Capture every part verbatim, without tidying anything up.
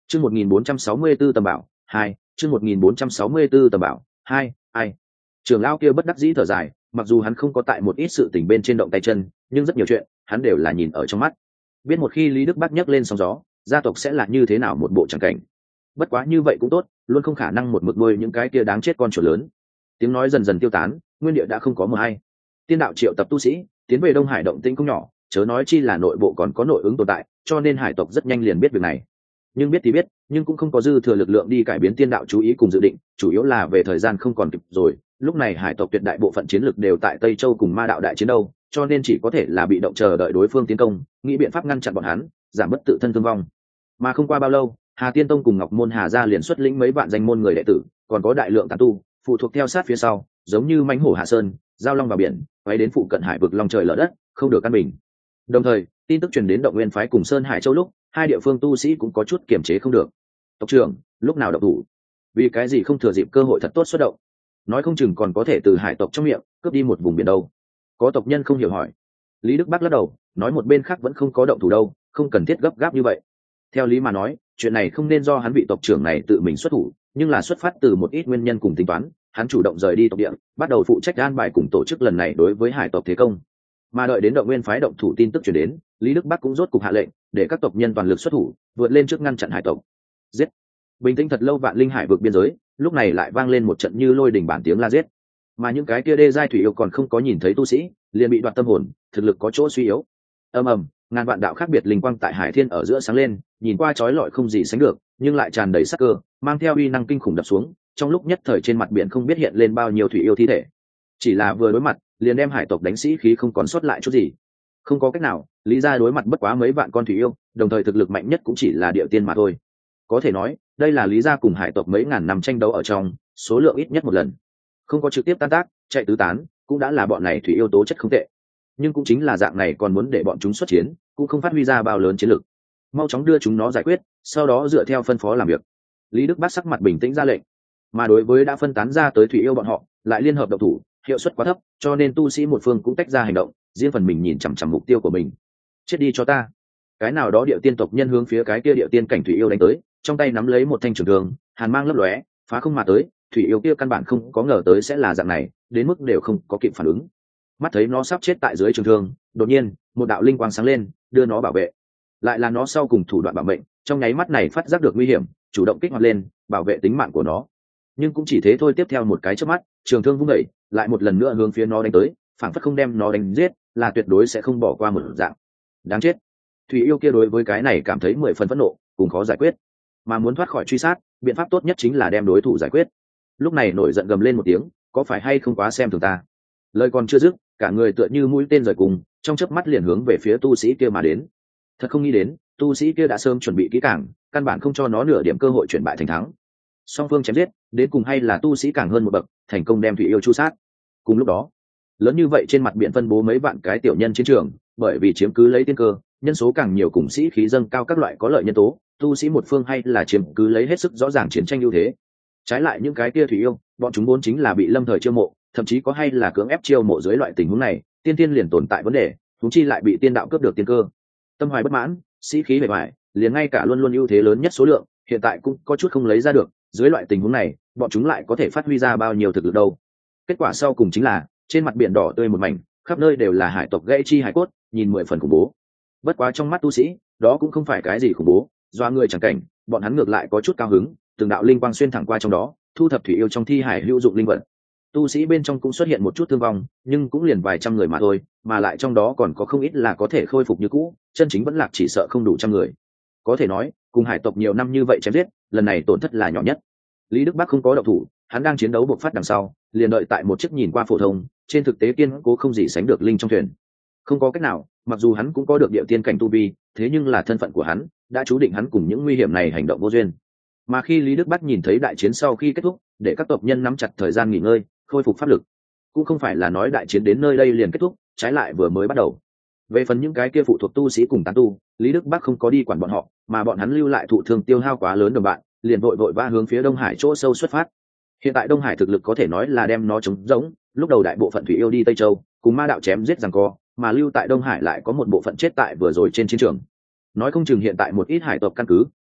Chương một nghìn bốn trăm sáu mươi tư tầm bảo, hai, chương một nghìn bốn trăm sáu mươi tư tầm bảo, hai, ai. Trưởng lão kia bất đắc dĩ thở dài, mặc dù hắn không có tại một ít sự tình bên trên động tay chân, nhưng rất nhiều chuyện, hắn đều là nhìn ở trong mắt. Biết một khi Lý Đức Bắc nhấc lên sóng gió, gia tộc sẽ là như thế nào một bộ chẳng cảnh. Bất quá như vậy cũng tốt, luôn không khả năng một mực nuôi những cái kia đáng chết con chuột lớn. Tiếng nói dần dần tiêu tán, nguyên địa đã không có mờ hay. Tiên đạo triệu tập tu sĩ, tiến về Đông Hải động tĩnh không nhỏ, chớ nói chi là nội bộ còn có nội ứng tồn tại, cho nên hải tộc rất nhanh liền biết việc này. Nhưng biết thì biết, nhưng cũng không có dư thừa lực lượng đi cải biến tiên đạo chú ý cùng dự định, chủ yếu là về thời gian không còn kịp rồi. Lúc này hải tộc tuyệt đại bộ phận chiến lực đều tại Tây Châu cùng ma đạo đại chiến đâu, cho nên chỉ có thể là bị động chờ đợi đối phương tiến công, nghĩ biện pháp ngăn chặn bọn hắn, giảm bất tự thân thương vong. Mà không qua bao lâu, Hà Tiên Tông cùng Ngọc Môn Hà gia liền xuất lĩnh mấy vạn danh môn người đệ tử, còn có đại lượng tán tu, phụ thuộc theo sát phía sau, giống như mãnh hổ hạ sơn, giao long vào biển, quay đến phụ cận hải vực long trời lở đất, không được căn bình. Đồng thời, tin tức truyền đến Động Nguyên phái cùng Sơn Hải Châu lúc, hai địa phương tu sĩ cũng có chút kiềm chế không được. Tộc trưởng, lúc nào động thủ? Vì cái gì không thừa dịp cơ hội thật tốt xuất động? Nói không chừng còn có thể từ hải tộc trong miệng cướp đi một vùng biển đâu. Có tộc nhân không hiểu hỏi. Lý Đức Bắc lắc đầu, nói một bên khác vẫn không có động thủ đâu, không cần thiết gấp gáp như vậy. Theo lý mà nói, chuyện này không nên do hắn vị tộc trưởng này tự mình xuất thủ, nhưng là xuất phát từ một ít nguyên nhân cùng tính toán, hắn chủ động rời đi tộc địa, bắt đầu phụ trách an bài cùng tổ chức lần này đối với hải tộc thế công. Mà đợi đến Động Nguyên phái động thủ tin tức truyền đến, Lý Đức Bắc cũng rốt cục hạ lệnh, để các tộc nhân toàn lực xuất thủ, vượt lên trước ngăn chặn hải tộc. Giết! Bình tĩnh thật lâu vạn linh hải vực biên giới, lúc này lại vang lên một trận như lôi đình bản tiếng la giết. Mà những cái kia đê giai thủy yêu còn không có nhìn thấy tu sĩ, liền bị đoạt tâm hồn, thực lực có chỗ suy yếu. Ầm ầm, ngàn vạn đạo khác biệt linh quang tại hải thiên ở giữa sáng lên, nhìn qua chói lọi không gì sánh được, nhưng lại tràn đầy sắc cơ, mang theo uy năng kinh khủng đập xuống, trong lúc nhất thời trên mặt biển không biết hiện lên bao nhiêu thủy yêu thi thể. Chỉ là vừa đối mặt, liền đem hải tộc đánh sĩ khí không còn sót lại chút gì. Không có cách nào, Lý gia đối mặt bất quá mấy vạn con thủy yêu, đồng thời thực lực mạnh nhất cũng chỉ là địa tiên mà thôi. Có thể nói, đây là Lý gia cùng hải tộc mấy ngàn năm tranh đấu ở trong, số lượng ít nhất một lần. Không có trực tiếp tan tác, chạy tứ tán, cũng đã là bọn này thủy yêu tố chất không tệ. Nhưng cũng chính là dạng này còn muốn để bọn chúng xuất chiến, cũng không phát huy ra bao lớn chiến lực. Mau chóng đưa chúng nó giải quyết, sau đó dựa theo phân phó làm việc. Lý Đức Bác sắc mặt bình tĩnh ra lệnh. Mà đối với đã phân tán ra tới thủy yêu bọn họ, lại liên hợp động thủ, hiệu suất quá thấp, cho nên tu sĩ một phương cũng tách ra hành động, riêng phần mình nhìn chằm chằm mục tiêu của mình. Chết đi cho ta! Cái nào đó điệu tiên tộc nhân hướng phía cái kia điệu tiên cảnh thủy yêu đánh tới, trong tay nắm lấy một thanh trường thương, hàn mang lấp lóe, phá không mà tới. Thủy yêu kia căn bản không có ngờ tới sẽ là dạng này, đến mức đều không có kịp phản ứng. Mắt thấy nó sắp chết tại dưới trường thương, đột nhiên một đạo linh quang sáng lên, đưa nó bảo vệ. Lại là nó sau cùng thủ đoạn bảo mệnh, trong nháy mắt này phát giác được nguy hiểm, chủ động kích hoạt lên, bảo vệ tính mạng của nó. Nhưng cũng chỉ thế thôi, tiếp theo một cái chớp mắt, trường thương vung đẩy, lại một lần nữa hướng phía nó đánh tới, phảng phất không đem nó đánh giết, là tuyệt đối sẽ không bỏ qua một dạng. Đáng chết! Thủy yêu kia đối với cái này cảm thấy mười phần phẫn nộ, cùng khó giải quyết. Mà muốn thoát khỏi truy sát, biện pháp tốt nhất chính là đem đối thủ giải quyết. Lúc này nổi giận gầm lên một tiếng, có phải hay không quá xem thường ta? Lời còn chưa dứt, cả người tựa như mũi tên rời cùng, trong chớp mắt liền hướng về phía tu sĩ kia mà đến. Thật không nghĩ đến, tu sĩ kia đã sớm chuẩn bị kỹ càng, căn bản không cho nó nửa điểm cơ hội chuyển bại thành thắng. Song phương chém giết, đến cùng hay là tu sĩ càng hơn một bậc, thành công đem thủy yêu chu sát. Cùng lúc đó, lớn như vậy trên mặt biển phân bố mấy vạn cái tiểu nhân chiến trường, bởi vì chiếm cứ lấy tiên cơ, nhân số càng nhiều cùng sĩ khí dâng cao các loại có lợi nhân tố, tu sĩ một phương hay là chiếm cứ lấy hết sức rõ ràng chiến tranh ưu thế. Trái lại những cái kia thủy yêu, bọn chúng vốn chính là bị lâm thời chiêu mộ, thậm chí có hay là cưỡng ép chiêu mộ dưới loại tình huống này, tiên tiên liền tồn tại vấn đề, chúng chi lại bị tiên đạo cướp được tiên cơ. Tâm hoài bất mãn, sĩ khí bề ngoài, liền ngay cả luôn luôn ưu thế lớn nhất số lượng, hiện tại cũng có chút không lấy ra được, dưới loại tình huống này, bọn chúng lại có thể phát huy ra bao nhiêu thực lực đâu. Kết quả sau cùng chính là, trên mặt biển đỏ tươi một mảnh, khắp nơi đều là hải tộc gãy chi hải cốt, nhìn mười phần khủng bố. Bất quá trong mắt tu sĩ, đó cũng không phải cái gì khủng bố, do người chẳng cảnh, bọn hắn ngược lại có chút cao hứng, từng đạo linh quang xuyên thẳng qua trong đó, thu thập thủy yêu trong thi hải hữu dụng linh vật. Tu sĩ bên trong cũng xuất hiện một chút thương vong, nhưng cũng liền vài trăm người mà thôi, mà lại trong đó còn có không ít là có thể khôi phục như cũ, chân chính vẫn lạc chỉ sợ không đủ trăm người. Có thể nói, cùng hải tộc nhiều năm như vậy chém giết, lần này tổn thất là nhỏ nhất. Lý Đức Bắc không có động thủ, hắn đang chiến đấu bộc phát đằng sau, liền đợi tại một chiếc nhìn qua phổ thông, trên thực tế kiên cố không gì sánh được linh trong thuyền. Không có cách nào, mặc dù hắn cũng có được địa tiên cảnh tu vi, thế nhưng là thân phận của hắn đã chú định hắn cùng những nguy hiểm này hành động vô duyên. Mà khi Lý Đức Bắc nhìn thấy đại chiến sau khi kết thúc, để các tộc nhân nắm chặt thời gian nghỉ ngơi, khôi phục pháp lực, cũng không phải là nói đại chiến đến nơi đây liền kết thúc, trái lại vừa mới bắt đầu. Về phần những cái kia phụ thuộc tu sĩ cùng tán tu, Lý Đức Bắc không có đi quản bọn họ, mà bọn hắn lưu lại thụ thương tiêu hao quá lớn đồng bạn, liền vội vội vã hướng phía Đông Hải chỗ sâu xuất phát. Hiện tại Đông Hải thực lực có thể nói là đem nó trống rỗng, lúc đầu đại bộ phận thủy yêu đi Tây Châu, cùng ma đạo chém giết giằng co, mà lưu tại Đông Hải lại có một bộ phận chết tại vừa rồi trên chiến trường. Nói không chừng hiện tại một ít hải tộc căn cứ,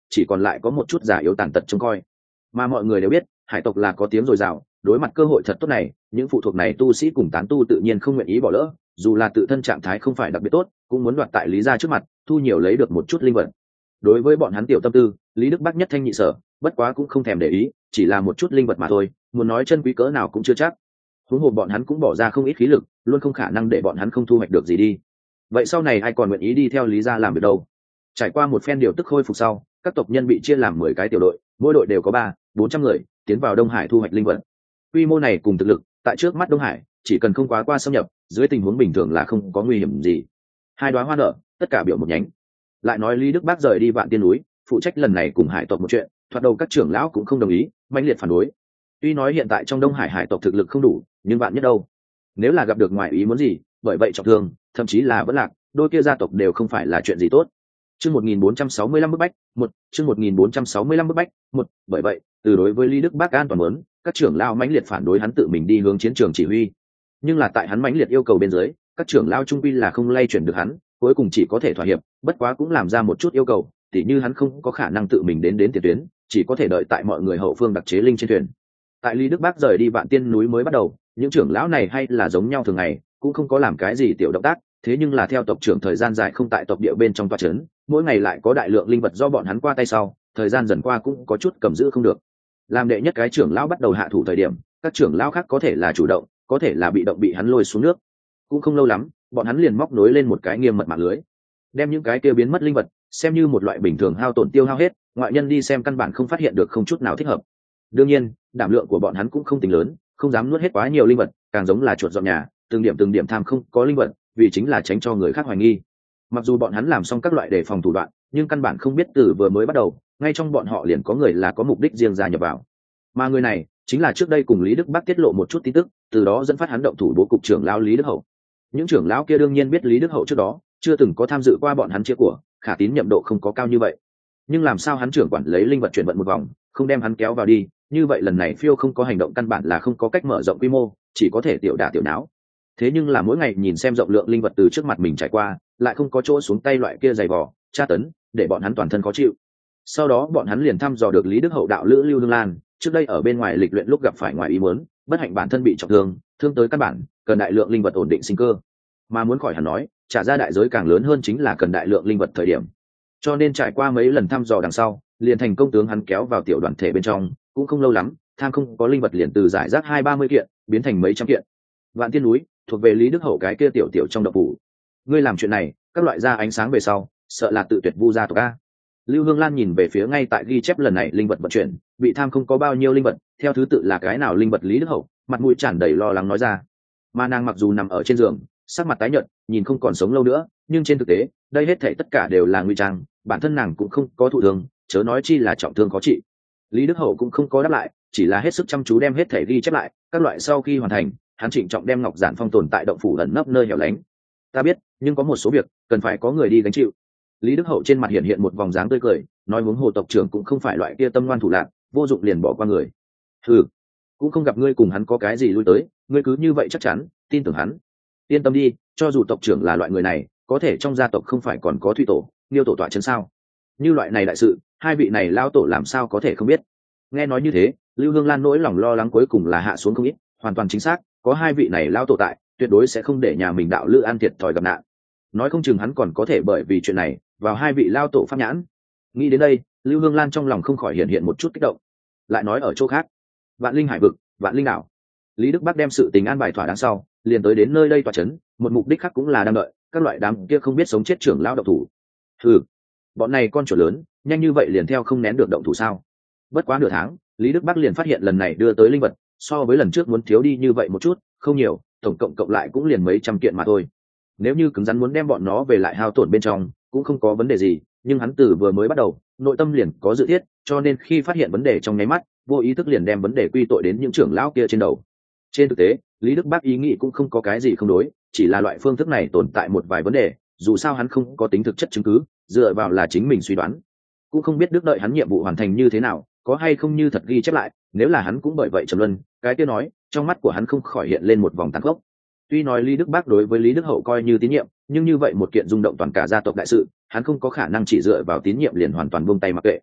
chỉ còn lại có một chút giả yếu tàn tật trông coi. Mà mọi người đều biết hải tộc là có tiếng dồi dào, đối mặt cơ hội thật tốt này, những phụ thuộc này tu sĩ cùng tán tu tự nhiên không nguyện ý bỏ lỡ, dù là tự thân trạng thái không phải đặc biệt tốt cũng muốn đoạt tại lý gia trước mặt thu nhiều lấy được một chút linh vật. Đối với bọn hắn tiểu tâm tư, Lý Đức Bắc nhất thanh nhị sở, bất quá cũng không thèm để ý, chỉ là một chút linh vật mà thôi, muốn nói chân quý cỡ nào cũng chưa chắc. Huống hồ bọn hắn cũng bỏ ra không ít khí lực, luôn không khả năng để bọn hắn không thu hoạch được gì đi. Vậy sau này ai còn nguyện ý đi theo Lý gia làm việc đâu? Trải qua một phen điều tức khôi phục sau, các tộc nhân bị chia làm mười cái tiểu đội, mỗi đội đều có ba, bốn trăm người, tiến vào Đông Hải thu hoạch linh vật. Quy mô này cùng thực lực, tại trước mắt Đông Hải, chỉ cần không quá qua xâm nhập, dưới tình huống bình thường là không có nguy hiểm gì. Hai đóa hoa nở, tất cả biểu một nhánh. Lại nói Lý Đức Bác rời đi Vạn Tiên núi, phụ trách lần này cùng hải tộc một chuyện, thoạt đầu các trưởng lão cũng không đồng ý, mãnh liệt phản đối. Tuy nói hiện tại trong Đông Hải hải tộc thực lực không đủ, nhưng bạn nhất đâu, nếu là gặp được ngoại ý muốn gì, bởi vậy trọng thương, thậm chí là vẫn lạc, đôi kia gia tộc đều không phải là chuyện gì tốt. Chương một nghìn bốn trăm sáu mươi lăm bức bách, một, chương một nghìn bốn trăm sáu mươi lăm bức bách, một, bởi vậy, từ đối với Lý Đức Bác an toàn muốn, các trưởng lão mãnh liệt phản đối hắn tự mình đi hướng chiến trường chỉ huy. Nhưng là tại hắn mãnh liệt yêu cầu bên dưới, các trưởng lão trung quy là không lay chuyển được hắn, cuối cùng chỉ có thể thỏa hiệp, bất quá cũng làm ra một chút yêu cầu, tỉ như hắn không có khả năng tự mình đến đến tiền tuyến, chỉ có thể đợi tại mọi người hậu phương đặc chế linh trên thuyền. Tại Lý Đức Bác rời đi Vạn Tiên núi mới bắt đầu, những trưởng lão này hay là giống nhau thường ngày, cũng không có làm cái gì tiểu động tác, thế nhưng là theo tộc trưởng thời gian dài không tại tộc địa bên trong tọa trấn, mỗi ngày lại có đại lượng linh vật do bọn hắn qua tay sau, thời gian dần qua cũng có chút cầm giữ không được. Làm đệ nhất cái trưởng lão bắt đầu hạ thủ thời điểm, các trưởng lão khác có thể là chủ động, có thể là bị động bị hắn lôi xuống nước. Cũng không lâu lắm, bọn hắn liền móc nối lên một cái nghiêm mật mạng lưới, đem những cái kia biến mất linh vật xem như một loại bình thường hao tổn tiêu hao hết, ngoại nhân đi xem căn bản không phát hiện được không chút nào thích hợp. Đương nhiên, đảm lượng của bọn hắn cũng không tính lớn, không dám nuốt hết quá nhiều linh vật, càng giống là chuột dọn nhà, từng điểm từng điểm tham không có linh vật, vì chính là tránh cho người khác hoài nghi. Mặc dù bọn hắn làm xong các loại đề phòng thủ đoạn, nhưng căn bản không biết từ vừa mới bắt đầu, ngay trong bọn họ liền có người là có mục đích riêng gia nhập vào. Mà người này chính là trước đây cùng Lý Đức Bắc tiết lộ một chút tin tức, từ đó dẫn phát hắn động thủ bố cục trưởng lão Lý Đức Hậu. Những trưởng lão kia đương nhiên biết Lý Đức Hậu trước đó chưa từng có tham dự qua bọn hắn chia của, khả tín nhiệm độ không có cao như vậy. Nhưng làm sao hắn trưởng quản lấy linh vật chuyển vận một vòng, không đem hắn kéo vào đi, như vậy lần này phiêu không có hành động căn bản là không có cách mở rộng quy mô, chỉ có thể tiểu đả tiểu náo. Thế nhưng là mỗi ngày nhìn xem rộng lượng linh vật từ trước mặt mình trải qua, lại không có chỗ xuống tay loại kia dày vò, tra tấn, để bọn hắn toàn thân khó chịu. Sau đó bọn hắn liền thăm dò được Lý Đức Hậu đạo lữ Lưu Hương Lan, trước đây ở bên ngoài lịch luyện lúc gặp phải ngoài ý muốn, bất hạnh bản thân bị trọng thương, thương tới căn bản, cần đại lượng linh vật ổn định sinh cơ. Mà muốn khỏi hẳn nói, trả ra đại giới càng lớn hơn chính là cần đại lượng linh vật thời điểm. Cho nên trải qua mấy lần thăm dò đằng sau, liền thành công tướng hắn kéo vào tiểu đoàn thể bên trong, cũng không lâu lắm, tham không có linh vật liền từ giải rác hai ba mươi kiện, biến thành mấy trăm kiện. Vạn Tiên núi thuộc về Lý Đức Hậu cái kia tiểu tiểu trong độc phủ. Ngươi làm chuyện này, các loại ra ánh sáng về sau, sợ là tự tuyệt vu gia tộc a. Lưu Hương Lan nhìn về phía ngay tại ghi chép lần này linh vật vận chuyển, bị tham không có bao nhiêu linh vật, theo thứ tự là cái nào linh vật Lý Đức Hậu, mặt mũi tràn đầy lo lắng nói ra. Mà nàng mặc dù nằm ở trên giường, sắc mặt tái nhợt, nhìn không còn sống lâu nữa, nhưng trên thực tế, đây hết thảy tất cả đều là ngụy trang, bản thân nàng cũng không có thụ thương, chớ nói chi là trọng thương khó trị. Lý Đức Hậu cũng không có đáp lại, chỉ là hết sức chăm chú đem hết thảy ghi chép lại, các loại sau khi hoàn thành, hắn trịnh trọng đem ngọc giản phong tồn tại động phủ ẩn nấp nơi hẻo lánh. Ta biết, nhưng có một số việc cần phải có người đi gánh chịu. Lý Đức Hậu trên mặt hiện hiện một vòng dáng tươi cười, nói huống hồ tộc trưởng cũng không phải loại kia tâm ngoan thủ lạn, vô dụng liền bỏ qua người. Ừ, cũng không gặp ngươi cùng hắn có cái gì lui tới, ngươi cứ như vậy chắc chắn, tin tưởng hắn. Yên tâm đi, cho dù tộc trưởng là loại người này, có thể trong gia tộc không phải còn có Thủy tổ, Niêu tổ tọa chân sao? Như loại này đại sự, hai vị này lao tổ làm sao có thể không biết? Nghe nói như thế, Lưu Hương Lan nỗi lòng lo lắng cuối cùng là hạ xuống không ít, hoàn toàn chính xác, có hai vị này lao tổ tại, tuyệt đối sẽ không để nhà mình đạo lữ an thiệt thòi gặp nạn. Nói không chừng hắn còn có thể bởi vì chuyện này vào hai vị lao tổ pháp nhãn. Nghĩ đến đây, Lưu Hương Lan trong lòng không khỏi hiện hiện một chút kích động. Lại nói ở chỗ khác, Vạn Linh Hải vực, Vạn Linh đảo, Lý Đức Bắc đem sự tình an bài thỏa đáng sau, liền tới đến nơi đây tọa chấn, một mục đích khác cũng là đang đợi các loại đám kia không biết sống chết trưởng lao động thủ. Ừ, bọn này con chuột lớn, nhanh như vậy liền theo không nén được động thủ sao? Bất quá nửa tháng, Lý Đức Bắc liền phát hiện lần này đưa tới linh vật so với lần trước muốn thiếu đi như vậy một chút, không nhiều, tổng cộng cộng lại cũng liền mấy trăm kiện mà thôi. Nếu như cứng rắn muốn đem bọn nó về lại hao tổn bên trong, cũng không có vấn đề gì, nhưng hắn từ vừa mới bắt đầu, nội tâm liền có dự thiết, cho nên khi phát hiện vấn đề trong nháy mắt, vô ý thức liền đem vấn đề quy tội đến những trưởng lão kia trên đầu. Trên thực tế, Lý Đức Bắc ý nghĩ cũng không có cái gì không đối, chỉ là loại phương thức này tồn tại một vài vấn đề, dù sao hắn không có tính thực chất chứng cứ, dựa vào là chính mình suy đoán. Cũng không biết Đức đợi hắn nhiệm vụ hoàn thành như thế nào, có hay không như thật ghi chép lại, nếu là hắn cũng bởi vậy trầm luân, cái kia nói, trong mắt của hắn không khỏi hiện lên một vòng tàn khốc. Tuy nói Lý Đức Bắc đối với Lý Đức Hậu coi như tín nhiệm, nhưng như vậy một kiện rung động toàn cả gia tộc đại sự, hắn không có khả năng chỉ dựa vào tín nhiệm liền hoàn toàn buông tay mặc kệ.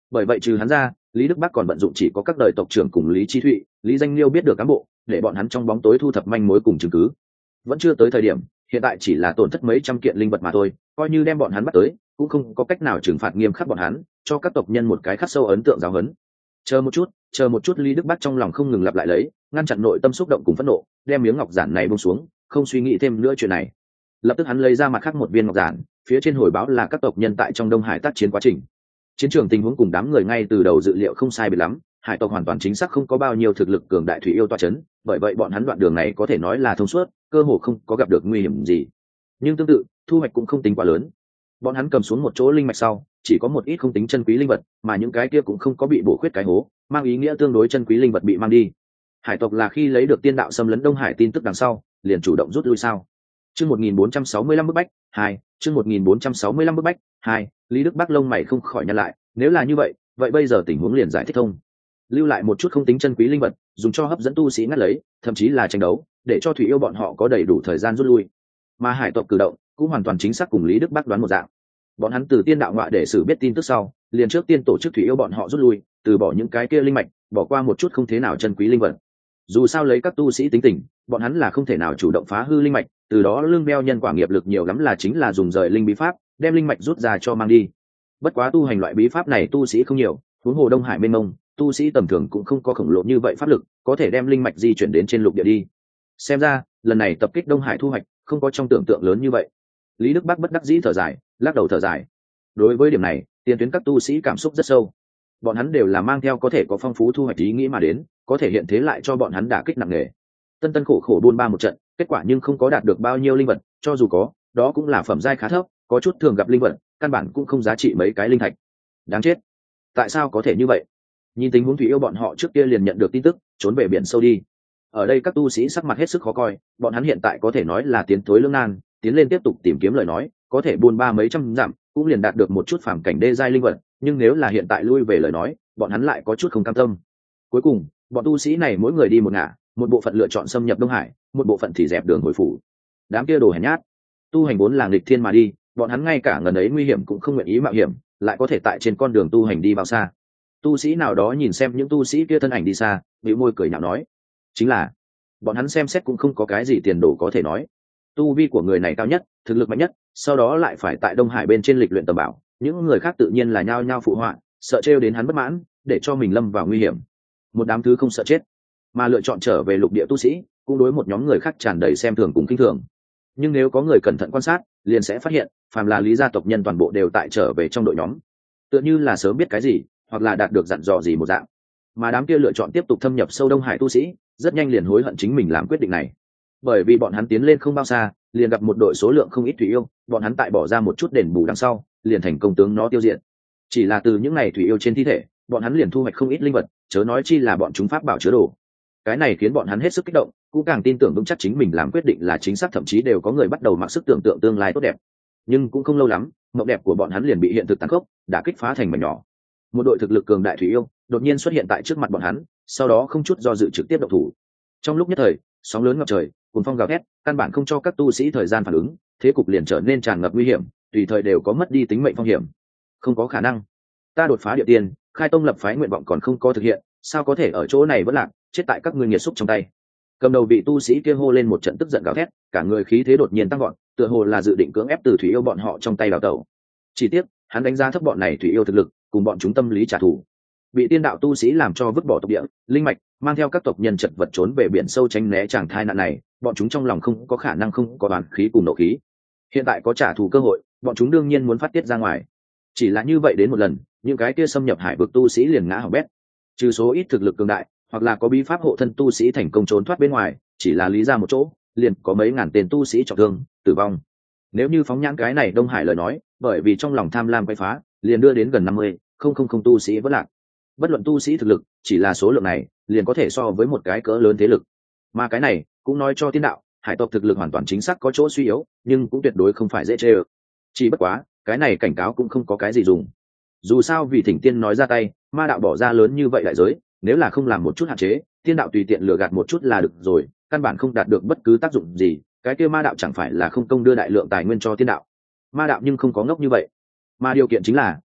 Bởi vậy trừ hắn ra, Lý Đức Bắc còn bận dụng chỉ có các đời tộc trưởng cùng Lý Chi Thụy, Lý Danh Liêu biết được cán bộ, để bọn hắn trong bóng tối thu thập manh mối cùng chứng cứ. Vẫn chưa tới thời điểm, hiện tại chỉ là tổn thất mấy trăm kiện linh vật mà thôi, coi như đem bọn hắn bắt tới, cũng không có cách nào trừng phạt nghiêm khắc bọn hắn, cho các tộc nhân một cái khắc sâu ấn tượng giáo huấn. Chờ một chút, chờ một chút, Lý Đức Bắc trong lòng không ngừng lặp lại lấy, ngăn chặn nội tâm xúc động cùng phẫn nộ, đem miếng ngọc giản này buông xuống, không suy nghĩ thêm nữa chuyện này. Lập tức hắn lấy ra mặt khác một viên ngọc giản, phía trên hồi báo là các tộc nhân tại trong Đông Hải tác chiến quá trình. Chiến trường tình huống cùng đám người ngay từ đầu dự liệu không sai biệt lắm, hải tộc hoàn toàn chính xác không có bao nhiêu thực lực cường đại thủy yêu toa chấn, bởi vậy bọn hắn đoạn đường này có thể nói là thông suốt, cơ hồ không có gặp được nguy hiểm gì. Nhưng tương tự, thu hoạch cũng không tính quá lớn. Bọn hắn cầm xuống một chỗ linh mạch sau, chỉ có một ít không tính chân quý linh vật, mà những cái kia cũng không có bị bổ khuyết cái hố, mang ý nghĩa tương đối chân quý linh vật bị mang đi. Hải tộc là khi lấy được tiên đạo xâm lấn Đông Hải tin tức đằng sau, liền chủ động rút lui sao? Chương một nghìn bốn trăm sáu mươi lăm bức bách, hai, chương một nghìn bốn trăm sáu mươi lăm bức bách, hai, Lý Đức Bắc lông mày không khỏi nhăn lại, nếu là như vậy, vậy bây giờ tình huống liền giải thích thông. Lưu lại một chút không tính chân quý linh vật, dùng cho hấp dẫn tu sĩ ngắt lấy, thậm chí là tranh đấu, để cho thủy yêu bọn họ có đầy đủ thời gian rút lui. Mà hải tộc cử động cũng hoàn toàn chính xác cùng Lý Đức Bắc đoán một dạng. Bọn hắn từ tiên đạo ngọa để xử biết tin tức sau, liền trước tiên tổ chức thủy yêu bọn họ rút lui, từ bỏ những cái kia linh mạch, bỏ qua một chút không thế nào chân quý linh vật. Dù sao lấy các tu sĩ tính tình, bọn hắn là không thể nào chủ động phá hư linh mạch, từ đó lương đeo nhân quả nghiệp lực nhiều lắm là chính là dùng rời linh bí pháp, đem linh mạch rút ra cho mang đi. Bất quá tu hành loại bí pháp này tu sĩ không nhiều, huống hồ Đông Hải mênh mông, tu sĩ tầm thường cũng không có khổng lồ như vậy pháp lực, có thể đem linh mạch di chuyển đến trên lục địa đi. Xem ra, lần này tập kích Đông Hải thu hoạch không có trong tưởng tượng lớn như vậy. Lý Đức Bắc bất đắc dĩ thở dài, lắc đầu thở dài. Đối với điểm này, tiền tuyến các tu sĩ cảm xúc rất sâu. Bọn hắn đều là mang theo có thể có phong phú thu hoạch ý nghĩ mà đến, có thể hiện thế lại cho bọn hắn đả kích nặng nề. Tân tân khổ khổ buôn ba một trận, kết quả nhưng không có đạt được bao nhiêu linh vật, cho dù có, đó cũng là phẩm giai khá thấp, có chút thường gặp linh vật, căn bản cũng không giá trị mấy cái linh thạch. Đáng chết. Tại sao có thể như vậy? Nhìn tình huống thủy yêu bọn họ trước kia liền nhận được tin tức, trốn về biển sâu đi. Ở đây các tu sĩ sắc mặt hết sức khó coi, bọn hắn hiện tại có thể nói là tiến thối lưỡng nan, tiến lên tiếp tục tìm kiếm lời nói, có thể buôn ba mấy trăm dặm, cũng liền đạt được một chút phàm cảnh đê giai linh vật, nhưng nếu là hiện tại lui về lời nói, bọn hắn lại có chút không cam tâm. Cuối cùng, bọn tu sĩ này mỗi người đi một ngả, một bộ phận lựa chọn xâm nhập Đông Hải, một bộ phận thì dẹp đường hồi phủ. Đám kia đồ hèn nhát, tu hành vốn là nghịch thiên mà đi, bọn hắn ngay cả ngần ấy nguy hiểm cũng không nguyện ý mạo hiểm, lại có thể tại trên con đường tu hành đi bao xa. Tu sĩ nào đó nhìn xem những tu sĩ kia thân ảnh đi xa, bĩu môi cười nhạo nói, chính là bọn hắn xem xét cũng không có cái gì tiền đồ có thể nói. Tu vi của người này cao nhất, thực lực mạnh nhất, sau đó lại phải tại Đông Hải bên trên lịch luyện tầm bảo, những người khác tự nhiên là nhao nhao phụ họa, sợ trêu đến hắn bất mãn, để cho mình lâm vào nguy hiểm. Một đám thứ không sợ chết, mà lựa chọn trở về lục địa tu sĩ, cũng đối một nhóm người khác tràn đầy xem thường cùng khinh thường. Nhưng nếu có người cẩn thận quan sát, liền sẽ phát hiện, phàm là Lý gia tộc nhân toàn bộ đều tại trở về trong đội nhóm, tựa như là sớm biết cái gì, hoặc là đạt được dặn dò gì một dạng. Mà đám kia lựa chọn tiếp tục thâm nhập sâu Đông Hải tu sĩ, rất nhanh liền hối hận chính mình làm quyết định này. Bởi vì bọn hắn tiến lên không bao xa, liền gặp một đội số lượng không ít thủy yêu, bọn hắn tại bỏ ra một chút đền bù đằng sau, liền thành công tướng nó tiêu diệt. Chỉ là từ những này thủy yêu trên thi thể, bọn hắn liền thu hoạch không ít linh vật, chớ nói chi là bọn chúng pháp bảo chứa đồ. Cái này khiến bọn hắn hết sức kích động, cũng càng tin tưởng vững chắc chính mình làm quyết định là chính xác, thậm chí đều có người bắt đầu mặc sức tưởng tượng tương lai tốt đẹp. Nhưng cũng không lâu lắm, mộng đẹp của bọn hắn liền bị hiện thực tàn khốc, đã kích phá thành mảnh nhỏ. Một đội thực lực cường đại thủy yêu đột nhiên xuất hiện tại trước mặt bọn hắn, sau đó không chút do dự trực tiếp động thủ. Trong lúc nhất thời, sóng lớn ngập trời, cuồng phong gào thét, căn bản không cho các tu sĩ thời gian phản ứng, thế cục liền trở nên tràn ngập nguy hiểm, tùy thời đều có mất đi tính mệnh phong hiểm. Không có khả năng, ta đột phá địa tiên, khai tông lập phái nguyện vọng còn không có thực hiện, sao có thể ở chỗ này vẫn lạc, chết tại các ngươi nghiệt xúc trong tay. Cầm đầu vị tu sĩ kia hô lên một trận tức giận gào thét, cả người khí thế đột nhiên tăng vọt, tựa hồ là dự định cưỡng ép từ thủy yêu bọn họ trong tay đào tẩu. Chỉ tiếc, hắn đánh giá thấp bọn này thủy yêu thực lực, cùng bọn chúng tâm lý trả thù, bị tiên đạo tu sĩ làm cho vứt bỏ tộc địa, linh mạch, mang theo các tộc nhân chật vật trốn về biển sâu tránh né chàng thai nạn này, bọn chúng trong lòng không có khả năng không có đoàn khí cùng nộ khí. Hiện tại có trả thù cơ hội, bọn chúng đương nhiên muốn phát tiết ra ngoài. Chỉ là như vậy đến một lần, những cái kia xâm nhập hải vực tu sĩ liền ngã hỏng bét. Trừ số ít thực lực cường đại, hoặc là có bí pháp hộ thân tu sĩ thành công trốn thoát bên ngoài, chỉ là lý ra một chỗ, liền có mấy ngàn tên tu sĩ trọng thương, tử vong. Nếu như phóng nhãn cái này Đông Hải lời nói, bởi vì trong lòng tham lam quay phá, liền đưa đến gần năm mươi, không không không tu sĩ vẫn lạc. Bất luận tu sĩ thực lực, chỉ là số lượng này, liền có thể so với một cái cỡ lớn thế lực. Mà cái này cũng nói cho tiên đạo, hải tộc thực lực hoàn toàn chính xác có chỗ suy yếu, nhưng cũng tuyệt đối không phải dễ chê ơ. Chỉ bất quá, cái này cảnh cáo cũng không có cái gì dùng. Dù sao vì thỉnh tiên nói ra tay, ma đạo bỏ ra lớn như vậy đại giới, nếu là không làm một chút hạn chế, tiên đạo tùy tiện lừa gạt một chút là được rồi, căn bản không đạt được bất cứ tác dụng gì, cái kia ma đạo chẳng phải là không công đưa đại lượng tài nguyên cho tiên đạo. Ma đạo nhưng không có ngốc như vậy, mà điều kiện chính là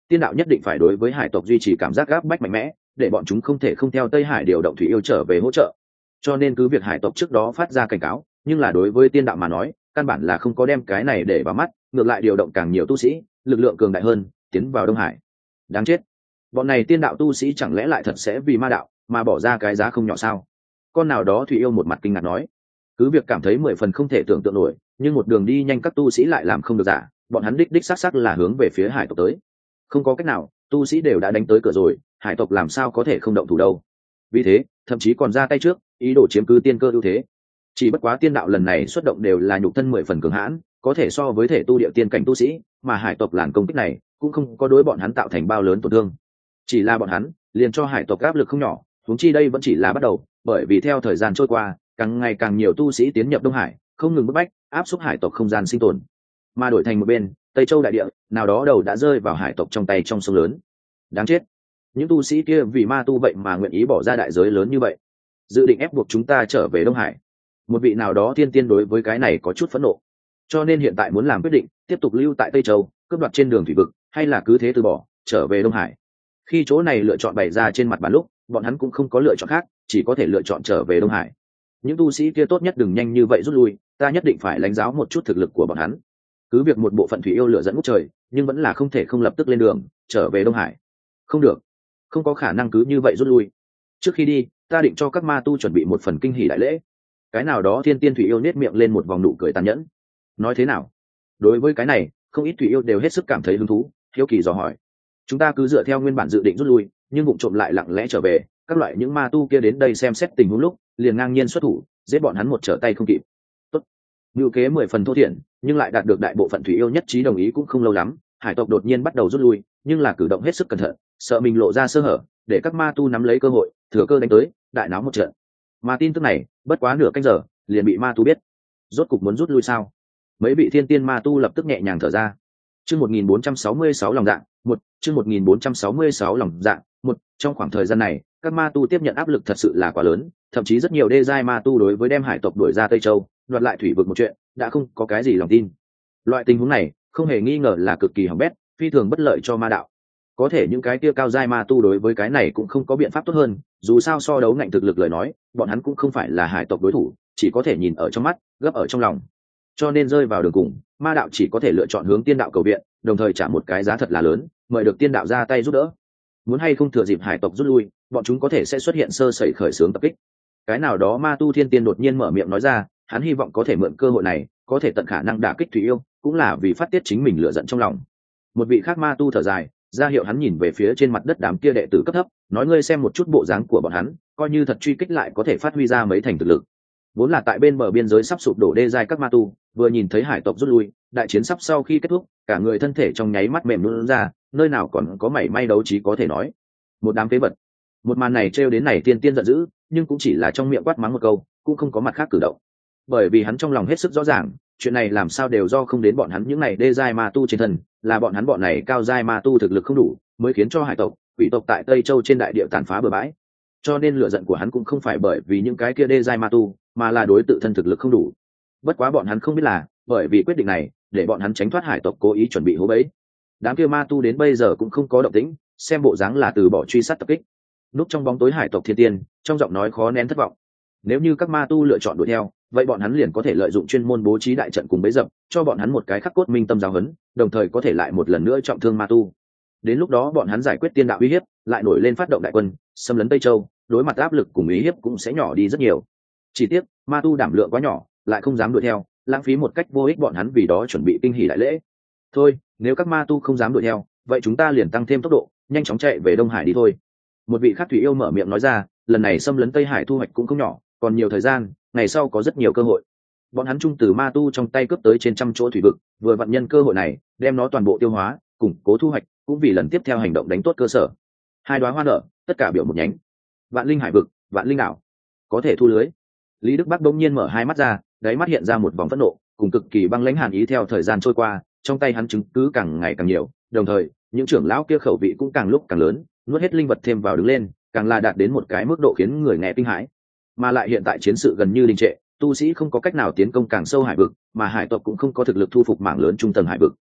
tiên đạo nhất định phải đối với hải tộc duy trì cảm giác gáp bách mạnh mẽ, để bọn chúng không thể không theo Tây Hải điều động thủy yêu trở về hỗ trợ. Cho nên cứ việc hải tộc trước đó phát ra cảnh cáo, nhưng là đối với tiên đạo mà nói, căn bản là không có đem cái này để vào mắt, ngược lại điều động càng nhiều tu sĩ, lực lượng cường đại hơn, tiến vào Đông Hải. Đáng chết, bọn này tiên đạo tu sĩ chẳng lẽ lại thật sẽ vì ma đạo mà bỏ ra cái giá không nhỏ sao? Con nào đó thủy yêu một mặt kinh ngạc nói. Cứ việc cảm thấy mười phần không thể tưởng tượng nổi, nhưng một đường đi nhanh các tu sĩ lại làm không được giả, bọn hắn đích đích xác xác là hướng về phía hải tộc tới. Không có cách nào, tu sĩ đều đã đánh tới cửa rồi, hải tộc làm sao có thể không động thủ đâu. Vì thế thậm chí còn ra tay trước, ý đồ chiếm cứ tiên cơ ưu thế. Chỉ bất quá tiên đạo lần này xuất động đều là nhục thân mười phần cường hãn, có thể so với thể tu địa tiên cảnh tu sĩ, mà hải tộc làn công kích này cũng không có đối bọn hắn tạo thành bao lớn tổn thương. Chỉ là bọn hắn liền cho hải tộc áp lực không nhỏ, huống chi đây vẫn chỉ là bắt đầu, bởi vì theo thời gian trôi qua, càng ngày càng nhiều tu sĩ tiến nhập Đông Hải, không ngừng bức bách, áp xúc hải tộc không gian sinh tồn. Mà đổi thành một bên, Tây Châu đại địa, nào đó đầu đã rơi vào hải tộc trong tay trong sông lớn. Đáng chết, những tu sĩ kia vì ma tu vậy mà nguyện ý bỏ ra đại giới lớn như vậy, dự định ép buộc chúng ta trở về Đông Hải. Một vị nào đó thiên tiên đối với cái này có chút phẫn nộ, cho nên hiện tại muốn làm quyết định, tiếp tục lưu tại Tây Châu, cướp đoạt trên đường thủy vực, hay là cứ thế từ bỏ, trở về Đông Hải. Khi chỗ này lựa chọn bày ra trên mặt bàn lúc, bọn hắn cũng không có lựa chọn khác, chỉ có thể lựa chọn trở về Đông Hải. Những tu sĩ kia tốt nhất đừng nhanh như vậy rút lui, ta nhất định phải lãnh giáo một chút thực lực của bọn hắn. Cứ việc một bộ phận thủy yêu lửa dẫn ngút trời, nhưng vẫn là không thể không lập tức lên đường trở về Đông Hải. Không được, không có khả năng cứ như vậy rút lui. Trước khi đi, ta định cho các ma tu chuẩn bị một phần kinh hỷ đại lễ. Cái nào đó thiên tiên thủy yêu nết miệng lên một vòng nụ cười tàn nhẫn. Nói thế nào? Đối với cái này, không ít thủy yêu đều hết sức cảm thấy hứng thú, hiếu kỳ dò hỏi. Chúng ta cứ dựa theo nguyên bản dự định rút lui, nhưng vụng trộm lại lặng lẽ trở về, các loại những ma tu kia đến đây xem xét tình huống lúc, liền ngang nhiên xuất thủ, giết bọn hắn một trở tay không kịp. Tốt. Ngưu kế mười phần thô thiển, nhưng lại đạt được đại bộ phận thủy yêu nhất trí đồng ý cũng không lâu lắm, hải tộc đột nhiên bắt đầu rút lui, nhưng là cử động hết sức cẩn thận, sợ mình lộ ra sơ hở, để các ma tu nắm lấy cơ hội, thừa cơ đánh tới, đại náo một trận. Mà tin tức này, bất quá nửa canh giờ, liền bị ma tu biết. Rốt cục muốn rút lui sao? Mấy vị thiên tiên ma tu lập tức nhẹ nhàng thở ra. Chương một nghìn bốn trăm sáu mươi sáu lòng dạ, một, chương một nghìn bốn trăm sáu mươi sáu lòng dạ, một, trong khoảng thời gian này, các ma tu tiếp nhận áp lực thật sự là quá lớn, thậm chí rất nhiều đê giai ma tu đối với đem hải tộc đuổi ra Tây Châu, đoạt lại thủy vực một chuyện, đã không có cái gì lòng tin. Loại tình huống này, không hề nghi ngờ là cực kỳ hỏng bét, phi thường bất lợi cho ma đạo. Có thể những cái kia cao giai ma tu đối với cái này cũng không có biện pháp tốt hơn, dù sao so đấu ngạnh thực lực lời nói, bọn hắn cũng không phải là hải tộc đối thủ, chỉ có thể nhìn ở trong mắt, gấp ở trong lòng. Cho nên rơi vào đường cùng, ma đạo chỉ có thể lựa chọn hướng tiên đạo cầu viện, đồng thời trả một cái giá thật là lớn, mời được tiên đạo ra tay giúp đỡ. Muốn hay không thừa dịp hải tộc rút lui, bọn chúng có thể sẽ xuất hiện sơ sẩy khởi xướng tập kích. Cái nào đó ma tu thiên tiên đột nhiên mở miệng nói ra, hắn hy vọng có thể mượn cơ hội này, có thể tận khả năng đả kích thủy yêu, cũng là vì phát tiết chính mình lửa giận trong lòng. Một vị khác ma tu thở dài, ra hiệu hắn nhìn về phía trên mặt đất đám kia đệ tử cấp thấp, nói ngươi xem một chút bộ dáng của bọn hắn, coi như thật truy kích lại có thể phát huy ra mấy thành thực lực. Vốn là tại bên bờ biên giới sắp sụp đổ đê giai các ma tu, vừa nhìn thấy hải tộc rút lui, đại chiến sắp sau khi kết thúc, cả người thân thể trong nháy mắt mềm nhũn ra, nơi nào còn có mảy may đấu trí có thể nói. Một đám phế vật. Một màn này trêu đến này tiên tiên giận dữ, nhưng cũng chỉ là trong miệng quát mắng một câu, cũng không có mặt khác cử động. Bởi vì hắn trong lòng hết sức rõ ràng, chuyện này làm sao đều do không đến bọn hắn những này đê giai ma tu trên thân, là bọn hắn bọn này cao giai ma tu thực lực không đủ, mới khiến cho hải tộc, quỷ tộc tại Tây Châu trên đại địa tàn phá bừa bãi. Cho nên lửa giận của hắn cũng không phải bởi vì những cái kia đê giai ma tu, mà là đối tự thân thực lực không đủ. Bất quá bọn hắn không biết là, bởi vì quyết định này, để bọn hắn tránh thoát hải tộc cố ý chuẩn bị hố bẫy. Đám kia ma tu đến bây giờ cũng không có động tĩnh, xem bộ dáng là từ bỏ truy sát tập kích. Núp trong bóng tối hải tộc thiên tiên, trong giọng nói khó nén thất vọng. Nếu như các ma tu lựa chọn đuổi theo, vậy bọn hắn liền có thể lợi dụng chuyên môn bố trí đại trận cùng bẫy dập, cho bọn hắn một cái khắc cốt minh tâm giáo huấn, đồng thời có thể lại một lần nữa trọng thương ma tu. Đến lúc đó bọn hắn giải quyết tiên đạo uy hiếp, lại nổi lên phát động đại quân, xâm lấn Tây Châu, đối mặt áp lực cùng uy hiếp cũng sẽ nhỏ đi rất nhiều. Chỉ tiếc, ma tu đảm lượng quá nhỏ, lại không dám đuổi theo, lãng phí một cách vô ích bọn hắn vì đó chuẩn bị kinh hỉ đại lễ. Thôi, nếu các ma tu không dám đuổi theo, vậy chúng ta liền tăng thêm tốc độ, nhanh chóng chạy về Đông Hải đi thôi. Một vị khác thủy yêu mở miệng nói ra, lần này xâm lấn Tây Hải thu hoạch cũng không nhỏ, còn nhiều thời gian, ngày sau có rất nhiều cơ hội. Bọn hắn chung từ ma tu trong tay cướp tới trên trăm chỗ thủy vực, vừa vận nhân cơ hội này, đem nó toàn bộ tiêu hóa, củng cố thu hoạch, cũng vì lần tiếp theo hành động đánh tốt cơ sở. Hai đóa hoa nở, tất cả biểu một nhánh. Vạn linh hải vực, vạn linh đảo, có thể thu lưới. Lý Đức Bắc đột nhiên mở hai mắt ra, đáy mắt hiện ra một vòng phẫn nộ, cùng cực kỳ băng lãnh hàn ý theo thời gian trôi qua, trong tay hắn chứng cứ càng ngày càng nhiều, đồng thời, những trưởng lão kia khẩu vị cũng càng lúc càng lớn, nuốt hết linh vật thêm vào đứng lên, càng là đạt đến một cái mức độ khiến người nghe kinh hãi. Mà lại hiện tại chiến sự gần như đình trệ, tu sĩ không có cách nào tiến công càng sâu hải vực, mà hải tộc cũng không có thực lực thu phục mảng lớn trung tầng hải vực.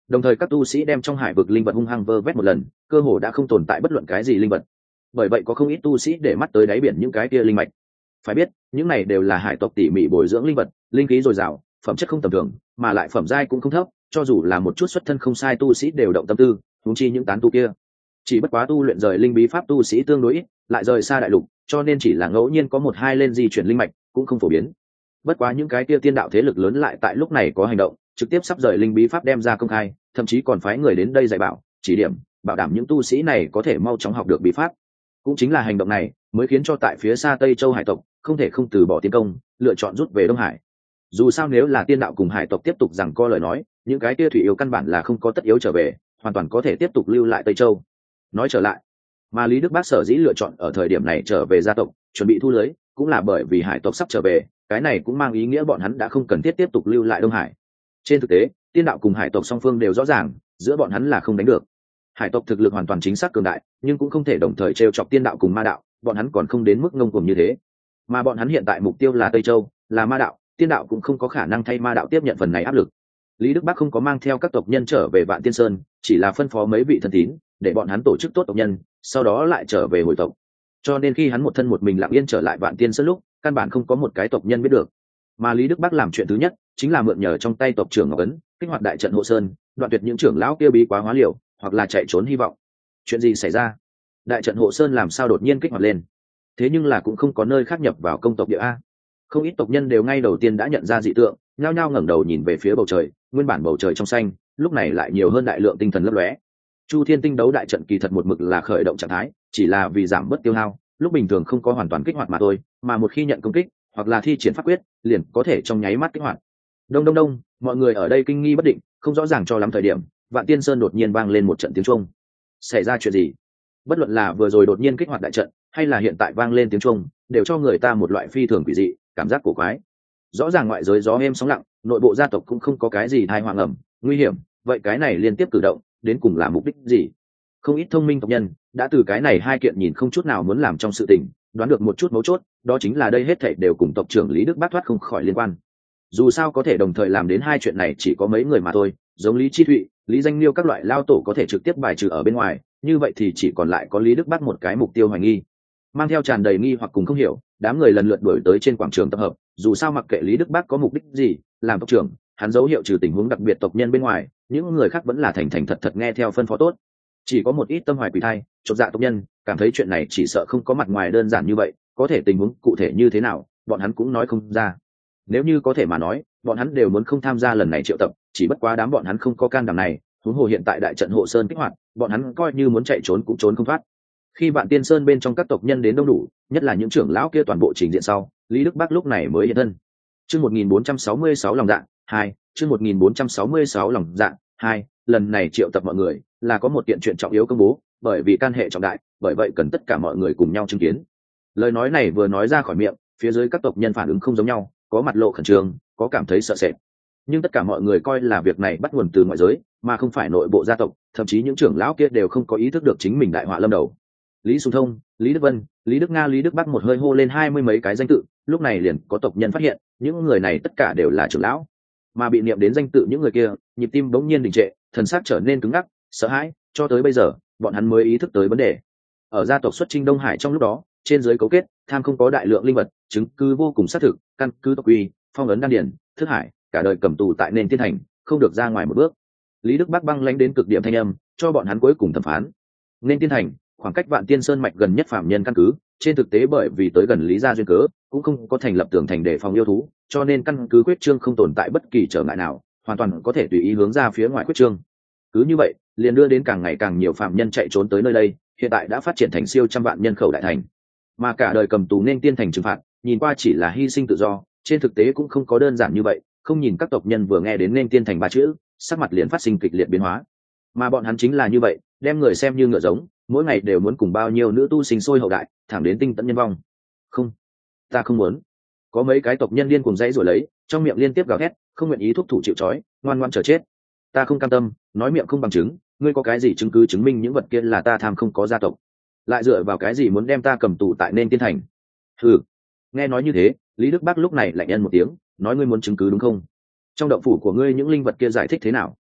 đồng thời các tu sĩ đem trong hải vực linh vật hung hăng vơ vét một lần, cơ hồ đã không tồn tại bất luận cái gì linh vật. Bởi vậy có không ít tu sĩ để mắt tới đáy biển những cái kia linh mạch. Phải biết những này đều là hải tộc tỉ mỉ bồi dưỡng linh vật, linh khí dồi dào, phẩm chất không tầm thường, mà lại phẩm giai cũng không thấp, cho dù là một chút xuất thân không sai tu sĩ đều động tâm tư, huống chi những tán tu kia. Chỉ bất quá tu luyện rời linh bí pháp tu sĩ tương đối ít, lại rời xa đại lục, cho nên chỉ là ngẫu nhiên có một hai lên di chuyển linh mạch, cũng không phổ biến. Bất quá những cái kia tiên đạo thế lực lớn lại tại lúc này có hành động, trực tiếp sắp rời linh bí pháp đem ra công khai, thậm chí còn phái người đến đây dạy bảo, chỉ điểm, bảo đảm những tu sĩ này có thể mau chóng học được bí pháp. Cũng chính là hành động này mới khiến cho tại phía xa Tây Châu hải tộc không thể không từ bỏ tiến công, lựa chọn rút về Đông Hải. Dù sao nếu là tiên đạo cùng hải tộc tiếp tục giằng co lời nói, những cái kia thủy yếu căn bản là không có tất yếu trở về, hoàn toàn có thể tiếp tục lưu lại Tây Châu. Nói trở lại, mà Lý Đức Bác sở dĩ lựa chọn ở thời điểm này trở về gia tộc, chuẩn bị thu lưới, cũng là bởi vì hải tộc sắp trở về, cái này cũng mang ý nghĩa bọn hắn đã không cần thiết tiếp tục lưu lại Đông Hải. Trên thực tế, tiên đạo cùng hải tộc song phương đều rõ ràng, giữa bọn hắn là không đánh được. Hải tộc thực lực hoàn toàn chính xác cường đại, nhưng cũng không thể đồng thời trêu chọc tiên đạo cùng ma đạo, bọn hắn còn không đến mức ngông cuồng như thế. Mà bọn hắn hiện tại mục tiêu là Tây Châu, là ma đạo, tiên đạo cũng không có khả năng thay ma đạo tiếp nhận phần này áp lực. Lý Đức Bắc không có mang theo các tộc nhân trở về Vạn Tiên Sơn, chỉ là phân phó mấy vị thân tín để bọn hắn tổ chức tốt tộc nhân, sau đó lại trở về hồi tộc. Cho nên khi hắn một thân một mình lặng yên trở lại Vạn Tiên Sơn lúc, căn bản không có một cái tộc nhân biết được. Mà Lý Đức Bắc làm chuyện thứ nhất chính là mượn nhờ trong tay tộc trưởng Ngọc Ấn, kích hoạt đại trận hộ sơn, đoạn tuyệt những trưởng lão kia bí quá hóa liều, hoặc là chạy trốn hy vọng. Chuyện gì xảy ra? Đại trận hộ sơn làm sao đột nhiên kích hoạt lên? Thế nhưng là cũng không có nơi khác nhập vào công tộc địa a. Không ít tộc nhân đều ngay đầu tiên đã nhận ra dị tượng, nhao nhao ngẩng đầu nhìn về phía bầu trời, nguyên bản bầu trời trong xanh, lúc này lại nhiều hơn đại lượng tinh thần lấp lóe. Chu Thiên Tinh đấu đại trận kỳ thật một mực là khởi động trạng thái, chỉ là vì giảm bớt tiêu hao, lúc bình thường không có hoàn toàn kích hoạt mà thôi, mà một khi nhận công kích, hoặc là thi triển pháp quyết, liền có thể trong nháy mắt kích hoạt. Đông đông đông, mọi người ở đây kinh nghi bất định, không rõ ràng cho lắm thời điểm, Vạn Tiên Sơn đột nhiên vang lên một trận tiếng chuông. Xảy ra chuyện gì? Bất luận là vừa rồi đột nhiên kích hoạt đại trận, hay là hiện tại vang lên tiếng chuông, đều cho người ta một loại phi thường quỷ dị, cảm giác cổ quái. Rõ ràng ngoại giới gió êm sóng lặng, nội bộ gia tộc cũng không có cái gì tai họa ngầm, nguy hiểm, vậy cái này liên tiếp cử động, đến cùng là mục đích gì? Không ít thông minh tộc nhân đã từ cái này hai kiện nhìn không chút nào muốn làm trong sự tình, đoán được một chút mấu chốt, đó chính là đây hết thảy đều cùng tộc trưởng Lý Đức Bác thoát không khỏi liên quan. Dù sao có thể đồng thời làm đến hai chuyện này chỉ có mấy người mà thôi, giống Lý Chi Thụy, Lý Danh Liêu các loại lao tổ có thể trực tiếp bài trừ ở bên ngoài, như vậy thì chỉ còn lại có Lý Đức Bác một cái mục tiêu hoài nghi. Mang theo tràn đầy nghi hoặc cùng không hiểu, đám người lần lượt đuổi tới trên quảng trường tập hợp, dù sao mặc kệ Lý Đức Bác có mục đích gì, làm tộc trưởng, hắn dấu hiệu trừ tình huống đặc biệt tộc nhân bên ngoài, những người khác vẫn là thành thành thật thật nghe theo phân phó tốt. Chỉ có một ít tâm hoài quỷ thai, chột dạ tộc nhân, cảm thấy chuyện này chỉ sợ không có mặt ngoài đơn giản như vậy, có thể tình huống cụ thể như thế nào, bọn hắn cũng nói không ra. Nếu như có thể mà nói, bọn hắn đều muốn không tham gia lần này triệu tập, chỉ bất quá đám bọn hắn không có can đảm này, huống hồ hiện tại đại trận hộ sơn kích hoạt, bọn hắn coi như muốn chạy trốn cũng trốn không thoát. Khi Vạn Tiên Sơn bên trong các tộc nhân đến đông đủ, nhất là những trưởng lão kia toàn bộ trình diện sau, Lý Đức Bác lúc này mới hiện thân. Chương một nghìn bốn trăm sáu mươi sáu lòng dạ hai, chương một nghìn bốn trăm sáu mươi sáu lòng dạ hai, lần này triệu tập mọi người là có một kiện chuyện trọng yếu công bố, bởi vì can hệ trọng đại, bởi vậy cần tất cả mọi người cùng nhau chứng kiến. Lời nói này vừa nói ra khỏi miệng, phía dưới các tộc nhân phản ứng không giống nhau, có mặt lộ khẩn trương, có cảm thấy sợ sệt. Nhưng tất cả mọi người coi là việc này bắt nguồn từ ngoại giới, mà không phải nội bộ gia tộc, thậm chí những trưởng lão kia đều không có ý thức được chính mình đại họa lâm đầu. Lý Sùng Thông, Lý Đức Vân, Lý Đức Nga, Lý Đức Bắc một hơi hô lên hai mươi mấy cái danh tự, lúc này liền có tộc nhân phát hiện, những người này tất cả đều là trưởng lão, mà bị niệm đến danh tự những người kia, nhịp tim bỗng nhiên đình trệ, thần sắc trở nên cứng ngắc, sợ hãi, cho tới bây giờ, bọn hắn mới ý thức tới vấn đề. Ở gia tộc xuất chinh Đông Hải trong lúc đó, trên dưới cấu kết, tham không có đại lượng linh vật, chứng cứ vô cùng xác thực, căn cứ tộc quy, phong ấn đan điển, thức hải, cả đời cầm tù tại nền tiên thành, không được ra ngoài một bước. Lý Đức Bắc băng lãnh đến cực điểm thanh âm, cho bọn hắn cuối cùng thẩm phán. Nên tiên thành, khoảng cách Vạn Tiên Sơn mạch gần nhất phạm nhân căn cứ, trên thực tế bởi vì tới gần Lý gia duyên cớ, cũng không có thành lập tường thành để phòng yêu thú, cho nên căn cứ quyết trương không tồn tại bất kỳ trở ngại nào, hoàn toàn có thể tùy ý hướng ra phía ngoài quyết trương. Cứ như vậy, liền đưa đến càng ngày càng nhiều phạm nhân chạy trốn tới nơi đây, hiện tại đã phát triển thành siêu trăm vạn nhân khẩu đại thành. Mà cả đời cầm tù nên tiên thành trừng phạt, nhìn qua chỉ là hy sinh tự do, trên thực tế cũng không có đơn giản như vậy, không nhìn các tộc nhân vừa nghe đến nên tiên thành ba chữ, sắc mặt liền phát sinh kịch liệt biến hóa. Mà bọn hắn chính là như vậy, đem người xem như ngựa giống, mỗi ngày đều muốn cùng bao nhiêu nữ tu sinh sôi hậu đại, thẳng đến tinh tận nhân vong. Không, ta không muốn. Có mấy cái tộc nhân điên cuồng dãy rồi lấy, trong miệng liên tiếp gào thét, không nguyện ý thúc thủ chịu trói, ngoan ngoãn chờ chết. Ta không cam tâm, nói miệng không bằng chứng, ngươi có cái gì chứng cứ chứng minh những vật kia là ta tham không có gia tộc? Lại dựa vào cái gì muốn đem ta cầm tù tại nên tiên thành? Hừ. Nghe nói như thế, Lý Đức Bắc lúc này lạnh nhân một tiếng, nói ngươi muốn chứng cứ đúng không? Trong động phủ của ngươi những linh vật kia giải thích thế nào?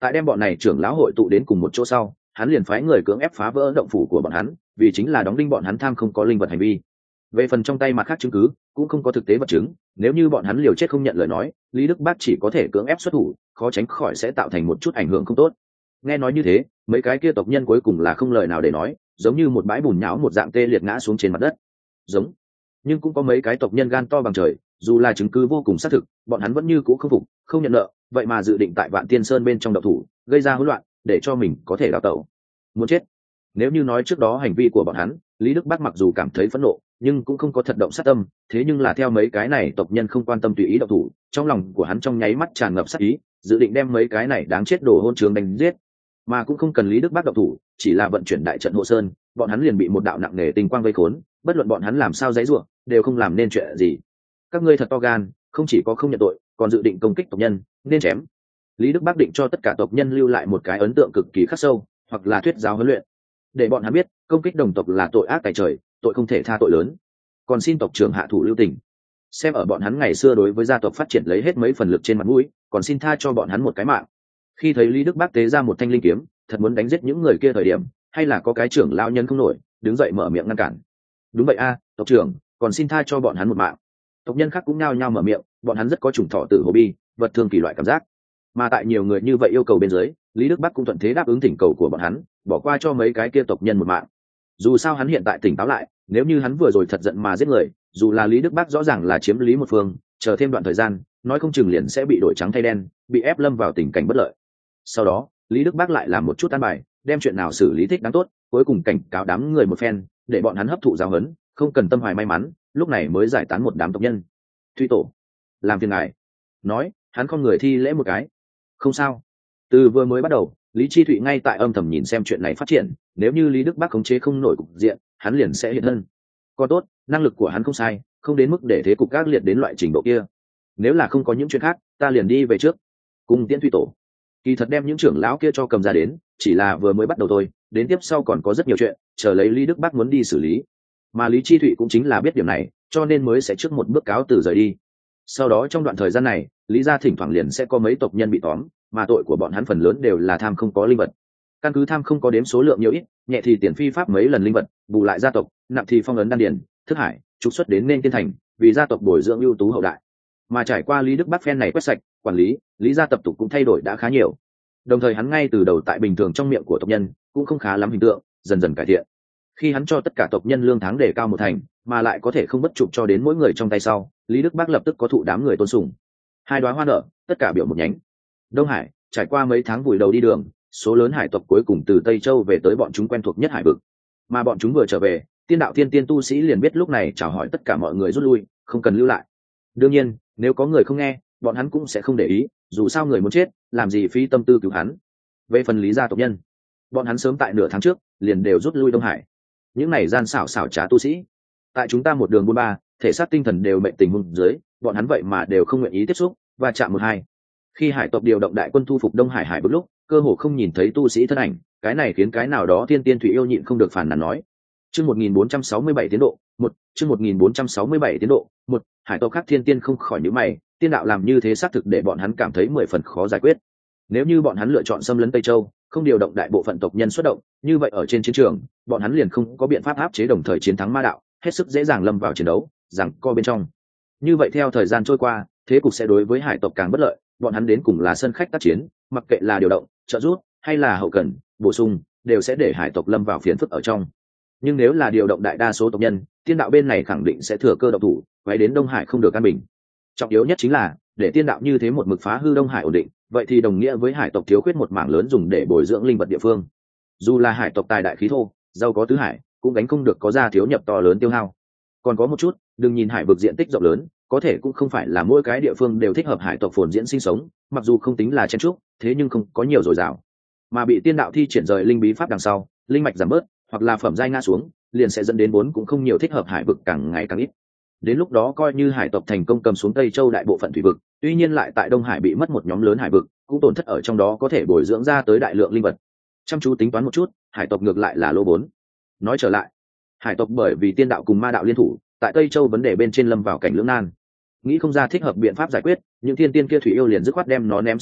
Tại đem bọn này trưởng lão hội tụ đến cùng một chỗ sau, hắn liền phái người cưỡng ép phá vỡ động phủ của bọn hắn, vì chính là đóng đinh bọn hắn tham không có linh vật hành vi. Về phần trong tay mặt khác chứng cứ, cũng không có thực tế vật chứng, nếu như bọn hắn liều chết không nhận lời nói, Lý Đức Bác chỉ có thể cưỡng ép xuất thủ, khó tránh khỏi sẽ tạo thành một chút ảnh hưởng không tốt. Nghe nói như thế, mấy cái kia tộc nhân cuối cùng là không lời nào để nói, giống như một bãi bùn nhão một dạng tê liệt ngã xuống trên mặt đất. Giống. Nhưng cũng có mấy cái tộc nhân gan to bằng trời, dù là chứng cứ vô cùng xác thực, bọn hắn vẫn như cũ không phục, không nhận nợ, vậy mà dự định tại Vạn Tiên Sơn bên trong động thủ, gây ra hỗn loạn, để cho mình có thể đào tẩu. Muốn chết. Nếu như nói trước đó hành vi của bọn hắn, Lý Đức Bác mặc dù cảm thấy phẫn nộ, nhưng cũng không có thật động sát tâm, thế nhưng là theo mấy cái này tộc nhân không quan tâm tùy ý động thủ, trong lòng của hắn trong nháy mắt tràn ngập sát ý, dự định đem mấy cái này đáng chết đổ hôn trường đánh giết. Mà cũng không cần Lý Đức Bác động thủ, chỉ là vận chuyển đại trận hộ sơn, bọn hắn liền bị một đạo nặng nề tình quang vây khốn, bất luận bọn hắn làm sao giãy giụa, đều không làm nên chuyện gì. Các ngươi thật to gan, không chỉ có không nhận tội, còn dự định công kích tộc nhân, nên chém. Lý Đức Bác định cho tất cả tộc nhân lưu lại một cái ấn tượng cực kỳ khắc sâu, hoặc là thuyết giáo huấn luyện, để bọn hắn biết công kích đồng tộc là tội ác tại trời, tội không thể tha tội lớn. Còn xin tộc trưởng hạ thủ lưu tình, xem ở bọn hắn ngày xưa đối với gia tộc phát triển lấy hết mấy phần lực trên mặt mũi, còn xin tha cho bọn hắn một cái mạng. Khi thấy Lý Đức Bác tế ra một thanh linh kiếm, thật muốn đánh giết những người kia thời điểm, hay là có cái trưởng lão nhân không nổi, đứng dậy mở miệng ngăn cản. Đúng vậy a, tộc trưởng, còn xin tha cho bọn hắn một mạng. Tộc nhân khác cũng nhao nhao mở miệng, bọn hắn rất có chủng thọ tử hồ bi, vật thương kỳ loại cảm giác. Mà tại nhiều người như vậy yêu cầu bên dưới, Lý Đức Bác cũng thuận thế đáp ứng thỉnh cầu của bọn hắn, bỏ qua cho mấy cái kia tộc nhân một mạng. Dù sao hắn hiện tại tỉnh táo lại, nếu như hắn vừa rồi thật giận mà giết người, dù là Lý Đức Bác rõ ràng là chiếm lý một phương, chờ thêm đoạn thời gian, nói không chừng liền sẽ bị đổi trắng thay đen, bị ép lâm vào tình cảnh bất lợi. Sau đó, Lý Đức Bác lại làm một chút an bài, đem chuyện nào xử lý thích đáng tốt, cuối cùng cảnh cáo đám người một phen, để bọn hắn hấp thụ giáo huấn, không cần tâm hoài may mắn, lúc này mới giải tán một đám tộc nhân. Thủy tổ, làm phiền ngài. Nói, hắn không người thi lễ một cái. Không sao. Từ vừa mới bắt đầu, Lý Chi Thụy ngay tại âm thầm nhìn xem chuyện này phát triển, nếu như Lý Đức Bác khống chế không nổi cục diện, hắn liền sẽ hiện thân. Còn tốt, năng lực của hắn không sai, không đến mức để thế cục các liệt đến loại trình độ kia. Nếu là không có những chuyện khác, ta liền đi về trước. Cùng tiễn Thủy tổ. Kỳ thật đem những trưởng lão kia cho cầm ra đến, chỉ là vừa mới bắt đầu thôi, đến tiếp sau còn có rất nhiều chuyện, chờ lấy Lý Đức Bác muốn đi xử lý. Mà Lý Chi Thụy cũng chính là biết điểm này, cho nên mới sẽ trước một bước cáo từ rời đi. Sau đó trong đoạn thời gian này, Lý gia thỉnh thoảng liền sẽ có mấy tộc nhân bị tóm, mà tội của bọn hắn phần lớn đều là tham không có linh vật. Căn cứ tham không có đếm số lượng nhiều ít, nhẹ thì tiền phi pháp mấy lần linh vật, bù lại gia tộc, nặng thì phong ấn đan điền, thức hải, trục xuất đến nên tiên thành, vì gia tộc bồi dưỡng ưu tú hậu đại. Mà trải qua Lý Đức Bác phen này quét sạch, quản lý, Lý gia tập tục cũng thay đổi đã khá nhiều. Đồng thời hắn ngay từ đầu tại bình thường trong miệng của tộc nhân cũng không khá lắm hình tượng, dần dần cải thiện. Khi hắn cho tất cả tộc nhân lương tháng đề cao một thành, mà lại có thể không bất chụp cho đến mỗi người trong tay sau, Lý Đức Bác lập tức có thụ đám người tôn sùng. Hai đóa hoa nở, tất cả biểu một nhánh. Đông Hải, trải qua mấy tháng vùi đầu đi đường, số lớn hải tộc cuối cùng từ Tây Châu về tới bọn chúng quen thuộc nhất hải vực. Mà bọn chúng vừa trở về, tiên đạo thiên tiên tu sĩ liền biết lúc này chào hỏi tất cả mọi người rút lui, không cần lưu lại. Đương nhiên, nếu có người không nghe, bọn hắn cũng sẽ không để ý, dù sao người muốn chết, làm gì phí tâm tư cứu hắn. Về phần Lý gia tộc nhân, bọn hắn sớm tại nửa tháng trước liền đều rút lui Đông Hải. Những này gian xảo xảo trá tu sĩ, tại chúng ta một đường buôn ba, thể xác tinh thần đều mệnh tình huống dưới, bọn hắn vậy mà đều không nguyện ý tiếp xúc và chạm một hai. Khi hải tộc điều động đại quân thu phục Đông Hải hải vực lúc, cơ hồ không nhìn thấy tu sĩ thân ảnh, cái này khiến cái nào đó thiên tiên thủy yêu nhịn không được phàn nàn nói. Chương một nghìn bốn trăm sáu mươi bảy tiến độ, một, chương một nghìn bốn trăm sáu mươi bảy tiến độ, một, hải tộc khác thiên tiên không khỏi nhíu mày, tiên đạo làm như thế xác thực để bọn hắn cảm thấy mười phần khó giải quyết. Nếu như bọn hắn lựa chọn xâm lấn Tây Châu, không điều động đại bộ phận tộc nhân xuất động, như vậy ở trên chiến trường, bọn hắn liền không có biện pháp áp chế đồng thời chiến thắng ma đạo, hết sức dễ dàng lâm vào chiến đấu, rằng co bên trong. Như vậy theo thời gian trôi qua, thế cục sẽ đối với hải tộc càng bất lợi, bọn hắn đến cùng là sân khách tác chiến, mặc kệ là điều động, trợ giúp hay là hậu cần, bổ sung, đều sẽ để hải tộc lâm vào phiền phức ở trong. Nhưng nếu là điều động đại đa số tộc nhân, tiên đạo bên này khẳng định sẽ thừa cơ động thủ, quay đến Đông Hải không được an bình. Trọng yếu nhất chính là để tiên đạo như thế một mực phá hư Đông Hải ổn định, vậy thì đồng nghĩa với hải tộc thiếu khuyết một mảng lớn dùng để bồi dưỡng linh vật địa phương. Dù là hải tộc tài đại khí thô, giàu có tứ hải, cũng gánh không được có ra thiếu nhập to lớn tiêu hao. Còn có một chút, đừng nhìn hải vực diện tích rộng lớn, có thể cũng không phải là mỗi cái địa phương đều thích hợp hải tộc phồn diễn sinh sống, mặc dù không tính là chen trúc, thế nhưng không có nhiều dồi dào. Mà bị tiên đạo thi triển rời linh bí pháp đằng sau, linh mạch giảm bớt, hoặc là phẩm giai ngã xuống, liền sẽ dẫn đến vốn cũng không nhiều thích hợp hải vực càng ngày càng ít. Đến lúc đó coi như hải tộc thành công cầm xuống Tây Châu đại bộ phận thủy vực, tuy nhiên lại tại Đông Hải bị mất một nhóm lớn hải vực, cũng tổn thất ở trong đó có thể bồi dưỡng ra tới đại lượng linh vật. Chăm chú tính toán một chút, hải tộc ngược lại là lỗ vốn. Nói trở lại, hải tộc bởi vì tiên đạo cùng ma đạo liên thủ, tại Tây Châu vấn đề bên trên lâm vào cảnh lưỡng nan, nghĩ không ra thích hợp biện pháp giải quyết, những thiên tiên kia thủy yêu liền dứt khoát đem nó ném sau,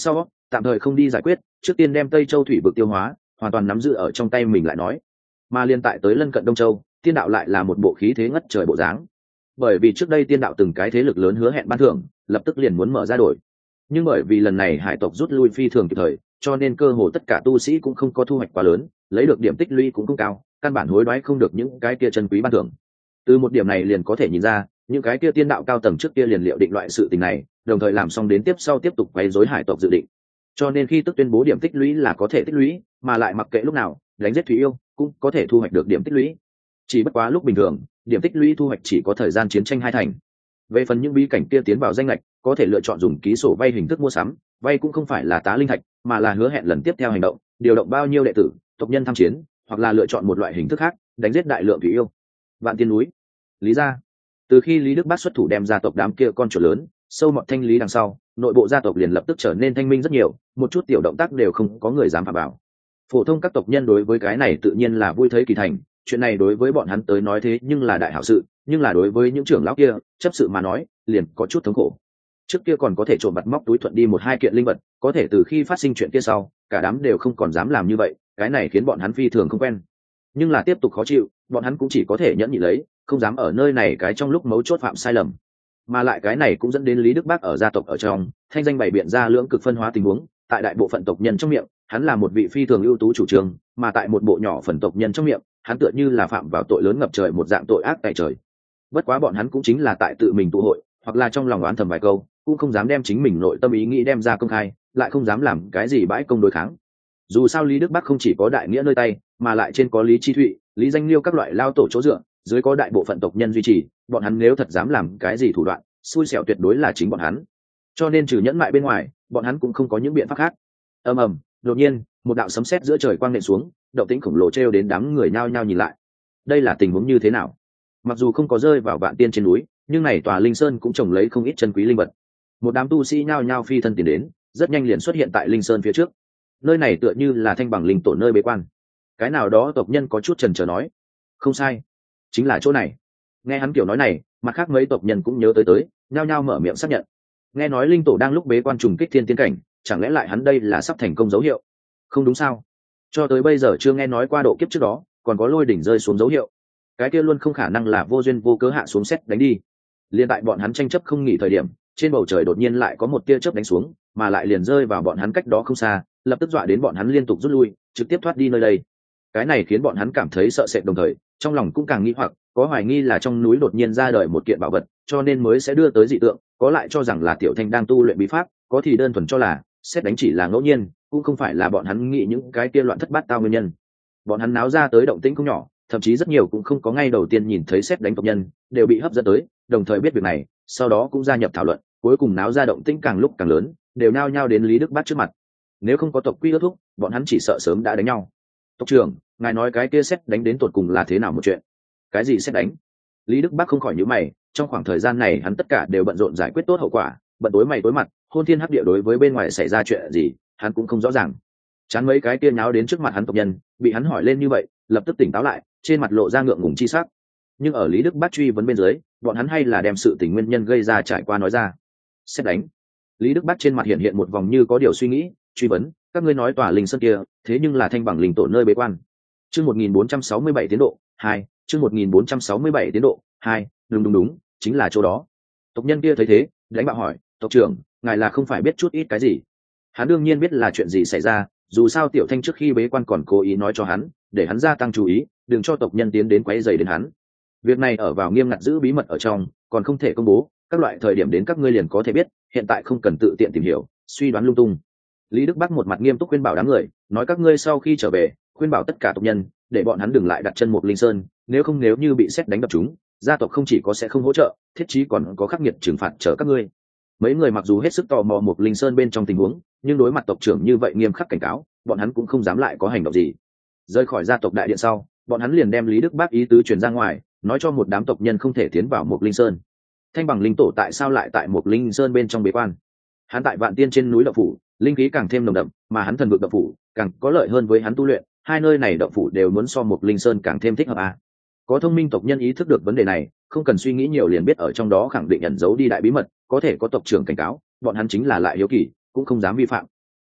tạm thời không đi giải quyết, trước tiên đem Tây Châu thủy vực tiêu hóa, hoàn toàn nắm giữ ở trong tay mình lại nói. Mà liên tại tới lân cận Đông Châu, tiên đạo lại là một bộ khí thế ngất trời bộ dáng. Bởi vì trước đây tiên đạo từng cái thế lực lớn hứa hẹn ban thưởng, lập tức liền muốn mở ra đổi. Nhưng bởi vì lần này hải tộc rút lui phi thường kịp thời, cho nên cơ hồ tất cả tu sĩ cũng không có thu hoạch quá lớn, lấy được điểm tích lũy cũng không cao, căn bản hối đoái không được những cái kia chân quý ban thưởng. Từ một điểm này liền có thể nhìn ra, những cái kia tiên đạo cao tầng trước kia liền liệu định loại sự tình này, đồng thời làm xong đến tiếp sau tiếp tục quấy rối hải tộc dự định. Cho nên khi tức tuyên bố điểm tích lũy là có thể tích lũy, mà lại mặc kệ lúc nào đánh giết thủy yêu cũng có thể thu hoạch được điểm tích lũy. Chỉ bất quá lúc bình thường, điểm tích lũy thu hoạch chỉ có thời gian chiến tranh hai thành. Về phần những bí cảnh kia tiến vào danh lệch, có thể lựa chọn dùng ký sổ vay hình thức mua sắm, vay cũng không phải là tá linh thạch, mà là hứa hẹn lần tiếp theo hành động, điều động bao nhiêu đệ tử, tộc nhân tham chiến, hoặc là lựa chọn một loại hình thức khác, đánh giết đại lượng thủy yêu. Vạn Tiên núi, Lý gia. Từ khi Lý Đức Bát xuất thủ đem gia tộc đám kia con chuột lớn, sâu mọt thanh lý đằng sau, nội bộ gia tộc liền lập tức trở nên thanh minh rất nhiều, một chút tiểu động tác đều không có người dám phạm vào. Phổ thông các tộc nhân đối với cái này tự nhiên là vui thấy kỳ thành, chuyện này đối với bọn hắn tới nói thế nhưng là đại hảo sự, nhưng là đối với những trưởng lão kia, chấp sự mà nói, liền có chút thống khổ. Trước kia còn có thể trộm vặt móc túi thuận đi một hai kiện linh vật, có thể từ khi phát sinh chuyện kia sau, cả đám đều không còn dám làm như vậy, cái này khiến bọn hắn phi thường không quen. Nhưng là tiếp tục khó chịu, bọn hắn cũng chỉ có thể nhẫn nhịn lấy, không dám ở nơi này cái trong lúc mấu chốt phạm sai lầm. Mà lại cái này cũng dẫn đến Lý Đức Bác ở gia tộc ở trong, thanh danh bày biện ra lưỡng cực phân hóa tình huống, tại đại bộ phận tộc nhân trong miệng, hắn là một vị phi thường ưu tú chủ trương, mà tại một bộ nhỏ phần tộc nhân trong miệng, hắn tựa như là phạm vào tội lớn ngập trời một dạng tội ác tại trời. Bất quá bọn hắn cũng chính là tại tự mình tụ hội, hoặc là trong lòng oán thầm vài câu, cũng không dám đem chính mình nội tâm ý nghĩ đem ra công khai, lại không dám làm cái gì bãi công đối kháng. Dù sao Lý Đức Bắc không chỉ có đại nghĩa nơi tay, mà lại trên có Lý Chi Thụy, Lý Danh Liêu các loại lao tổ chỗ dựa, dưới có đại bộ phận tộc nhân duy trì, bọn hắn nếu thật dám làm cái gì thủ đoạn, xui xẻo tuyệt đối là chính bọn hắn. Cho nên trừ nhẫn mại bên ngoài, bọn hắn cũng không có những biện pháp khác. Ầm ầm, đột nhiên, một đạo sấm sét giữa trời quang nện xuống, động tĩnh khổng lồ trêu đến đám người nhao nhao nhìn lại. Đây là tình huống như thế nào? Mặc dù không có rơi vào Vạn Tiên trên núi, nhưng này tòa linh sơn cũng trồng lấy không ít chân quý linh vật. Một đám tu sĩ nhao nhao phi thân tiến đến, rất nhanh liền xuất hiện tại linh sơn phía trước. Nơi này tựa như là thanh bằng linh tổ nơi bế quan. Cái nào đó tộc nhân có chút chần chờ nói, không sai, chính là chỗ này. Nghe hắn kiểu nói này, mặt khác mấy tộc nhân cũng nhớ tới tới, nhao nhao mở miệng xác nhận. Nghe nói linh tổ đang lúc bế quan trùng kích thiên tiên cảnh, chẳng lẽ lại hắn đây là sắp thành công dấu hiệu? Không đúng sao? Cho tới bây giờ chưa nghe nói qua độ kiếp trước đó, còn có lôi đỉnh rơi xuống dấu hiệu. Cái kia luôn không khả năng là vô duyên vô cớ hạ xuống xét đánh đi. Liên tại bọn hắn tranh chấp không nghỉ thời điểm, trên bầu trời đột nhiên lại có một tia chớp đánh xuống, mà lại liền rơi vào bọn hắn cách đó không xa, lập tức dọa đến bọn hắn liên tục rút lui, trực tiếp thoát đi nơi đây. Cái này khiến bọn hắn cảm thấy sợ sệt, đồng thời trong lòng cũng càng nghi hoặc, có hoài nghi là trong núi đột nhiên ra đời một kiện bảo vật, cho nên mới sẽ đưa tới dị tượng, có lại cho rằng là Tiểu Thanh đang tu luyện bí pháp, có thì đơn thuần cho là xét đánh chỉ là ngẫu nhiên, cũng không phải là bọn hắn nghĩ những cái kia loạn thất bát tao nguyên nhân. Bọn hắn náo ra tới động tĩnh không nhỏ, thậm chí rất nhiều cũng không có ngay đầu tiên nhìn thấy xét đánh tộc nhân, đều bị hấp dẫn tới, đồng thời biết việc này, sau đó cũng gia nhập thảo luận, cuối cùng náo ra động tĩnh càng lúc càng lớn, đều nao nhao đến Lý Đức Bát trước mặt. Nếu không có tộc quy ước thúc, bọn hắn chỉ sợ sớm đã đánh nhau. Tộc trưởng, ngài nói cái kia xét đánh đến tột cùng là thế nào một chuyện? Cái gì xét đánh? Lý Đức Bắc không khỏi nhíu mày, trong khoảng thời gian này hắn tất cả đều bận rộn giải quyết tốt hậu quả, bận tối mày tối mặt, hôn thiên hắc địa đối với bên ngoài xảy ra chuyện gì, hắn cũng không rõ ràng. Chán mấy cái kia nháo đến trước mặt hắn tộc nhân, bị hắn hỏi lên như vậy, lập tức tỉnh táo lại, trên mặt lộ ra ngượng ngùng chi sắc. Nhưng ở Lý Đức Bắc truy vấn bên dưới, bọn hắn hay là đem sự tình nguyên nhân gây ra trải qua nói ra. Xét đánh. Lý Đức Bắc trên mặt hiện hiện một vòng như có điều suy nghĩ, truy vấn, các ngươi nói tòa linh sơn kia, thế nhưng là thanh bằng linh tổ nơi bế quan. Chương một nghìn bốn trăm sáu mươi bảy tiến độ hai, chương một nghìn bốn trăm sáu mươi bảy tiến độ hai, đúng đúng đúng, chính là chỗ đó. Tộc nhân kia thấy thế, đánh bạo hỏi, tộc trưởng, ngài là không phải biết chút ít cái gì? Hắn đương nhiên biết là chuyện gì xảy ra, dù sao Tiểu Thanh trước khi bế quan còn cố ý nói cho hắn, để hắn gia tăng chú ý, đừng cho tộc nhân tiến đến quấy rầy đến hắn. Việc này ở vào nghiêm ngặt giữ bí mật ở trong, còn không thể công bố, các loại thời điểm đến các ngươi liền có thể biết, hiện tại không cần tự tiện tìm hiểu, suy đoán lung tung. Lý Đức Bắc một mặt nghiêm túc khuyên bảo đám người, nói các ngươi sau khi trở về, khuyên bảo tất cả tộc nhân, để bọn hắn đừng lại đặt chân một linh sơn, nếu không nếu như bị xét đánh đập chúng, gia tộc không chỉ có sẽ không hỗ trợ, thiết chí còn có khắc nghiệt trừng phạt trở các ngươi. Mấy người mặc dù hết sức tò mò một linh sơn bên trong tình huống, nhưng đối mặt tộc trưởng như vậy nghiêm khắc cảnh cáo, bọn hắn cũng không dám lại có hành động gì. Rời khỏi gia tộc đại điện sau, bọn hắn liền đem Lý Đức Bắc ý tứ truyền ra ngoài, nói cho một đám tộc nhân không thể tiến vào một linh sơn. Thanh bằng linh tổ tại sao lại tại một linh sơn bên trong bế quan? Hắn tại Vạn Tiên trên núi Động Phủ, linh khí càng thêm nồng đậm, mà hắn thần vực Động Phủ càng có lợi hơn với hắn tu luyện, hai nơi này Động Phủ đều muốn so một linh sơn càng thêm thích hợp à. Có thông minh tộc nhân ý thức được vấn đề này, không cần suy nghĩ nhiều liền biết ở trong đó khẳng định ẩn giấu đi đại bí mật, có thể có tộc trưởng cảnh cáo, bọn hắn chính là lại hiếu kỳ, cũng không dám vi phạm.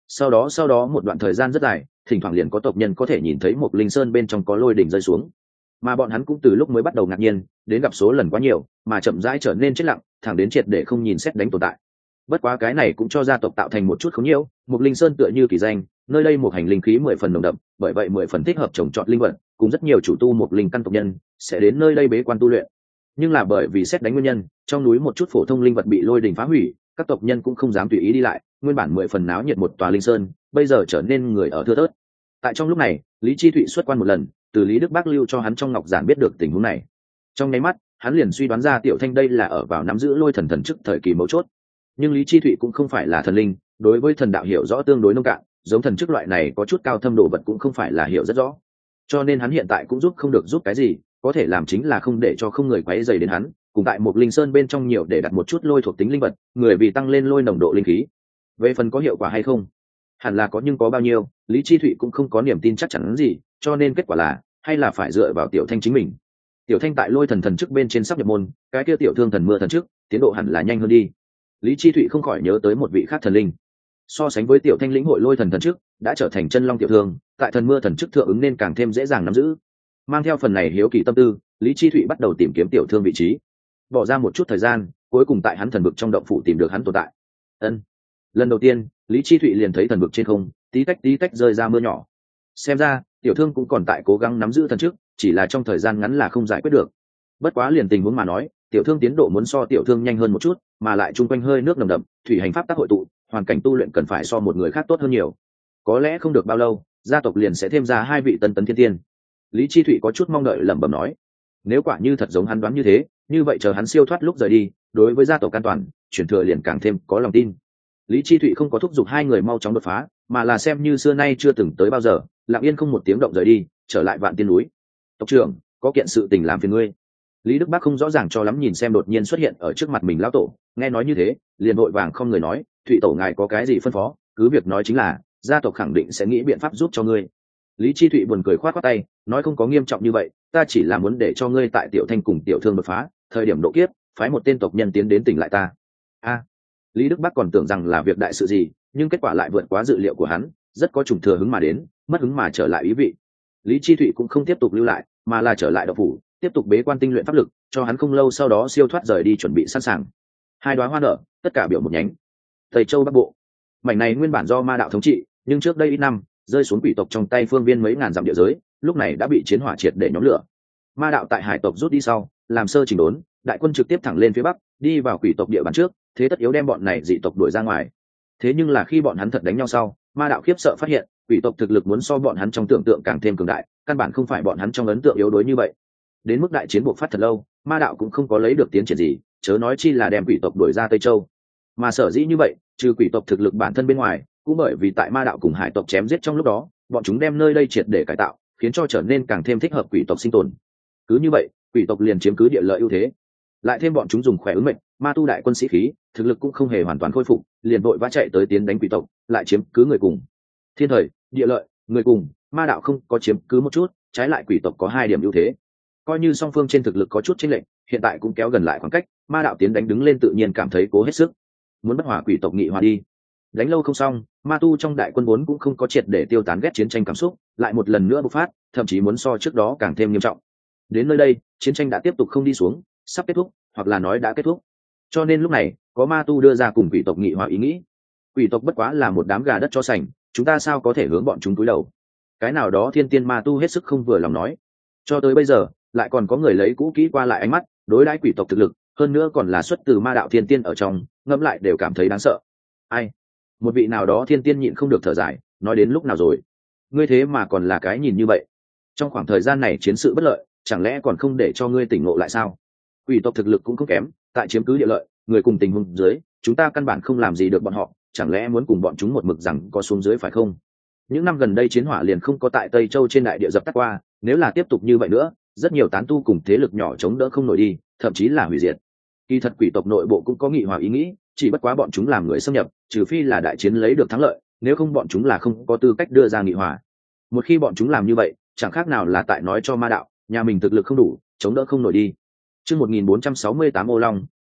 sau đó sau đó một đoạn thời gian rất dài, thỉnh thoảng liền có tộc nhân có thể nhìn thấy một linh sơn bên trong có lôi đỉnh rơi xuống, mà bọn hắn cũng từ lúc mới bắt đầu ngạc nhiên đến gặp số lần quá nhiều mà chậm rãi trở nên chết lặng, thẳng đến triệt để không nhìn xét đánh tồn tại. Bất quá cái này cũng cho gia tộc tạo thành một chút không nhiễu, một linh sơn tựa như kỳ danh, nơi đây một hành linh khí mười phần nồng đậm, bởi vậy mười phần thích hợp trồng trọt linh vật, cùng rất nhiều chủ tu một linh căn tộc nhân sẽ đến nơi đây bế quan tu luyện. Nhưng là bởi vì xét đánh nguyên nhân, trong núi một chút phổ thông linh vật bị lôi đình phá hủy, các tộc nhân cũng không dám tùy ý đi lại, nguyên bản mười phần náo nhiệt một tòa linh sơn bây giờ trở nên người ở thưa thớt. Tại trong lúc này, Lý Chi Thụy xuất quan một lần, từ Lý Đức Bác lưu cho hắn trong ngọc giản biết được tình huống này. Trong nháy mắt, hắn liền suy đoán ra Tiểu Thanh đây là ở vào nắm giữ lôi thần thần chức thời kỳ mấu chốt. Nhưng Lý Chi Thụy cũng không phải là thần linh, đối với thần đạo hiểu rõ tương đối nông cạn, giống thần chức loại này có chút cao thâm đồ vật cũng không phải là hiểu rất rõ. Cho nên hắn hiện tại cũng giúp không được giúp cái gì, có thể làm chính là không để cho không người quấy rầy đến hắn, cùng tại một linh sơn bên trong nhiều để đặt một chút lôi thuộc tính linh vật, người vì tăng lên lôi nồng độ linh khí. Về phần có hiệu quả hay không, hẳn là có, nhưng có bao nhiêu, Lý Chi Thụy cũng không có niềm tin chắc chắn gì, cho nên kết quả là hay là phải dựa vào Tiểu Thanh chính mình. Tiểu Thanh tại lôi thần thần chức bên trên sắp nhập môn, cái kia tiểu thương thần mưa thần chức tiến độ hẳn là nhanh hơn đi. Lý Chi Thụy không khỏi nhớ tới một vị khác thần linh, so sánh với Tiểu Thanh lĩnh hội lôi thần thần chức đã trở thành chân long tiểu thương, tại thần mưa thần chức thượng ứng nên càng thêm dễ dàng nắm giữ. Mang theo phần này hiếu kỳ tâm tư, Lý Chi Thụy bắt đầu tìm kiếm tiểu thương vị trí, bỏ ra một chút thời gian, cuối cùng tại hắn thần vực trong động phủ tìm được hắn tồn tại. Ân. Lần đầu tiên, Lý Chi Thụy liền thấy thần vực trên không tí tách tí tách rơi ra mưa nhỏ. Xem ra tiểu thương cũng còn tại cố gắng nắm giữ thần chức, chỉ là trong thời gian ngắn là không giải quyết được. Bất quá liền tình huống mà nói, tiểu thương tiến độ muốn so tiểu thương nhanh hơn một chút, mà lại chung quanh hơi nước nồng đậm, thủy hành pháp tác hội tụ, hoàn cảnh tu luyện cần phải so một người khác tốt hơn nhiều. Có lẽ không được bao lâu, gia tộc liền sẽ thêm ra hai vị tân tấn thiên tiên. Lý Chi Thụy có chút mong đợi lẩm bẩm nói, nếu quả như thật giống hắn đoán như thế, như vậy chờ hắn siêu thoát lúc rời đi, đối với gia tộc an toàn, chuyển thừa liền càng thêm có lòng tin. Lý Chi Thụy không có thúc giục hai người mau chóng đột phá, mà là xem như xưa nay chưa từng tới bao giờ, lặng yên không một tiếng động rời đi, trở lại Vạn Tiên núi. Tộc trưởng, có kiện sự tình làm phiền ngươi. Lý Đức Bác không rõ ràng cho lắm nhìn xem đột nhiên xuất hiện ở trước mặt mình lão tổ, nghe nói như thế, liền vội vàng không người nói, Thụy tổ ngài có cái gì phân phó, cứ việc nói chính là, gia tộc khẳng định sẽ nghĩ biện pháp giúp cho ngươi. Lý Chi Thụy buồn cười khoát khoát tay, nói không có nghiêm trọng như vậy, ta chỉ là muốn để cho ngươi tại Tiểu Thanh cùng tiểu thương đột phá, thời điểm độ kiếp, phái một tên tộc nhân tiến đến tỉnh lại ta. A. À, Lý Đức Bắc còn tưởng rằng là việc đại sự gì, nhưng kết quả lại vượt quá dự liệu của hắn, rất có trùng thừa hứng mà đến, mất hứng mà trở lại ý vị. Lý Chi Thụy cũng không tiếp tục lưu lại, mà là trở lại động phủ, tiếp tục bế quan tinh luyện pháp lực, cho hắn không lâu sau đó siêu thoát rời đi chuẩn bị sẵn sàng. Hai đóa hoa nở, tất cả biểu một nhánh. Tây Châu Bắc Bộ, mảnh này nguyên bản do ma đạo thống trị, nhưng trước đây ít năm rơi xuống quỷ tộc trong tay phương viên mấy ngàn dặm địa giới, lúc này đã bị chiến hỏa triệt để nhóm lửa. Ma đạo tại hải tộc rút đi sau, làm sơ chỉnh đốn, đại quân trực tiếp thẳng lên phía bắc, đi vào quỷ tộc địa bàn trước, thế tất yếu đem bọn này dị tộc đuổi ra ngoài. Thế nhưng là khi bọn hắn thật đánh nhau sau, ma đạo khiếp sợ phát hiện, quỷ tộc thực lực muốn so bọn hắn trong tưởng tượng càng thêm cường đại, căn bản không phải bọn hắn trong ấn tượng yếu đuối như vậy. Đến mức đại chiến buộc phát thật lâu, ma đạo cũng không có lấy được tiến triển gì, chớ nói chi là đem quỷ tộc đuổi ra Tây Châu. Mà sở dĩ như vậy, trừ quỷ tộc thực lực bản thân bên ngoài, cũng bởi vì tại ma đạo cùng hải tộc chém giết trong lúc đó, bọn chúng đem nơi đây triệt để cải tạo, khiến cho trở nên càng thêm thích hợp quỷ tộc sinh tồn. Cứ như vậy, quỷ tộc liền chiếm cứ địa lợi ưu thế. Lại thêm bọn chúng dùng khỏe ứng mệnh, ma tu đại quân sĩ khí, thực lực cũng không hề hoàn toàn khôi phục, liền vội vã chạy tới tiến đánh quỷ tộc, lại chiếm cứ người cùng. Thiên thời, địa lợi, người cùng, ma đạo không có chiếm cứ một chút, trái lại quỷ tộc có hai điểm ưu thế. Coi như song phương trên thực lực có chút chênh lệch, hiện tại cũng kéo gần lại khoảng cách, ma đạo tiến đánh đứng lên tự nhiên cảm thấy cố hết sức, muốn bất hòa quỷ tộc nghị hòa đi. Đánh lâu không xong, ma tu trong đại quân vốn cũng không có triệt để tiêu tán ghét chiến tranh cảm xúc, lại một lần nữa bộc phát, thậm chí muốn so trước đó càng thêm nghiêm trọng. Đến nơi đây, chiến tranh đã tiếp tục không đi xuống, sắp kết thúc, hoặc là nói đã kết thúc. Cho nên lúc này, có ma tu đưa ra cùng quỷ tộc nghị hòa ý nghĩ. Quỷ tộc bất quá là một đám gà đất cho sành, chúng ta sao có thể hướng bọn chúng cúi đầu? Cái nào đó thiên tiên ma tu hết sức không vừa lòng nói. Cho tới bây giờ, lại còn có người lấy cũ kỹ qua lại ánh mắt, đối đãi quỷ tộc thực lực, hơn nữa còn là xuất từ ma đạo thiên tiên ở trong, ngẫm lại đều cảm thấy đáng sợ. Ai? Một vị nào đó thiên tiên nhịn không được thở dài, nói đến lúc nào rồi? Ngươi thế mà còn là cái nhìn như vậy. Trong khoảng thời gian này chiến sự bất lợi, chẳng lẽ còn không để cho ngươi tỉnh ngộ lại sao? Quỷ tộc thực lực cũng không kém, tại chiếm cứ địa lợi, người cùng tình huống dưới, chúng ta căn bản không làm gì được bọn họ, chẳng lẽ muốn cùng bọn chúng một mực rằng có xuống dưới phải không? Những năm gần đây chiến hỏa liền không có tại Tây Châu trên đại địa dập tắt qua, nếu là tiếp tục như vậy nữa, rất nhiều tán tu cùng thế lực nhỏ chống đỡ không nổi đi, thậm chí là hủy diệt. Kỳ thật quỷ tộc nội bộ cũng có nghị hòa ý nghĩ, chỉ bất quá bọn chúng làm người xâm nhập, trừ phi là đại chiến lấy được thắng lợi, nếu không bọn chúng là không có tư cách đưa ra nghị hòa. Một khi bọn chúng làm như vậy, chẳng khác nào là tại nói cho ma đạo, nhà mình thực lực không đủ, chống đỡ không nổi đi. Chương một nghìn bốn trăm sáu mươi tám Ô Long,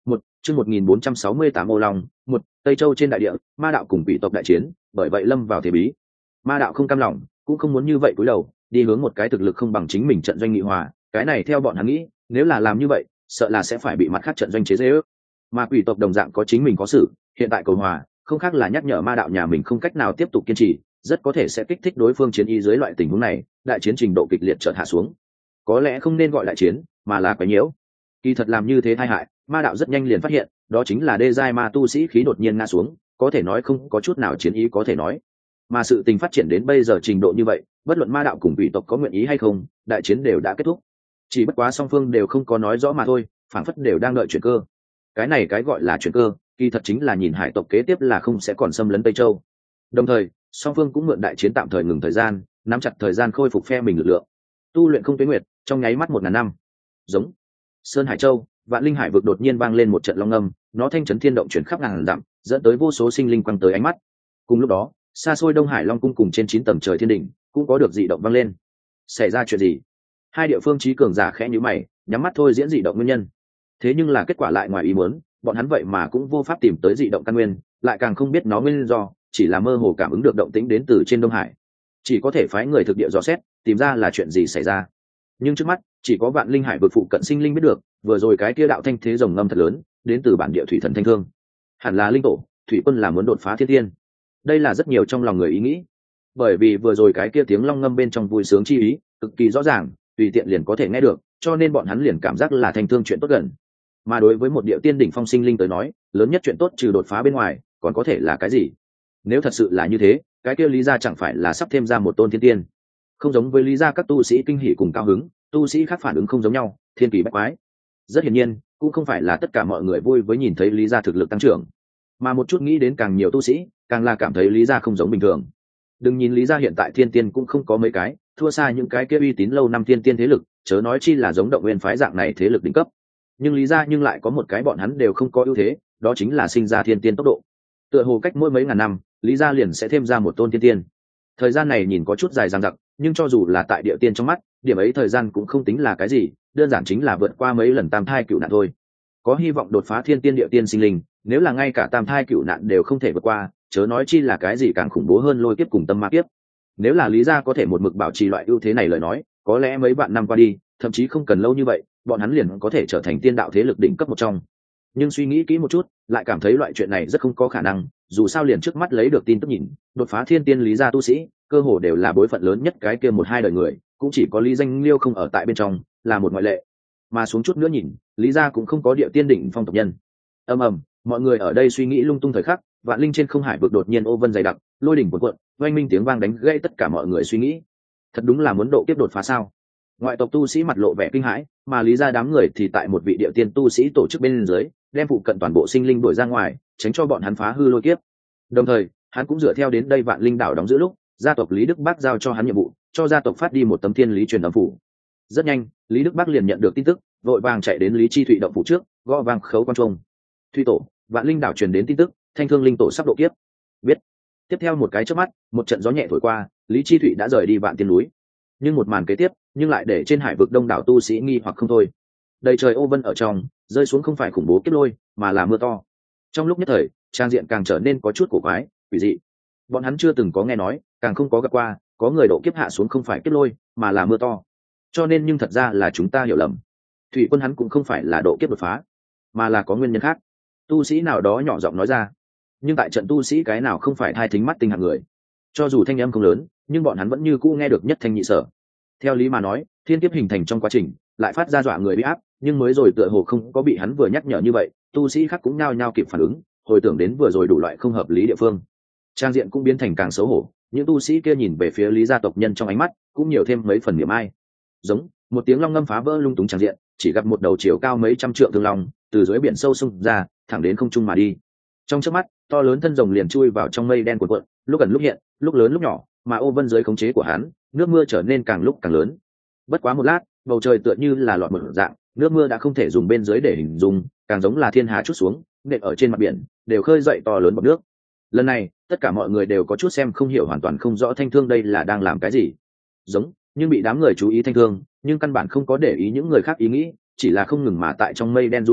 một chương một nghìn bốn trăm sáu mươi tám ô long một Tây Châu trên đại địa, ma đạo cùng quỷ tộc đại chiến, bởi vậy lâm vào thế bí. Ma đạo không cam lòng, cũng không muốn như vậy cúi đầu đi hướng một cái thực lực không bằng chính mình trận doanh nghị hòa, cái này theo bọn hắn nghĩ, nếu là làm như vậy sợ là sẽ phải bị mặt khác trận doanh chế giễu. Mà quỷ tộc đồng dạng có chính mình có sự, hiện tại cầu hòa không khác là nhắc nhở ma đạo nhà mình không cách nào tiếp tục kiên trì, rất có thể sẽ kích thích đối phương chiến ý. Dưới loại tình huống này, đại chiến trình độ kịch liệt chợt hạ xuống, có lẽ không nên gọi đại chiến mà là quấy nhiễu. Kỳ thật làm như thế tai hại, ma đạo rất nhanh liền phát hiện, đó chính là đê giai ma tu sĩ khí đột nhiên ngã xuống, có thể nói không có chút nào chiến ý có thể nói. Mà sự tình phát triển đến bây giờ trình độ như vậy, bất luận ma đạo cùng quỷ tộc có nguyện ý hay không, đại chiến đều đã kết thúc. Chỉ bất quá song phương đều không có nói rõ mà thôi, phảng phất đều đang đợi chuyển cơ. Cái này cái gọi là chuyển cơ, kỳ thật chính là nhìn hải tộc kế tiếp là không sẽ còn xâm lấn Tây Châu. Đồng thời, song phương cũng mượn đại chiến tạm thời ngừng thời gian, nắm chặt thời gian khôi phục phe mình lực lượng. Tu luyện không tuyến nguyệt, trong nháy mắt một ngàn năm. Giống Sơn Hải Châu, Vạn Linh Hải vực đột nhiên vang lên một trận long âm, nó thanh chấn thiên động chuyển khắp ngàn dặm, dẫn tới vô số sinh linh quăng tới ánh mắt. Cùng lúc đó, xa xôi Đông Hải Long cung cùng trên chín tầng trời thiên đỉnh cũng có được dị động vang lên. Xảy ra chuyện gì? Hai địa phương trí cường giả khẽ nhíu mày, nhắm mắt thôi diễn dị động nguyên nhân. Thế nhưng là kết quả lại ngoài ý muốn, bọn hắn vậy mà cũng vô pháp tìm tới dị động căn nguyên, lại càng không biết nó nguyên do, chỉ là mơ hồ cảm ứng được động tĩnh đến từ trên Đông Hải. Chỉ có thể phái người thực địa dò xét, tìm ra là chuyện gì xảy ra. Nhưng trước mắt, chỉ có Vạn Linh Hải vực phụ cận sinh linh biết được, vừa rồi cái kia đạo thanh thế rồng ngâm thật lớn, đến từ bản địa thủy thần Thanh Thương. Hẳn là linh tổ, thủy quân là muốn đột phá thiên tiên. Đây là rất nhiều trong lòng người ý nghĩ. Bởi vì vừa rồi cái kia tiếng long ngâm bên trong vui sướng chi ý, cực kỳ rõ ràng, tùy tiện liền có thể nghe được, cho nên bọn hắn liền cảm giác là Thanh Thương chuyện tốt gần. Mà đối với một địa tiên đỉnh phong sinh linh tới nói, lớn nhất chuyện tốt trừ đột phá bên ngoài, còn có thể là cái gì? Nếu thật sự là như thế, cái kia lý gia chẳng phải là sắp thêm ra một tôn thiên tiên? Không giống với lý gia các tu sĩ kinh hỉ cùng cao hứng, tu sĩ khác phản ứng không giống nhau, thiên kỳ bách quái. Rất hiển nhiên, cũng không phải là tất cả mọi người vui với nhìn thấy lý gia thực lực tăng trưởng, mà một chút nghĩ đến càng nhiều tu sĩ, càng là cảm thấy lý gia không giống bình thường. Đừng nhìn lý gia hiện tại thiên tiên cũng không có mấy cái, thua xa những cái kia uy tín lâu năm thiên tiên thế lực, chớ nói chi là giống Động Nguyên phái dạng này thế lực đỉnh cấp. Nhưng lý gia nhưng lại có một cái bọn hắn đều không có ưu thế, đó chính là sinh ra thiên tiên tốc độ. Tựa hồ cách mỗi mấy ngàn năm, lý gia liền sẽ thêm ra một tôn thiên tiên. Thời gian này nhìn có chút dài dằng dặc, nhưng cho dù là tại địa tiên trong mắt, điểm ấy thời gian cũng không tính là cái gì, đơn giản chính là vượt qua mấy lần tam thai cựu nạn thôi. Có hy vọng đột phá thiên tiên địa tiên sinh linh, nếu là ngay cả tam thai cựu nạn đều không thể vượt qua, chớ nói chi là cái gì càng khủng bố hơn lôi kiếp cùng tâm ma kiếp. Nếu là lý gia có thể một mực bảo trì loại ưu thế này lời nói, có lẽ mấy vạn năm qua đi, thậm chí không cần lâu như vậy, bọn hắn liền có thể trở thành tiên đạo thế lực đỉnh cấp một trong. Nhưng suy nghĩ kỹ một chút, lại cảm thấy loại chuyện này rất không có khả năng, dù sao liền trước mắt lấy được tin tức nhìn, đột phá thiên tiên lý gia tu sĩ, cơ hồ đều là bối phận lớn nhất cái kia một hai đời người, cũng chỉ có Lý Danh Liêu không ở tại bên trong, là một ngoại lệ. Mà xuống chút nữa nhìn, lý gia cũng không có địa tiên đỉnh phong tộc nhân. Ầm ầm, mọi người ở đây suy nghĩ lung tung thời khắc, Vạn Linh trên không hải vực đột nhiên ô vân dày đặc, lôi đỉnh cuộn cuộn, oanh minh tiếng vang đánh gãy tất cả mọi người suy nghĩ. Thật đúng là muốn độ kiếp đột phá sao? Ngoại tộc tu sĩ mặt lộ vẻ kinh hãi, mà lý gia đám người thì tại một vị địa tiên tu sĩ tổ chức bên dưới, đem phụ cận toàn bộ sinh linh đuổi ra ngoài, tránh cho bọn hắn phá hư lôi kiếp. Đồng thời, hắn cũng dựa theo đến đây Vạn Linh đảo đóng giữ lúc, gia tộc Lý Đức Bắc giao cho hắn nhiệm vụ, cho gia tộc phát đi một tấm thiên lý truyền âm phủ. Rất nhanh, Lý Đức Bắc liền nhận được tin tức, vội vàng chạy đến Lý Chi Thụy động phủ trước, gõ vang khấu quan trung. Thụy tổ, Vạn Linh đảo truyền đến tin tức, Thanh Thương linh tổ sắp độ kiếp. Biết. Tiếp theo một cái chớp mắt, một trận gió nhẹ thổi qua, Lý Chi Thụy đã rời đi Vạn Tiên núi. Nhưng một màn kế tiếp, nhưng lại để trên hải vực đông đảo tu sĩ nghi hoặc không thôi. Đầy trời ô vân ở trong, rơi xuống không phải khủng bố kiếp lôi, mà là mưa to. Trong lúc nhất thời, trang diện càng trở nên có chút cổ quái, quỷ dị. Bọn hắn chưa từng có nghe nói, càng không có gặp qua, có người độ kiếp hạ xuống không phải kiếp lôi, mà là mưa to. Cho nên nhưng thật ra là chúng ta hiểu lầm. Thủy quân hắn cũng không phải là độ kiếp đột phá, mà là có nguyên nhân khác. Tu sĩ nào đó nhỏ giọng nói ra. Nhưng tại trận tu sĩ cái nào không phải hai thính mắt tinh hạng người. Cho dù thanh âm không lớn, nhưng bọn hắn vẫn như cũ nghe được nhất thanh nhị sở. Theo lý mà nói, thiên kiếp hình thành trong quá trình, lại phát ra dọa người bị áp, nhưng mới rồi tựa hồ không có bị hắn vừa nhắc nhở như vậy, tu sĩ khác cũng nhao nhao kịp phản ứng, hồi tưởng đến vừa rồi đủ loại không hợp lý địa phương. Trang diện cũng biến thành càng xấu hổ, những tu sĩ kia nhìn về phía Lý gia tộc nhân trong ánh mắt, cũng nhiều thêm mấy phần niềm ai. Giống, một tiếng long ngâm phá vỡ lung túng trang diện, chỉ gặp một đầu chiều cao mấy trăm trượng thương long, từ dưới biển sâu xung ra, thẳng đến không trung mà đi. Trong chớp mắt, to lớn thân rồng liền chui vào trong mây đen cuộn cuộn, lúc gần lúc hiện, lúc lớn lúc nhỏ, mà ô vân dưới khống chế của hắn, nước mưa trở nên càng lúc càng lớn. Bất quá một lát, bầu trời tựa như là lọt một dạng, nước mưa đã không thể dùng bên dưới để hình dung, càng giống là thiên hà chút xuống, nện ở trên mặt biển, đều khơi dậy to lớn bọt nước. Lần này, tất cả mọi người đều có chút xem không hiểu, hoàn toàn không rõ Thanh Thương đây là đang làm cái gì. Giống, nhưng bị đám người chú ý Thanh Thương, nhưng căn bản không có để ý những người khác ý nghĩ, chỉ là không ngừng mà tại trong mây đen du tẩu,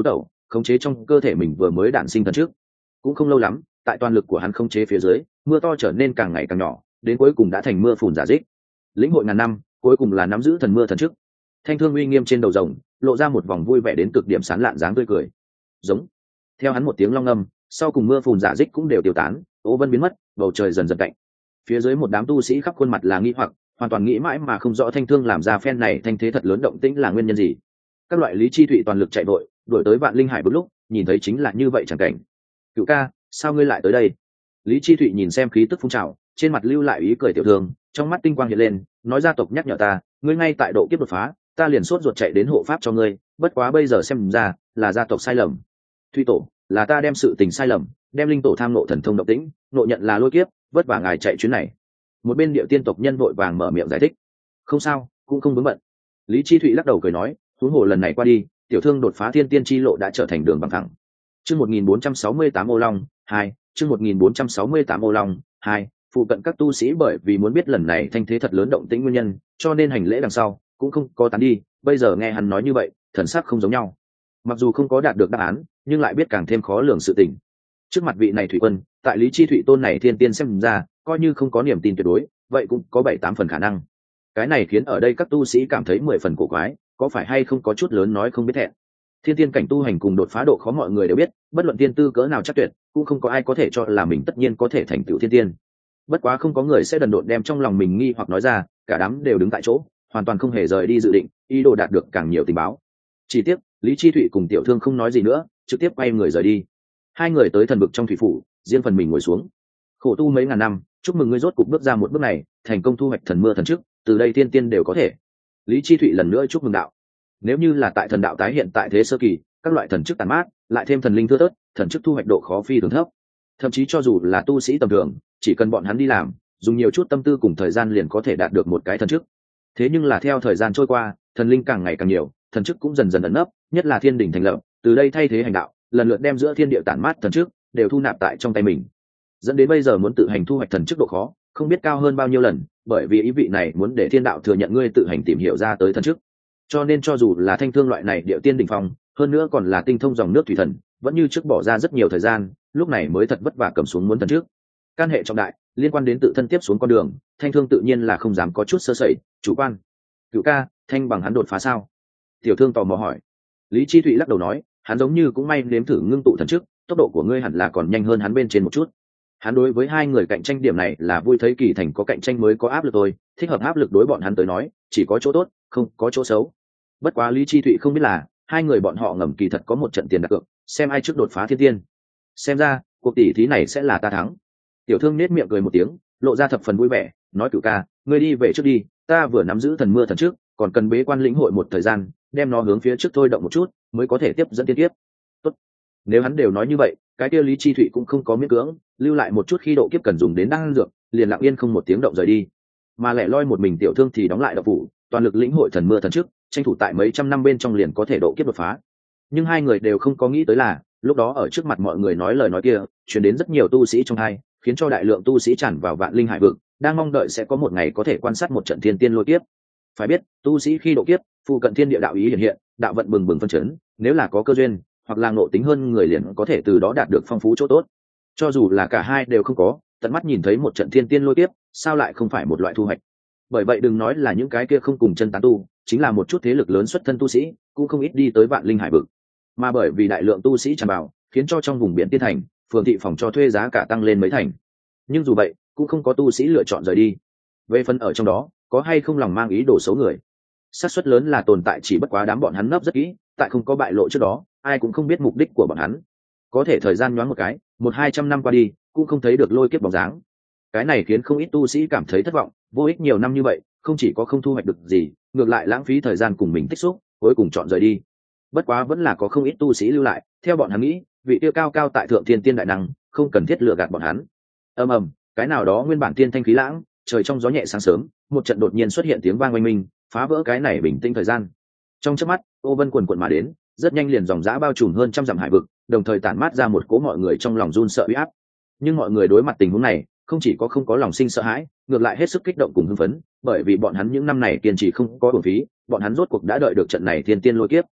khống chế trong cơ thể mình vừa mới đản sinh thần trước. Cũng không lâu lắm, tại toàn lực của hắn khống chế phía dưới, mưa to trở nên càng ngày càng nhỏ, đến cuối cùng đã thành mưa phùn giả dích. Lĩnh hội ngàn năm, cuối cùng là nắm giữ thần mưa thần trước. Thanh thương uy nghiêm trên đầu rồng, lộ ra một vòng vui vẻ đến cực điểm sán lạn dáng tươi cười. Giống. Theo hắn một tiếng long ngâm, sau cùng mưa phùn giả dích cũng đều tiêu tán, Ô Vân biến mất, bầu trời dần dần cạnh. Phía dưới một đám tu sĩ khắp khuôn mặt là nghi hoặc, hoàn toàn nghĩ mãi mà không rõ thanh thương làm ra phen này thanh thế thật lớn động tĩnh là nguyên nhân gì. Các loại Lý Chi Thụy toàn lực chạy vội, đuổi tới Vạn Linh Hải bước lúc, nhìn thấy chính là như vậy chẳng cảnh. Cửu ca, sao ngươi lại tới đây? Lý Chi Thụy nhìn xem khí tức phun trào, trên mặt lưu lại ý cười tiểu thương, trong mắt tinh quang hiện lên, nói gia tộc nhắc nhở ta, ngươi ngay tại độ kiếp đột phá, ta liền sốt ruột chạy đến hộ pháp cho ngươi, bất quá bây giờ xem ra là gia tộc sai lầm. Thụy tổ, là ta đem sự tình sai lầm, đem linh tổ tham nộ thần thông động tĩnh, nộ nhận là lôi kiếp, vất vả ngài chạy chuyến này. Một bên điệu tiên tộc nhân vội vàng mở miệng giải thích. Không sao, cũng không vướng bận. Lý Chi Thụy lắc đầu cười nói, huống hồ lần này qua đi, tiểu thương đột phá thiên tiên chi lộ đã trở thành đường bằng thẳng. Chương một nghìn bốn trăm sáu mươi tám Ô Long hai, chương một nghìn bốn trăm sáu mươi tám Ô Long hai, phụ cận các tu sĩ bởi vì muốn biết lần này thanh thế thật lớn động tĩnh nguyên nhân, cho nên hành lễ đằng sau cũng không có tán đi, bây giờ nghe hắn nói như vậy, thần sắc không giống nhau. Mặc dù không có đạt được đáp án, nhưng lại biết càng thêm khó lường sự tình. Trước mặt vị này thủy quân, tại Lý Chi Thụy tôn này thiên tiên xem ra, coi như không có niềm tin tuyệt đối, vậy cũng có bảy tám phần khả năng. Cái này khiến ở đây các tu sĩ cảm thấy mười phần cổ quái, có phải hay không có chút lớn nói không biết thẹn. Thiên tiên cảnh tu hành cùng đột phá độ khó mọi người đều biết, bất luận tiên tư cỡ nào chắc tuyệt, cũng không có ai có thể cho là mình tất nhiên có thể thành tựu thiên tiên. Bất quá không có người sẽ đần độn đem trong lòng mình nghi hoặc nói ra, cả đám đều đứng tại chỗ, hoàn toàn không hề rời đi dự định, ý đồ đạt được càng nhiều tình báo. Chỉ tiếc, Lý Chi Thụy cùng tiểu thương không nói gì nữa, trực tiếp quay người rời đi. Hai người tới thần vực trong thủy phủ, riêng phần mình ngồi xuống. Khổ tu mấy ngàn năm, chúc mừng ngươi rốt cục bước ra một bước này, thành công thu hoạch thần mưa thần trước, từ đây tiên tiên đều có thể. Lý Chi Thụy lần nữa chúc mừng đạo. Nếu như là tại thần đạo tái hiện tại thế sơ kỳ, các loại thần chức tàn mát, lại thêm thần linh thưa thớt, thần chức thu hoạch độ khó phi thường thấp. Thậm chí cho dù là tu sĩ tầm thường, chỉ cần bọn hắn đi làm, dùng nhiều chút tâm tư cùng thời gian liền có thể đạt được một cái thần chức. Thế nhưng là theo thời gian trôi qua, thần linh càng ngày càng nhiều, thần chức cũng dần dần ẩn nấp, nhất là thiên đỉnh thành lập, từ đây thay thế hành đạo, lần lượt đem giữa thiên địa tản mát thần chức đều thu nạp tại trong tay mình, dẫn đến bây giờ muốn tự hành thu hoạch thần chức độ khó không biết cao hơn bao nhiêu lần, bởi vì ý vị này muốn để thiên đạo thừa nhận ngươi tự hành tìm hiểu ra tới thần chức. Cho nên cho dù là thanh thương loại này điệu tiên đỉnh phong, hơn nữa còn là tinh thông dòng nước thủy thần, vẫn như trước bỏ ra rất nhiều thời gian, lúc này mới thật vất vả cầm xuống muốn thần trước. Can hệ trọng đại, liên quan đến tự thân tiếp xuống con đường, thanh thương tự nhiên là không dám có chút sơ sẩy, chủ quan. Cửu ca, thanh bằng hắn đột phá sao? Tiểu thương tò mò hỏi. Lý Chi Thụy lắc đầu nói, hắn giống như cũng may nếm thử ngưng tụ thần trước, tốc độ của ngươi hẳn là còn nhanh hơn hắn bên trên một chút. Hắn đối với hai người cạnh tranh điểm này là vui thấy kỳ thành có cạnh tranh mới có áp lực thôi, thích hợp áp lực đối bọn hắn tới nói, chỉ có chỗ tốt, không có chỗ xấu. Bất quá Lý Chi Thụy không biết là, hai người bọn họ ngầm kỳ thật có một trận tiền đặt cược, xem ai trước đột phá thiên tiên. Xem ra, cuộc tỷ thí này sẽ là ta thắng. Tiểu thương nết miệng cười một tiếng, lộ ra thập phần vui vẻ, nói Cửu ca, ngươi đi về trước đi, ta vừa nắm giữ thần mưa thần trước, còn cần bế quan lĩnh hội một thời gian, đem nó hướng phía trước thôi động một chút, mới có thể tiếp dẫn tiên tiếp. Tốt. Nếu hắn đều nói như vậy, cái kia Lý Chi Thụy cũng không có miễn cưỡng, lưu lại một chút khi độ kiếp cần dùng đến đan dược, liền lặng yên không một tiếng động rời đi. Mà lẻ loi một mình tiểu thương thì đóng lại đạo phủ, toàn lực lĩnh hội thần mưa thần trước, tranh thủ tại mấy trăm năm bên trong liền có thể độ kiếp đột phá. Nhưng hai người đều không có nghĩ tới là, lúc đó ở trước mặt mọi người nói lời nói kia, truyền đến rất nhiều tu sĩ trong hai, khiến cho đại lượng tu sĩ tràn vào vạn linh hải vực, đang mong đợi sẽ có một ngày có thể quan sát một trận thiên tiên lôi kiếp. Phải biết, tu sĩ khi độ kiếp, phụ cận thiên địa đạo ý hiện hiện, đạo vận bừng bừng phân chấn, nếu là có cơ duyên, hoặc là ngộ tính hơn người liền có thể từ đó đạt được phong phú chỗ tốt. Cho dù là cả hai đều không có, tận mắt nhìn thấy một trận thiên tiên lôi kiếp, sao lại không phải một loại thu hoạch. Bởi vậy đừng nói là những cái kia không cùng chân tán tu, chính là một chút thế lực lớn xuất thân tu sĩ, cũng không ít đi tới vạn linh hải vực. Mà bởi vì đại lượng tu sĩ tràn vào, khiến cho trong vùng biển tiên thành, phường thị phòng cho thuê giá cả tăng lên mấy thành. Nhưng dù vậy, cũng không có tu sĩ lựa chọn rời đi. Về phần ở trong đó, có hay không lòng mang ý đồ xấu người, xác suất lớn là tồn tại, chỉ bất quá đám bọn hắn nấp rất kỹ, tại không có bại lộ trước đó, ai cũng không biết mục đích của bọn hắn. Có thể thời gian nhoáng một cái, một hai trăm năm qua đi, cũng không thấy được lôi kiếp bóng dáng. Cái này khiến không ít tu sĩ cảm thấy thất vọng, vô ích nhiều năm như vậy, không chỉ có không thu hoạch được gì, ngược lại lãng phí thời gian cùng mình tích xúc, cuối cùng chọn rời đi. Bất quá vẫn là có không ít tu sĩ lưu lại, theo bọn hắn nghĩ, vị tiêu cao cao tại thượng thiên tiên đại năng, không cần thiết lừa gạt bọn hắn. Ầm ầm, cái nào đó nguyên bản tiên thanh khí lãng, trời trong gió nhẹ sáng sớm, một trận đột nhiên xuất hiện tiếng vang oanh minh, phá vỡ cái này bình tĩnh thời gian. Trong chớp mắt, Ô Vân quần quần mà đến, rất nhanh liền dòng dã bao trùm hơn trăm dặm hải vực, đồng thời tản mát ra một cỗ mọi người trong lòng run sợ uy áp. Nhưng mọi người đối mặt tình huống này, không chỉ có không có lòng sinh sợ hãi, ngược lại hết sức kích động cùng hưng phấn, bởi vì bọn hắn những năm này kiên trì không có uổng phí, bọn hắn rốt cuộc đã đợi được trận này thiên tiên lôi kiếp.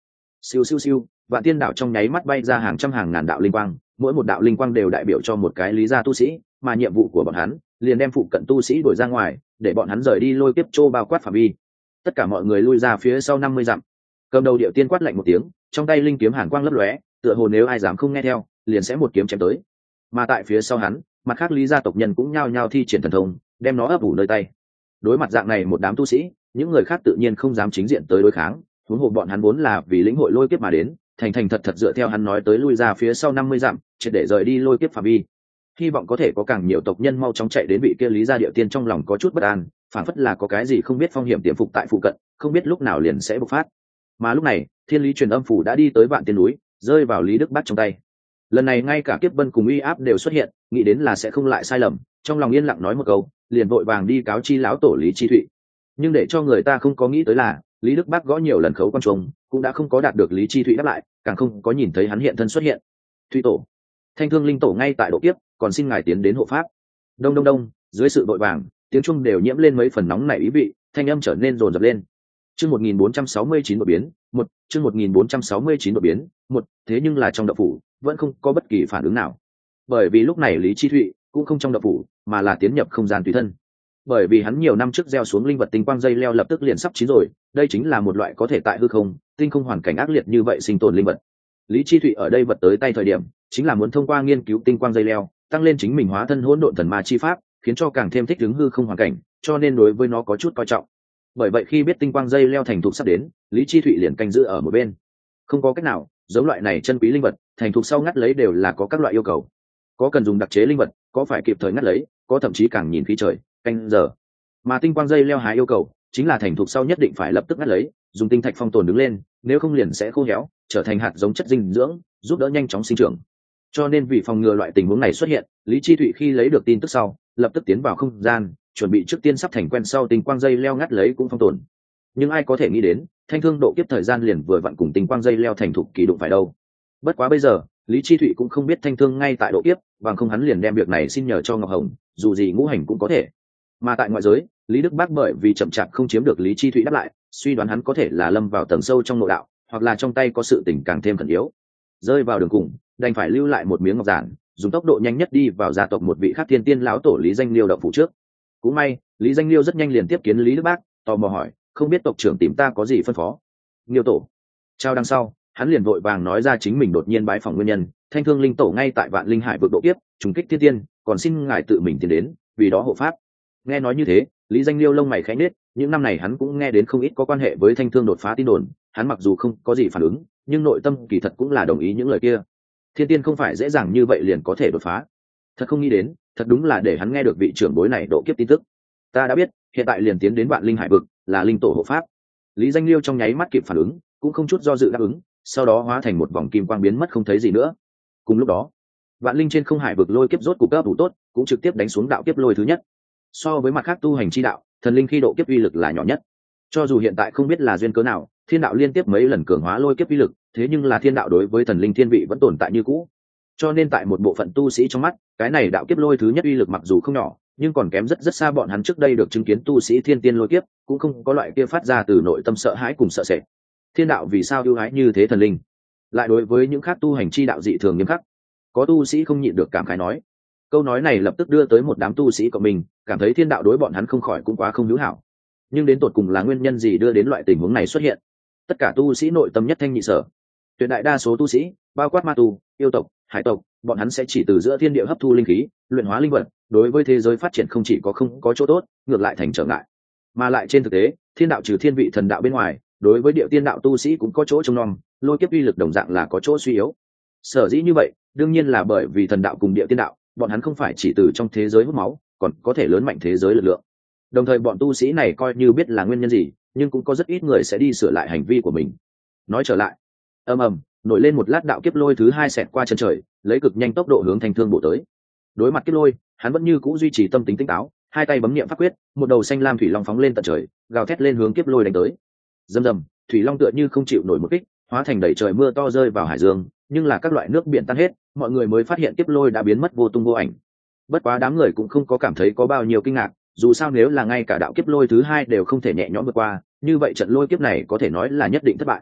Siêu siêu siêu, vạn tiên đạo trong nháy mắt bay ra hàng trăm hàng ngàn đạo linh quang, mỗi một đạo linh quang đều đại biểu cho một cái lý gia tu sĩ, mà nhiệm vụ của bọn hắn liền đem phụ cận tu sĩ đuổi ra ngoài, để bọn hắn rời đi lôi kiếp châu bao quát phạm vi. Tất cả mọi người lui ra phía sau năm mươi dặm. Cầm đầu điệu tiên quát lạnh một tiếng, trong tay linh kiếm hàn quang lấp lóe, tựa hồ nếu ai dám không nghe theo, liền sẽ một kiếm chém tới. Mà tại phía sau hắn, mặt khác lý gia tộc nhân cũng nhao nhao thi triển thần thông, đem nó ấp ủ nơi tay. Đối mặt dạng này một đám tu sĩ, những người khác tự nhiên không dám chính diện tới đối kháng, huống hồ bọn hắn vốn là vì lĩnh hội lôi kiếp mà đến, thành thành thật thật dựa theo hắn nói tới lui ra phía sau năm mươi dặm, triệt để rời đi lôi kiếp phạm vi. Hy vọng có thể có càng nhiều tộc nhân mau chóng chạy đến vị kia lý gia điệu tiên trong lòng có chút bất an, phản phất là có cái gì không biết phong hiểm tiềm phục tại phụ cận, không biết lúc nào liền sẽ bộc phát. Mà lúc này, thiên lý truyền âm phủ đã đi tới vạn tiên núi, rơi vào lý đức bát trong tay. Lần này ngay cả kiếp vân cùng uy áp đều xuất hiện, nghĩ đến là sẽ không lại sai lầm, trong lòng yên lặng nói một câu, liền vội vàng đi cáo chi lão tổ lý chi thụy. Nhưng để cho người ta không có nghĩ tới là, lý đức bác gõ nhiều lần khấu quan trùng cũng đã không có đạt được lý chi thụy đáp lại, càng không có nhìn thấy hắn hiện thân xuất hiện. Thụy tổ, thanh thương linh tổ ngay tại độ kiếp, còn xin ngài tiến đến hộ pháp. Đông đông đông, dưới sự vội vàng, tiếng trung đều nhiễm lên mấy phần nóng nảy ý vị, thanh âm trở nên rồn rập lên. Chương một nghìn bốn trăm sáu mươi chín đột biến, một, chương một nghìn bốn trăm sáu mươi chín đột biến, một, thế nhưng là trong động phủ, vẫn không có bất kỳ phản ứng nào. Bởi vì lúc này Lý Chi Thụy cũng không trong động phủ, mà là tiến nhập không gian tùy thân. Bởi vì hắn nhiều năm trước gieo xuống linh vật tinh quang dây leo lập tức liền sắp chín rồi, đây chính là một loại có thể tại hư không, tinh không hoàn cảnh ác liệt như vậy sinh tồn linh vật. Lý Chi Thụy ở đây vật tới tay thời điểm, chính là muốn thông qua nghiên cứu tinh quang dây leo, tăng lên chính mình hóa thân hỗn độn thần ma chi pháp, khiến cho càng thêm thích ứng hư không hoàn cảnh, cho nên đối với nó có chút coi trọng. Bởi vậy khi biết tinh quang dây leo thành thục sắp đến, Lý Chi Thụy liền canh giữ ở một bên. Không có cách nào, giống loại này chân quý linh vật, thành thục sau ngắt lấy đều là có các loại yêu cầu. Có cần dùng đặc chế linh vật, có phải kịp thời ngắt lấy, có thậm chí càng nhìn khí trời, canh giờ. Mà tinh quang dây leo hái yêu cầu, chính là thành thục sau nhất định phải lập tức ngắt lấy, dùng tinh thạch phong tồn đứng lên, nếu không liền sẽ khô héo, trở thành hạt giống chất dinh dưỡng, giúp đỡ nhanh chóng sinh trưởng. Cho nên vì phòng ngừa loại tình huống này xuất hiện, Lý Chi Thụy khi lấy được tin tức sau, lập tức tiến vào không gian, chuẩn bị trước tiên sắp thành quen sau tinh quang dây leo ngắt lấy cũng phong tồn. Nhưng ai có thể nghĩ đến, thanh thương độ kiếp thời gian liền vừa vặn cùng tinh quang dây leo thành thục kỳ đụng phải đâu. Bất quá bây giờ, Lý Chi Thụy cũng không biết thanh thương ngay tại độ kiếp, bằng không hắn liền đem việc này xin nhờ cho Ngọc Hồng, dù gì ngũ hành cũng có thể. Mà tại ngoại giới, Lý Đức Bác bởi vì chậm chạp không chiếm được Lý Chi Thụy đáp lại, suy đoán hắn có thể là lâm vào tầng sâu trong nội đạo, hoặc là trong tay có sự tình càng thêm khẩn yếu. Rơi vào đường cùng, đành phải lưu lại một miếng ngọc giản, dùng tốc độ nhanh nhất đi vào gia tộc một vị khác thiên tiên lão tổ Lý Danh Liêu động phủ trước. Cũng may, Lý Danh Liêu rất nhanh liền tiếp kiến Lý Đức Bác, tò mò hỏi, không biết tộc trưởng tìm ta có gì phân phó. Liêu tổ. Trao đằng sau, hắn liền vội vàng nói ra chính mình đột nhiên bái phỏng nguyên nhân, thanh thương linh tổ ngay tại vạn linh hải vực độ kiếp, trùng kích thiên tiên, còn xin ngài tự mình tiến đến, vì đó hộ pháp. Nghe nói như thế, Lý Danh Liêu lông mày khẽ nhếch, những năm này hắn cũng nghe đến không ít có quan hệ với thanh thương đột phá tin đồn, hắn mặc dù không có gì phản ứng, nhưng nội tâm kỳ thật cũng là đồng ý những lời kia. Thiên tiên không phải dễ dàng như vậy liền có thể đột phá. Thật không nghĩ đến, thật đúng là để hắn nghe được vị trưởng bối này độ kiếp tin tức. Ta đã biết, hiện tại liền tiến đến vạn linh hải vực, là linh tổ hộ pháp. Lý Danh Liêu trong nháy mắt kịp phản ứng, cũng không chút do dự đáp ứng, sau đó hóa thành một vòng kim quang biến mất không thấy gì nữa. Cùng lúc đó, vạn linh trên không hải vực lôi kiếp rốt cục cấp đủ tốt, cũng trực tiếp đánh xuống đạo kiếp lôi thứ nhất. So với mặt khác tu hành chi đạo, thần linh khi độ kiếp uy lực là nhỏ nhất. Cho dù hiện tại không biết là duyên cớ nào, thiên đạo liên tiếp mấy lần cường hóa lôi kiếp uy lực, thế nhưng là thiên đạo đối với thần linh thiên vị vẫn tồn tại như cũ. Cho nên tại một bộ phận tu sĩ trong mắt, cái này đạo kiếp lôi thứ nhất uy lực mặc dù không nhỏ, nhưng còn kém rất rất xa bọn hắn trước đây được chứng kiến tu sĩ thiên tiên lôi kiếp, cũng không có loại kia phát ra từ nội tâm sợ hãi cùng sợ sệt. Thiên đạo vì sao ưu ái như thế thần linh? Lại đối với những khác tu hành chi đạo dị thường nghiêm khắc. Có tu sĩ không nhịn được cảm khái nói. Câu nói này lập tức đưa tới một đám tu sĩ của mình, cảm thấy thiên đạo đối bọn hắn không khỏi cũng quá không hữu hảo. Nhưng đến tột cùng là nguyên nhân gì đưa đến loại tình huống này xuất hiện? Tất cả tu sĩ nội tâm nhất thanh nhị sở. Tuyệt đại đa số tu sĩ, bao quát ma tu, yêu tộc, hải tộc, bọn hắn sẽ chỉ từ giữa thiên địa hấp thu linh khí, luyện hóa linh vật, đối với thế giới phát triển không chỉ có không có chỗ tốt, ngược lại thành trở ngại. Mà lại trên thực tế, thiên đạo trừ thiên vị thần đạo bên ngoài, đối với địa tiên đạo tu sĩ cũng có chỗ trông nom, lôi kiếp uy lực đồng dạng là có chỗ suy yếu. Sở dĩ như vậy, đương nhiên là bởi vì thần đạo cùng địa tiên đạo, bọn hắn không phải chỉ từ trong thế giới hút máu, còn có thể lớn mạnh thế giới lực lượng. Đồng thời bọn tu sĩ này coi như biết là nguyên nhân gì, nhưng cũng có rất ít người sẽ đi sửa lại hành vi của mình. Nói trở lại, ầm ầm, nổi lên một lát đạo kiếp lôi thứ hai xẹt qua chân trời, lấy cực nhanh tốc độ hướng thanh thương bộ tới. Đối mặt kiếp lôi, hắn vẫn như cũ duy trì tâm tính tỉnh táo, hai tay bấm niệm pháp quyết, một đầu xanh lam thủy long phóng lên tận trời, gào thét lên hướng kiếp lôi đánh tới. Rầm rầm, thủy long tựa như không chịu nổi một kích, hóa thành đầy trời mưa to rơi vào hải dương, nhưng là các loại nước biển tan hết, mọi người mới phát hiện kiếp lôi đã biến mất vô tung vô ảnh. Bất quá đám người cũng không có cảm thấy có bao nhiêu kinh ngạc, dù sao nếu là ngay cả đạo kiếp lôi thứ hai đều không thể nhẹ nhõm vượt qua, như vậy trận lôi kiếp này có thể nói là nhất định thất bại.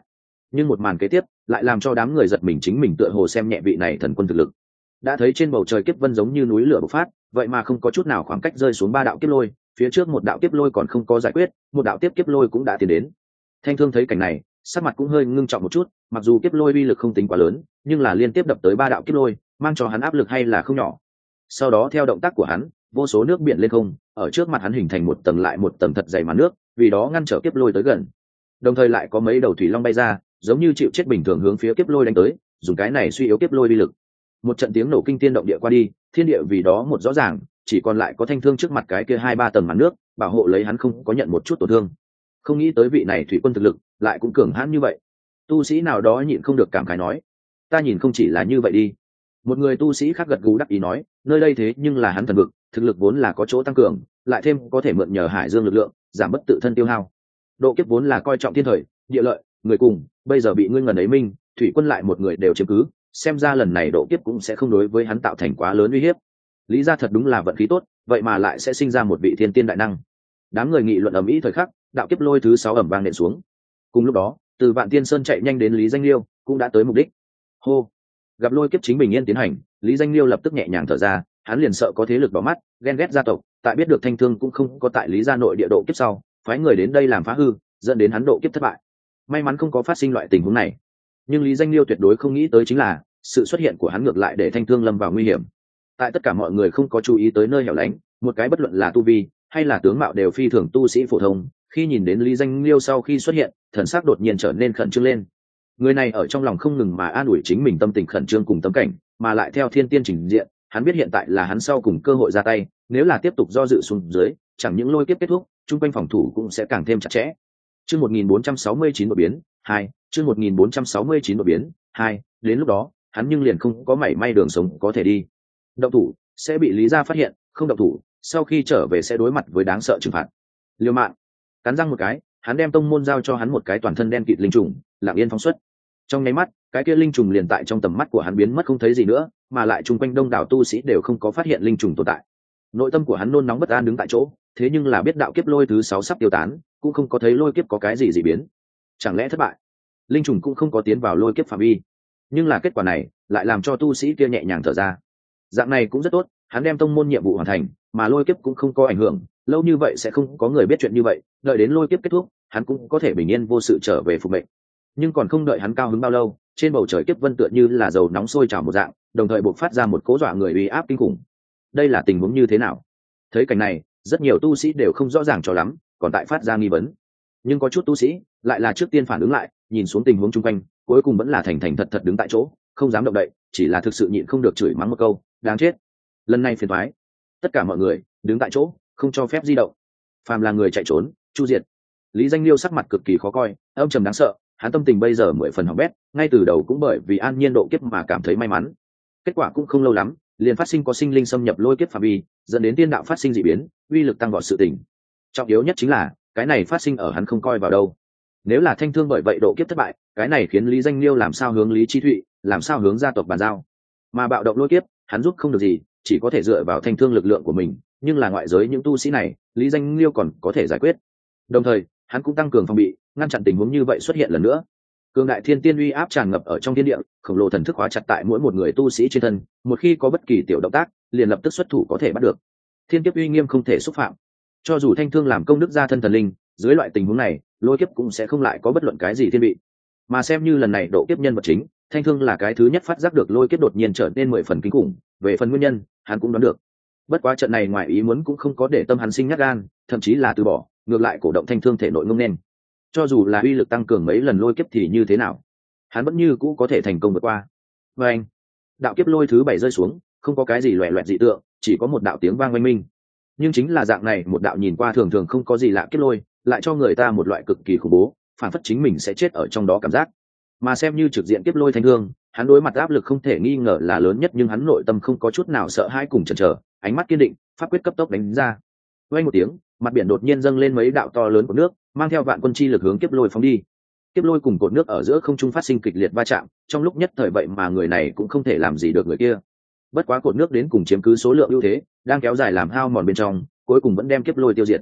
nhưng một màn kế tiếp lại làm cho đám người giật mình, chính mình tựa hồ xem nhẹ vị này thần quân thực lực. Đã thấy trên bầu trời kiếp vân giống như núi lửa bộc phát, vậy mà không có chút nào khoảng cách rơi xuống ba đạo kiếp lôi, phía trước một đạo kiếp lôi còn không có giải quyết, một đạo tiếp kiếp lôi cũng đã tiến đến. Thanh Thương thấy cảnh này, sắc mặt cũng hơi ngưng trọng một chút, mặc dù kiếp lôi uy lực không tính quá lớn, nhưng là liên tiếp đập tới ba đạo kiếp lôi, mang cho hắn áp lực hay là không nhỏ. Sau đó theo động tác của hắn, vô số nước biển lên không, ở trước mặt hắn hình thành một tầng lại một tầng thật dày màn nước, vì đó ngăn trở kiếp lôi tới gần. Đồng thời lại có mấy đầu thủy long bay ra, giống như chịu chết bình thường hướng phía kiếp lôi đánh tới, dùng cái này suy yếu kiếp lôi uy lực. Một trận tiếng nổ kinh thiên động địa qua đi, thiên địa vì đó một rõ ràng, chỉ còn lại có Thanh Thương trước mặt cái kia hai ba tầng màn nước, bảo hộ lấy hắn không có nhận một chút tổn thương. Không nghĩ tới vị này thủy quân thực lực lại cũng cường hãn như vậy. Tu sĩ nào đó nhịn không được cảm khái nói, ta nhìn không chỉ là như vậy đi. Một người tu sĩ khác gật gù đắc ý nói, nơi đây thế nhưng là hắn thần vực, thực lực vốn là có chỗ tăng cường, lại thêm có thể mượn nhờ hải dương lực lượng, giảm bất tự thân tiêu hao. Độ kiếp vốn là coi trọng thiên thời, địa lợi, người cùng, bây giờ bị ngươi ngần ấy minh, thủy quân lại một người đều chiếm cứ, xem ra lần này độ kiếp cũng sẽ không đối với hắn tạo thành quá lớn uy hiếp. Lý ra thật đúng là vận khí tốt, vậy mà lại sẽ sinh ra một vị thiên tiên đại năng. Đám người nghị luận ầm ĩ thời khắc, đạo kiếp lôi thứ sáu ẩm vang nện xuống. Cùng lúc đó, từ Vạn Tiên Sơn chạy nhanh đến Lý Danh Liêu, cũng đã tới mục đích. Hô, gặp lôi kiếp chính bình yên tiến hành, Lý Danh Liêu lập tức nhẹ nhàng thở ra, hắn liền sợ có thế lực đỏ mắt, ghen ghét gia tộc, tại biết được Thanh Thương cũng không có tại Lý gia nội địa độ kiếp sau, phái người đến đây làm phá hư, dẫn đến hắn độ kiếp thất bại. May mắn không có phát sinh loại tình huống này, nhưng Lý Danh Liêu tuyệt đối không nghĩ tới chính là sự xuất hiện của hắn ngược lại để Thanh Thương lâm vào nguy hiểm. Tại tất cả mọi người không có chú ý tới nơi hẻo lánh, một cái bất luận là tu vi hay là tướng mạo đều phi thường tu sĩ phổ thông, khi nhìn đến Lý Danh Liêu sau khi xuất hiện, thần sắc đột nhiên trở nên khẩn trương lên. Người này ở trong lòng không ngừng mà an ủi chính mình tâm tình khẩn trương cùng tấm cảnh, mà lại theo thiên tiên trình diện, hắn biết hiện tại là hắn sau cùng cơ hội ra tay, nếu là tiếp tục do dự xuống dưới, chẳng những lôi kiếp kết thúc, trung quanh phòng thủ cũng sẽ càng thêm chặt chẽ. Chương một nghìn bốn trăm sáu mươi chín đột biến hai, chương một nghìn bốn trăm sáu mươi chín đột biến hai, đến lúc đó, hắn nhưng liền không có mảy may đường sống có thể đi. Động thủ sẽ bị Lý gia phát hiện, không động thủ, sau khi trở về sẽ đối mặt với đáng sợ trừng phạt. Liều mạng, cắn răng một cái, hắn đem tông môn giao cho hắn một cái toàn thân đen kịt linh trùng, lặng yên phóng xuất. Trong nháy mắt, cái kia linh trùng liền tại trong tầm mắt của hắn biến mất không thấy gì nữa, mà lại chung quanh đông đảo tu sĩ đều không có phát hiện linh trùng tồn tại. Nội tâm của hắn nôn nóng bất an đứng tại chỗ, thế nhưng là biết đạo kiếp lôi thứ sáu sắp tiêu tán, cũng không có thấy lôi kiếp có cái gì dị biến. Chẳng lẽ thất bại? Linh trùng cũng không có tiến vào lôi kiếp phạm vi. Nhưng là kết quả này, lại làm cho tu sĩ kia nhẹ nhàng thở ra. Dạng này cũng rất tốt, hắn đem tông môn nhiệm vụ hoàn thành, mà lôi kiếp cũng không có ảnh hưởng, lâu như vậy sẽ không có người biết chuyện như vậy, đợi đến lôi kiếp kết thúc, hắn cũng có thể bình yên vô sự trở về phục mệnh. Nhưng còn không đợi hắn cao hứng bao lâu, trên bầu trời kiếp vân tựa như là dầu nóng sôi trào một dạng, đồng thời bộc phát ra một cỗ dọa người uy áp kinh khủng. Đây là tình huống như thế nào? Thấy cảnh này, rất nhiều tu sĩ đều không rõ ràng cho lắm, còn tại phát ra nghi vấn. Nhưng có chút tu sĩ lại là trước tiên phản ứng lại, nhìn xuống tình huống chung quanh, cuối cùng vẫn là thành thành thật thật đứng tại chỗ, không dám động đậy, chỉ là thực sự nhịn không được chửi mắng một câu, đáng chết. Lần này phiền toái. Tất cả mọi người đứng tại chỗ, không cho phép di động. Phàm là người chạy trốn, chu diệt. Lý Danh Liêu sắc mặt cực kỳ khó coi, âm trầm đáng sợ, hắn tâm tình bây giờ mười phần hỏng bét, ngay từ đầu cũng bởi vì an nhiên độ kiếp mà cảm thấy may mắn. Kết quả cũng không lâu lắm, liền phát sinh có sinh linh xâm nhập lôi kiếp phạm vi, dẫn đến tiên đạo phát sinh dị biến, uy lực tăng vọt sự tình. Trọng yếu nhất chính là, cái này phát sinh ở hắn không coi vào đâu. Nếu là Thanh Thương bởi vậy độ kiếp thất bại, cái này khiến Lý Danh Liêu làm sao hướng Lý Chi Thụy, làm sao hướng gia tộc bàn giao. Mà bạo động lôi kiếp, hắn giúp không được gì, chỉ có thể dựa vào Thanh Thương lực lượng của mình, nhưng là ngoại giới những tu sĩ này, Lý Danh Liêu còn có thể giải quyết. Đồng thời, hắn cũng tăng cường phòng bị, ngăn chặn tình huống như vậy xuất hiện lần nữa. Cường đại thiên tiên uy áp tràn ngập ở trong thiên địa, khổng lồ thần thức hóa chặt tại mỗi một người tu sĩ trên thân, một khi có bất kỳ tiểu động tác, liền lập tức xuất thủ có thể bắt được. Thiên kiếp uy nghiêm không thể xúc phạm. Cho dù Thanh Thương làm công đức gia thân thần linh, dưới loại tình huống này, lôi kiếp cũng sẽ không lại có bất luận cái gì thiên vị. Mà xem như lần này độ kiếp nhân vật chính, Thanh Thương là cái thứ nhất phát giác được lôi kiếp đột nhiên trở nên mười phần kinh khủng, về phần nguyên nhân, hắn cũng đoán được. Bất quá trận này ngoài ý muốn cũng không có để tâm hắn sinh nhát gan, thậm chí là từ bỏ, ngược lại cổ động Thanh Thương thể nội ngông nên. Cho dù là uy lực tăng cường mấy lần lôi kiếp thì như thế nào, hắn vẫn như cũ có thể thành công vượt qua. Và anh, đạo kiếp lôi thứ bảy rơi xuống, không có cái gì loẹ loẹt dị tượng, chỉ có một đạo tiếng vang oanh minh. Nhưng chính là dạng này một đạo nhìn qua thường thường không có gì lạ kiếp lôi, lại cho người ta một loại cực kỳ khủng bố, phản phất chính mình sẽ chết ở trong đó cảm giác. Mà xem như trực diện kiếp lôi Thanh Thương, hắn đối mặt áp lực không thể nghi ngờ là lớn nhất, nhưng hắn nội tâm không có chút nào sợ hãi cùng chần chờ, ánh mắt kiên định, pháp quyết cấp tốc đánh ra. Vang một tiếng, mặt biển đột nhiên dâng lên mấy đạo to lớn của nước, mang theo vạn quân chi lực hướng kiếp lôi phóng đi. Kiếp lôi cùng cột nước ở giữa không trung phát sinh kịch liệt va chạm, trong lúc nhất thời vậy mà người này cũng không thể làm gì được người kia. Bất quá cột nước đến cùng chiếm cứ số lượng ưu thế, đang kéo dài làm hao mòn bên trong, cuối cùng vẫn đem kiếp lôi tiêu diệt.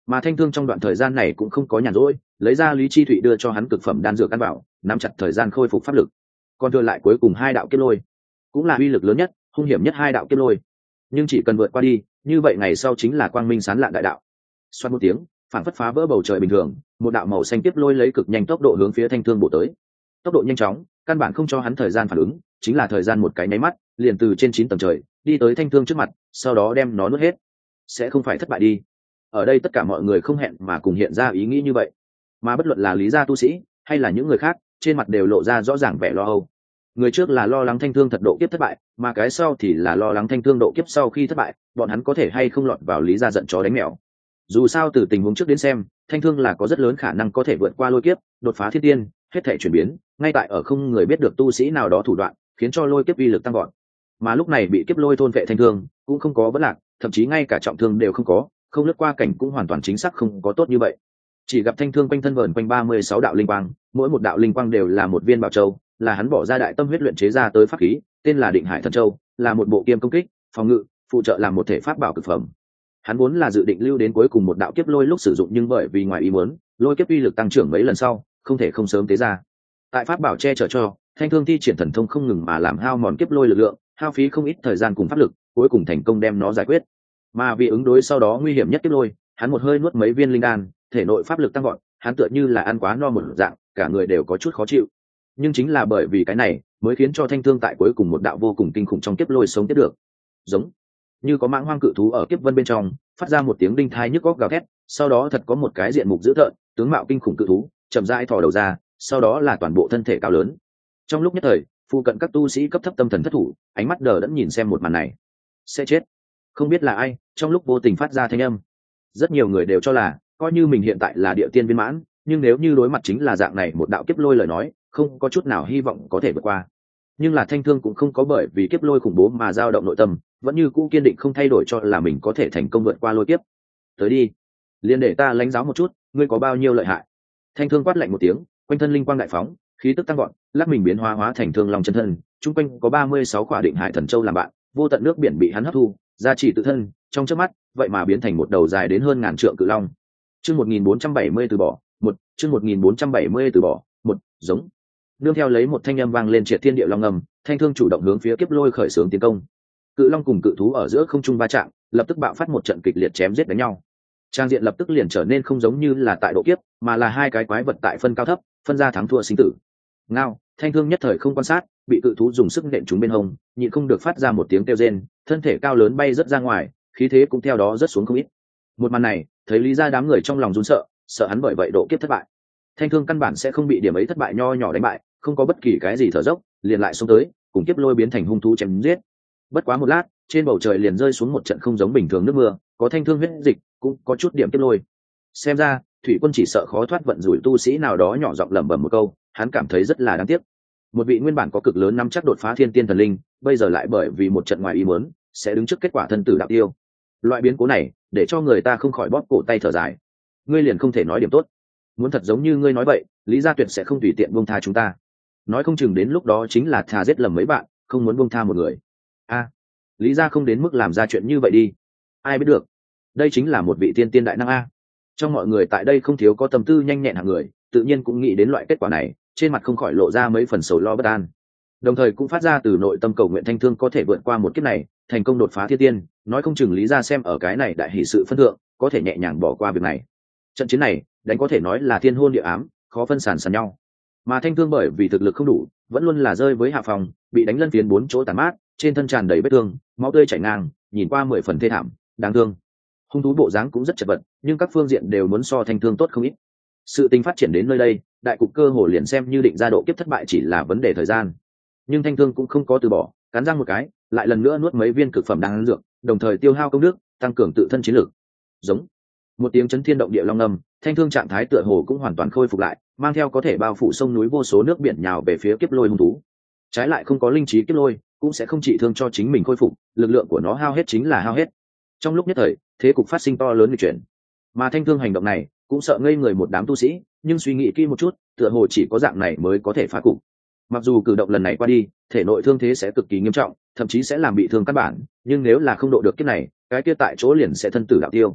Mà thanh thương trong đoạn thời gian này cũng không có nhàn rỗi, lấy ra lý chi thụy đưa cho hắn cực phẩm đan dược ăn bảo, nắm chặt thời gian khôi phục pháp lực. Còn thừa lại cuối cùng hai đạo kiếp lôi, cũng là uy lực lớn nhất hung hiểm nhất hai đạo kiếp lôi, nhưng chỉ cần vượt qua đi, như vậy ngày sau chính là quang minh sáng lạn đại đạo. Xoát một tiếng, phản phất phá vỡ bầu trời bình thường, một đạo màu xanh kiếp lôi lấy cực nhanh tốc độ hướng phía thanh thương bổ tới. Tốc độ nhanh chóng, căn bản không cho hắn thời gian phản ứng, chính là thời gian một cái nháy mắt, liền từ trên chín tầng trời đi tới thanh thương trước mặt, sau đó đem nó nuốt hết. Sẽ không phải thất bại đi. Ở đây tất cả mọi người không hẹn mà cùng hiện ra ý nghĩ như vậy, mà bất luận là lý gia tu sĩ hay là những người khác, trên mặt đều lộ ra rõ ràng vẻ lo âu. Người trước là lo lắng thanh thương thật độ kiếp thất bại, mà cái sau thì là lo lắng thanh thương độ kiếp sau khi thất bại, bọn hắn có thể hay không lọt vào lý gia giận chó đánh mèo. Dù sao từ tình huống trước đến xem, thanh thương là có rất lớn khả năng có thể vượt qua lôi kiếp, đột phá thiên tiên, hết thể chuyển biến, ngay tại ở không người biết được tu sĩ nào đó thủ đoạn, khiến cho lôi kiếp uy lực tăng gọn. Mà lúc này bị kiếp lôi thôn vệ thanh thương, cũng không có vấn lạc, thậm chí ngay cả trọng thương đều không có, không lướt qua cảnh cũng hoàn toàn chính xác không có tốt như vậy. Chỉ gặp thanh thương quanh thân vờn quanh ba mươi sáu đạo linh quang, mỗi một đạo linh quang đều là một viên bảo châu, là hắn bỏ ra đại tâm huyết luyện chế ra tới pháp khí, tên là Định Hải Thần Châu, là một bộ kiêm công kích, phòng ngự, phụ trợ làm một thể pháp bảo cực phẩm. Hắn vốn là dự định lưu đến cuối cùng một đạo kiếp lôi lúc sử dụng, nhưng bởi vì ngoài ý muốn, lôi kiếp uy lực tăng trưởng mấy lần sau, không thể không sớm tế ra. Tại pháp bảo che chở cho, thanh thương thi triển thần thông không ngừng mà làm hao mòn kiếp lôi lực lượng, hao phí không ít thời gian cùng pháp lực, cuối cùng thành công đem nó giải quyết. Mà vì ứng đối sau đó nguy hiểm nhất kiếp lôi, hắn một hơi nuốt mấy viên linh đan, thể nội pháp lực tăng vọt, hắn tựa như là ăn quá no một dạng, cả người đều có chút khó chịu. Nhưng chính là bởi vì cái này, mới khiến cho thanh thương tại cuối cùng một đạo vô cùng kinh khủng trong kiếp lôi sống tiếp được. Giống như có mãng hoang cự thú ở kiếp vân bên trong, phát ra một tiếng đinh thai nhức góc gào thét, sau đó thật có một cái diện mục dữ tợn, tướng mạo kinh khủng cự thú, chậm rãi thò đầu ra, sau đó là toàn bộ thân thể cao lớn. Trong lúc nhất thời, phụ cận các tu sĩ cấp thấp tâm thần thất thủ, ánh mắt đờ đẫn nhìn xem một màn này. Sẽ chết. Không biết là ai, trong lúc vô tình phát ra thanh âm. Rất nhiều người đều cho là, coi như mình hiện tại là địa tiên viên mãn, nhưng nếu như đối mặt chính là dạng này một đạo kiếp lôi lời nói, không có chút nào hy vọng có thể vượt qua. Nhưng là thanh thương cũng không có bởi vì kiếp lôi khủng bố mà dao động nội tâm, vẫn như cũ kiên định không thay đổi cho là mình có thể thành công vượt qua lôi kiếp. Tới đi, liền để ta lãnh giáo một chút, ngươi có bao nhiêu lợi hại. Thanh thương quát lạnh một tiếng, quanh thân linh quang đại phóng, khí tức tăng gọn, lắc mình biến hóa hóa thành thương long chân thân, trung quanh có ba mươi sáu quả Định Hải Thần Châu làm bạn, vô tận nước biển bị hắn hấp thu, gia trì tự thân, trong chớp mắt, vậy mà biến thành một đầu dài đến hơn ngàn trượng cự long. Chương một nghìn bốn trăm bảy mươi từ bỏ, một, chương một nghìn bốn trăm bảy mươi từ bỏ, một, giống. Nương theo lấy một thanh âm vang lên triệt thiên địa long ngầm, thanh thương chủ động hướng phía kiếp lôi khởi xướng tiến công. Cự long cùng cự thú ở giữa không trung va chạm, lập tức bạo phát một trận kịch liệt chém giết đánh nhau. Trang diện lập tức liền trở nên không giống như là tại độ kiếp, mà là hai cái quái vật tại phân cao thấp, phân ra thắng thua sinh tử. Ngao, thanh thương nhất thời không quan sát, bị cự thú dùng sức nện trúng bên hông, nhịn không được phát ra một tiếng kêu rên, thân thể cao lớn bay rất ra ngoài, khí thế cũng theo đó rất xuống không ít. Một màn này, thấy lý ra đám người trong lòng run sợ, sợ hắn bởi vậy độ kiếp thất bại. Thanh thương căn bản sẽ không bị điểm ấy thất bại nho nhỏ đánh bại, không có bất kỳ cái gì thở dốc, liền lại xông tới, cùng kiếp lôi biến thành hung thú chém giết. Bất quá một lát, trên bầu trời liền rơi xuống một trận không giống bình thường nước mưa, có thanh thương huyết dịch, cũng có chút điểm kiếp lôi. Xem ra, thủy quân chỉ sợ khó thoát vận rủi tu sĩ nào đó nhỏ giọng lẩm bẩm một câu, hắn cảm thấy rất là đáng tiếc. Một vị nguyên bản có cực lớn nắm chắc đột phá thiên tiên thần linh, bây giờ lại bởi vì một trận ngoài ý muốn, sẽ đứng trước kết quả thân tử đạo tiêu. Loại biến cố này, để cho người ta không khỏi bóp cổ tay thở dài. Ngươi liền không thể nói điểm tốt. Muốn thật giống như ngươi nói vậy, Lý Gia Tuyệt sẽ không tùy tiện buông tha chúng ta. Nói không chừng đến lúc đó chính là thà giết lầm mấy bạn, không muốn buông tha một người. A, Lý Gia không đến mức làm ra chuyện như vậy đi. Ai biết được? Đây chính là một vị tiên tiên đại năng a. Trong mọi người tại đây không thiếu có tâm tư nhanh nhẹn hạng người, tự nhiên cũng nghĩ đến loại kết quả này, trên mặt không khỏi lộ ra mấy phần sầu lo bất an. Đồng thời cũng phát ra từ nội tâm cầu nguyện thanh thương có thể vượt qua một kiếp này, thành công đột phá thiên tiên, nói không chừng Lý Gia xem ở cái này đại hỷ sự phân thượng, có thể nhẹ nhàng bỏ qua việc này. Trận chiến này, đánh có thể nói là thiên hôn địa ám, khó phân sản sàn nhau. Mà thanh thương bởi vì thực lực không đủ, vẫn luôn là rơi với hạ phòng, bị đánh lân phiến bốn chỗ tàn mát, trên thân tràn đầy vết thương, máu tươi chảy ngang, nhìn qua mười phần thê thảm, đáng thương. Hung thú bộ dáng cũng rất chật vật, nhưng các phương diện đều muốn so thanh thương tốt không ít. Sự tình phát triển đến nơi đây, đại cục cơ hồ liền xem như định ra độ kiếp thất bại chỉ là vấn đề thời gian. Nhưng thanh thương cũng không có từ bỏ, cắn răng một cái, lại lần nữa nuốt mấy viên cực phẩm đan dược, đồng thời tiêu hao công đức, tăng cường tự thân chiến lược. Giống một tiếng chấn thiên động địa long ngâm, thanh thương trạng thái tựa hồ cũng hoàn toàn khôi phục lại, mang theo có thể bao phủ sông núi vô số nước biển nhào về phía kiếp lôi hung thú. Trái lại không có linh trí kiếp lôi, cũng sẽ không trị thương cho chính mình khôi phục, lực lượng của nó hao hết chính là hao hết. Trong lúc nhất thời, thế cục phát sinh to lớn nghịch chuyển. Mà thanh thương hành động này, cũng sợ ngây người một đám tu sĩ, nhưng suy nghĩ kỹ một chút, tựa hồ chỉ có dạng này mới có thể phá cục. Mặc dù cử động lần này qua đi, thể nội thương thế sẽ cực kỳ nghiêm trọng, thậm chí sẽ làm bị thương căn bản, nhưng nếu là không độ được kiếp này, cái kia tại chỗ liền sẽ thân tử đạo tiêu.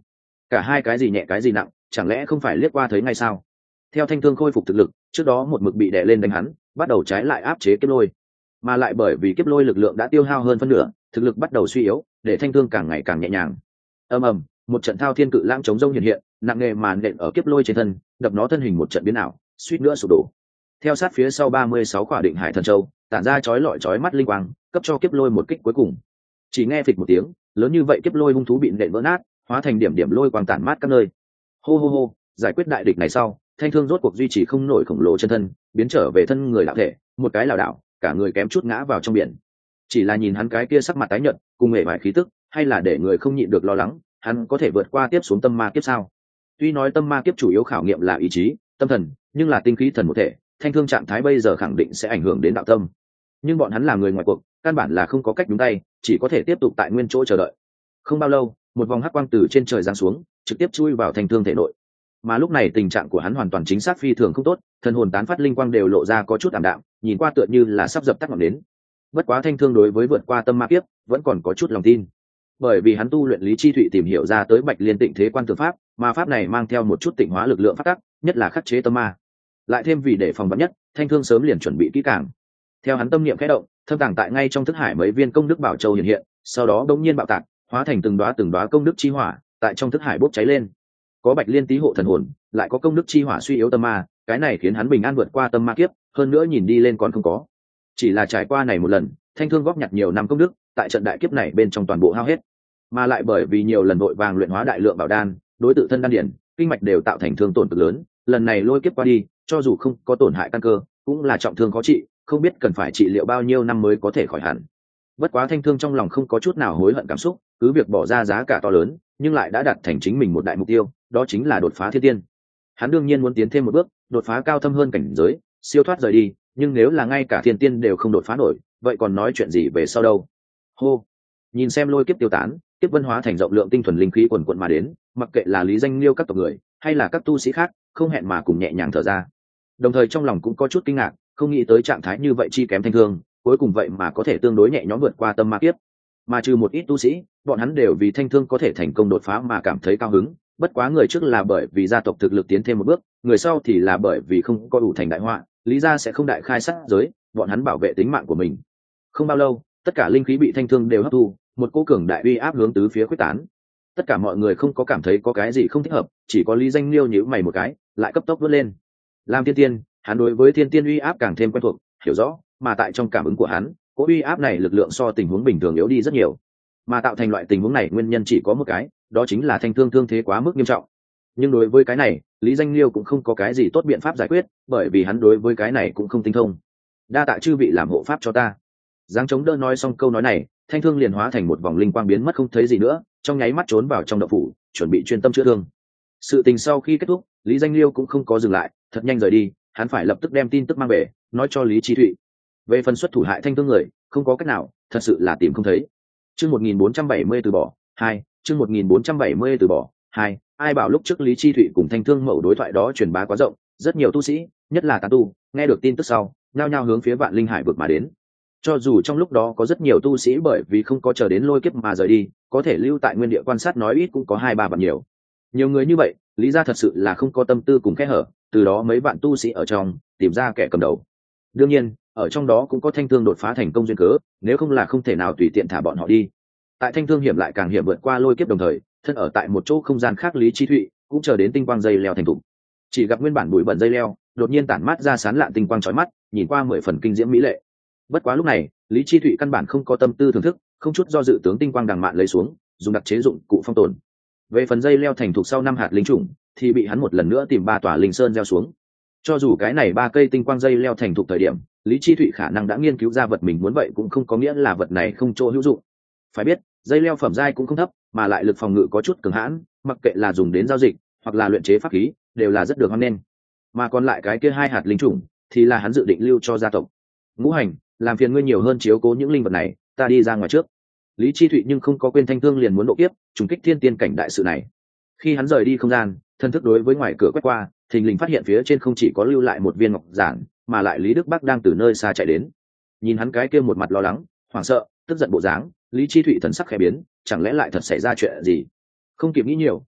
cả hai cái gì nhẹ cái gì nặng, chẳng lẽ không phải liếc qua thấy ngay sao? Theo Thanh Thương khôi phục thực lực, trước đó một mực bị đè lên đánh hắn, bắt đầu trái lại áp chế kiếp lôi, mà lại bởi vì kiếp lôi lực lượng đã tiêu hao hơn phân nửa, thực lực bắt đầu suy yếu, để Thanh Thương càng ngày càng nhẹ nhàng. Ầm ầm, một trận thao thiên cự lãng chống rông hiện hiện, nặng nề màn nện ở kiếp lôi trên thân, đập nó thân hình một trận biến ảo, suýt nữa sụp đổ. Theo sát phía sau ba mươi sáu quả định hải thần châu, tản ra chói lọi chói mắt linh quang, cấp cho kiếp lôi một kích cuối cùng. Chỉ nghe phịch một tiếng, lớn như vậy kiếp lôi hung thú bị nện vỡ nát, hóa thành điểm điểm lôi quang tản mát các nơi. Hô hô hô, giải quyết đại địch này sau, Thanh Thương rốt cuộc duy trì không nổi khổng lồ chân thân, biến trở về thân người đạo thể, một cái lảo đảo, cả người kém chút ngã vào trong biển. Chỉ là nhìn hắn cái kia sắc mặt tái nhợt, cùng hệ vài khí tức, hay là để người không nhịn được lo lắng, hắn có thể vượt qua tiếp xuống tâm ma kiếp sao? Tuy nói tâm ma kiếp chủ yếu khảo nghiệm là ý chí, tâm thần, nhưng là tinh khí thần một thể, Thanh Thương trạng thái bây giờ khẳng định sẽ ảnh hưởng đến đạo tâm. Nhưng bọn hắn là người ngoài cuộc, căn bản là không có cách nhúng tay, chỉ có thể tiếp tục tại nguyên chỗ chờ đợi. Không bao lâu, một vòng hắc quang từ trên trời giáng xuống, trực tiếp chui vào Thanh Thương thể nội. Mà lúc này tình trạng của hắn hoàn toàn chính xác phi thường không tốt, thần hồn tán phát linh quang đều lộ ra có chút ảm đạm, nhìn qua tựa như là sắp dập tắt ngọn nến. Bất quá Thanh Thương đối với vượt qua tâm ma kiếp vẫn còn có chút lòng tin, bởi vì hắn tu luyện lý chi thụy tìm hiểu ra tới Bạch Liên Tịnh Thế Quan Tượng Pháp, mà pháp này mang theo một chút tịnh hóa lực lượng pháp tắc, nhất là khắc chế tâm ma. Lại thêm vì để phòng vắn nhất, Thanh Thương sớm liền chuẩn bị kỹ càng. Theo hắn tâm niệm khẽ động, thâm tàng tại ngay trong thức hải mấy viên công đức bảo châu hiện hiện, sau đó đống nhiên bạo tạc, hóa thành từng đóa từng đóa công đức chi hỏa, tại trong thức hải bốc cháy lên. Có Bạch Liên tý hộ thần hồn, lại có công đức chi hỏa suy yếu tâm ma, cái này khiến hắn bình an vượt qua tâm ma kiếp, hơn nữa nhìn đi lên còn không có. Chỉ là trải qua này một lần, Thanh Thương góp nhặt nhiều năm công đức, tại trận đại kiếp này bên trong toàn bộ hao hết, mà lại bởi vì nhiều lần vội vàng luyện hóa đại lượng bảo đan, đối tự thân đan điển, kinh mạch đều tạo thành thương tổn cực lớn, lần này lôi kiếp qua đi, cho dù không có tổn hại căn cơ, cũng là trọng thương khó trị, không biết cần phải trị liệu bao nhiêu năm mới có thể khỏi hẳn. Bất quá Thanh Thương trong lòng không có chút nào hối hận cảm xúc, cứ việc bỏ ra giá cả to lớn, nhưng lại đã đạt thành chính mình một đại mục tiêu, đó chính là đột phá thiên tiên. Hắn đương nhiên muốn tiến thêm một bước, đột phá cao thâm hơn cảnh giới, siêu thoát rời đi, nhưng nếu là ngay cả thiên tiên đều không đột phá nổi, vậy còn nói chuyện gì về sau đâu. Hô, nhìn xem lôi kiếp tiêu tán, kiếp vân hóa thành rộng lượng tinh thuần linh khí quần quần mà đến, mặc kệ là Lý Danh Liêu các tộc người, hay là các tu sĩ khác, không hẹn mà cùng nhẹ nhàng thở ra. Đồng thời trong lòng cũng có chút kinh ngạc, không nghĩ tới trạng thái như vậy chi kém Thanh Thương, cuối cùng vậy mà có thể tương đối nhẹ nhõm vượt qua tâm ma kiếp. Mà trừ một ít tu sĩ, bọn hắn đều vì Thanh Thương có thể thành công đột phá mà cảm thấy cao hứng, bất quá người trước là bởi vì gia tộc thực lực tiến thêm một bước, người sau thì là bởi vì không có đủ thành đại họa, lý gia sẽ không đại khai sát giới, bọn hắn bảo vệ tính mạng của mình. Không bao lâu, tất cả linh khí bị Thanh Thương đều hấp thu, một cỗ cường đại uy áp hướng tứ phía khuếch tán. Tất cả mọi người không có cảm thấy có cái gì không thích hợp, chỉ có Lý Danh Liêu nhíu mày một cái, lại cấp tốc vút lên. Làm thiên tiên, hắn đối với thiên tiên uy áp càng thêm quen thuộc, hiểu rõ, mà tại trong cảm ứng của hắn, cỗ uy áp này lực lượng so tình huống bình thường yếu đi rất nhiều. Mà tạo thành loại tình huống này nguyên nhân chỉ có một cái, đó chính là Thanh Thương thương thế quá mức nghiêm trọng. Nhưng đối với cái này, Lý Danh Liêu cũng không có cái gì tốt biện pháp giải quyết, bởi vì hắn đối với cái này cũng không tinh thông. Đa tạ chư vị làm hộ pháp cho ta. Giáng chống đỡ nói xong câu nói này, Thanh Thương liền hóa thành một vòng linh quang biến mất không thấy gì nữa, trong nháy mắt trốn vào trong động phủ, chuẩn bị chuyên tâm chữa thương. Sự tình sau khi kết thúc, Lý Danh Liêu cũng không có dừng lại, thật nhanh rời đi, hắn phải lập tức đem tin tức mang về, nói cho Lý Chi Thụy. Về phần xuất thủ hại Thanh Thương người, không có cách nào, thật sự là tìm không thấy. Chương một nghìn bốn trăm bảy mươi từ bỏ, hai, chương một nghìn bốn trăm bảy mươi từ bỏ, hai, ai bảo lúc trước Lý Chi Thụy cùng Thanh Thương mẫu đối thoại đó truyền bá quá rộng, rất nhiều tu sĩ, nhất là tán tu, nghe được tin tức sau, nhao nhao hướng phía Vạn Linh Hải vực mà đến. Cho dù trong lúc đó có rất nhiều tu sĩ bởi vì không có chờ đến lôi kiếp mà rời đi, có thể lưu tại nguyên địa quan sát nói ít cũng có hai ba vạn nhiều. Nhiều người như vậy, lý ra thật sự là không có tâm tư cùng kẽ hở, từ đó mấy bạn tu sĩ ở trong tìm ra kẻ cầm đầu. Đương nhiên, ở trong đó cũng có Thanh Thương đột phá thành công duyên cớ, nếu không là không thể nào tùy tiện thả bọn họ đi. Tại Thanh Thương hiểm lại càng hiểm vượt qua lôi kiếp đồng thời, thân ở tại một chỗ không gian khác Lý Chi Thụy cũng chờ đến tinh quang dây leo thành thục. Chỉ gặp nguyên bản bụi bẩn dây leo, đột nhiên tản mát ra sán lạn tinh quang chói mắt, nhìn qua mười phần kinh diễm mỹ lệ. Bất quá lúc này, Lý Chi Thụy căn bản không có tâm tư thưởng thức, không chút do dự tướng tinh quang đằng mạn lấy xuống, dùng đặc chế dụng cụ phong tồn. Về phần dây leo thành thục sau năm hạt linh trùng, thì bị hắn một lần nữa tìm ba tòa linh sơn gieo xuống. Cho dù cái này ba cây tinh quang dây leo thành thục thời điểm, Lý Chi Thụy khả năng đã nghiên cứu ra vật mình muốn, vậy cũng không có nghĩa là vật này không chỗ hữu dụng. Phải biết, dây leo phẩm giai cũng không thấp, mà lại lực phòng ngự có chút cường hãn, mặc kệ là dùng đến giao dịch hoặc là luyện chế pháp khí, đều là rất được hoan nghênh. Mà còn lại cái kia hai hạt linh trùng, thì là hắn dự định lưu cho gia tộc. Ngũ Hành, làm phiền ngươi nhiều hơn chiếu cố những linh vật này, ta đi ra ngoài trước. Lý Chi Thụy nhưng không có quên Thanh Thương liền muốn độ kiếp, trùng kích thiên tiên cảnh đại sự này. Khi hắn rời đi không gian, thân thức đối với ngoài cửa quét qua, thình lình phát hiện phía trên không chỉ có lưu lại một viên ngọc giản, mà lại Lý Đức Bắc đang từ nơi xa chạy đến. Nhìn hắn cái kia một mặt lo lắng, hoảng sợ, tức giận bộ dáng, Lý Chi Thụy thần sắc khẽ biến, chẳng lẽ lại thật xảy ra chuyện gì? Không kịp nghĩ nhiều,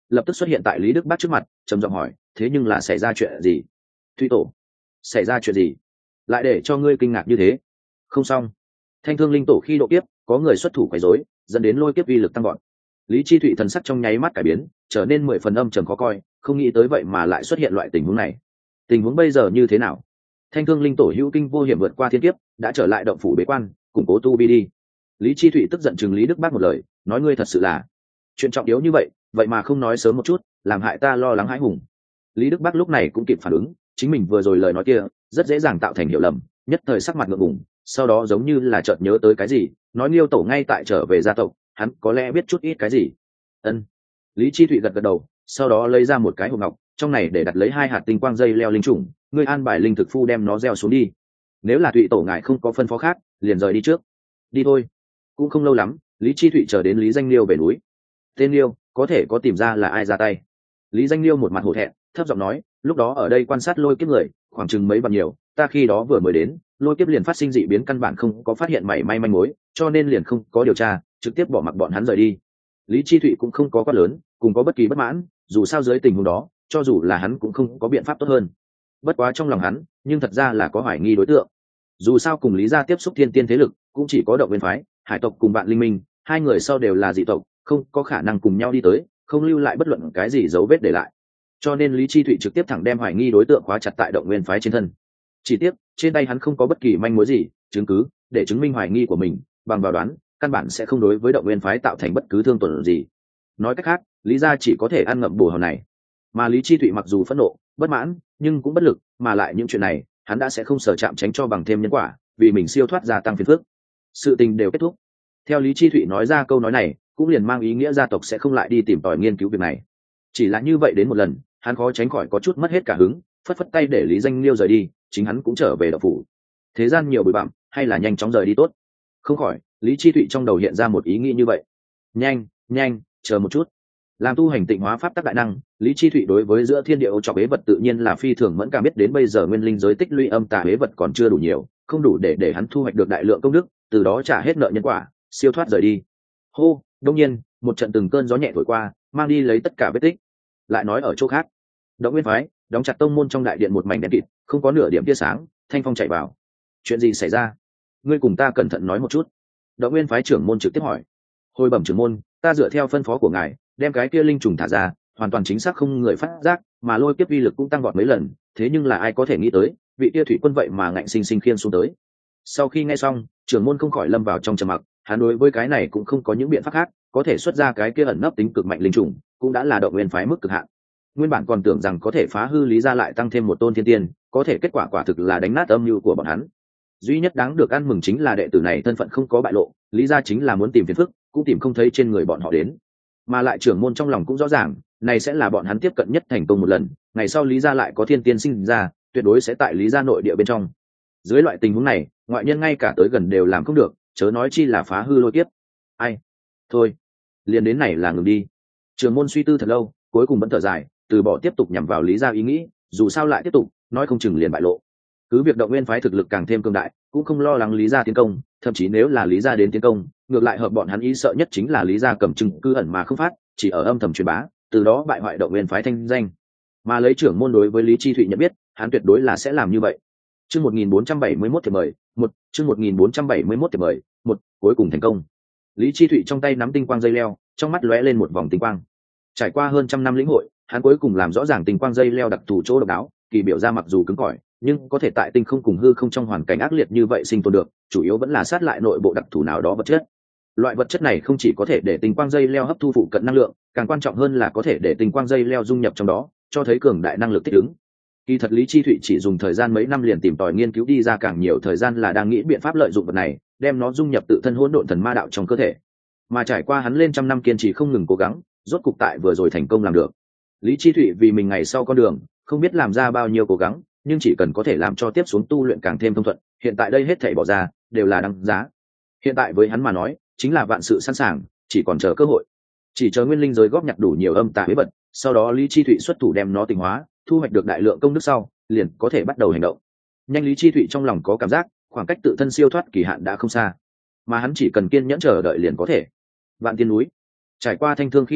lập tức xuất hiện tại Lý Đức Bác trước mặt, trầm giọng hỏi, thế nhưng là xảy ra chuyện gì? Thụy tổ, xảy ra chuyện gì lại để cho ngươi kinh ngạc như thế? Không xong, Thanh Thương Linh tổ khi độ kiếp có người xuất thủ quấy rối, dẫn đến lôi kiếp uy lực tăng gọn. Lý Chi Thụy thần sắc trong nháy mắt cải biến, trở nên mười phần âm trầm khó coi, không nghĩ tới vậy mà lại xuất hiện loại tình huống này. Tình huống bây giờ như thế nào? Thanh Thương Linh tổ hữu kinh vô hiểm vượt qua thiên kiếp, đã trở lại động phủ bế quan, củng cố tu vi đi. Lý Chi Thụy tức giận chừng Lý Đức Bác một lời, nói ngươi thật sự là chuyện trọng yếu như vậy, vậy mà không nói sớm một chút, làm hại ta lo lắng hãi hùng. Lý Đức Bác lúc này cũng kịp phản ứng, chính mình vừa rồi lời nói kia rất dễ dàng tạo thành hiểu lầm, nhất thời sắc mặt ngượng ngùng, sau đó giống như là chợt nhớ tới cái gì, nói Liêu tổ ngay tại trở về gia tộc, hắn có lẽ biết chút ít cái gì. Ân. Lý Chi Thụy gật gật đầu, sau đó lấy ra một cái hộp ngọc, trong này để đặt lấy hai hạt tinh quang dây leo linh trùng, ngươi an bài linh thực phu đem nó gieo xuống đi. Nếu là Thụy tổ ngài không có phân phó khác, liền rời đi trước. Đi thôi. Cũng không lâu lắm, Lý Chi Thụy chờ đến Lý Danh Liêu về núi. Tên Liêu, có thể có tìm ra là ai ra tay? Lý Danh Liêu một mặt hổ thẹn, thấp giọng nói, lúc đó ở đây quan sát lôi kiếp người, khoảng chừng mấy vạn nhiều, ta khi đó vừa mới đến, lôi kiếp liền phát sinh dị biến căn bản không có phát hiện mảy may manh mối, cho nên liền không có điều tra, trực tiếp bỏ mặc bọn hắn rời đi. Lý Chi Thụy cũng không có quát lớn, cùng có bất kỳ bất mãn, dù sao dưới tình huống đó, cho dù là hắn cũng không có biện pháp tốt hơn. Bất quá trong lòng hắn, nhưng thật ra là có hoài nghi đối tượng. Dù sao cùng Lý gia tiếp xúc thiên tiên thế lực, cũng chỉ có Động Nguyên phái, Hải tộc cùng Vạn Linh Minh, hai người sau đều là dị tộc, không có khả năng cùng nhau đi tới, không lưu lại bất luận cái gì dấu vết để lại. Cho nên Lý Chi Thụy trực tiếp thẳng đem hoài nghi đối tượng khóa chặt tại Động Nguyên phái trên thân. Chỉ tiếc, trên tay hắn không có bất kỳ manh mối gì, chứng cứ để chứng minh hoài nghi của mình, bằng vào đoán, căn bản sẽ không đối với Động Nguyên phái tạo thành bất cứ thương tổn gì. Nói cách khác, Lý gia chỉ có thể ăn ngậm bồ hòn này. Mà Lý Chi Thụy mặc dù phẫn nộ, bất mãn, nhưng cũng bất lực, mà lại những chuyện này, hắn đã sẽ không sở chạm tránh cho bằng thêm nhân quả, vì mình siêu thoát gia tăng phiền phức. Sự tình đều kết thúc. Theo Lý Chi Thụy nói ra câu nói này, cũng liền mang ý nghĩa gia tộc sẽ không lại đi tìm tòi nghiên cứu việc này. Chỉ là như vậy đến một lần, hắn khó tránh khỏi có chút mất hết cả hứng, phất phất tay để Lý Danh Liêu rời đi, chính hắn cũng trở về đạo phủ. Thế gian nhiều bụi bặm, hay là nhanh chóng rời đi tốt. Không khỏi, Lý Chi Thụy trong đầu hiện ra một ý nghĩ như vậy. Nhanh, nhanh, chờ một chút. Làm tu hành tịnh hóa pháp tắc đại năng, Lý Chi Thụy đối với giữa thiên địa ô trọc ế vật tự nhiên là phi thường mẫn cảm, biết đến bây giờ nguyên linh giới tích lũy âm tà ế vật còn chưa đủ nhiều, không đủ để để hắn thu hoạch được đại lượng công đức, từ đó trả hết nợ nhân quả, siêu thoát rời đi. Hô, đông nhiên, một trận từng cơn gió nhẹ thổi qua, mang đi lấy tất cả vết tích. Lại nói ở chỗ khác, Động Nguyên phái đóng chặt tông môn trong đại điện một mảnh đen kịt, không có nửa điểm tia sáng. Thanh phong chạy vào. Chuyện gì xảy ra? Ngươi cùng ta cẩn thận nói một chút. Động Nguyên phái trưởng môn trực tiếp hỏi. Hồi bẩm trưởng môn, ta dựa theo phân phó của ngài, đem cái kia linh trùng thả ra, hoàn toàn chính xác không người phát giác, mà lôi kiếp uy lực cũng tăng vọt mấy lần. Thế nhưng là ai có thể nghĩ tới, vị kia thủy quân vậy mà ngạnh sinh sinh khiên xuống tới. Sau khi nghe xong, trưởng môn không khỏi lâm vào trong trầm mặc. Hắn đối với cái này cũng không có những biện pháp khác, có thể xuất ra cái kia ẩn nấp tính cực mạnh linh trùng, cũng đã là Động Nguyên phái mức cực hạn. Nguyên bản còn tưởng rằng có thể phá hư Lý gia lại tăng thêm một tôn thiên tiên, có thể kết quả quả thực là đánh nát âm mưu của bọn hắn. Duy nhất đáng được ăn mừng chính là đệ tử này thân phận không có bại lộ, Lý gia chính là muốn tìm phiền phức, cũng tìm không thấy trên người bọn họ đến. Mà lại trưởng môn trong lòng cũng rõ ràng, này sẽ là bọn hắn tiếp cận nhất thành công một lần, ngày sau Lý gia lại có thiên tiên sinh ra, tuyệt đối sẽ tại Lý gia nội địa bên trong. Dưới loại tình huống này, ngoại nhân ngay cả tới gần đều làm không được, chớ nói chi là phá hư lôi kiếp. Ai? Thôi, liền đến này là ngừng đi. Trưởng môn suy tư thật lâu, cuối cùng vẫn thở dài, từ bỏ tiếp tục nhằm vào Lý gia ý nghĩ, dù sao lại tiếp tục, nói không chừng liền bại lộ. Cứ việc Động Nguyên phái thực lực càng thêm cường đại, cũng không lo lắng Lý gia tiến công, thậm chí nếu là Lý gia đến tiến công, ngược lại hợp bọn hắn ý sợ nhất chính là Lý gia cầm chứng cứ ẩn mà không phát, chỉ ở âm thầm truyền bá, từ đó bại hoại Động Nguyên phái thanh danh. Mà lấy trưởng môn đối với Lý Chi Thụy nhận biết, hắn tuyệt đối là sẽ làm như vậy. Chương một nghìn bốn trăm bảy mươi mốt thiệp mời, một, chương một nghìn bốn trăm bảy mươi mốt thiệp mời, một, cuối cùng thành công. Lý Chi Thụy trong tay nắm tinh quang dây leo, trong mắt lóe lên một vòng tinh quang. Trải qua hơn trăm năm lĩnh hội, hắn cuối cùng làm rõ ràng tinh quang dây leo đặc thù chỗ độc đáo, kỳ biểu ra mặc dù cứng cỏi, nhưng có thể tại tinh không cùng hư không trong hoàn cảnh ác liệt như vậy sinh tồn được, chủ yếu vẫn là sát lại nội bộ đặc thù nào đó vật chất. Loại vật chất này không chỉ có thể để tinh quang dây leo hấp thu phụ cận năng lượng, càng quan trọng hơn là có thể để tinh quang dây leo dung nhập trong đó, cho thấy cường đại năng lực thích ứng. Kỳ thật Lý Chi Thụy chỉ dùng thời gian mấy năm liền tìm tòi nghiên cứu đi ra càng nhiều thời gian là đang nghĩ biện pháp lợi dụng vật này, đem nó dung nhập tự thân hỗn độn thần ma đạo trong cơ thể. Mà trải qua hắn lên trăm năm kiên trì không ngừng cố gắng, rốt cục tại vừa rồi thành công làm được. Lý Chi Thụy vì mình ngày sau con đường, không biết làm ra bao nhiêu cố gắng, nhưng chỉ cần có thể làm cho tiếp xuống tu luyện càng thêm thông thuận, hiện tại đây hết thảy bỏ ra đều là đáng giá. Hiện tại với hắn mà nói, chính là vạn sự sẵn sàng, chỉ còn chờ cơ hội. Chỉ chờ nguyên linh giới góp nhặt đủ nhiều âm tà huế vật, sau đó Lý Chi Thụy xuất thủ đem nó tinh hóa, thu hoạch được đại lượng công đức sau, liền có thể bắt đầu hành động. Nhanh Lý Chi Thụy trong lòng có cảm giác, khoảng cách tự thân siêu thoát kỳ hạn đã không xa, mà hắn chỉ cần kiên nhẫn chờ đợi liền có thể. Vạn Tiên núi, trải qua thanh thương khi độ kiếp,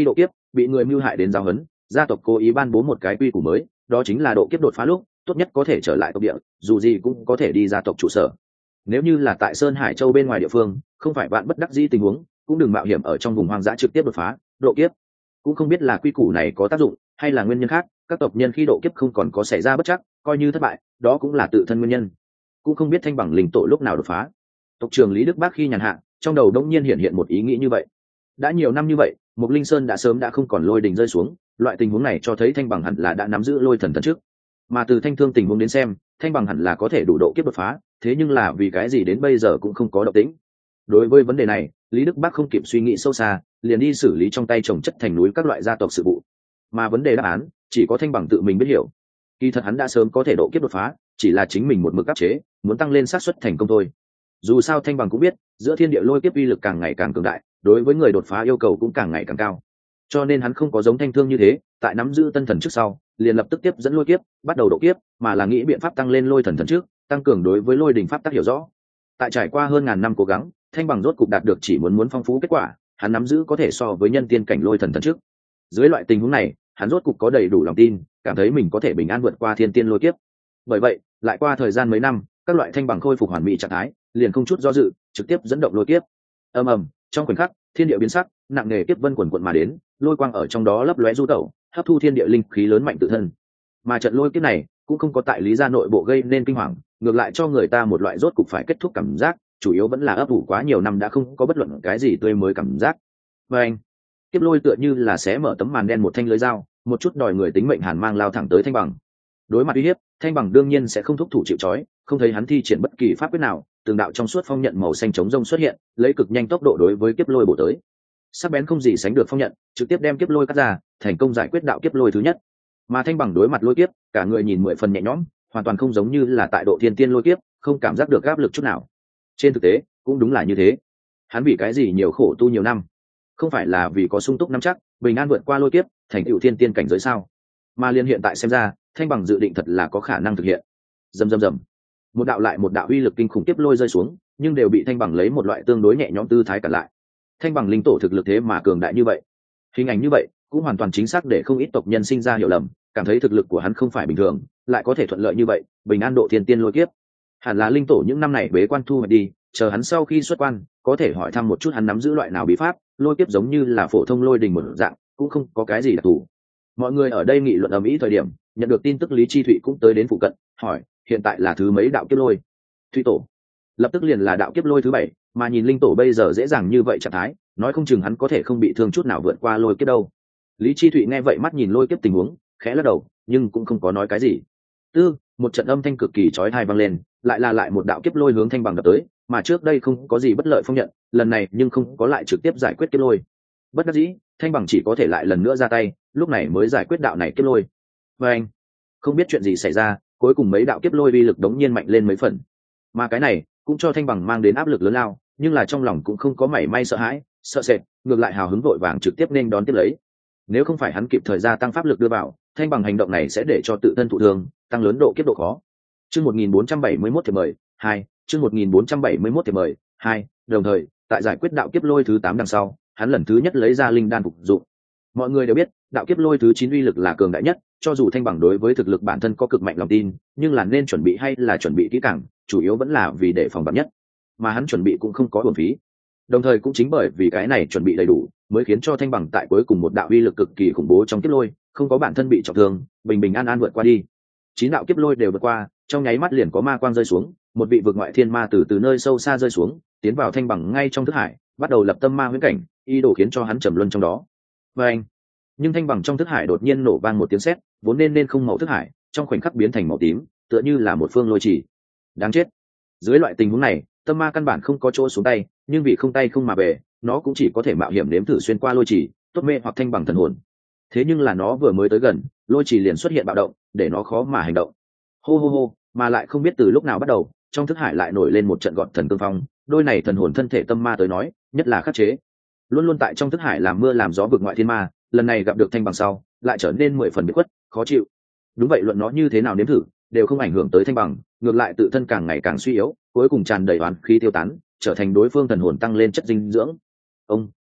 bị người mưu hại đến giáo huấn, gia tộc cố ý ban bố một cái quy củ mới, đó chính là độ kiếp đột phá lúc tốt nhất có thể trở lại tộc địa, dù gì cũng có thể đi gia tộc trụ sở. Nếu như là tại Sơn Hải Châu bên ngoài địa phương, không phải bạn bất đắc dĩ tình huống, cũng đừng mạo hiểm ở trong vùng hoang dã trực tiếp đột phá độ kiếp. Cũng không biết là quy củ này có tác dụng hay là nguyên nhân khác, các tộc nhân khi độ kiếp không còn có xảy ra bất chắc, coi như thất bại đó cũng là tự thân nguyên nhân. Cũng không biết Thanh Bằng linh tổ lúc nào đột phá. Tộc trưởng Lý Đức Bác khi nhàn hạ, trong đầu đông nhiên hiện hiện một ý nghĩ như vậy. Đã nhiều năm như vậy, Mộc Linh Sơn đã sớm đã không còn lôi đình rơi xuống, loại tình huống này cho thấy Thanh Bằng hẳn là đã nắm giữ lôi thần thần trước. Mà từ Thanh Thương tình huống đến xem, Thanh Bằng hẳn là có thể đủ độ kiếp đột phá, thế nhưng là vì cái gì đến bây giờ cũng không có động tĩnh. Đối với vấn đề này, Lý Đức Bác không kịp suy nghĩ sâu xa, liền đi xử lý trong tay trồng chất thành núi các loại gia tộc sự vụ. Mà vấn đề đáp án chỉ có Thanh Bằng tự mình biết hiểu. Kỳ thật hắn đã sớm có thể độ kiếp đột phá, chỉ là chính mình một mực áp chế, muốn tăng lên xác suất thành công thôi. Dù sao Thanh Bằng cũng biết, giữa thiên địa lôi kiếp uy lực càng ngày càng cường đại, đối với người đột phá yêu cầu cũng càng ngày càng cao. Cho nên hắn không có giống Thanh Thương như thế, tại nắm giữ tân thần trước sau, liền lập tức tiếp dẫn lôi kiếp, bắt đầu độ kiếp, mà là nghĩ biện pháp tăng lên lôi thần thần trước, tăng cường đối với lôi đình pháp tác hiểu rõ. Tại trải qua hơn ngàn năm cố gắng, Thanh Bằng rốt cục đạt được chỉ muốn muốn phong phú kết quả, hắn nắm giữ có thể so với nhân tiên cảnh lôi thần thần trước. Dưới loại tình huống này, hắn rốt cục có đầy đủ lòng tin, cảm thấy mình có thể bình an vượt qua thiên tiên lôi kiếp. Bởi vậy, lại qua thời gian mấy năm, các loại Thanh Bằng khôi phục hoàn mỹ trạng thái, liền không chút do dự, trực tiếp dẫn động lôi kiếp. Ầm ầm, trong khoảnh khắc, thiên địa biến sắc, nặng nề kiếp vân quần quần mà đến, lôi quang ở trong đó lấp lóe du tẩu, hấp thu thiên địa linh khí lớn mạnh tự thân. Mà trận lôi kiếp này cũng không có tại lý gia nội bộ gây nên kinh hoàng, ngược lại cho người ta một loại rốt cục phải kết thúc cảm giác, chủ yếu vẫn là ấp ủ quá nhiều năm đã không có bất luận cái gì tươi mới cảm giác. Và anh, kiếp lôi tựa như là xé mở tấm màn đen một thanh lưới dao, một chút đòi người tính mệnh hàn mang lao thẳng tới Thanh Bằng. Đối mặt uy hiếp, Thanh Bằng đương nhiên sẽ không thúc thủ chịu trói, không thấy hắn thi triển bất kỳ pháp quyết nào, từng đạo trong suốt phong nhận màu xanh chống rông xuất hiện, lấy cực nhanh tốc độ đối với kiếp lôi bổ tới. Sắc bén không gì sánh được phong nhận, trực tiếp đem kiếp lôi cắt ra, thành công giải quyết đạo kiếp lôi thứ nhất. Mà Thanh Bằng đối mặt lôi kiếp, cả người nhìn mười phần nhẹ nhõm, hoàn toàn không giống như là tại độ thiên tiên lôi kiếp, không cảm giác được áp lực chút nào. Trên thực tế, cũng đúng là như thế. Hắn vì cái gì nhiều khổ tu nhiều năm? Không phải là vì có sung túc nắm chắc, bình an vượt qua lôi kiếp, thành tựu thiên tiên cảnh giới sao? Mà liên hiện tại xem ra, Thanh Bằng dự định thật là có khả năng thực hiện. Rầm rầm rầm. Một đạo lại một đạo uy lực kinh khủng tiếp lôi rơi xuống, nhưng đều bị Thanh Bằng lấy một loại tương đối nhẹ nhõm tư thái cản lại. Thanh Bằng linh tổ thực lực thế mà cường đại như vậy. Hình ảnh như vậy, cũng hoàn toàn chính xác để không ít tộc nhân sinh ra hiểu lầm, cảm thấy thực lực của hắn không phải bình thường, lại có thể thuận lợi như vậy, bình an độ thiên tiên lôi kiếp. Hẳn là linh tổ những năm này bế quan thu hoạch đi, chờ hắn sau khi xuất quan, có thể hỏi thăm một chút hắn nắm giữ loại nào bí pháp, lôi kiếp giống như là phổ thông lôi đình một dạng, cũng không có cái gì đặc thù. Mọi người ở đây nghị luận ầm ĩ thời điểm, nhận được tin tức Lý Chi Thụy cũng tới đến phụ cận, hỏi, hiện tại là thứ mấy đạo kiếp lôi? Thụy tổ. Lập tức liền là đạo kiếp lôi thứ bảy, mà nhìn linh tổ bây giờ dễ dàng như vậy trạng thái, nói không chừng hắn có thể không bị thương chút nào vượt qua lôi kiếp đâu. Lý Chi Thụy nghe vậy mắt nhìn lôi kiếp tình huống, khẽ lắc đầu, nhưng cũng không có nói cái gì. Tư, một trận âm thanh cực kỳ chói tai vang lên, lại là lại một đạo kiếp lôi hướng Thanh Bằng đập tới, mà trước đây không có gì bất lợi phong nhận, lần này nhưng không có lại trực tiếp giải quyết kiếp lôi. Bất đắc dĩ, Thanh Bằng chỉ có thể lại lần nữa ra tay, lúc này mới giải quyết đạo này kiếp lôi. Và anh, không biết chuyện gì xảy ra, cuối cùng mấy đạo kiếp lôi uy lực đống nhiên mạnh lên mấy phần. Mà cái này cũng cho Thanh Bằng mang đến áp lực lớn lao, nhưng là trong lòng cũng không có mảy may sợ hãi, sợ sệt, ngược lại hào hứng vội vàng trực tiếp nên đón tiếp lấy. Nếu không phải hắn kịp thời gia tăng pháp lực đưa vào, Thanh Bằng hành động này sẽ để cho tự thân thụ thương, tăng lớn độ kiếp độ khó. Chương một nghìn bốn trăm bảy mươi mốt thì mời, hai, chương một nghìn bốn trăm bảy mươi mốt thì mời, hai, đồng thời, tại giải quyết đạo kiếp lôi thứ tám đằng sau, hắn lần thứ nhất lấy ra linh đan phục dụng. Mọi người đều biết, đạo kiếp lôi thứ chín uy lực là cường đại nhất, cho dù Thanh Bằng đối với thực lực bản thân có cực mạnh lòng tin, nhưng là nên chuẩn bị hay là chuẩn bị kỹ càng, chủ yếu vẫn là vì để phòng vạn nhất. Mà hắn chuẩn bị cũng không có uổng phí. Đồng thời cũng chính bởi vì cái này chuẩn bị đầy đủ, mới khiến cho Thanh Bằng tại cuối cùng một đạo uy lực cực kỳ khủng bố trong kiếp lôi, không có bản thân bị trọng thương, bình bình an an vượt qua đi. Chín đạo kiếp lôi đều vượt qua, trong nháy mắt liền có ma quang rơi xuống, một vị vực ngoại thiên ma từ từ nơi sâu xa rơi xuống, tiến vào Thanh Bằng ngay trong thức hải, bắt đầu lập tâm ma huyễn cảnh, ý đồ khiến cho hắn trầm luân trong đó. Và anh, nhưng Thanh Bằng trong thức hải đột nhiên nổ vang một tiếng sét, vốn nên nên không màu thức hải, trong khoảnh khắc biến thành màu tím, tựa như là một phương lôi chỉ. Đáng chết. Dưới loại tình huống này, tâm ma căn bản không có chỗ xuống tay, nhưng vì không tay không mà về, nó cũng chỉ có thể mạo hiểm nếm thử xuyên qua lôi chỉ, tốt mê hoặc Thanh Bằng thần hồn. Thế nhưng là nó vừa mới tới gần, lôi chỉ liền xuất hiện bạo động, để nó khó mà hành động. Hô hô hô, mà lại không biết từ lúc nào bắt đầu, trong thức hải lại nổi lên một trận gọn thần cương phong, đôi này thần hồn thân thể tâm ma tới nói, nhất là khắc chế. Luôn luôn tại trong thức hải làm mưa làm gió vực ngoại thiên ma, lần này gặp được Thanh Bằng sau, lại trở nên mười phần biệt khuất, khó chịu. Đúng vậy, luận nó như thế nào nếm thử, đều không ảnh hưởng tới Thanh Bằng, ngược lại tự thân càng ngày càng suy yếu, cuối cùng tràn đầy oán khí tiêu tán, trở thành đối phương thần hồn tăng lên chất dinh dưỡng. Ông,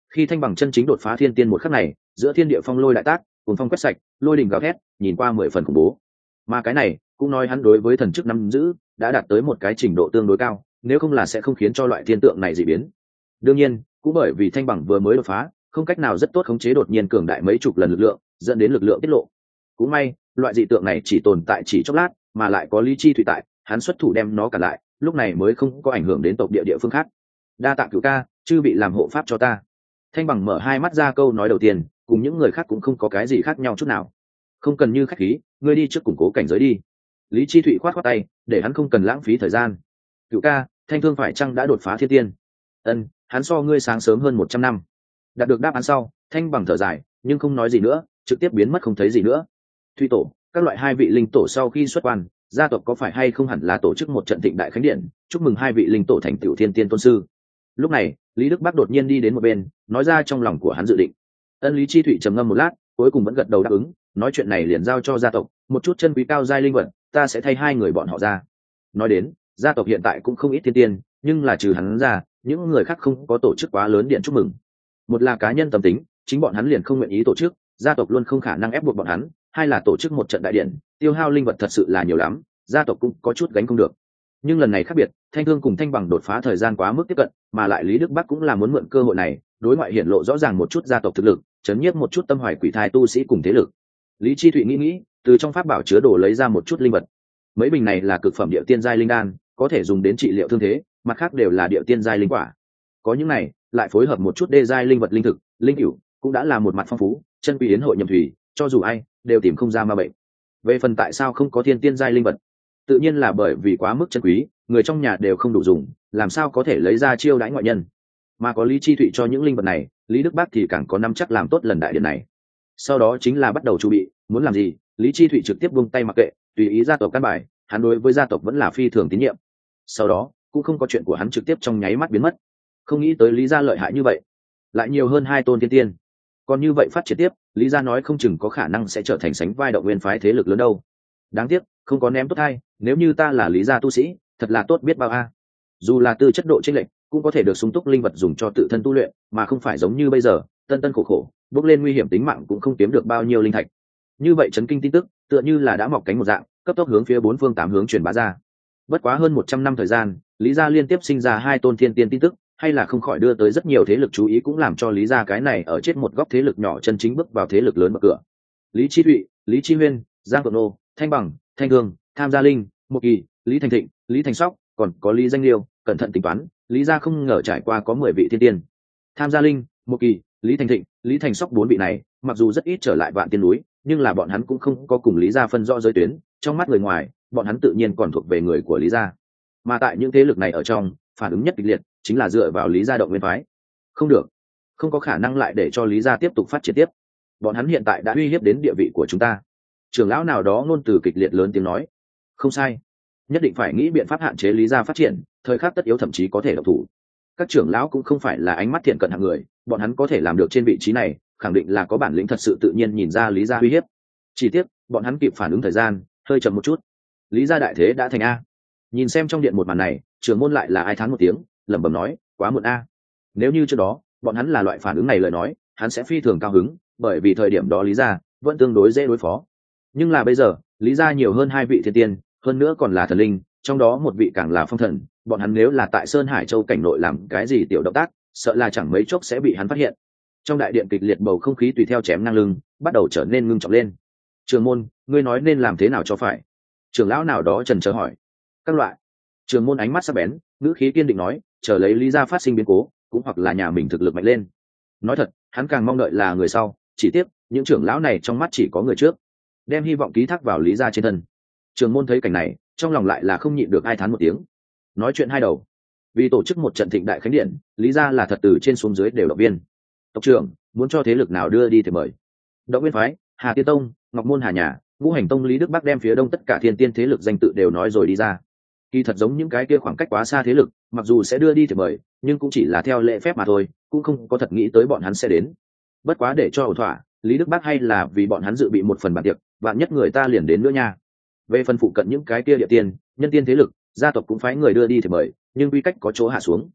Khi Thanh Bằng chân chính đột phá thiên tiên một khắc này, giữa thiên địa phong lôi đại tác, cuồng phong quét sạch, lôi đình gào thét, nhìn qua mười phần khủng bố. Mà cái này cũng nói hắn đối với thần chức nắm giữ đã đạt tới một cái trình độ tương đối cao, nếu không là sẽ không khiến cho loại thiên tượng này dị biến. Đương nhiên, cũng bởi vì Thanh Bằng vừa mới đột phá, không cách nào rất tốt khống chế đột nhiên cường đại mấy chục lần lực lượng, dẫn đến lực lượng tiết lộ. Cũng may, loại dị tượng này chỉ tồn tại chỉ chốc lát, mà lại có Lý Chi Thủy tại, hắn xuất thủ đem nó cản lại, lúc này mới không có ảnh hưởng đến tộc địa địa phương khác. Đa tạ Cửu ca, chư bị làm hộ pháp cho ta. Thanh Bằng mở hai mắt ra câu nói đầu tiên, cùng những người khác cũng không có cái gì khác nhau chút nào. Không cần như khách khí, ngươi đi trước củng cố cảnh giới đi. Lý Chi Thụy khoát khoát tay, để hắn không cần lãng phí thời gian. Cửu ca, Thanh Thương phải chăng đã đột phá thiên tiên? Ân, hắn so ngươi sáng sớm hơn một trăm năm. Đạt được đáp án sau, Thanh Bằng thở dài, nhưng không nói gì nữa, trực tiếp biến mất không thấy gì nữa. Thụy tổ, các loại hai vị linh tổ sau khi xuất quan, gia tộc có phải hay không hẳn là tổ chức một trận thịnh đại khánh điện, chúc mừng hai vị linh tổ thành tựu thiên tiên tôn sư. Lúc này, Lý Đức Bắc đột nhiên đi đến một bên, nói ra trong lòng của hắn dự định. Ân Lý Chi Thụy trầm ngâm một lát, cuối cùng vẫn gật đầu đáp ứng, nói chuyện này liền giao cho gia tộc, một chút chân quý cao giai linh vật, ta sẽ thay hai người bọn họ ra. Nói đến, gia tộc hiện tại cũng không ít thiên tiên, nhưng là trừ hắn ra, những người khác không có tổ chức quá lớn điện chúc mừng. Một là cá nhân tâm tính, chính bọn hắn liền không nguyện ý tổ chức, gia tộc luôn không khả năng ép buộc bọn hắn, hai là tổ chức một trận đại điện, tiêu hao linh vật thật sự là nhiều lắm, gia tộc cũng có chút gánh không được. Nhưng lần này khác biệt, Thanh Thương cùng Thanh Bằng đột phá thời gian quá mức tiếp cận, mà lại Lý Đức Bắc cũng là muốn mượn cơ hội này, đối ngoại hiển lộ rõ ràng một chút gia tộc thực lực, chấn nhiếp một chút tâm hoài quỷ thai tu sĩ cùng thế lực. Lý Chi Thụy nghĩ nghĩ, từ trong pháp bảo chứa đồ lấy ra một chút linh vật. Mấy bình này là cực phẩm địa tiên giai linh đan, có thể dùng đến trị liệu thương thế, mặt khác đều là địa tiên giai linh quả. Có những này, lại phối hợp một chút đê giai linh vật linh thực, linh cửu, cũng đã là một mặt phong phú, chân quý yến hội nhầm thủy, cho dù ai đều tìm không ra ma bệnh. Về phần tại sao không có thiên tiên giai linh vật, tự nhiên là bởi vì quá mức chân quý, người trong nhà đều không đủ dùng, làm sao có thể lấy ra chiêu đãi ngoại nhân. Mà có Lý Chi Thụy cho những linh vật này, Lý Đức Bắc thì càng có năm chắc làm tốt lần đại điện này. Sau đó chính là bắt đầu chuẩn bị, muốn làm gì, Lý Chi Thụy trực tiếp buông tay mặc kệ, tùy ý gia tộc căn bài, hắn đối với gia tộc vẫn là phi thường tín nhiệm. Sau đó, cũng không có chuyện của hắn trực tiếp trong nháy mắt biến mất. Không nghĩ tới Lý gia lợi hại như vậy, lại nhiều hơn hai tôn thiên tiên. Còn như vậy phát triển tiếp, Lý gia nói không chừng có khả năng sẽ trở thành sánh vai động nguyên phái thế lực lớn đâu. Đáng tiếc, không có ném tốt hay, nếu như ta là Lý gia tu sĩ, thật là tốt biết bao a. Dù là tư chất độ chênh lệch, cũng có thể được sung túc linh vật dùng cho tự thân tu luyện, mà không phải giống như bây giờ, tân tân khổ khổ, bước lên nguy hiểm tính mạng cũng không kiếm được bao nhiêu linh thạch. Như vậy chấn kinh tin tức, tựa như là đã mọc cánh một dạng, cấp tốc hướng phía bốn phương tám hướng truyền bá ra. Bất quá hơn một trăm năm thời gian, Lý gia liên tiếp sinh ra hai tôn thiên tiên tin tức, hay là không khỏi đưa tới rất nhiều thế lực chú ý, cũng làm cho Lý gia cái này ở chết một góc thế lực nhỏ chân chính bước vào thế lực lớn mở cửa. Lý Chi Thụy, Lý Chi Huyên, Giang Cận Nô, Thanh Bằng, Thanh Thương, Tham Gia Linh, Một Kỳ, Lý Thành Thịnh, Lý Thành Sóc, còn có Lý Danh Liêu, cẩn thận tính toán, Lý gia không ngờ trải qua có mười vị thiên tiên. Tham Gia Linh, Một Kỳ, Lý Thành Thịnh, Lý Thành Sóc bốn vị này, mặc dù rất ít trở lại Vạn Tiên núi, nhưng là bọn hắn cũng không có cùng Lý gia phân rõ giới tuyến, trong mắt người ngoài, bọn hắn tự nhiên còn thuộc về người của Lý gia. Mà tại những thế lực này ở trong, phản ứng nhất kịch liệt chính là dựa vào Lý gia động nguyên phái. Không được, không có khả năng lại để cho Lý gia tiếp tục phát triển tiếp. Bọn hắn hiện tại đã uy hiếp đến địa vị của chúng ta. Trưởng lão nào đó ngôn từ kịch liệt lớn tiếng nói, không sai, nhất định phải nghĩ biện pháp hạn chế Lý gia phát triển, thời khắc tất yếu thậm chí có thể độc thủ. Các trưởng lão cũng không phải là ánh mắt thiện cận hạng người, bọn hắn có thể làm được trên vị trí này, khẳng định là có bản lĩnh thật sự, tự nhiên nhìn ra Lý gia uy hiếp. Chỉ tiếc, bọn hắn kịp phản ứng thời gian hơi chậm một chút. Lý gia đại thế đã thành a. Nhìn xem trong điện một màn này, trưởng môn lại là ai thán một tiếng, lẩm bẩm nói, quá muộn a. Nếu như trước đó, bọn hắn là loại phản ứng này lời nói, hắn sẽ phi thường cao hứng, bởi vì thời điểm đó Lý gia vẫn tương đối dễ đối phó. Nhưng là bây giờ, Lý gia nhiều hơn hai vị thiên tiên, hơn nữa còn là thần linh, trong đó một vị càng là phong thần, bọn hắn nếu là tại Sơn Hải Châu cảnh nội làm cái gì tiểu động tác, sợ là chẳng mấy chốc sẽ bị hắn phát hiện. Trong đại điện kịch liệt bầu không khí tùy theo chém ngang lưng, bắt đầu trở nên ngưng trọng lên. Trường môn, ngươi nói nên làm thế nào cho phải? Trưởng lão nào đó trần chờ hỏi. Các loại. Trường môn ánh mắt sắc bén, ngữ khí kiên định nói, chờ lấy Lý gia phát sinh biến cố, cũng hoặc là nhà mình thực lực mạnh lên. Nói thật, hắn càng mong đợi là người sau, chỉ tiếc, những trưởng lão này trong mắt chỉ có người trước, đem hy vọng ký thác vào Lý gia trên thân. Trường môn thấy cảnh này, trong lòng lại là không nhịn được ai thán một tiếng. Nói chuyện hai đầu, vì tổ chức một trận thịnh đại khánh điện, Lý gia là thật từ trên xuống dưới đều động viên. Tộc trưởng muốn cho thế lực nào đưa đi thì mời. Động Nguyên phái, Hà Tiên Tông, Ngọc Môn Hà Nhà, Ngũ Hành Tông, Lý Đức Bắc đem phía đông tất cả thiên tiên thế lực danh tự đều nói rồi đi ra. Kỳ thật giống những cái kia khoảng cách quá xa thế lực, mặc dù sẽ đưa đi thì mời, nhưng cũng chỉ là theo lễ phép mà thôi, cũng không có thật nghĩ tới bọn hắn sẽ đến. Bất quá để cho ổn thỏa, Lý Đức Bắc hay là vì bọn hắn dự bị một phần bàn tiệc, vạn nhất người ta liền đến nữa nha. Về phần phụ cận những cái kia địa tiên, nhân tiên thế lực, gia tộc cũng phái người đưa đi thì mời, nhưng quy cách có chỗ hạ xuống.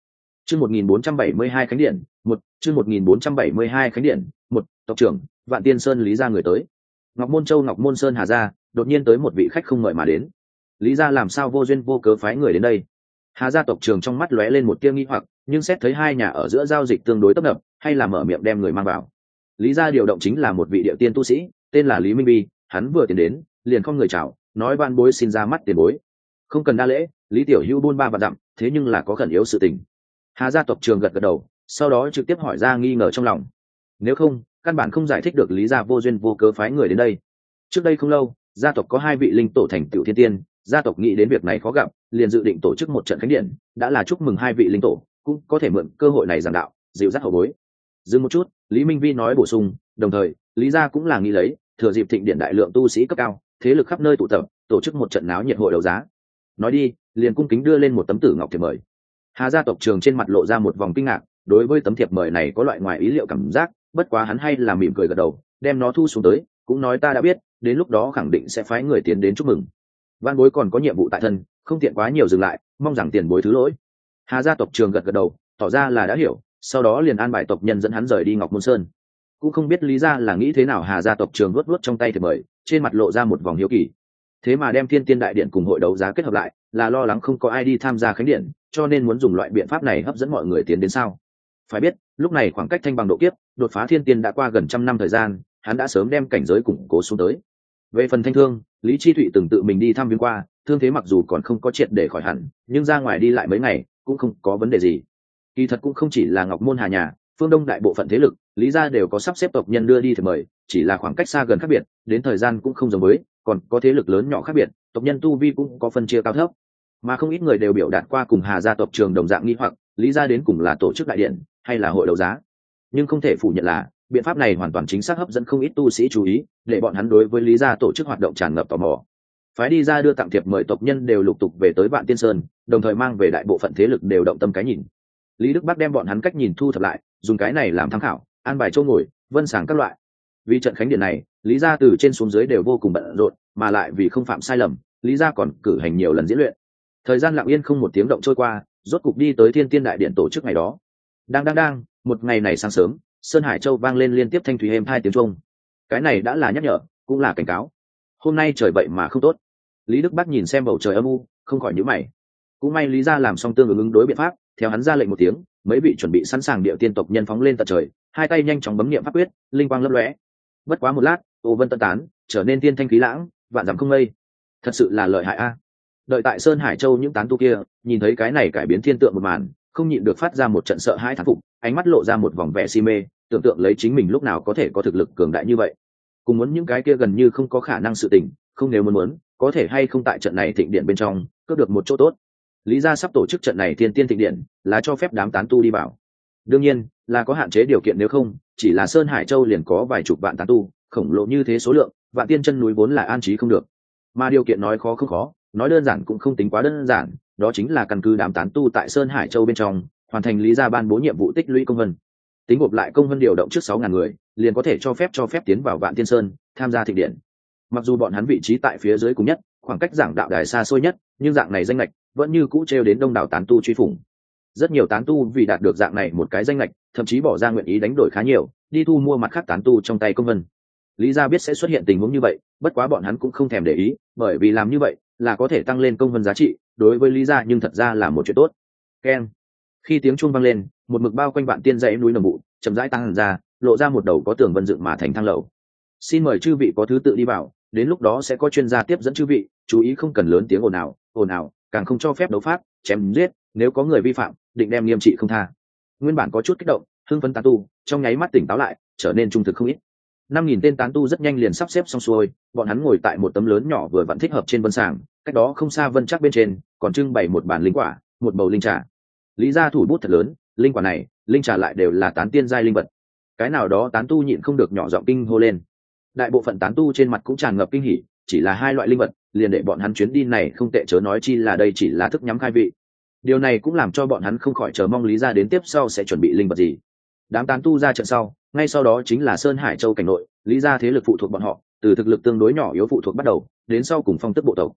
Chương một nghìn bốn trăm bảy mươi hai Khánh Điện, một, chương một nghìn bốn trăm bảy mươi hai Khánh Điện, một, tộc trưởng, Vạn Tiên Sơn Lý gia người tới. Ngọc Môn Châu Ngọc Môn Sơn Hà gia, đột nhiên tới một vị khách không mời mà đến. Lý gia làm sao vô duyên vô cớ phái người đến đây? Hà gia tộc trưởng trong mắt lóe lên một tia nghi hoặc, nhưng xét thấy hai nhà ở giữa giao dịch tương đối tấp nập, hay là mở miệng đem người mang vào. Lý gia điều động chính là một vị địa tiên tu sĩ, tên là Lý Minh Vi, hắn vừa tiến đến, liền không người chào, nói van bối xin ra mắt tiền bối. Không cần đa lễ, Lý tiểu hữu buôn ba và dặm, thế nhưng là có khẩn yếu sự tình. Hà gia tộc trưởng gật gật đầu, sau đó trực tiếp hỏi ra nghi ngờ trong lòng. Nếu không, căn bản không giải thích được Lý gia vô duyên vô cớ phái người đến đây. Trước đây không lâu, gia tộc có hai vị linh tổ thành tựu thiên tiên, gia tộc nghĩ đến việc này khó gặp, liền dự định tổ chức một trận khánh điện, đã là chúc mừng hai vị linh tổ, cũng có thể mượn cơ hội này giảng đạo, dịu dắt hậu bối. Dừng một chút, Lý Minh Vi nói bổ sung, đồng thời, Lý gia cũng là nghĩ lấy, thừa dịp thịnh điện đại lượng tu sĩ cấp cao, thế lực khắp nơi tụ tập, tổ chức một trận náo nhiệt hội đấu giá. Nói đi, liền cung kính đưa lên một tấm tử ngọc thiệp mời. Hà gia tộc trưởng trên mặt lộ ra một vòng kinh ngạc, đối với tấm thiệp mời này có loại ngoài ý liệu cảm giác, bất quá hắn hay là mỉm cười gật đầu, đem nó thu xuống tới, cũng nói ta đã biết, đến lúc đó khẳng định sẽ phái người tiến đến chúc mừng. Van bối còn có nhiệm vụ tại thân, không tiện quá nhiều dừng lại, mong rằng tiền bối thứ lỗi. Hà gia tộc trưởng gật gật đầu, tỏ ra là đã hiểu, sau đó liền an bài tộc nhân dẫn hắn rời đi Ngọc Môn Sơn. Cũng không biết Lý gia là nghĩ thế nào, Hà gia tộc trưởng luốt luốt trong tay thiệp mời, trên mặt lộ ra một vòng hiếu kỳ. Thế mà đem Thiên Tiên đại điện cùng hội đấu giá kết hợp lại, là lo lắng không có ai đi tham gia khánh điện, cho nên muốn dùng loại biện pháp này hấp dẫn mọi người tiến đến sao? Phải biết, lúc này khoảng cách thanh bằng độ kiếp, đột phá thiên tiên đã qua gần trăm năm thời gian, hắn đã sớm đem cảnh giới củng cố xuống tới. Về phần thanh thương, Lý Chi Thụy từng tự mình đi thăm viếng qua, thương thế mặc dù còn không có triệt để khỏi hẳn, nhưng ra ngoài đi lại mấy ngày cũng không có vấn đề gì. Kỳ thật cũng không chỉ là Ngọc Môn Hà nhà, phương Đông đại bộ phận thế lực, Lý gia đều có sắp xếp tộc nhân đưa đi thì mời, chỉ là khoảng cách xa gần khác biệt, đến thời gian cũng không giống với, còn có thế lực lớn nhỏ khác biệt, tộc nhân tu vi cũng có phân chia cao thấp. Mà không ít người đều biểu đạt qua cùng Hà gia tộc trường đồng dạng nghi hoặc, Lý gia đến cùng là tổ chức đại điện hay là hội đấu giá. Nhưng không thể phủ nhận là biện pháp này hoàn toàn chính xác hấp dẫn không ít tu sĩ chú ý, để bọn hắn đối với Lý gia tổ chức hoạt động tràn ngập tò mò. Phái đi ra đưa tặng thiệp mời tộc nhân đều lục tục về tới Vạn Tiên Sơn, đồng thời mang về đại bộ phận thế lực đều động tâm cái nhìn. Lý Đức Bắc đem bọn hắn cách nhìn thu thập lại, dùng cái này làm tham khảo, an bài chỗ ngồi, vân sàng các loại. Vì trận khánh điện này, Lý gia từ trên xuống dưới đều vô cùng bận rộn, mà lại vì không phạm sai lầm, Lý gia còn cử hành nhiều lần diễn luyện. Thời gian lặng yên không một tiếng động trôi qua, rốt cục đi tới Thiên Tiên đại điện tổ chức ngày đó. Đang đang đang, một ngày này sáng sớm, Sơn Hải Châu vang lên liên tiếp thanh thủy êm hai tiếng chuông. Cái này đã là nhắc nhở, cũng là cảnh cáo. Hôm nay trời vậy mà không tốt. Lý Đức Bắc nhìn xem bầu trời âm u, không khỏi nhíu mày. Cũng may Lý gia làm xong tương ứng ứng đối biện pháp, theo hắn ra lệnh một tiếng, mấy vị chuẩn bị sẵn sàng địa tiên tộc nhân phóng lên tận trời, hai tay nhanh chóng bấm niệm pháp quyết, linh quang lấp lóe. Bất quá một lát, ô vân tận tán, trở nên tiên thanh khí lãng, vạn dặm không mây. Thật sự là lợi hại a. Đợi tại Sơn Hải Châu những tán tu kia, nhìn thấy cái này cải biến thiên tượng một màn, không nhịn được phát ra một trận sợ hãi thán phục, ánh mắt lộ ra một vòng vẻ si mê, tưởng tượng lấy chính mình lúc nào có thể có thực lực cường đại như vậy. Cùng muốn những cái kia gần như không có khả năng sự tình, không nếu muốn muốn, có thể hay không tại trận này thịnh điện bên trong, cướp được một chỗ tốt. Lý gia sắp tổ chức trận này thiên tiên thịnh điện, là cho phép đám tán tu đi vào. Đương nhiên, là có hạn chế điều kiện, nếu không, chỉ là Sơn Hải Châu liền có vài chục vạn tán tu, khổng lồ như thế số lượng, Vạn Tiên chân núi vốn là an trí không được. Mà điều kiện nói khó không khó, nói đơn giản cũng không tính quá đơn giản, đó chính là căn cứ đám tán tu tại Sơn Hải Châu bên trong, hoàn thành Lý gia ban bố nhiệm vụ tích lũy công vân. Tính gộp lại công vân điều động trước sáu ngàn người, liền có thể cho phép cho phép tiến vào Vạn Tiên Sơn, tham gia thịnh điện. Mặc dù bọn hắn vị trí tại phía dưới cùng nhất, khoảng cách giảng đạo đài xa xôi nhất, nhưng dạng này danh lệch vẫn như cũ trêu đến đông đảo tán tu truy phủng. Rất nhiều tán tu vì đạt được dạng này một cái danh lệch, thậm chí bỏ ra nguyện ý đánh đổi khá nhiều, đi thu mua mặt khác tán tu trong tay công vân. Lý gia biết sẽ xuất hiện tình huống như vậy, bất quá bọn hắn cũng không thèm để ý, bởi vì làm như vậy là có thể tăng lên công vân giá trị, đối với Lý gia nhưng thật ra là một chuyện tốt. Keng. Khi tiếng chuông vang lên, một mực bao quanh Vạn Tiên dãy núi nồng vụ, chậm rãi tăng ra, lộ ra một đầu có tường vân dựng mà thành thang lầu. Xin mời chư vị có thứ tự đi vào, đến lúc đó sẽ có chuyên gia tiếp dẫn chư vị, chú ý không cần lớn tiếng ồn ào, ồn ào, càng không cho phép đấu pháp, chém giết, nếu có người vi phạm, định đem nghiêm trị không tha. Nguyên bản có chút kích động, hưng phấn tán tu, trong nháy mắt tỉnh táo lại, trở nên trung thực không ít. Năm nghìn tên tán tu rất nhanh liền sắp xếp xong xuôi, bọn hắn ngồi tại một tấm lớn nhỏ vừa vặn thích hợp trên vân sàng, cách đó không xa vân chắc bên trên, còn trưng bày một bàn linh quả, một bầu linh trà. Lý gia thủ bút thật lớn, linh quả này, linh trà lại đều là tán tiên giai linh vật. Cái nào đó tán tu nhịn không được nhỏ giọng kinh hô lên. Đại bộ phận tán tu trên mặt cũng tràn ngập kinh hỉ, chỉ là hai loại linh vật, liền để bọn hắn chuyến đi này không tệ, chớ nói chi là đây chỉ là thức nhắm khai vị. Điều này cũng làm cho bọn hắn không khỏi chờ mong Lý gia đến tiếp sau sẽ chuẩn bị linh vật gì. Đám tán tu ra trận sau, ngay sau đó chính là Sơn Hải Châu cảnh nội, Lý gia thế lực phụ thuộc bọn họ, từ thực lực tương đối nhỏ yếu phụ thuộc bắt đầu, đến sau cùng phong tức bộ tộc.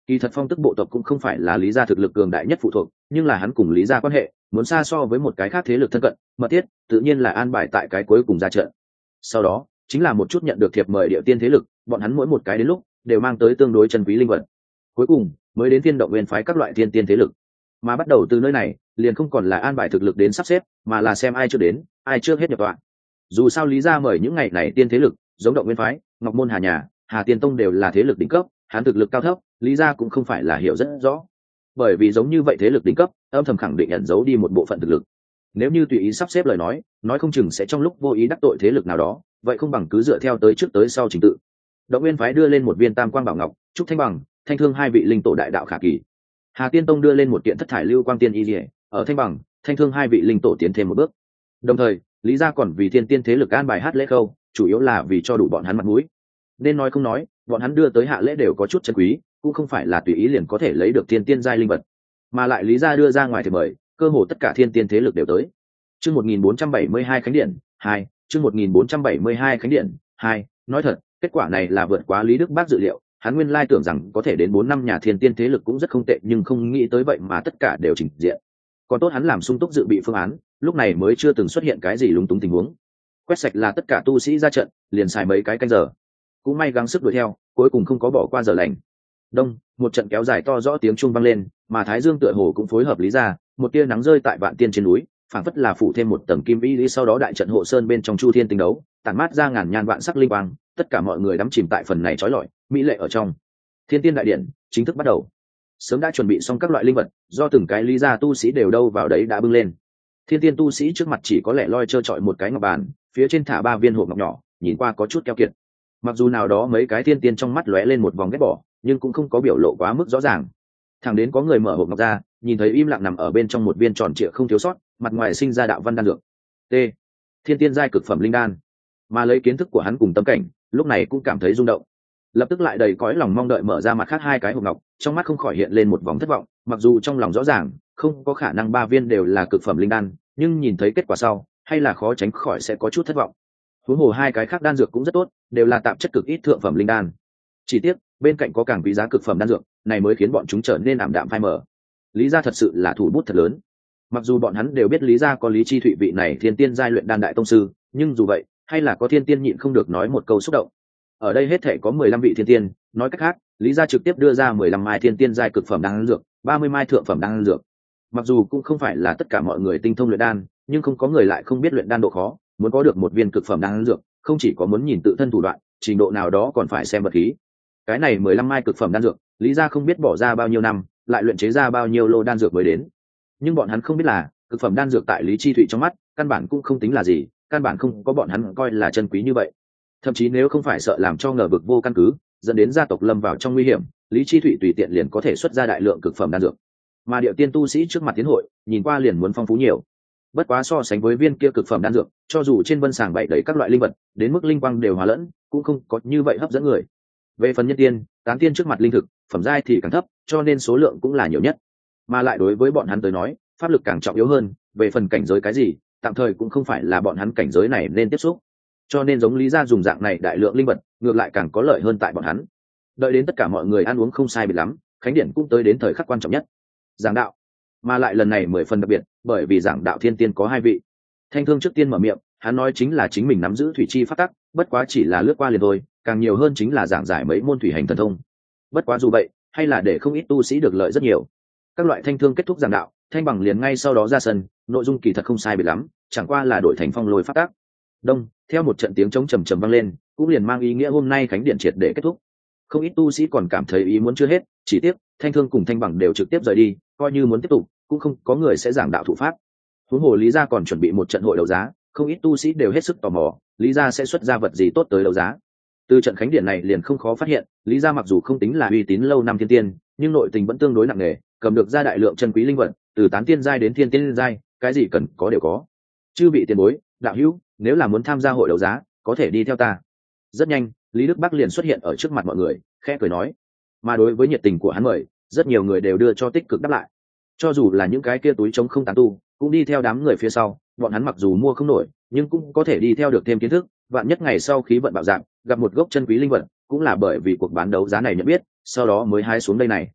Kỳ thật phong tức bộ tộc cũng không phải là lý gia thực lực cường đại nhất phụ thuộc, nhưng là hắn cùng lý gia quan hệ muốn xa so với một cái khác thế lực thân cận mật thiết, tự nhiên là an bài tại cái cuối cùng ra trận. Sau đó chính là một chút nhận được thiệp mời địa tiên thế lực, bọn hắn mỗi một cái đến lúc đều mang tới tương đối chân quý linh vật. Cuối cùng mới đến thiên động nguyên phái các loại thiên tiên thế lực, mà bắt đầu từ nơi này liền không còn là an bài thực lực đến sắp xếp, mà là xem ai chưa đến ai trước hết nhập tọa. Dù sao lý gia mời những ngày này tiên thế lực giống động nguyên phái, ngọc môn hà nhà, hà tiên tông đều là thế lực đỉnh cấp, hắn thực lực cao thấp lý gia cũng không phải là hiểu rất rõ, bởi vì giống như vậy thế lực đỉnh cấp âm thầm khẳng định ẩn giấu đi một bộ phận thực lực. Nếu như tùy ý sắp xếp lời nói nói không chừng sẽ trong lúc vô ý đắc tội thế lực nào đó, vậy không bằng cứ dựa theo tới trước tới sau trình tự. Động nguyên phái đưa lên một viên tam quang bảo ngọc, trúc thanh bằng, thanh thương hai vị linh tổ đại đạo khả kỳ. Hà tiên tông đưa lên một kiện thất thải lưu quang tiên y liễu, ở thanh bằng, thanh thương hai vị linh tổ tiến thêm một bước. Đồng thời lý gia còn vì thiên tiên thế lực an bài hát lễ khâu, chủ yếu là vì cho đủ bọn hắn mặt mũi. Nên nói không nói, bọn hắn đưa tới hạ lễ đều có chút chân quý, cũng không phải là tùy ý liền có thể lấy được thiên tiên giai linh vật, mà lại lý gia đưa ra ngoài thì mời cơ hồ tất cả thiên tiên thế lực đều tới. Chương một nghìn bốn trăm bảy mươi hai khánh điện hai, chương một nghìn bốn trăm bảy mươi hai khánh điện hai. Nói thật, kết quả này là vượt quá Lý Đức Bác dự liệu, hắn nguyên lai tưởng rằng có thể đến bốn năm nhà thiên tiên thế lực cũng rất không tệ, nhưng không nghĩ tới vậy mà tất cả đều trình diện. Còn tốt hắn làm sung túc dự bị phương án, lúc này mới chưa từng xuất hiện cái gì lúng túng tình huống. Quét sạch là tất cả tu sĩ ra trận, liền xài mấy cái canh giờ. Cũng may gắng sức đuổi theo, cuối cùng không có bỏ qua giờ lành. Đông, một trận kéo dài to rõ tiếng chuông vang lên, mà Thái Dương tựa hồ cũng phối hợp lý ra, một tia nắng rơi tại vạn tiên trên núi, phảng phất là phủ thêm một tầng kim y lý, sau đó đại trận hộ sơn bên trong chu thiên tinh đấu, tản mát ra ngàn nhan vạn sắc linh quang, tất cả mọi người đắm chìm tại phần này trói lọi, mỹ lệ ở trong. Thiên Tiên đại điện chính thức bắt đầu. Sớm đã chuẩn bị xong các loại linh vật, do từng cái lý gia tu sĩ đều đâu vào đấy đã bưng lên. Thiên Tiên tu sĩ trước mặt chỉ có lẻ loi trơ trọi một cái ngọc bàn, phía trên thả ba viên hộp ngọc nhỏ, nhìn qua có chút keo kiệt. Mặc dù nào đó mấy cái thiên tiên trong mắt lóe lên một vòng ghét bỏ, nhưng cũng không có biểu lộ quá mức rõ ràng. Thẳng đến có người mở hộp ngọc ra, nhìn thấy im lặng nằm ở bên trong một viên tròn trịa không thiếu sót, mặt ngoài sinh ra đạo văn đan dược. T. Thiên tiên giai cực phẩm linh đan. Mà lấy kiến thức của hắn cùng tâm cảnh, lúc này cũng cảm thấy rung động. Lập tức lại đầy cõi lòng mong đợi mở ra mặt khác hai cái hộp ngọc, trong mắt không khỏi hiện lên một vòng thất vọng, mặc dù trong lòng rõ ràng, không có khả năng ba viên đều là cực phẩm linh đan, nhưng nhìn thấy kết quả sau, hay là khó tránh khỏi sẽ có chút thất vọng. Huống hồ hai cái khác đan dược cũng rất tốt, đều là tạp chất cực ít thượng phẩm linh đan. Chỉ tiếc, bên cạnh có càng quý giá cực phẩm đan dược, này mới khiến bọn chúng trở nên ảm đạm phai mờ. Lý gia thật sự là thủ bút thật lớn. Mặc dù bọn hắn đều biết Lý gia có Lý Chi Thụy vị này thiên tiên giai luyện đan đại tông sư, nhưng dù vậy, hay là có thiên tiên nhịn không được nói một câu xúc động. Ở đây hết thể có mười lăm vị thiên tiên, nói cách khác, Lý gia trực tiếp đưa ra mười lăm mai thiên tiên giai cực phẩm đan dược, ba mươi mai thượng phẩm đan dược. Mặc dù cũng không phải là tất cả mọi người tinh thông luyện đan, nhưng không có người lại không biết luyện đan độ khó, muốn có được một viên cực phẩm đan dược, không chỉ có muốn nhìn tự thân thủ đoạn, trình độ nào đó còn phải xem vật khí. Cái này mười lăm mai cực phẩm đan dược, Lý gia không biết bỏ ra bao nhiêu năm, lại luyện chế ra bao nhiêu lô đan dược mới đến. Nhưng bọn hắn không biết là, cực phẩm đan dược tại Lý Chi Thụy trong mắt, căn bản cũng không tính là gì, căn bản không có bọn hắn coi là chân quý như vậy. Thậm chí nếu không phải sợ làm cho ngờ vực vô căn cứ, dẫn đến gia tộc lâm vào trong nguy hiểm, Lý Chi Thụy tùy tiện liền có thể xuất ra đại lượng cực phẩm đan dược. Mà điệu tiên tu sĩ trước mặt tiến hội, nhìn qua liền muốn phong phú nhiều. Bất quá so sánh với viên kia cực phẩm đan dược, cho dù trên vân sàng bày đầy các loại linh vật, đến mức linh quang đều hòa lẫn, cũng không có như vậy hấp dẫn người. Về phần nhân tiên, tán tiên trước mặt linh thực, phẩm giai thì càng thấp, cho nên số lượng cũng là nhiều nhất. Mà lại đối với bọn hắn tới nói, pháp lực càng trọng yếu hơn, về phần cảnh giới cái gì, tạm thời cũng không phải là bọn hắn cảnh giới này nên tiếp xúc. Cho nên giống Lý gia dùng dạng này đại lượng linh vật, ngược lại càng có lợi hơn tại bọn hắn. Đợi đến tất cả mọi người ăn uống không sai biệt lắm, khánh điển cũng tới đến thời khắc quan trọng nhất. Giảng đạo. Mà lại lần này mười phần đặc biệt, bởi vì giảng đạo thiên tiên có hai vị. Thanh Thương trước tiên mở miệng, hắn nói chính là chính mình nắm giữ thủy chi pháp tắc, bất quá chỉ là lướt qua liền thôi, càng nhiều hơn chính là giảng giải mấy môn thủy hành thần thông. Bất quá dù vậy, hay là để không ít tu sĩ được lợi rất nhiều. Các loại Thanh Thương kết thúc giảng đạo, Thanh Bằng liền ngay sau đó ra sân, nội dung kỳ thật không sai biệt lắm, chẳng qua là đổi thành phong lôi pháp tắc. Đông, theo một trận tiếng trống trầm trầm vang lên, cũng liền mang ý nghĩa hôm nay khánh điện triệt để kết thúc. Không ít tu sĩ còn cảm thấy ý muốn chưa hết, chỉ tiếc Thanh Thương cùng Thanh Bằng đều trực tiếp rời đi, coi như muốn tiếp tục, cũng không có người sẽ giảng đạo thụ pháp. Huống hồ Lý gia còn chuẩn bị một trận hội đấu giá, không ít tu sĩ đều hết sức tò mò, Lý gia sẽ xuất ra vật gì tốt tới đấu giá. Từ trận khánh điện này liền không khó phát hiện, Lý gia mặc dù không tính là uy tín lâu năm thiên tiên, nhưng nội tình vẫn tương đối nặng nề, cầm được ra đại lượng chân quý linh vật, từ tán tiên giai đến thiên tiên giai, cái gì cần có đều có. Chư vị tiền bối, đạo hữu, nếu là muốn tham gia hội đấu giá, có thể đi theo ta. Rất nhanh, Lý Đức Bắc liền xuất hiện ở trước mặt mọi người, khẽ cười nói. Mà đối với nhiệt tình của hắn mời, rất nhiều người đều đưa cho tích cực đáp lại. Cho dù là những cái kia túi trống không tán tu, cũng đi theo đám người phía sau, bọn hắn mặc dù mua không nổi, nhưng cũng có thể đi theo được thêm kiến thức, vạn nhất ngày sau khí vận bạo dạng, gặp một gốc chân quý linh vật, cũng là bởi vì cuộc bán đấu giá này nhận biết, sau đó mới hái xuống đây này.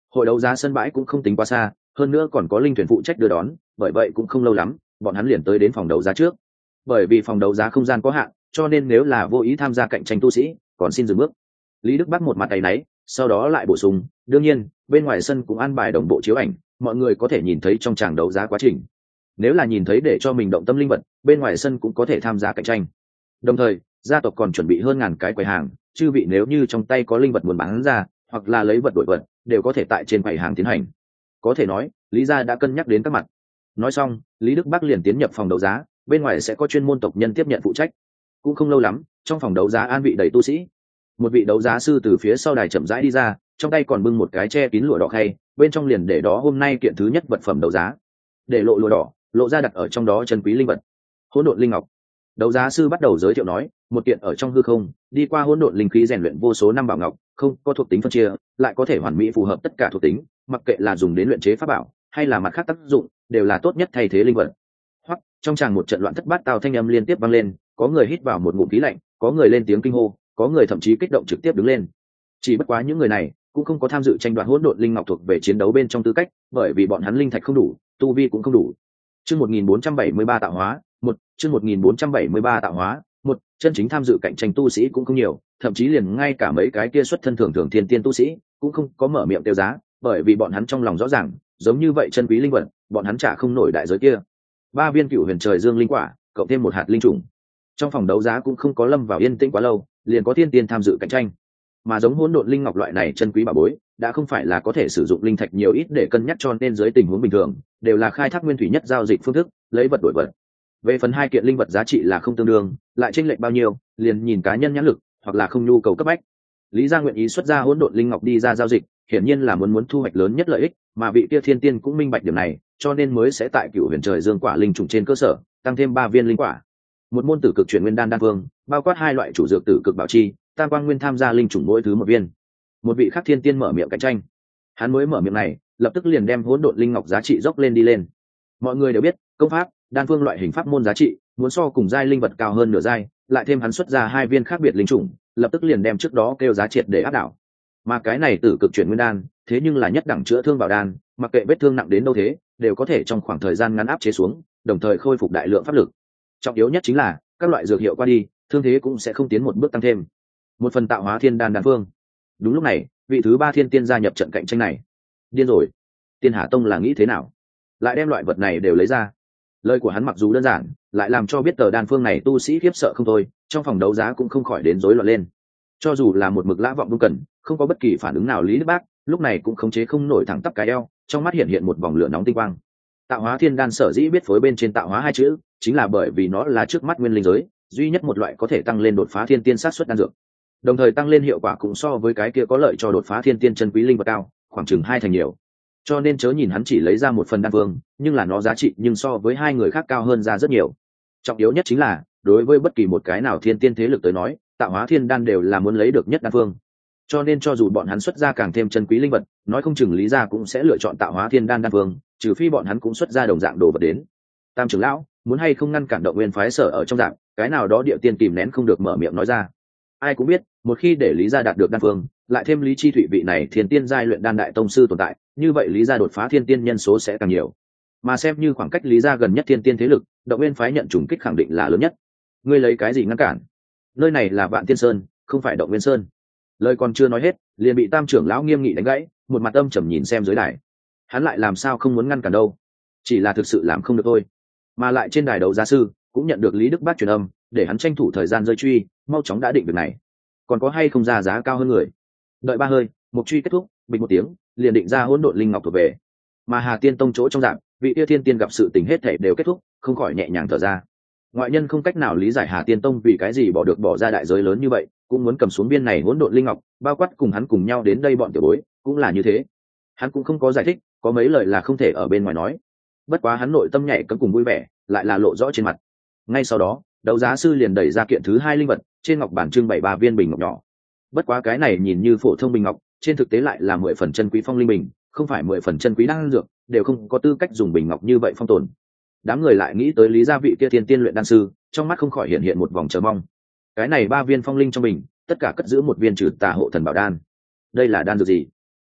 Hội đấu giá sân bãi cũng không tính quá xa, hơn nữa còn có linh thuyền phụ trách đưa đón, bởi vậy cũng không lâu lắm bọn hắn liền tới đến phòng đấu giá trước. Bởi vì phòng đấu giá không gian có hạn, cho nên nếu là vô ý tham gia cạnh tranh tu sĩ còn xin dừng bước. Lý Đức Bắc một mặt tay náy, sau đó lại bổ sung, đương nhiên bên ngoài sân cũng an bài đồng bộ chiếu ảnh, mọi người có thể nhìn thấy trong tràng đấu giá quá trình. Nếu là nhìn thấy để cho mình động tâm linh vật, bên ngoài sân cũng có thể tham gia cạnh tranh. Đồng thời gia tộc còn chuẩn bị hơn ngàn cái quầy hàng, chư vị nếu như trong tay có linh vật muốn bán ra hoặc là lấy vật đổi vật đều có thể tại trên quầy hàng tiến hành. Có thể nói Lý gia đã cân nhắc đến các mặt. Nói xong Lý Đức Bắc liền tiến nhập phòng đấu giá, bên ngoài sẽ có chuyên môn tộc nhân tiếp nhận phụ trách. Cũng không lâu lắm trong phòng đấu giá an vị đầy tu sĩ. Một vị đấu giá sư từ phía sau đài chậm rãi đi ra, trong tay còn bưng một cái che kín lụa đỏ khay, bên trong liền để đó hôm nay kiện thứ nhất vật phẩm đấu giá. Để lộ lụa đỏ lộ ra đặt ở trong đó chân quý linh vật hỗn độn linh ngọc. Đấu giá sư bắt đầu giới thiệu nói, một kiện ở trong hư không đi qua hỗn độn linh khí rèn luyện vô số năm bảo ngọc, không có thuộc tính phân chia, lại có thể hoàn mỹ phù hợp tất cả thuộc tính, mặc kệ là dùng đến luyện chế pháp bảo hay là mặt khác tác dụng đều là tốt nhất thay thế linh vật. Hoặc trong tràng một trận loạn thất bát tao thanh âm liên tiếp vang lên, có người hít vào một ngụm khí lạnh, có người lên tiếng kinh hô, có người thậm chí kích động trực tiếp đứng lên. Chỉ bất quá những người này cũng không có tham dự tranh đoạt hỗn độn linh ngọc thuộc về chiến đấu bên trong tư cách, bởi vì bọn hắn linh thạch không đủ, tu vi cũng không đủ. Chương một nghìn bốn trăm bảy mươi ba tạo hóa, một, chương một nghìn bốn trăm bảy mươi ba tạo hóa, một, chân chính tham dự cạnh tranh tu sĩ cũng không nhiều, thậm chí liền ngay cả mấy cái kia xuất thân thường thường thiên tiên tu sĩ cũng không có mở miệng tiêu giá, bởi vì bọn hắn trong lòng rõ ràng, giống như vậy chân quý linh vật, bọn hắn trả không nổi đại giới kia. Ba viên cựu huyền trời dương linh quả, cộng thêm một hạt linh trùng. Trong phòng đấu giá cũng không có lâm vào yên tĩnh quá lâu, liền có thiên tiên tham dự cạnh tranh. Mà giống hỗn độn linh ngọc loại này chân quý bảo bối, đã không phải là có thể sử dụng linh thạch nhiều ít để cân nhắc, cho nên dưới tình huống bình thường đều là khai thác nguyên thủy nhất giao dịch phương thức, lấy vật đổi vật. Về phần hai kiện linh vật giá trị là không tương đương, lại chênh lệch bao nhiêu, liền nhìn cá nhân nhãn lực, hoặc là không nhu cầu cấp bách. Lý gia nguyện ý xuất ra hỗn độn linh ngọc đi ra giao dịch, hiển nhiên là muốn muốn thu hoạch lớn nhất lợi ích, mà vị kia thiên tiên cũng minh bạch điểm này, cho nên mới sẽ tại cựu huyền trời dương quả linh trùng trên cơ sở tăng thêm ba viên linh quả. Một môn tử cực chuyển nguyên đan đan phương, bao quát hai loại chủ dược tử cực bảo chi, tam quang nguyên tham gia linh trùng mỗi thứ một viên. Một vị khác thiên tiên mở miệng cạnh tranh, hắn mới mở miệng này lập tức liền đem hỗn độn linh ngọc giá trị dốc lên đi lên. Mọi người đều biết công pháp đan phương loại hình pháp môn giá trị muốn so cùng giai linh vật cao hơn nửa giai, lại thêm hắn xuất ra hai viên khác biệt linh trùng, lập tức liền đem trước đó kêu giá triệt để áp đảo. Mà cái này tử cực chuyển nguyên đan thế nhưng là nhất đẳng chữa thương bảo đan, mặc kệ vết thương nặng đến đâu thế đều có thể trong khoảng thời gian ngắn áp chế xuống, đồng thời khôi phục đại lượng pháp lực. Trọng yếu nhất chính là các loại dược hiệu qua đi, thương thế cũng sẽ không tiến một bước tăng thêm. Một phần tạo hóa thiên đan đan phương. Đúng lúc này vị thứ ba thiên tiên gia nhập trận cạnh tranh này. Điên rồi, Tiên Hà Tông là nghĩ thế nào lại đem loại vật này đều lấy ra? Lời của hắn mặc dù đơn giản, lại làm cho biết tờ đan phương này tu sĩ khiếp sợ không thôi, trong phòng đấu giá cũng không khỏi đến rối loạn lên. Cho dù là một mực lã vọng Vương Cần, không có bất kỳ phản ứng nào, Lý Đức Bác lúc này cũng khống chế không nổi thẳng tắp cái eo, trong mắt hiện hiện một vòng lửa nóng tinh quang. Tạo hóa thiên đan sở dĩ biết phối bên trên tạo hóa hai chữ, chính là bởi vì nó là trước mắt nguyên linh giới duy nhất một loại có thể tăng lên đột phá thiên tiên sát xuất đan dược, đồng thời tăng lên hiệu quả cũng so với cái kia có lợi cho đột phá thiên tiên chân quý linh vật cao khoảng chừng hai thành nhiều. Cho nên chớ nhìn hắn chỉ lấy ra một phần đan phương, nhưng là nó giá trị nhưng so với hai người khác cao hơn ra rất nhiều. Trọng yếu nhất chính là đối với bất kỳ một cái nào thiên tiên thế lực tới nói, tạo hóa thiên đan đều là muốn lấy được nhất đan phương. Cho nên cho dù bọn hắn xuất ra càng thêm chân quý linh vật, nói không chừng Lý gia cũng sẽ lựa chọn tạo hóa thiên đan đan phương, trừ phi bọn hắn cũng xuất ra đồng dạng đồ vật đến. Tam trưởng lão muốn hay không ngăn cản Động Nguyên phái sở ở trong dạng cái nào đó địa tiên kìm nén không được mở miệng nói ra. Ai cũng biết một khi để Lý gia đạt được đan phương, lại thêm Lý Chi Thụy vị này thiên tiên giai luyện đan đại tông sư tồn tại, như vậy Lý gia đột phá thiên tiên nhân số sẽ càng nhiều. Mà xem như khoảng cách Lý gia gần nhất thiên tiên thế lực, Động Nguyên phái nhận trùng kích khẳng định là lớn nhất. Ngươi lấy cái gì ngăn cản? Nơi này là Vạn Tiên Sơn, không phải Động Nguyên Sơn. Lời còn chưa nói hết, liền bị Tam trưởng lão nghiêm nghị đánh gãy, một mặt âm trầm nhìn xem dưới đài. Hắn lại làm sao không muốn ngăn cản đâu, chỉ là thực sự làm không được thôi. Mà lại trên đài đấu giá sư cũng nhận được Lý Đức Bác truyền âm, để hắn tranh thủ thời gian rơi truy, mau chóng đã định việc này. Còn có hay không ra giá cao hơn người? Đợi ba hơi, một truy kết thúc, bình một tiếng, liền định ra hỗn độn linh ngọc thuộc về. Mà Hà Tiên Tông chỗ trong dạng, vị Tia Thiên Tiên gặp sự tình hết thảy đều kết thúc, không khỏi nhẹ nhàng thở ra. Ngoại nhân không cách nào lý giải Hà Tiên Tông vì cái gì bỏ được bỏ ra đại giới lớn như vậy, cũng muốn cầm xuống biên này hỗn độn linh ngọc, bao quát cùng hắn cùng nhau đến đây bọn tiểu bối, cũng là như thế. Hắn cũng không có giải thích, có mấy lời là không thể ở bên ngoài nói. Bất quá hắn nội tâm nhạy cấm cùng vui vẻ, lại là lộ rõ trên mặt. Ngay sau đó, đấu giá sư liền đẩy ra kiện thứ hai linh vật, trên ngọc bản trưng bày ba viên bình ngọc nhỏ. Bất quá cái này nhìn như phổ thông bình ngọc, trên thực tế lại là mười phần chân quý phong linh bình, không phải mười phần chân quý đan dược, đều không có tư cách dùng bình ngọc như vậy phong tồn. Đám người lại nghĩ tới Lý gia vị kia thiên tiên luyện đan sư, trong mắt không khỏi hiện hiện một vòng chờ mong. Cái này ba viên phong linh trong bình, tất cả cất giữ một viên trừ tà hộ thần bảo đan. Đây là đan dược gì?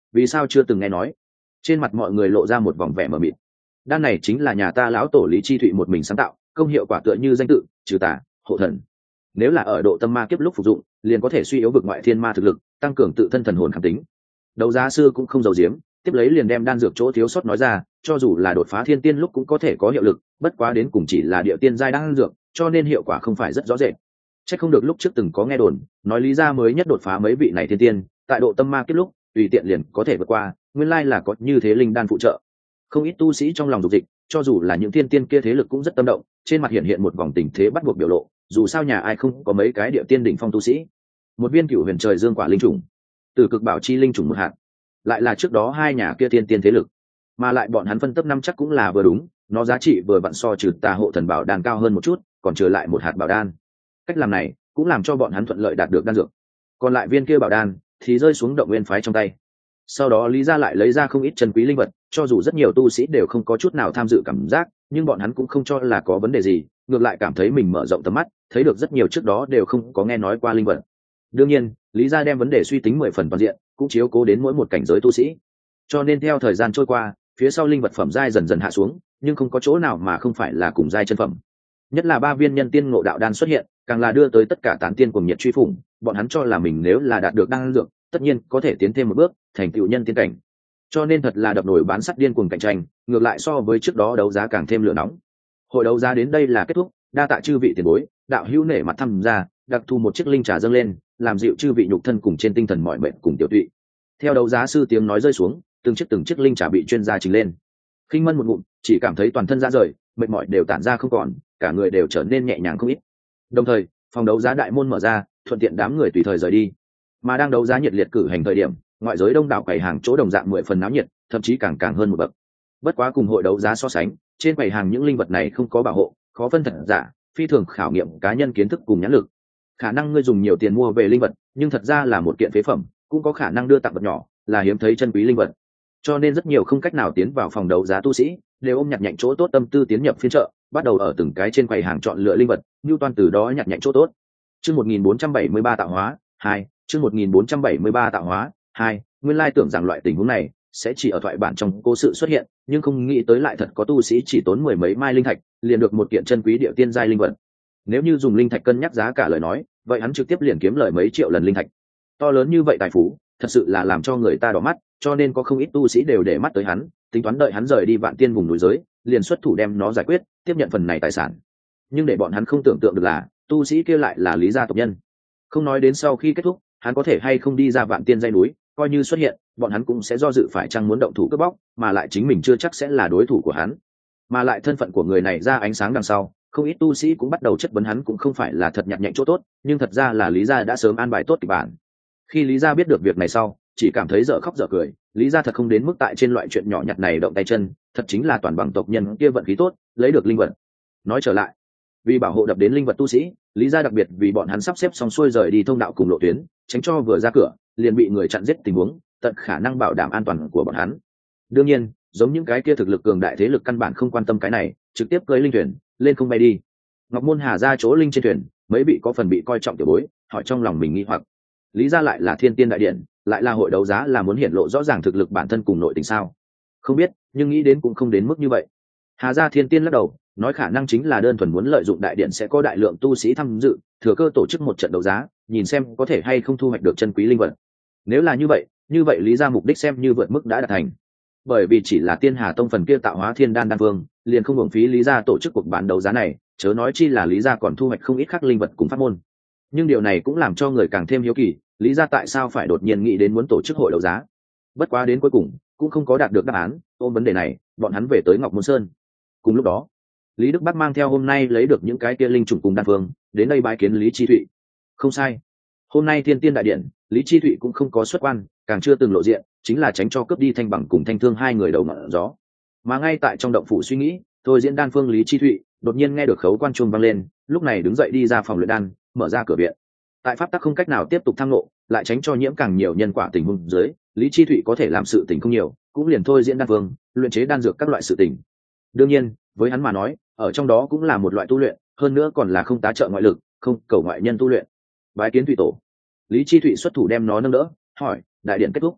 vì sao chưa từng nghe nói? Trên mặt mọi người lộ ra một vòng vẻ mờ mịt. Đan này chính là nhà ta lão tổ Lý Chi Thụy một mình sáng tạo, công hiệu quả tựa như danh tự, trừ tà, hộ thần. Nếu là ở độ tâm ma kiếp lúc phục dụng, liền có thể suy yếu vực ngoại thiên ma thực lực, tăng cường tự thân thần hồn kháng tính. Đấu giá sư cũng không giấu giếm, tiếp lấy liền đem đan dược chỗ thiếu sót nói ra, cho dù là đột phá thiên tiên lúc cũng có thể có hiệu lực, bất quá đến cùng chỉ là địa tiên giai đan dược, cho nên hiệu quả không phải rất rõ rệt. Chắc không được lúc trước từng có nghe đồn, nói Lý gia mới nhất đột phá mấy vị này thiên tiên, tại độ tâm ma kiếp lúc, tùy tiện liền có thể vượt qua, nguyên lai là có như thế linh đan phụ trợ. Không ít tu sĩ trong lòng dục dịch, cho dù là những thiên tiên kia thế lực cũng rất tâm động, trên mặt hiện hiện một vòng tình thế bắt buộc biểu lộ, dù sao nhà ai không có mấy cái địa tiên đỉnh phong tu sĩ. Một viên cửu huyền trời dương quả linh trùng, từ cực bảo chi linh trùng một hạt, lại là trước đó hai nhà kia tiên tiên thế lực, mà lại bọn hắn phân tấp năm chắc cũng là vừa đúng, nó giá trị vừa vặn so trừ tà hộ thần bảo đan cao hơn một chút, còn trừ lại một hạt bảo đan. Cách làm này cũng làm cho bọn hắn thuận lợi đạt được đan dược, còn lại viên kia bảo đan thì rơi xuống động nguyên phái trong tay. Sau đó Lý gia lại lấy ra không ít chân quý linh vật, cho dù rất nhiều tu sĩ đều không có chút nào tham dự cảm giác, nhưng bọn hắn cũng không cho là có vấn đề gì, ngược lại cảm thấy mình mở rộng tầm mắt, thấy được rất nhiều trước đó đều không có nghe nói qua linh vật. Đương nhiên, Lý gia đem vấn đề suy tính mười phần toàn diện, cũng chiếu cố đến mỗi một cảnh giới tu sĩ. Cho nên theo thời gian trôi qua, phía sau linh vật phẩm giai dần dần hạ xuống, nhưng không có chỗ nào mà không phải là cùng giai chân phẩm. Nhất là ba viên nhân tiên ngộ đạo đan xuất hiện, càng là đưa tới tất cả tán tiên cùng nhiệt truy phủng, bọn hắn cho là mình nếu là đạt được đan dược, tất nhiên có thể tiến thêm một bước, thành tựu nhân tiên cảnh. Cho nên thật là đập nổi bán sắt điên cuồng cạnh tranh, ngược lại so với trước đó đấu giá càng thêm lửa nóng. Hội đấu giá đến đây là kết thúc, đa tạ chư vị tiền bối, đạo hữu nể mặt thăm ra, đặc thu một chiếc linh trà dâng lên, làm dịu chư vị nhục thân cùng trên tinh thần mỏi mệt cùng tiểu tụy. Theo đấu giá sư tiếng nói rơi xuống, từng chiếc từng chiếc linh trà bị chuyên gia trình lên. Khinh Mân một ngụm, chỉ cảm thấy toàn thân ra rời, mệt mỏi đều tản ra không còn, cả người đều trở nên nhẹ nhàng không ít. Đồng thời, phòng đấu giá đại môn mở ra, thuận tiện đám người tùy thời rời đi. Mà đang đấu giá nhiệt liệt cử hành thời điểm, ngoại giới đông đảo quầy hàng chỗ đồng dạng mười phần náo nhiệt, thậm chí càng càng hơn một bậc. Bất quá cùng hội đấu giá so sánh, trên quầy hàng những linh vật này không có bảo hộ, khó phân thật giả, phi thường khảo nghiệm cá nhân kiến thức cùng nhãn lực. Khả năng ngươi dùng nhiều tiền mua về linh vật, nhưng thật ra là một kiện phế phẩm, cũng có khả năng đưa tặng vật nhỏ, là hiếm thấy chân quý linh vật. Cho nên rất nhiều không cách nào tiến vào phòng đấu giá tu sĩ, đều ôm nhặt nhạnh chỗ tốt tâm tư tiến nhập phiên chợ, bắt đầu ở từng cái trên quầy hàng chọn lựa linh vật, nhu toan từ đó nhặt nhạnh chỗ tốt. Chương một nghìn bốn trăm bảy mươi ba tạo hóa hai, chương một nghìn bốn trăm bảy mươi ba tạo hóa hai, nguyên lai tưởng rằng loại tình huống này sẽ chỉ ở thoại bản trong cố sự xuất hiện, nhưng không nghĩ tới lại thật có tu sĩ chỉ tốn mười mấy mai linh thạch, liền được một kiện chân quý địa tiên giai linh vật. Nếu như dùng linh thạch cân nhắc giá cả lời nói, vậy hắn trực tiếp liền kiếm lời mấy triệu lần linh thạch. To lớn như vậy tài phú, thật sự là làm cho người ta đỏ mắt, cho nên có không ít tu sĩ đều để mắt tới hắn, tính toán đợi hắn rời đi vạn tiên vùng núi giới, liền xuất thủ đem nó giải quyết, tiếp nhận phần này tài sản. Nhưng để bọn hắn không tưởng tượng được là, tu sĩ kia lại là Lý gia tộc nhân. Không nói đến sau khi kết thúc, hắn có thể hay không đi ra vạn tiên dãy núi, coi như xuất hiện, bọn hắn cũng sẽ do dự phải chăng muốn động thủ cướp bóc, mà lại chính mình chưa chắc sẽ là đối thủ của hắn. Mà lại thân phận của người này ra ánh sáng đằng sau, không ít tu sĩ cũng bắt đầu chất vấn hắn cũng không phải là thật nhặt nhạnh chỗ tốt, nhưng thật ra là Lý gia đã sớm an bài tốt kịch bản. Khi Lý gia biết được việc này sau, chỉ cảm thấy dở khóc dở cười, Lý gia thật không đến mức tại trên loại chuyện nhỏ nhặt này động tay chân, thật chính là toàn bằng tộc nhân kia vận khí tốt, lấy được linh vật. Nói trở lại, vì bảo hộ đập đến linh vật tu sĩ, Lý gia đặc biệt vì bọn hắn sắp xếp xong xuôi rời đi thông đạo cùng lộ tuyến, tránh cho vừa ra cửa liền bị người chặn giết tình huống, tận khả năng bảo đảm an toàn của bọn hắn. Đương nhiên, giống những cái kia thực lực cường đại thế lực căn bản không quan tâm cái này, trực tiếp cưỡi linh thuyền lên không bay đi. Ngọc Môn Hà ra chỗ linh trên thuyền, mấy vị có phần bị coi trọng tiểu bối, hỏi trong lòng mình nghi hoặc. Lý gia lại là thiên tiên đại điện, lại là hội đấu giá, là muốn hiển lộ rõ ràng thực lực bản thân cùng nội tình sao? Không biết, nhưng nghĩ đến cũng không đến mức như vậy. Hà gia thiên tiên lắc đầu, nói khả năng chính là đơn thuần muốn lợi dụng đại điện sẽ có đại lượng tu sĩ tham dự, thừa cơ tổ chức một trận đấu giá, nhìn xem có thể hay không thu hoạch được chân quý linh vật. Nếu là như vậy, như vậy Lý gia mục đích xem như vượt mức đã đạt thành. Bởi vì chỉ là Tiên Hà tông phần kia tạo hóa thiên đan đan vương, liền không hưởng phí Lý gia tổ chức cuộc bán đấu giá này, chớ nói chi là Lý gia còn thu hoạch không ít khác linh vật cùng pháp môn. Nhưng điều này cũng làm cho người càng thêm hiếu kỳ, Lý gia tại sao phải đột nhiên nghĩ đến muốn tổ chức hội đấu giá. Bất quá đến cuối cùng cũng không có đạt được đáp án, ôm vấn đề này, bọn hắn về tới Ngọc Môn Sơn. Cùng lúc đó, Lý Đức Bắc mang theo hôm nay lấy được những cái kia linh trùng cùng đan phương, đến đây bái kiến Lý Chi Thụy. Không sai, hôm nay Thiên Tiên đại điện, Lý Chi Thụy cũng không có xuất quan, càng chưa từng lộ diện, chính là tránh cho cướp đi Thanh Bằng cùng Thanh Thương hai người đầu ngọn gió. Mà ngay tại trong động phủ suy nghĩ, thôi diễn đan phương Lý Chi Thụy đột nhiên nghe được khấu quan chuông vang lên, lúc này đứng dậy đi ra phòng luyện đan, mở ra cửa viện. Tại pháp tắc không cách nào tiếp tục tham ngộ, lại tránh cho nhiễm càng nhiều nhân quả tình huống dưới, Lý Chi Thụy có thể làm sự tình không nhiều, cũng liền thôi diễn đan phương, luyện chế đan dược các loại sự tình. Đương nhiên, với hắn mà nói, ở trong đó cũng là một loại tu luyện, hơn nữa còn là không tá trợ ngoại lực, không cầu ngoại nhân tu luyện. Bái kiến Thụy tổ. Lý Chi Thụy xuất thủ đem nó nâng đỡ, hỏi, đại điện kết thúc.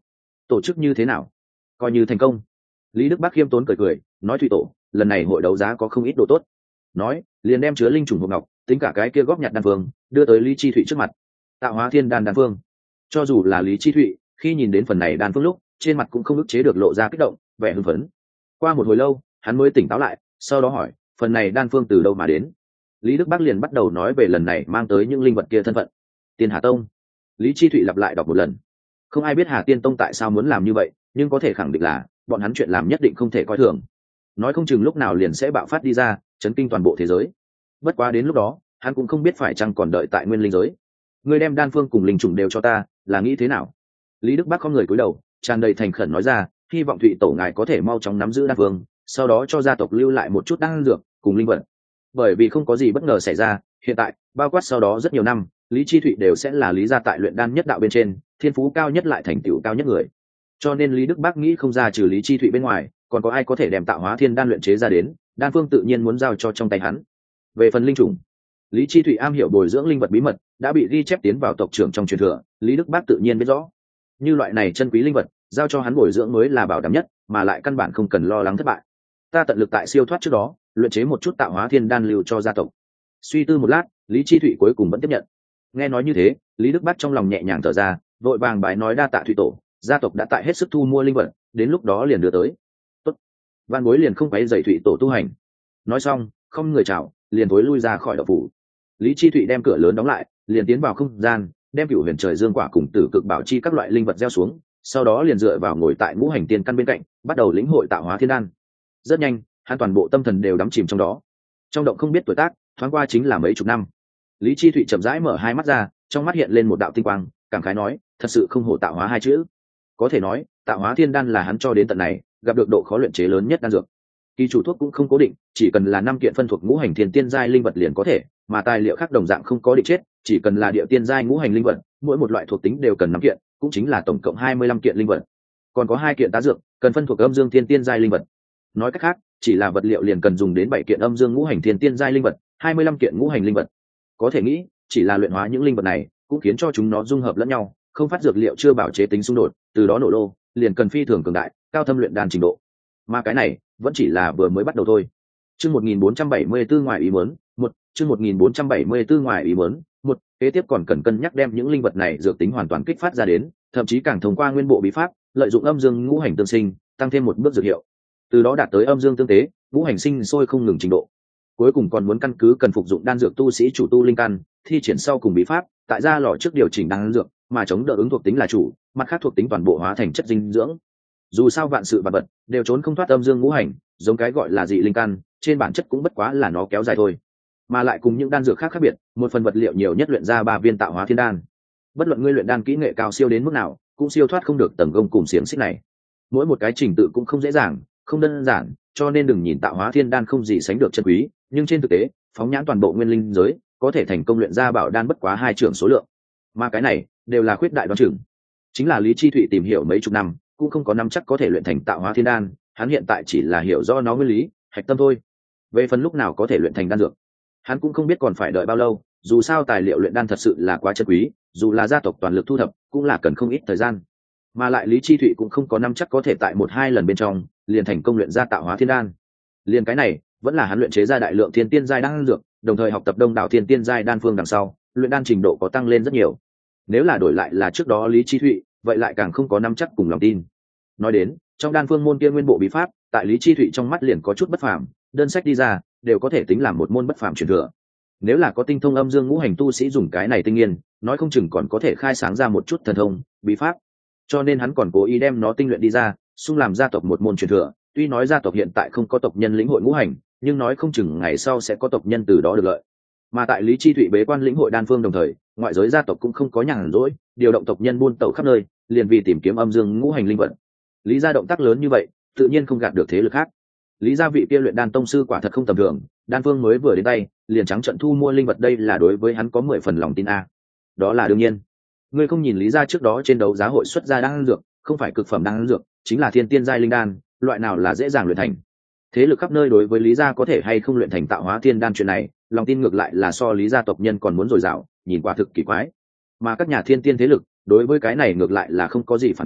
tổ chức như thế nào? Coi như thành công. Lý Đức Bắc khiêm tốn cười cười nói, thủy tổ lần này hội đấu giá có không ít đồ tốt. Nói liền đem chứa linh trùng hộp ngọc tính cả cái kia góp nhặt đan phương đưa tới Lý Chi Thụy trước mặt. Tạo hóa thiên đan đan phương. Cho dù là Lý Chi Thụy khi nhìn đến phần này đan phương lúc trên mặt cũng không ức chế được lộ ra kích động vẻ hưng phấn. Qua một hồi lâu hắn mới tỉnh táo lại, sau đó hỏi phần này đan phương từ đâu mà đến. Lý Đức Bắc liền bắt đầu nói về lần này mang tới những linh vật kia thân phận. Tiên Hà Tông. Lý Chi Thụy lặp lại đọc một lần. Không ai biết Hà Tiên Tông tại sao muốn làm như vậy, nhưng có thể khẳng định là bọn hắn chuyện làm nhất định không thể coi thường. Nói không chừng lúc nào liền sẽ bạo phát đi ra, chấn kinh toàn bộ thế giới. Bất quá đến lúc đó hắn cũng không biết phải chăng còn đợi tại nguyên linh giới. Ngươi đem đan phương cùng linh trùng đều cho ta là nghĩ thế nào? Lý Đức Bắc không người cúi đầu tràn đầy thành khẩn nói ra, hy vọng Thụy tổ ngài có thể mau chóng nắm giữ đan phương, sau đó cho gia tộc lưu lại một chút đan dược cùng linh vật. Bởi vì không có gì bất ngờ xảy ra, hiện tại bao quát sau đó rất nhiều năm, Lý Chi Thụy đều sẽ là Lý gia tại luyện đan nhất đạo bên trên thiên phú cao nhất lại thành tựu cao nhất người. Cho nên Lý Đức Bắc nghĩ không ra trừ Lý Chi Thụy bên ngoài còn có ai có thể đem tạo hóa thiên đan luyện chế ra đến, đan phương tự nhiên muốn giao cho trong tay hắn. Về phần linh trùng, Lý Chi Thụy am hiểu bồi dưỡng linh vật bí mật đã bị ghi chép tiến vào tộc trưởng trong truyền thừa, Lý Đức Bắc tự nhiên biết rõ. Như loại này chân quý linh vật giao cho hắn bồi dưỡng mới là bảo đảm nhất, mà lại căn bản không cần lo lắng thất bại. Ta tận lực tại siêu thoát trước đó luyện chế một chút tạo hóa thiên đan lưu cho gia tộc. Suy tư một lát, Lý Chi Thụy cuối cùng vẫn tiếp nhận. Nghe nói như thế, Lý Đức Bắc trong lòng nhẹ nhàng thở ra, vội vàng bái nói đa tạ Thụy tổ, gia tộc đã tại hết sức thu mua linh vật, đến lúc đó liền đưa tới. Tốt. Văn Bối liền không quấy rầy Thụy tổ tu hành. Nói xong, không người chào, liền thối lui ra khỏi động phủ. Lý Chi Thụy đem cửa lớn đóng lại, liền tiến vào không gian, đem cửu huyền trời dương quả cùng tử cực bảo chi các loại linh vật gieo xuống, sau đó liền dựa vào ngồi tại ngũ hành tiên căn bên cạnh, bắt đầu lĩnh hội tạo hóa thiên đan. Rất nhanh, hắn toàn bộ tâm thần đều đắm chìm trong đó. Trong động không biết tuổi tác, thoáng qua chính là mấy chục năm. Lý Chi Thụy chậm rãi mở hai mắt ra, trong mắt hiện lên một đạo tinh quang, cảm khái nói, thật sự không hổ tạo hóa hai chữ. Có thể nói, tạo hóa thiên đan là hắn cho đến tận này gặp được độ khó luyện chế lớn nhất đan dược. Kỳ chủ thuốc cũng không cố định, chỉ cần là năm kiện phân thuộc ngũ hành thiên tiên giai linh vật liền có thể, mà tài liệu khác đồng dạng không có định chết, chỉ cần là địa tiên giai ngũ hành linh vật, mỗi một loại thuộc tính đều cần năm kiện, cũng chính là tổng cộng hai mươi lăm kiện linh vật. Còn có hai kiện tá dược, cần phân thuộc âm dương thiên tiên giai linh vật. Nói cách khác, chỉ là vật liệu liền cần dùng đến bảy kiện âm dương ngũ hành thiên tiên giai linh vật, hai mươi lăm kiện ngũ hành linh vật. Có thể nghĩ, chỉ là luyện hóa những linh vật này, cũng khiến cho chúng nó dung hợp lẫn nhau, không phát dược liệu chưa bảo chế tính xung đột, từ đó nổ lô, liền cần phi thường cường đại, cao thâm luyện đan trình độ. Mà cái này, vẫn chỉ là vừa mới bắt đầu thôi. Chương một nghìn bốn trăm bảy mươi tư ngoài ý muốn, một, chương một nghìn bốn trăm bảy mươi tư ngoài ý muốn, một, kế tiếp còn cần cân nhắc đem những linh vật này dược tính hoàn toàn kích phát ra đến, thậm chí càng thông qua nguyên bộ bí pháp, lợi dụng âm dương ngũ hành tương sinh, tăng thêm một bước dược hiệu. Từ đó đạt tới âm dương tương tế, ngũ hành sinh sôi không ngừng trình độ. Cuối cùng còn muốn căn cứ cần phục dụng đan dược tu sĩ chủ tu linh căn, thi triển sau cùng bí pháp, tại ra lò trước điều chỉnh đan dược, mà chống đỡ ứng thuộc tính là chủ, mặt khác thuộc tính toàn bộ hóa thành chất dinh dưỡng. Dù sao vạn sự vạn vật đều trốn không thoát âm dương ngũ hành, giống cái gọi là dị linh căn, trên bản chất cũng bất quá là nó kéo dài thôi. Mà lại cùng những đan dược khác khác biệt, một phần vật liệu nhiều nhất luyện ra ba viên tạo hóa thiên đan. Bất luận ngươi luyện đan kỹ nghệ cao siêu đến mức nào, cũng siêu thoát không được tầng gông cùng xiềng xích này. Mỗi một cái trình tự cũng không dễ dàng, không đơn giản, cho nên đừng nhìn tạo hóa thiên đan không gì sánh được chân quý, nhưng trên thực tế, phóng nhãn toàn bộ nguyên linh giới, có thể thành công luyện ra bảo đan bất quá hai trưởng số lượng. Mà cái này đều là khuyết đại đoán chừng. Chính là Lý Chi Thụy tìm hiểu mấy chục năm, cũng không có năm chắc có thể luyện thành tạo hóa thiên đan, hắn hiện tại chỉ là hiểu do nó nguyên lý, hạch tâm thôi. Về phần lúc nào có thể luyện thành đan dược, hắn cũng không biết còn phải đợi bao lâu, dù sao tài liệu luyện đan thật sự là quá chân quý, dù là gia tộc toàn lực thu thập, cũng là cần không ít thời gian. Mà lại Lý Chi Thụy cũng không có năm chắc có thể tại một hai lần bên trong liền thành công luyện ra tạo hóa thiên đan. Liền cái này, vẫn là hắn luyện chế ra đại lượng thiên tiên giai đan dược, đồng thời học tập đông đảo thiên tiên giai đan phương đằng sau, luyện đan trình độ có tăng lên rất nhiều. Nếu là đổi lại là trước đó Lý Chi Thụy, vậy lại càng không có nắm chắc cùng lòng tin. Nói đến, trong đan phương môn kia nguyên bộ bí pháp, tại Lý Chi Thụy trong mắt liền có chút bất phàm, đơn sách đi ra, đều có thể tính làm một môn bất phàm truyền thừa. Nếu là có tinh thông âm dương ngũ hành tu sĩ dùng cái này tinh nghiên, nói không chừng còn có thể khai sáng ra một chút thần thông, bí pháp. Cho nên hắn còn cố ý đem nó tinh luyện đi ra, xung làm gia tộc một môn truyền thừa. Tuy nói gia tộc hiện tại không có tộc nhân lĩnh hội ngũ hành, nhưng nói không chừng ngày sau sẽ có tộc nhân từ đó được lợi. Mà tại Lý Chi Thụy bế quan lĩnh hội đan phương đồng thời, ngoại giới gia tộc cũng không có nhàn rỗi, điều động tộc nhân buôn tẩu khắp nơi, liền vì tìm kiếm âm dương ngũ hành linh vật. Lý gia động tác lớn như vậy, tự nhiên không gạt được thế lực khác. Lý gia vị kia luyện đan tông sư quả thật không tầm thường, đan phương mới vừa đến tay, liền trắng trận thu mua linh vật, đây là đối với hắn có mười phần lòng tin a. Đó là đương nhiên. Ngươi không nhìn Lý gia trước đó trên đấu giá hội xuất ra đan dược, không phải cực phẩm đan dược, chính là thiên tiên giai linh đan, loại nào là dễ dàng luyện thành. Thế lực khắp nơi đối với Lý gia có thể hay không luyện thành tạo hóa thiên đan chuyện này, lòng tin ngược lại là so Lý gia tộc nhân còn muốn dồi dào, nhìn quả thực kỳ quái. Mà các nhà thiên tiên thế lực, đối với cái này ngược lại là không có gì phản ứng,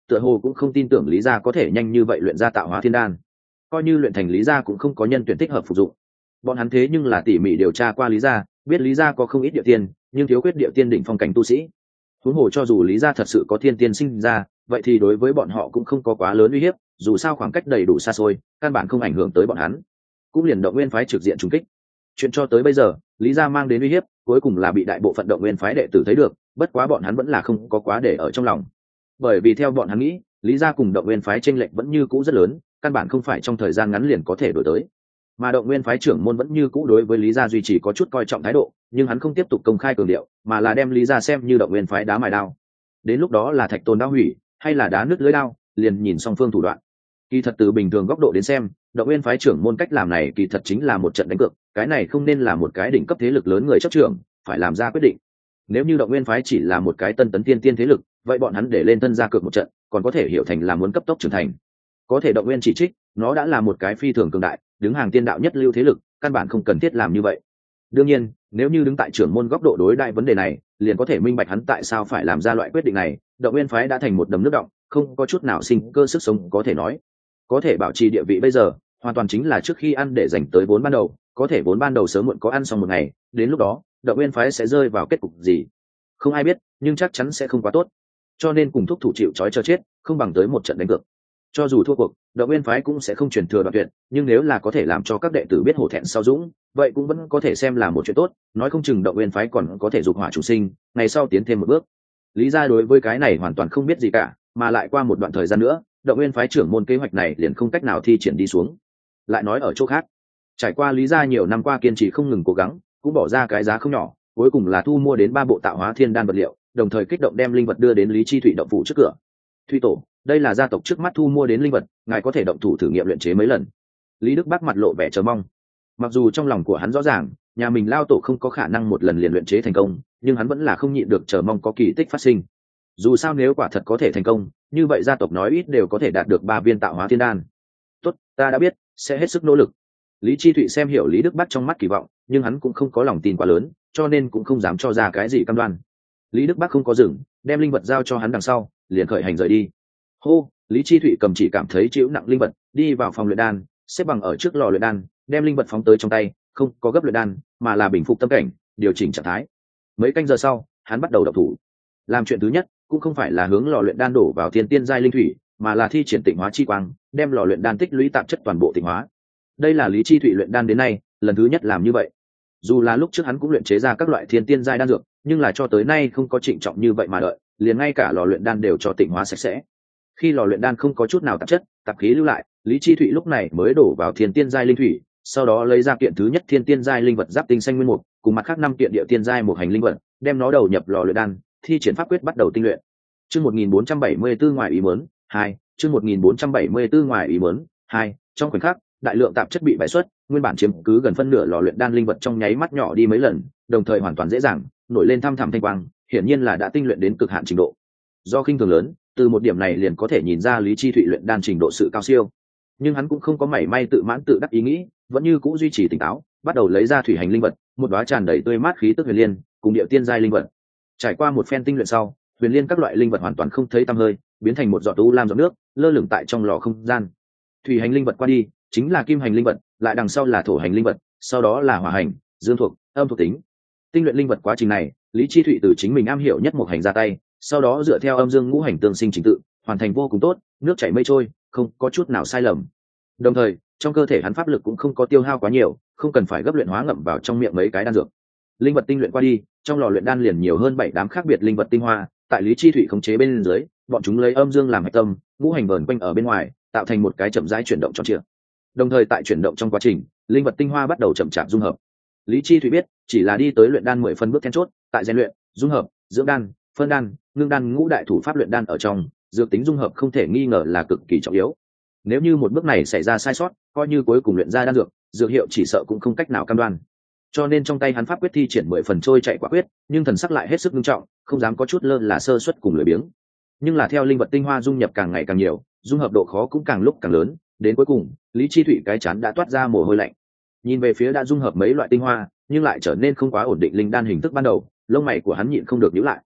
tựa hồ cũng không tin tưởng lý gia có thể nhanh như vậy luyện ra tạo hóa thiên đan. Coi như luyện thành lý gia cũng không có nhân tuyển thích hợp phục dụng. Bọn hắn thế nhưng là tỉ mỉ điều tra qua lý gia, biết lý gia có không ít địa tiên, nhưng thiếu khuyết địa tiên đỉnh phong cảnh tu sĩ. Huống hồ cho dù lý gia thật sự có thiên tiên sinh ra, vậy thì đối với bọn họ cũng không có quá lớn uy hiếp, dù sao khoảng cách đầy đủ xa xôi, căn bản không ảnh hưởng tới bọn hắn. Cũng liền Động Nguyên phái trực diện trùng kích. Chuyện cho tới bây giờ, lý gia mang đến uy hiếp, cuối cùng là bị đại bộ phận Động Nguyên phái đệ tử thấy được, bất quá bọn hắn vẫn là không có quá để ở trong lòng. Bởi vì theo bọn hắn nghĩ, lý gia cùng Động Nguyên phái chênh lệch vẫn như cũ rất lớn, căn bản không phải trong thời gian ngắn liền có thể đổi tới. Mà Động Nguyên phái trưởng môn vẫn như cũ đối với lý gia duy trì có chút coi trọng thái độ, nhưng hắn không tiếp tục công khai cường điệu, mà là đem lý gia xem như Động Nguyên phái đá mài đao. Đến lúc đó là thạch tôn đao hủy, hay là đá nứt lưới đao, liền nhìn song phương thủ đoạn. Kỳ thật từ bình thường góc độ đến xem, Động Nguyên phái trưởng môn cách làm này kỳ thật chính là một trận đánh cược, cái này không nên là một cái đỉnh cấp thế lực lớn người chấp trưởng phải làm ra quyết định. Nếu như Động Nguyên phái chỉ là một cái tân tấn tiên tiên thế lực, vậy bọn hắn để lên thân ra cược một trận, còn có thể hiểu thành là muốn cấp tốc trưởng thành. Có thể Động Nguyên chỉ trích, nó đã là một cái phi thường cường đại, đứng hàng tiên đạo nhất lưu thế lực, căn bản không cần thiết làm như vậy. Đương nhiên, nếu như đứng tại trưởng môn góc độ đối đại vấn đề này, liền có thể minh bạch hắn tại sao phải làm ra loại quyết định này. Động Nguyên phái đã thành một đầm nước động, không có chút nào sinh cơ sức sống có thể nói. Có thể bảo trì địa vị bây giờ, hoàn toàn chính là trước khi ăn để dành tới vốn ban đầu, có thể vốn ban đầu sớm muộn có ăn xong một ngày, đến lúc đó, Động Nguyên phái sẽ rơi vào kết cục gì? Không ai biết, nhưng chắc chắn sẽ không quá tốt. Cho nên cùng thúc thủ chịu trói cho chết, không bằng tới một trận đánh cược. Cho dù thua cuộc, Động Nguyên phái cũng sẽ không truyền thừa đoạn tuyệt, nhưng nếu là có thể làm cho các đệ tử biết hổ thẹn sau dũng, vậy cũng vẫn có thể xem là một chuyện tốt, nói không chừng Động Nguyên phái còn có thể dục hỏa chủ sinh, ngày sau tiến thêm một bước. Lý gia đối với cái này hoàn toàn không biết gì cả, mà lại qua một đoạn thời gian nữa, Động Nguyên phái trưởng môn kế hoạch này liền không cách nào thi triển đi xuống. Lại nói ở chỗ khác, trải qua Lý gia nhiều năm qua kiên trì không ngừng cố gắng, cũng bỏ ra cái giá không nhỏ, cuối cùng là thu mua đến ba bộ tạo hóa thiên đan vật liệu, đồng thời kích động đem linh vật đưa đến Lý Chi Thụy động phủ trước cửa. Thụy tổ, đây là gia tộc trước mắt thu mua đến linh vật, ngài có thể động thủ thử nghiệm luyện chế mấy lần. Lý Đức Bắc mặt lộ vẻ chờ mong. Mặc dù trong lòng của hắn rõ ràng, nhà mình lao tổ không có khả năng một lần liền luyện chế thành công, nhưng hắn vẫn là không nhịn được chờ mong có kỳ tích phát sinh. Dù sao nếu quả thật có thể thành công, như vậy gia tộc nói ít đều có thể đạt được ba viên tạo hóa thiên đan. Tốt, ta đã biết, sẽ hết sức nỗ lực. Lý Chi Thụy xem hiểu Lý Đức Bắc trong mắt kỳ vọng, nhưng hắn cũng không có lòng tin quá lớn, cho nên cũng không dám cho ra cái gì cam đoan. Lý Đức Bắc không có dừng, đem linh vật giao cho hắn đằng sau, liền khởi hành rời đi. Hô, Lý Chi Thụy cầm chỉ cảm thấy chịu nặng linh vật, đi vào phòng luyện đan, xếp bằng ở trước lò luyện đan, đem linh vật phóng tới trong tay, không có gấp luyện đan, mà là bình phục tâm cảnh, điều chỉnh trạng thái. Mấy canh giờ sau, hắn bắt đầu động thủ. Làm chuyện thứ nhất, cũng không phải là hướng lò luyện đan đổ vào thiên tiên giai linh thủy, mà là thi triển tịnh hóa chi quang, đem lò luyện đan tích lũy tạp chất toàn bộ tịnh hóa. Đây là Lý Chi Thụy luyện đan đến nay lần thứ nhất làm như vậy. Dù là lúc trước hắn cũng luyện chế ra các loại thiên tiên giai đan dược, nhưng là cho tới nay không có trịnh trọng như vậy mà đợi, liền ngay cả lò luyện đan đều cho tịnh hóa sạch sẽ. Khi lò luyện đan không có chút nào tạp chất, tạp khí lưu lại, Lý Chi Thụy lúc này mới đổ vào thiên tiên giai linh thủy, sau đó lấy ra kiện thứ nhất thiên tiên giai linh vật giáp tinh xanh nguyên mục, cùng mặt khác năm kiện địa tiên giai một hành linh vật, đem nó đầu nhập lò luyện đan, thi triển pháp quyết bắt đầu tinh luyện. Chương một nghìn bốn trăm bảy mươi tư ngoài ý muốn, hai, chương một nghìn bốn trăm bảy mươi tư ngoài ý muốn, hai, trong khoảnh khắc, đại lượng tạp chất bị bài xuất, nguyên bản chiếm cứ gần phân nửa lò luyện đan linh vật trong nháy mắt nhỏ đi mấy lần, đồng thời hoàn toàn dễ dàng nổi lên thăm thẳm thanh quang, hiển nhiên là đã tinh luyện đến cực hạn trình độ. Do khinh thường lớn, từ một điểm này liền có thể nhìn ra Lý Chi Thụy luyện đan trình độ sự cao siêu. Nhưng hắn cũng không có mảy may tự mãn tự đắc ý nghĩ, vẫn như cũ duy trì tỉnh táo, bắt đầu lấy ra thủy hành linh vật, một đóa tràn đầy tươi mát khí tức huyền liên, cùng điệu tiên giai linh vật. Trải qua một phen tinh luyện sau, huyền liên các loại linh vật hoàn toàn không thấy tăm hơi, biến thành một giọt u lam giọt nước, lơ lửng tại trong lò không gian. Thủy hành linh vật qua đi, chính là kim hành linh vật, lại đằng sau là thổ hành linh vật, sau đó là hỏa hành, dương thuộc, âm thuộc tính. Tinh luyện linh vật quá trình này, Lý Chi Thụy từ chính mình am hiểu nhất một hành ra tay, sau đó dựa theo âm dương ngũ hành tương sinh trình tự, hoàn thành vô cùng tốt, nước chảy mây trôi, không có chút nào sai lầm. Đồng thời, trong cơ thể hắn pháp lực cũng không có tiêu hao quá nhiều, không cần phải gấp luyện hóa ngậm vào trong miệng mấy cái đan dược. Linh vật tinh luyện qua đi, trong lò luyện đan liền nhiều hơn bảy đám khác biệt linh vật tinh hoa, tại Lý Chi Thụy khống chế bên dưới, bọn chúng lấy âm dương làm hạch tâm, ngũ hành vờn quanh ở bên ngoài, tạo thành một cái chậm rãi chuyển động tròn trịa. Đồng thời tại chuyển động trong quá trình, linh vật tinh hoa bắt đầu chậm chạp dung hợp. Lý Chi Thụy biết, chỉ là đi tới luyện đan mười phân bước then chốt, tại rèn luyện, dung hợp, dưỡng đan, phân đan, ngưng đan ngũ đại thủ pháp luyện đan ở trong, dược tính dung hợp không thể nghi ngờ là cực kỳ trọng yếu. Nếu như một bước này xảy ra sai sót, coi như cuối cùng luyện ra đan dược, dược hiệu chỉ sợ cũng không cách nào cam đoan. Cho nên trong tay hắn pháp quyết thi triển mười phần trôi chạy quả quyết, nhưng thần sắc lại hết sức nghiêm trọng, không dám có chút lơ là sơ suất cùng lười biếng. Nhưng là theo linh vật tinh hoa dung nhập càng ngày càng nhiều, dung hợp độ khó cũng càng lúc càng lớn, đến cuối cùng, Lý Chi Thụy cái chán đã toát ra mồ hôi lạnh. Nhìn về phía đã dung hợp mấy loại tinh hoa, nhưng lại trở nên không quá ổn định linh đan hình thức ban đầu, lông mày của hắn nhịn không được nhíu lại.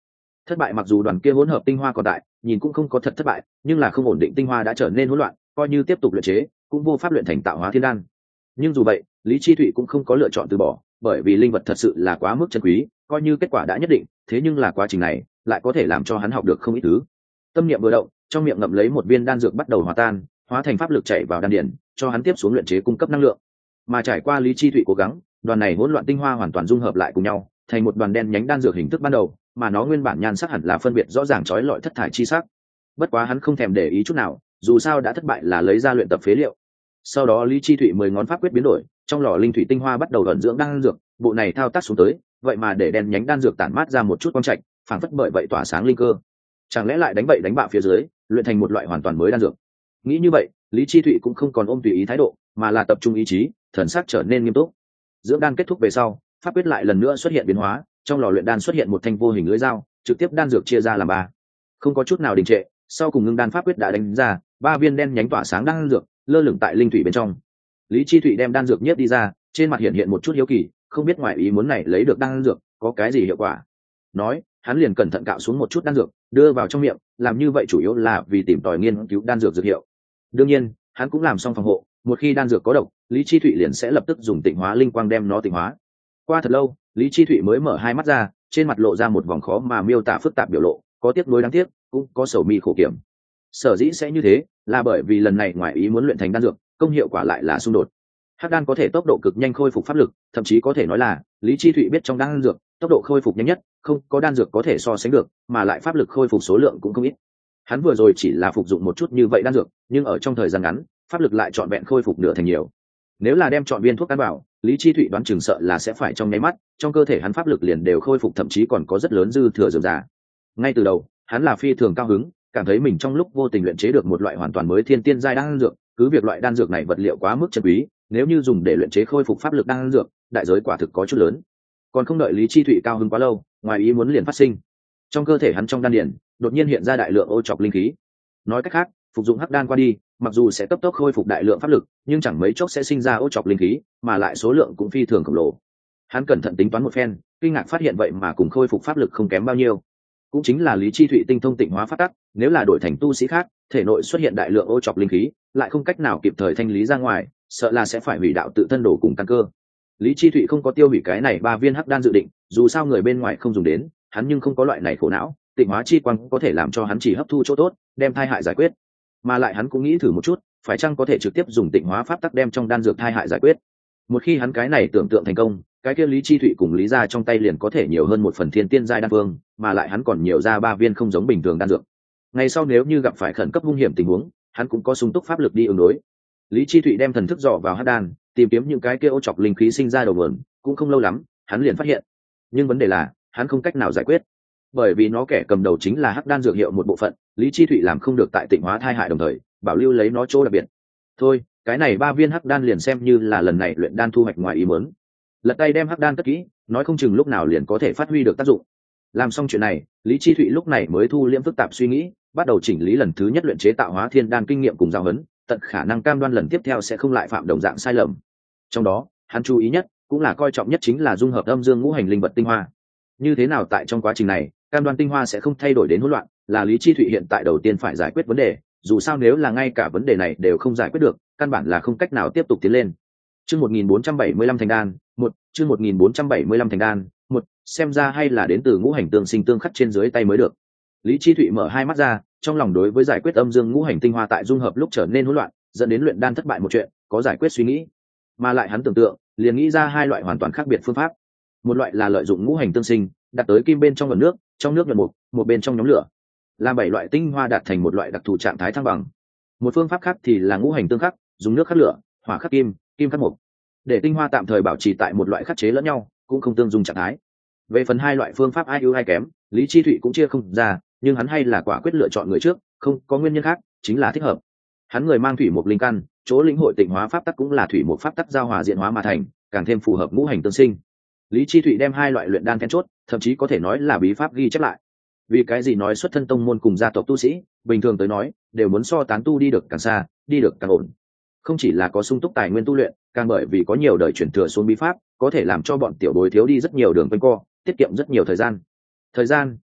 Thất bại mặc dù đoàn kia hỗn hợp tinh hoa còn tại, nhìn cũng không có thật thất bại, nhưng là không ổn định tinh hoa đã trở nên hỗn loạn, coi như tiếp tục luyện chế cũng vô pháp luyện thành tạo hóa thiên đan. Nhưng dù vậy, Lý Chi Thụy cũng không có lựa chọn từ bỏ, bởi vì linh vật thật sự là quá mức chân quý, coi như kết quả đã nhất định, thế nhưng là quá trình này lại có thể làm cho hắn học được không ít thứ. Tâm niệm vừa động, trong miệng ngậm lấy một viên đan dược bắt đầu hòa tan, hóa thành pháp lực chảy vào đan điển, cho hắn tiếp xuống luyện chế cung cấp năng lượng. Mà trải qua Lý Chi Thụy cố gắng, đoàn này hỗn loạn tinh hoa hoàn toàn dung hợp lại cùng nhau, thành một đoàn đen nhánh đan dược hình thức ban đầu, mà nó nguyên bản nhan sắc hẳn là phân biệt rõ ràng chói lọi thất thải chi sắc. Bất quá hắn không thèm để ý chút nào, dù sao đã thất bại là lấy ra luyện tập phế liệu. Sau đó Lý Chi Thụy mười ngón pháp quyết biến đổi, trong lò linh thủy tinh hoa bắt đầu ẩn dưỡng đan dược, bộ này thao tác xuống tới, vậy mà để đen nhánh đan dược tản mát ra một chút quang trạch, phảng phất bởi vậy tỏa sáng linh cơ. Chẳng lẽ lại đánh bậy đánh bạ phía dưới, luyện thành một loại hoàn toàn mới đan dược? Nghĩ như vậy, Lý Chi Thụy cũng không còn ôm tùy ý thái độ, mà là tập trung ý chí, thần sắc trở nên nghiêm túc. Dưỡng đan kết thúc về sau, pháp quyết lại lần nữa xuất hiện biến hóa, trong lò luyện đan xuất hiện một thanh vô hình lưỡi dao, trực tiếp đan dược chia ra làm ba. Không có chút nào đình trệ, sau cùng ngưng đan pháp quyết đã đánh ra, ba viên đen nhánh tỏa sáng đan dược lơ lửng tại linh thủy bên trong. Lý Chi Thụy đem đan dược nhiếp đi ra, trên mặt hiện hiện một chút hiếu kỳ, không biết ngoài ý muốn này lấy được đan dược có cái gì hiệu quả. Nói, hắn liền cẩn thận cạo xuống một chút đan dược, đưa vào trong miệng, làm như vậy chủ yếu là vì tìm tòi nghiên cứu đan dược dược hiệu. Đương nhiên, hắn cũng làm xong phòng hộ, một khi đan dược có độc, Lý Chi Thụy liền sẽ lập tức dùng tịnh hóa linh quang đem nó tịnh hóa. Qua thật lâu, Lý Chi Thụy mới mở hai mắt ra, trên mặt lộ ra một vòng khó mà miêu tả phức tạp biểu lộ, có tiếc nuối đáng tiếc, cũng có sầu mi khổ kiểm. Sở dĩ sẽ như thế, là bởi vì lần này ngoài ý muốn luyện thành đan dược, công hiệu quả lại là xung đột. Hắc đan có thể tốc độ cực nhanh khôi phục pháp lực, thậm chí có thể nói là Lý Chi Thụy biết trong đan dược, tốc độ khôi phục nhanh nhất, không có đan dược có thể so sánh được, mà lại pháp lực khôi phục số lượng cũng không ít. Hắn vừa rồi chỉ là phục dụng một chút như vậy đan dược, nhưng ở trong thời gian ngắn, pháp lực lại trọn vẹn khôi phục nửa thành nhiều. Nếu là đem chọn viên thuốc ăn vào, Lý Chi Thụy đoán chừng sợ là sẽ phải trong nháy mắt, trong cơ thể hắn pháp lực liền đều khôi phục, thậm chí còn có rất lớn dư thừa dường giả. Ngay từ đầu, hắn là phi thường cao hứng, cảm thấy mình trong lúc vô tình luyện chế được một loại hoàn toàn mới thiên tiên giai đan dược, cứ việc loại đan dược này vật liệu quá mức chân quý, nếu như dùng để luyện chế khôi phục pháp lực đan dược, đại giới quả thực có chút lớn. Còn không đợi Lý Chi Thụy cao hứng quá lâu, ngoài ý muốn liền phát sinh. Trong cơ thể hắn trong đan điển, đột nhiên hiện ra đại lượng ô trọc linh khí. Nói cách khác, phục dụng hắc đan qua đi, mặc dù sẽ cấp tốc khôi phục đại lượng pháp lực, nhưng chẳng mấy chốc sẽ sinh ra ô trọc linh khí, mà lại số lượng cũng phi thường khổng lồ. Hắn cẩn thận tính toán một phen, kinh ngạc phát hiện vậy mà cùng khôi phục pháp lực không kém bao nhiêu. Cũng chính là Lý Chi Thụy tinh thông tịnh hóa pháp tắc, nếu là đổi thành tu sĩ khác, thể nội xuất hiện đại lượng ô trọc linh khí, lại không cách nào kịp thời thanh lý ra ngoài, sợ là sẽ phải hủy đạo tự thân đổ cùng căn cơ. Lý Chi Thụy không có tiêu hủy cái này ba viên hắc đan dự định, dù sao người bên ngoài không dùng đến, hắn nhưng không có loại này khổ não, tịnh hóa chi quang có thể làm cho hắn chỉ hấp thu chỗ tốt, đem thai hại giải quyết. Mà lại hắn cũng nghĩ thử một chút, phải chăng có thể trực tiếp dùng tịnh hóa pháp tắc đem trong đan dược thai hại giải quyết. Một khi hắn cái này tưởng tượng thành công, cái kia Lý Chi Thụy cùng Lý gia trong tay liền có thể nhiều hơn một phần thiên tiên giai đan vương, mà lại hắn còn nhiều ra ba viên không giống bình thường đan dược. Ngày sau nếu như gặp phải khẩn cấp hung hiểm tình huống, hắn cũng có sung túc pháp lực đi ứng đối. Lý Chi Thụy đem thần thức dò vào hắc đan, tìm kiếm những cái kia ô trọc linh khí sinh ra đầu nguồn, cũng không lâu lắm, hắn liền phát hiện. Nhưng vấn đề là, hắn không cách nào giải quyết, bởi vì nó kẻ cầm đầu chính là hắc đan dược hiệu một bộ phận, Lý Chi Thụy làm không được tại tịnh hóa thai hại đồng thời, bảo lưu lấy nó chỗ đặc biệt. Thôi, cái này ba viên hắc đan liền xem như là lần này luyện đan thu hoạch ngoài ý muốn. Lật tay đem hắc đan cất kỹ, nói không chừng lúc nào liền có thể phát huy được tác dụng. Làm xong chuyện này, Lý Chi Thụy lúc này mới thu liễm phức tạp suy nghĩ, bắt đầu chỉnh lý lần thứ nhất luyện chế tạo hóa thiên đan kinh nghiệm cùng giao huấn, tận khả năng cam đoan lần tiếp theo sẽ không lại phạm đồng dạng sai lầm. Trong đó, hắn chú ý nhất, cũng là coi trọng nhất chính là dung hợp âm dương ngũ hành linh vật tinh hoa. Như thế nào tại trong quá trình này, cam đoan tinh hoa sẽ không thay đổi đến hỗn loạn, là Lý Chi Thụy hiện tại đầu tiên phải giải quyết vấn đề, dù sao nếu là ngay cả vấn đề này đều không giải quyết được, căn bản là không cách nào tiếp tục tiến lên. Chương một nghìn bốn trăm bảy mươi lăm thành đan, một, chương một nghìn bốn trăm bảy mươi lăm thành đan, một, xem ra hay là đến từ ngũ hành tương sinh tương khắc trên dưới tay mới được. Lý Chi Thụy mở hai mắt ra, trong lòng đối với giải quyết âm dương ngũ hành tinh hoa tại dung hợp lúc trở nên hỗn loạn, dẫn đến luyện đan thất bại một chuyện, có giải quyết suy nghĩ. Mà lại hắn tưởng tượng, liền nghĩ ra hai loại hoàn toàn khác biệt phương pháp. Một loại là lợi dụng ngũ hành tương sinh, đặt tới kim bên trong nguồn nước, trong nước nhuận mục, một bên trong nhóm lửa, làm bảy loại tinh hoa đạt thành một loại đặc thù trạng thái thăng bằng. Một phương pháp khác thì là ngũ hành tương khắc, dùng nước khắc lửa, hỏa khắc kim, kim khắc mộc, để tinh hoa tạm thời bảo trì tại một loại khắc chế lẫn nhau, cũng không tương dung trạng thái. Về phần hai loại phương pháp ai ưu ai kém, Lý Chi Thụy cũng chia không ra, nhưng hắn hay là quả quyết lựa chọn người trước, không có nguyên nhân khác, chính là thích hợp. Hắn người mang thủy mộc linh căn, chỗ lĩnh hội tịnh hóa pháp tắc cũng là thủy mộc pháp tắc giao hòa diện hóa mà thành, càng thêm phù hợp ngũ hành tương sinh. Lý Chi Thụy đem hai loại luyện đan then chốt, thậm chí có thể nói là bí pháp ghi chép lại. Vì cái gì nói xuất thân tông môn cùng gia tộc tu sĩ, bình thường tới nói, đều muốn so tán tu đi được càng xa, đi được càng ổn. Không chỉ là có sung túc tài nguyên tu luyện, càng bởi vì có nhiều đời chuyển thừa xuống bí pháp, có thể làm cho bọn tiểu bối thiếu đi rất nhiều đường quanh co, tiết kiệm rất nhiều thời gian. Thời gian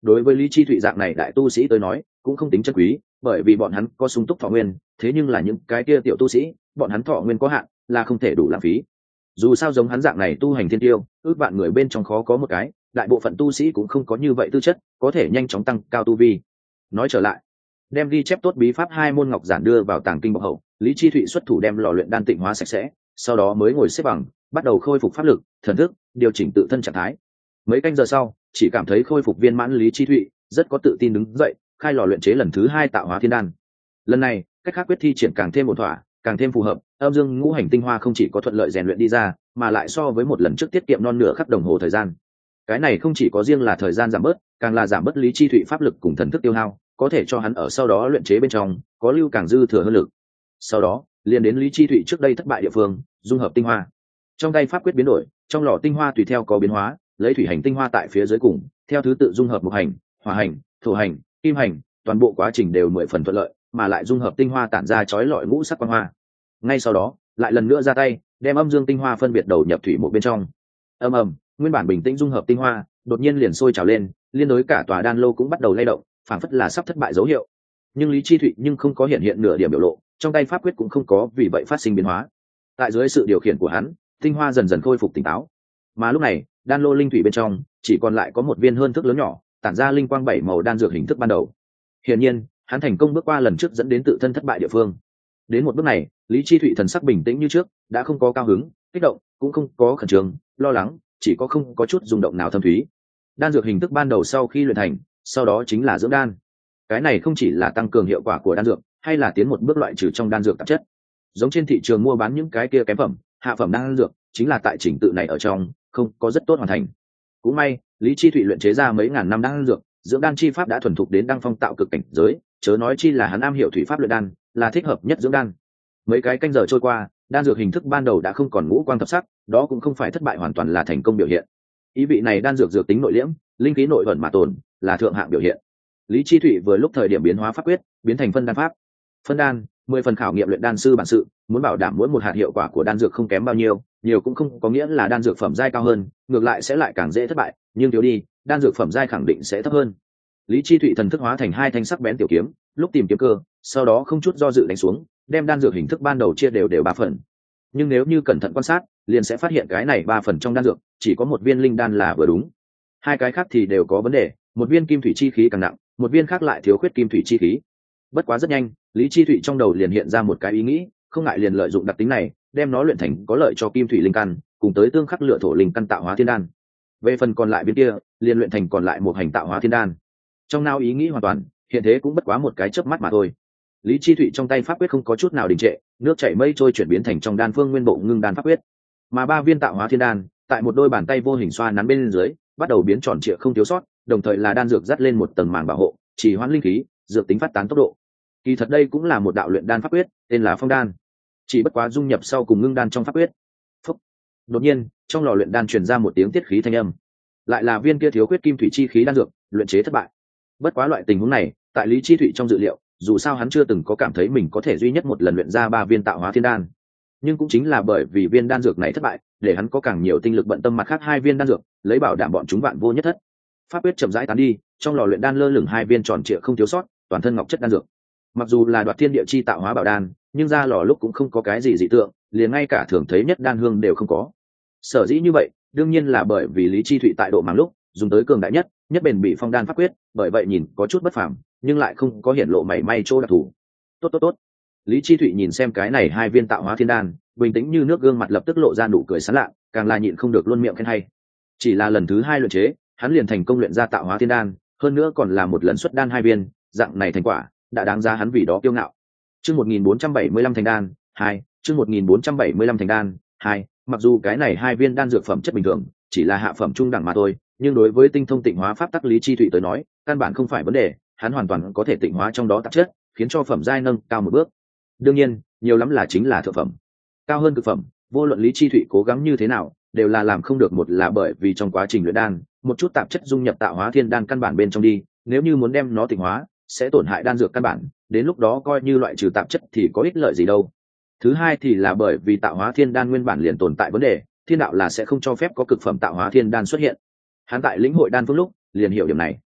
đối với Lý Chi Thụy dạng này đại tu sĩ tới nói cũng không tính chân quý, bởi vì bọn hắn có sung túc thọ nguyên, thế nhưng là những cái kia tiểu tu sĩ bọn hắn thọ nguyên có hạn, là không thể đủ lãng phí. Dù sao giống hắn dạng này tu hành thiên tiêu ước vạn người bên trong khó có một cái, đại bộ phận tu sĩ cũng không có như vậy tư chất có thể nhanh chóng tăng cao tu vi. Nói trở lại, đem ghi chép tốt bí pháp hai môn ngọc giản đưa vào tàng kinh bọc hậu, Lý Chi Thụy xuất thủ đem lò luyện đan tịnh hóa sạch sẽ, sau đó mới ngồi xếp bằng bắt đầu khôi phục pháp lực thần thức, điều chỉnh tự thân trạng thái. Mấy canh giờ sau chỉ cảm thấy khôi phục viên mãn, Lý Chi Thụy rất có tự tin đứng dậy khai lò luyện chế lần thứ hai tạo hóa thiên đan. Lần này cách khác quyết thi triển càng thêm ổn thỏa, càng thêm phù hợp, âm dương ngũ hành tinh hoa không chỉ có thuận lợi rèn luyện đi ra, mà lại so với một lần trước tiết kiệm non nửa khắc đồng hồ thời gian. Cái này không chỉ có riêng là thời gian giảm bớt, càng là giảm bớt Lý Chi Thụy pháp lực cùng thần thức tiêu hao, có thể cho hắn ở sau đó luyện chế bên trong có lưu càng dư thừa hơn lực. Sau đó liền đến Lý Chi Thụy trước đây thất bại địa phương, dung hợp tinh hoa. Trong tay pháp quyết biến đổi, trong lò tinh hoa tùy theo có biến hóa, lấy thủy hành tinh hoa tại phía dưới cùng, theo thứ tự dung hợp mộc hành, hỏa hành, thổ hành, kim hành, toàn bộ quá trình đều mười phần thuận lợi, mà lại dung hợp tinh hoa tản ra chói lọi ngũ sắc quang hoa. Ngay sau đó lại lần nữa ra tay đem âm dương tinh hoa phân biệt đầu nhập thủy một bên trong. Ầm ầm, nguyên bản bình tĩnh dung hợp tinh hoa đột nhiên liền sôi trào lên, liên đối cả tòa đan lô cũng bắt đầu lay động, phảng phất là sắp thất bại dấu hiệu. Nhưng Lý Chi Thụy nhưng không có hiện hiện nửa điểm biểu lộ, trong tay pháp quyết cũng không có vì vậy phát sinh biến hóa. Tại dưới sự điều khiển của hắn, tinh hoa dần dần khôi phục tỉnh táo. Mà lúc này đan lô linh thủy bên trong chỉ còn lại có một viên hơn thước lớn nhỏ, tản ra linh quang bảy màu đan dược hình thức ban đầu. Hiển nhiên hắn thành công bước qua lần trước dẫn đến tự thân thất bại địa phương. Đến một bước này Lý Chi Thụy thần sắc bình tĩnh như trước, đã không có cao hứng kích động, cũng không có khẩn trương lo lắng, chỉ có không có chút rung động nào thâm thúy. Đan dược hình thức ban đầu sau khi luyện thành, sau đó chính là dưỡng đan. Cái này không chỉ là tăng cường hiệu quả của đan dược, hay là tiến một bước loại trừ trong đan dược tạp chất. Giống trên thị trường mua bán những cái kia kém phẩm hạ phẩm đan dược, chính là tại trình tự này ở trong không có rất tốt hoàn thành. Cũng may Lý Chi Thụy luyện chế ra mấy ngàn năm đan dược, dưỡng đan chi pháp đã thuần thục đến đăng phong tạo cực cảnh giới, chớ nói chi là hắn am hiểu thủy pháp luyện đan, là thích hợp nhất dưỡng đan. Mấy cái canh giờ trôi qua, đan dược hình thức ban đầu đã không còn ngũ quang thập sắc, đó cũng không phải thất bại hoàn toàn là thành công biểu hiện. Ý vị này đan dược dược tính nội liễm, linh khí nội ẩn mà tồn, là thượng hạng biểu hiện. Lý Chi Thụy vừa lúc thời điểm biến hóa pháp quyết, biến thành phân đan pháp. Phân đan, mười phần khảo nghiệm luyện đan sư bản sự, muốn bảo đảm mỗi một hạt hiệu quả của đan dược không kém bao nhiêu, nhiều cũng không có nghĩa là đan dược phẩm giai cao hơn, ngược lại sẽ lại càng dễ thất bại, nhưng thiếu đi, đan dược phẩm giai khẳng định sẽ thấp hơn. Lý Chi Thụy thần thức hóa thành hai thanh sắc bén tiểu kiếm, lúc tìm kiếm cơ, sau đó không chút do dự đánh xuống, đem đan dược hình thức ban đầu chia đều đều ba phần. Nhưng nếu như cẩn thận quan sát, liền sẽ phát hiện cái này ba phần trong đan dược chỉ có một viên linh đan là vừa đúng, hai cái khác thì đều có vấn đề, một viên kim thủy chi khí càng nặng, một viên khác lại thiếu khuyết kim thủy chi khí. Bất quá rất nhanh, Lý Chi Thụy trong đầu liền hiện ra một cái ý nghĩ, không ngại liền lợi dụng đặc tính này, đem nó luyện thành có lợi cho kim thủy linh căn, cùng tới tương khắc lựa thổ linh căn tạo hóa thiên đan. Về phần còn lại viên kia, liền luyện thành còn lại một hành tạo hóa thiên đan. Trong não ý nghĩ hoàn toàn, hiện thế cũng bất quá một cái chớp mắt mà thôi. Lý Chi Thụy trong tay pháp quyết không có chút nào đình trệ, nước chảy mây trôi chuyển biến thành trong đan phương nguyên bộ ngưng đan pháp quyết. Mà ba viên tạo hóa thiên đan, tại một đôi bàn tay vô hình xoa nắn bên dưới, bắt đầu biến tròn trịa không thiếu sót, đồng thời là đan dược dắt lên một tầng màng bảo hộ, chỉ hoãn linh khí, dược tính phát tán tốc độ. Kỳ thật đây cũng là một đạo luyện đan pháp quyết, tên là phong đan. Chỉ bất quá dung nhập sau cùng ngưng đan trong pháp quyết. Phúc. Đột nhiên, trong lò luyện đan truyền ra một tiếng tiết khí thanh âm. Lại là viên kia thiếu khuyết kim thủy chi khí đan dược, luyện chế thất bại. Bất quá loại tình huống này, tại Lý Chi Thụy trong dự liệu, dù sao hắn chưa từng có cảm thấy mình có thể duy nhất một lần luyện ra ba viên tạo hóa thiên đan. Nhưng cũng chính là bởi vì viên đan dược này thất bại, để hắn có càng nhiều tinh lực bận tâm mặt khác hai viên đan dược, lấy bảo đảm bọn chúng vạn vô nhất thất. Pháp quyết chậm rãi tán đi, trong lò luyện đan lơ lửng hai viên tròn trịa không thiếu sót, toàn thân ngọc chất đan dược. Mặc dù là đoạt thiên địa chi tạo hóa bảo đan, nhưng ra lò lúc cũng không có cái gì dị tượng, liền ngay cả thường thấy nhất đan hương đều không có. Sở dĩ như vậy, đương nhiên là bởi vì Lý Chi Thụy tại độ màng lúc dùng tới cường đại nhất, nhất bền bị phong đan pháp quyết, bởi vậy nhìn có chút bất phàm, nhưng lại không có hiện lộ mảy may chỗ đặc thù. Tốt tốt tốt. Lý Chi Thụy nhìn xem cái này hai viên tạo hóa thiên đan, bình tĩnh như nước, gương mặt lập tức lộ ra nụ cười sán lạ, càng là nhịn không được luôn miệng khen hay. Chỉ là lần thứ hai luyện chế, hắn liền thành công luyện ra tạo hóa thiên đan, hơn nữa còn là một lần xuất đan hai viên, dạng này thành quả đã đáng giá hắn vì đó kiêu ngạo. Chương một nghìn bốn trăm bảy mươi lăm thành đan hai, chương một nghìn bốn trăm bảy mươi lăm thành đan hai, mặc dù cái này hai viên đan dược phẩm chất bình thường, chỉ là hạ phẩm trung đẳng mà thôi, nhưng đối với tinh thông tịnh hóa pháp tắc Lý Chi Thụy tới nói, căn bản không phải vấn đề, hắn hoàn toàn có thể tịnh hóa trong đó tạp chất, khiến cho phẩm giai nâng cao một bước. Đương nhiên, nhiều lắm là chính là thượng phẩm. Cao hơn cực phẩm, vô luận Lý Chi Thụy cố gắng như thế nào, đều là làm không được, một là bởi vì trong quá trình luyện đan, một chút tạp chất dung nhập tạo hóa thiên đan căn bản bên trong đi, nếu như muốn đem nó tịnh hóa, sẽ tổn hại đan dược căn bản, đến lúc đó coi như loại trừ tạp chất thì có ích lợi gì đâu. Thứ hai thì là bởi vì tạo hóa thiên đan nguyên bản liền tồn tại vấn đề, thiên đạo là sẽ không cho phép có cực phẩm tạo hóa thiên đan xuất hiện. Hắn tại lĩnh hội đan phương lúc liền hiểu điểm này.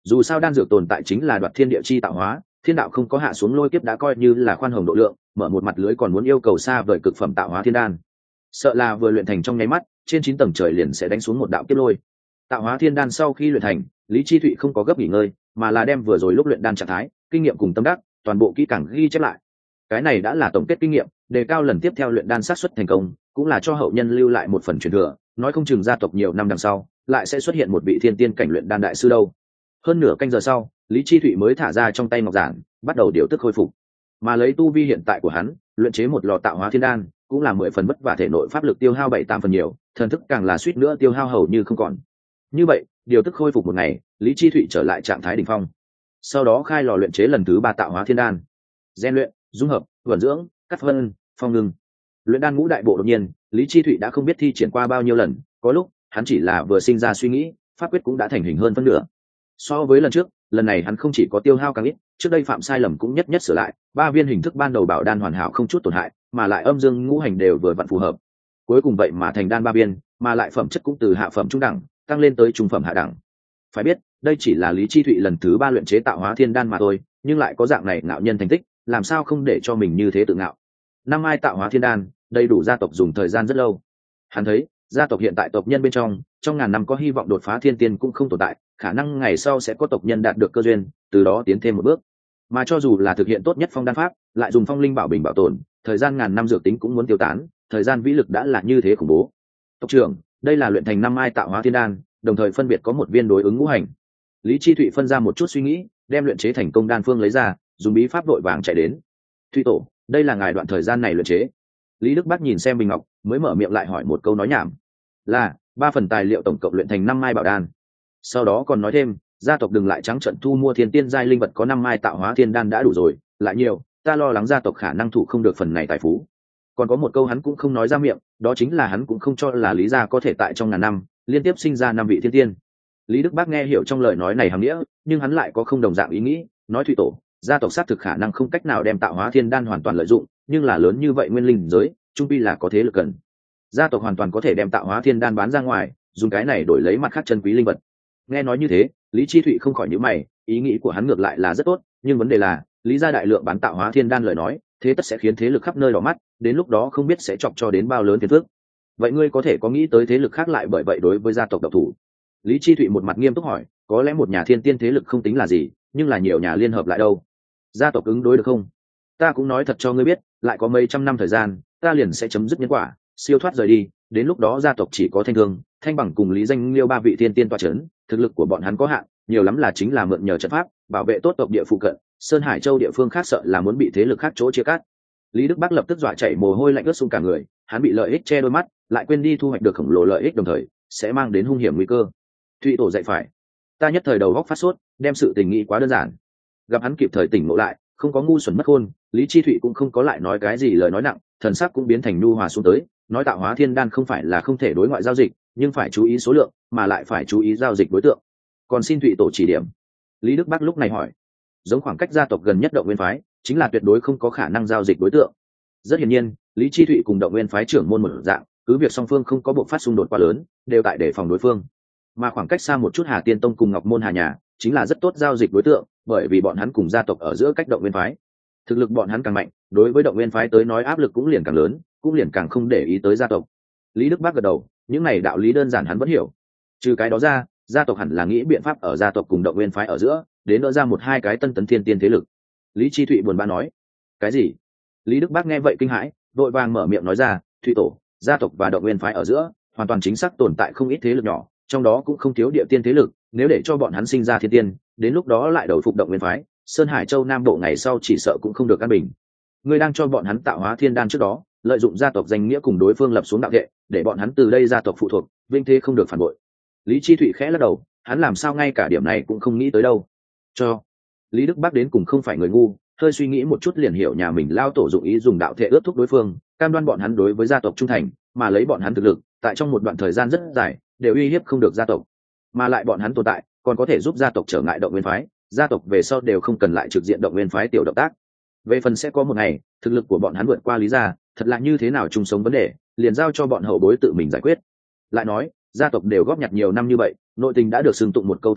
dù sao đan dược tồn tại chính là đoạt thiên địa chi tạo hóa, thiên đạo không có hạ xuống lôi kiếp đã coi như là khoan hồng độ lượng, mở một mặt lưới còn muốn yêu cầu xa vời cực phẩm tạo hóa thiên đan, sợ là vừa luyện thành trong nháy mắt trên chín tầng trời liền sẽ đánh xuống một đạo kiếp lôi. Tạo hóa thiên đan sau khi luyện thành, Lý Chi Thụy không có gấp nghỉ ngơi, mà là đem vừa rồi lúc luyện đan trạng thái, kinh nghiệm cùng tâm đắc, toàn bộ kỹ càng ghi chép lại. Cái này đã là tổng kết kinh nghiệm, đề cao lần tiếp theo luyện đan xác suất thành công, cũng là cho hậu nhân lưu lại một phần truyền thừa, nói không chừng gia tộc nhiều năm đằng sau, lại sẽ xuất hiện một vị thiên tiên cảnh luyện đan đại sư đâu. Hơn nửa canh giờ sau, Lý Chi Thụy mới thả ra trong tay ngọc giản, bắt đầu điều tức khôi phục. Mà lấy tu vi hiện tại của hắn, luyện chế một lò tạo hóa thiên đan, cũng là mười phần vất vả, thể nội pháp lực tiêu hao bảy tám phần nhiều, thần thức càng là suýt nữa tiêu hao hầu như không còn. Như vậy, điều tức khôi phục một ngày, Lý Chi Thụy trở lại trạng thái đỉnh phong. Sau đó khai lò luyện chế lần thứ ba tạo hóa thiên đan. Gen luyện, dung hợp, vận dưỡng, cắt phân, phong ngưng. Luyện đan ngũ đại bộ đột nhiên, Lý Chi Thụy đã không biết thi triển qua bao nhiêu lần, có lúc, hắn chỉ là vừa sinh ra suy nghĩ, pháp quyết cũng đã thành hình hơn phân nửa. So với lần trước, lần này hắn không chỉ có tiêu hao càng ít, trước đây phạm sai lầm cũng nhất nhất sửa lại, ba viên hình thức ban đầu bảo đan hoàn hảo không chút tổn hại, mà lại âm dương ngũ hành đều vừa vặn phù hợp. Cuối cùng vậy mà thành đan ba viên, mà lại phẩm chất cũng từ hạ phẩm trung đẳng tăng lên tới trung phẩm hạ đẳng. Phải biết, đây chỉ là Lý Chi Thụy lần thứ ba luyện chế tạo hóa thiên đan mà thôi, nhưng lại có dạng này ngạo nhân thành tích, làm sao không để cho mình như thế tự ngạo. Năm ai tạo hóa thiên đan, đầy đủ gia tộc dùng thời gian rất lâu. Hắn thấy, gia tộc hiện tại tộc nhân bên trong, trong ngàn năm có hy vọng đột phá thiên tiên cũng không tồn tại, khả năng ngày sau sẽ có tộc nhân đạt được cơ duyên, từ đó tiến thêm một bước. Mà cho dù là thực hiện tốt nhất phong đan pháp, lại dùng phong linh bảo bình bảo tồn, thời gian ngàn năm dược tính cũng muốn tiêu tán, thời gian vĩ lực đã là như thế khủng bố. Tộc trưởng, đây là luyện thành năm ai tạo hóa thiên đan, đồng thời phân biệt có một viên đối ứng ngũ hành. Lý Chi Thụy phân ra một chút suy nghĩ, đem luyện chế thành công đan phương lấy ra, dùng bí pháp đội vàng chạy đến. Thụy tổ, đây là ngài đoạn thời gian này luyện chế. Lý Đức Bắc nhìn xem bình ngọc, mới mở miệng lại hỏi một câu nói nhảm. Là ba phần tài liệu tổng cộng luyện thành năm mai bảo đan. Sau đó còn nói thêm, gia tộc đừng lại trắng trận thu mua thiên tiên giai linh vật, có năm mai tạo hóa thiên đan đã đủ rồi, lại nhiều, ta lo lắng gia tộc khả năng thủ không được phần này tài phú. Còn có một câu hắn cũng không nói ra miệng, đó chính là hắn cũng không cho là Lý gia có thể tại trong ngàn năm liên tiếp sinh ra năm vị thiên tiên. Lý Đức Bác nghe hiểu trong lời nói này hàm nghĩa, nhưng hắn lại có không đồng dạng ý nghĩ, nói Thụy tổ, gia tộc xác thực khả năng không cách nào đem tạo hóa thiên đan hoàn toàn lợi dụng, nhưng là lớn như vậy nguyên linh giới, trung pi là có thế lực cần. Gia tộc hoàn toàn có thể đem tạo hóa thiên đan bán ra ngoài, dùng cái này đổi lấy mặt khác chân quý linh vật. Nghe nói như thế, Lý Chi Thụy không khỏi nhíu mày, ý nghĩ của hắn ngược lại là rất tốt, nhưng vấn đề là, Lý gia đại lượng bán tạo hóa thiên đan lời nói, thế tất sẽ khiến thế lực khắp nơi đỏ mắt, đến lúc đó không biết sẽ chọc cho đến bao lớn phiền phức. Vậy ngươi có thể có nghĩ tới thế lực khác lại bởi vậy đối với gia tộc độc thủ? Lý Chi Thụy một mặt nghiêm túc hỏi, có lẽ một nhà thiên tiên thế lực không tính là gì, nhưng là nhiều nhà liên hợp lại đâu, gia tộc ứng đối được không? Ta cũng nói thật cho ngươi biết, lại có mấy trăm năm thời gian, ta liền sẽ chấm dứt nhân quả, siêu thoát rời đi, đến lúc đó gia tộc chỉ có Thanh Thương, Thanh Bằng cùng Lý Danh Liêu ba vị thiên tiên tọa chấn, thực lực của bọn hắn có hạn, nhiều lắm là chính là mượn nhờ trận pháp, bảo vệ tốt tộc địa phụ cận, Sơn Hải Châu địa phương khác sợ là muốn bị thế lực khác chỗ chia cắt. Lý Đức Bắc lập tức dọa chảy mồ hôi lạnh ướt sũng cả người, hắn bị lợi ích che đôi mắt, lại quên đi thu hoạch được khổng lồ lợi ích đồng thời sẽ mang đến hung hiểm nguy cơ. Thụy tổ dạy phải, ta nhất thời đầu góc phát sốt, đem sự tình nghĩ quá đơn giản. Gặp hắn kịp thời tỉnh ngộ lại, không có ngu xuẩn mất khôn, Lý Chi Thụy cũng không có lại nói cái gì lời nói nặng, thần sắc cũng biến thành nhu hòa xuống tới, nói tạo hóa thiên đan không phải là không thể đối ngoại giao dịch, nhưng phải chú ý số lượng, mà lại phải chú ý giao dịch đối tượng. Còn xin Thụy tổ chỉ điểm. Lý Đức Bắc lúc này hỏi, giống khoảng cách gia tộc gần nhất Động Nguyên phái, chính là tuyệt đối không có khả năng giao dịch đối tượng. Rất hiển nhiên, Lý Chi Thụy cùng Động Nguyên phái trưởng môn một dạng, cứ việc song phương không có buộc phát xung đột quá lớn, đều tại để phòng đối phương. Mà khoảng cách xa một chút Hà Tiên Tông cùng Ngọc Môn Hà nhà, chính là rất tốt giao dịch đối tượng, bởi vì bọn hắn cùng gia tộc ở giữa cách Động Nguyên phái, thực lực bọn hắn càng mạnh, đối với Động Nguyên phái tới nói áp lực cũng liền càng lớn, cũng liền càng không để ý tới gia tộc. Lý Đức Bắc gật đầu, những này đạo lý đơn giản hắn vẫn hiểu. Trừ cái đó ra, gia tộc hẳn là nghĩ biện pháp ở gia tộc cùng Động Nguyên phái ở giữa, đến đỡ ra một hai cái tân tấn thiên tiên thế lực. Lý Chi Thụy buồn bã nói, cái gì? Lý Đức Bắc nghe vậy kinh hãi, vội vàng mở miệng nói ra, Thụy tổ, gia tộc và Động Nguyên phái ở giữa, hoàn toàn chính xác tồn tại không ít thế lực nhỏ, trong đó cũng không thiếu địa tiên thế lực, nếu để cho bọn hắn sinh ra thiên tiên, đến lúc đó lại đầu phục Động Nguyên phái, Sơn Hải Châu Nam Bộ ngày sau chỉ sợ cũng không được an bình. Ngươi đang cho bọn hắn tạo hóa thiên đan trước đó, lợi dụng gia tộc danh nghĩa cùng đối phương lập xuống đạo thệ, để bọn hắn từ đây gia tộc phụ thuộc, vinh thế không được phản bội. Lý Chi Thụy khẽ lắc đầu, hắn làm sao ngay cả điểm này cũng không nghĩ tới đâu. Cho Lý Đức Bắc đến cùng không phải người ngu, hơi suy nghĩ một chút liền hiểu nhà mình lao tổ dụng ý dùng đạo thệ ước thúc đối phương, cam đoan bọn hắn đối với gia tộc trung thành, mà lấy bọn hắn thực lực, tại trong một đoạn thời gian rất dài, đều uy hiếp không được gia tộc, mà lại bọn hắn tồn tại, còn có thể giúp gia tộc trở ngại Động Nguyên phái, gia tộc về sau đều không cần lại trực diện Động Nguyên phái tiểu động tác. Về phần sẽ có một ngày, thực lực của bọn hắn vượt qua Lý gia, thật là như thế nào chung sống vấn đề, liền giao cho bọn hậu bối tự mình giải quyết. Lại nói, gia tộc đều góp nhặt nhiều năm như vậy, nội tình đã được xưng tụng một câu thâm hậu,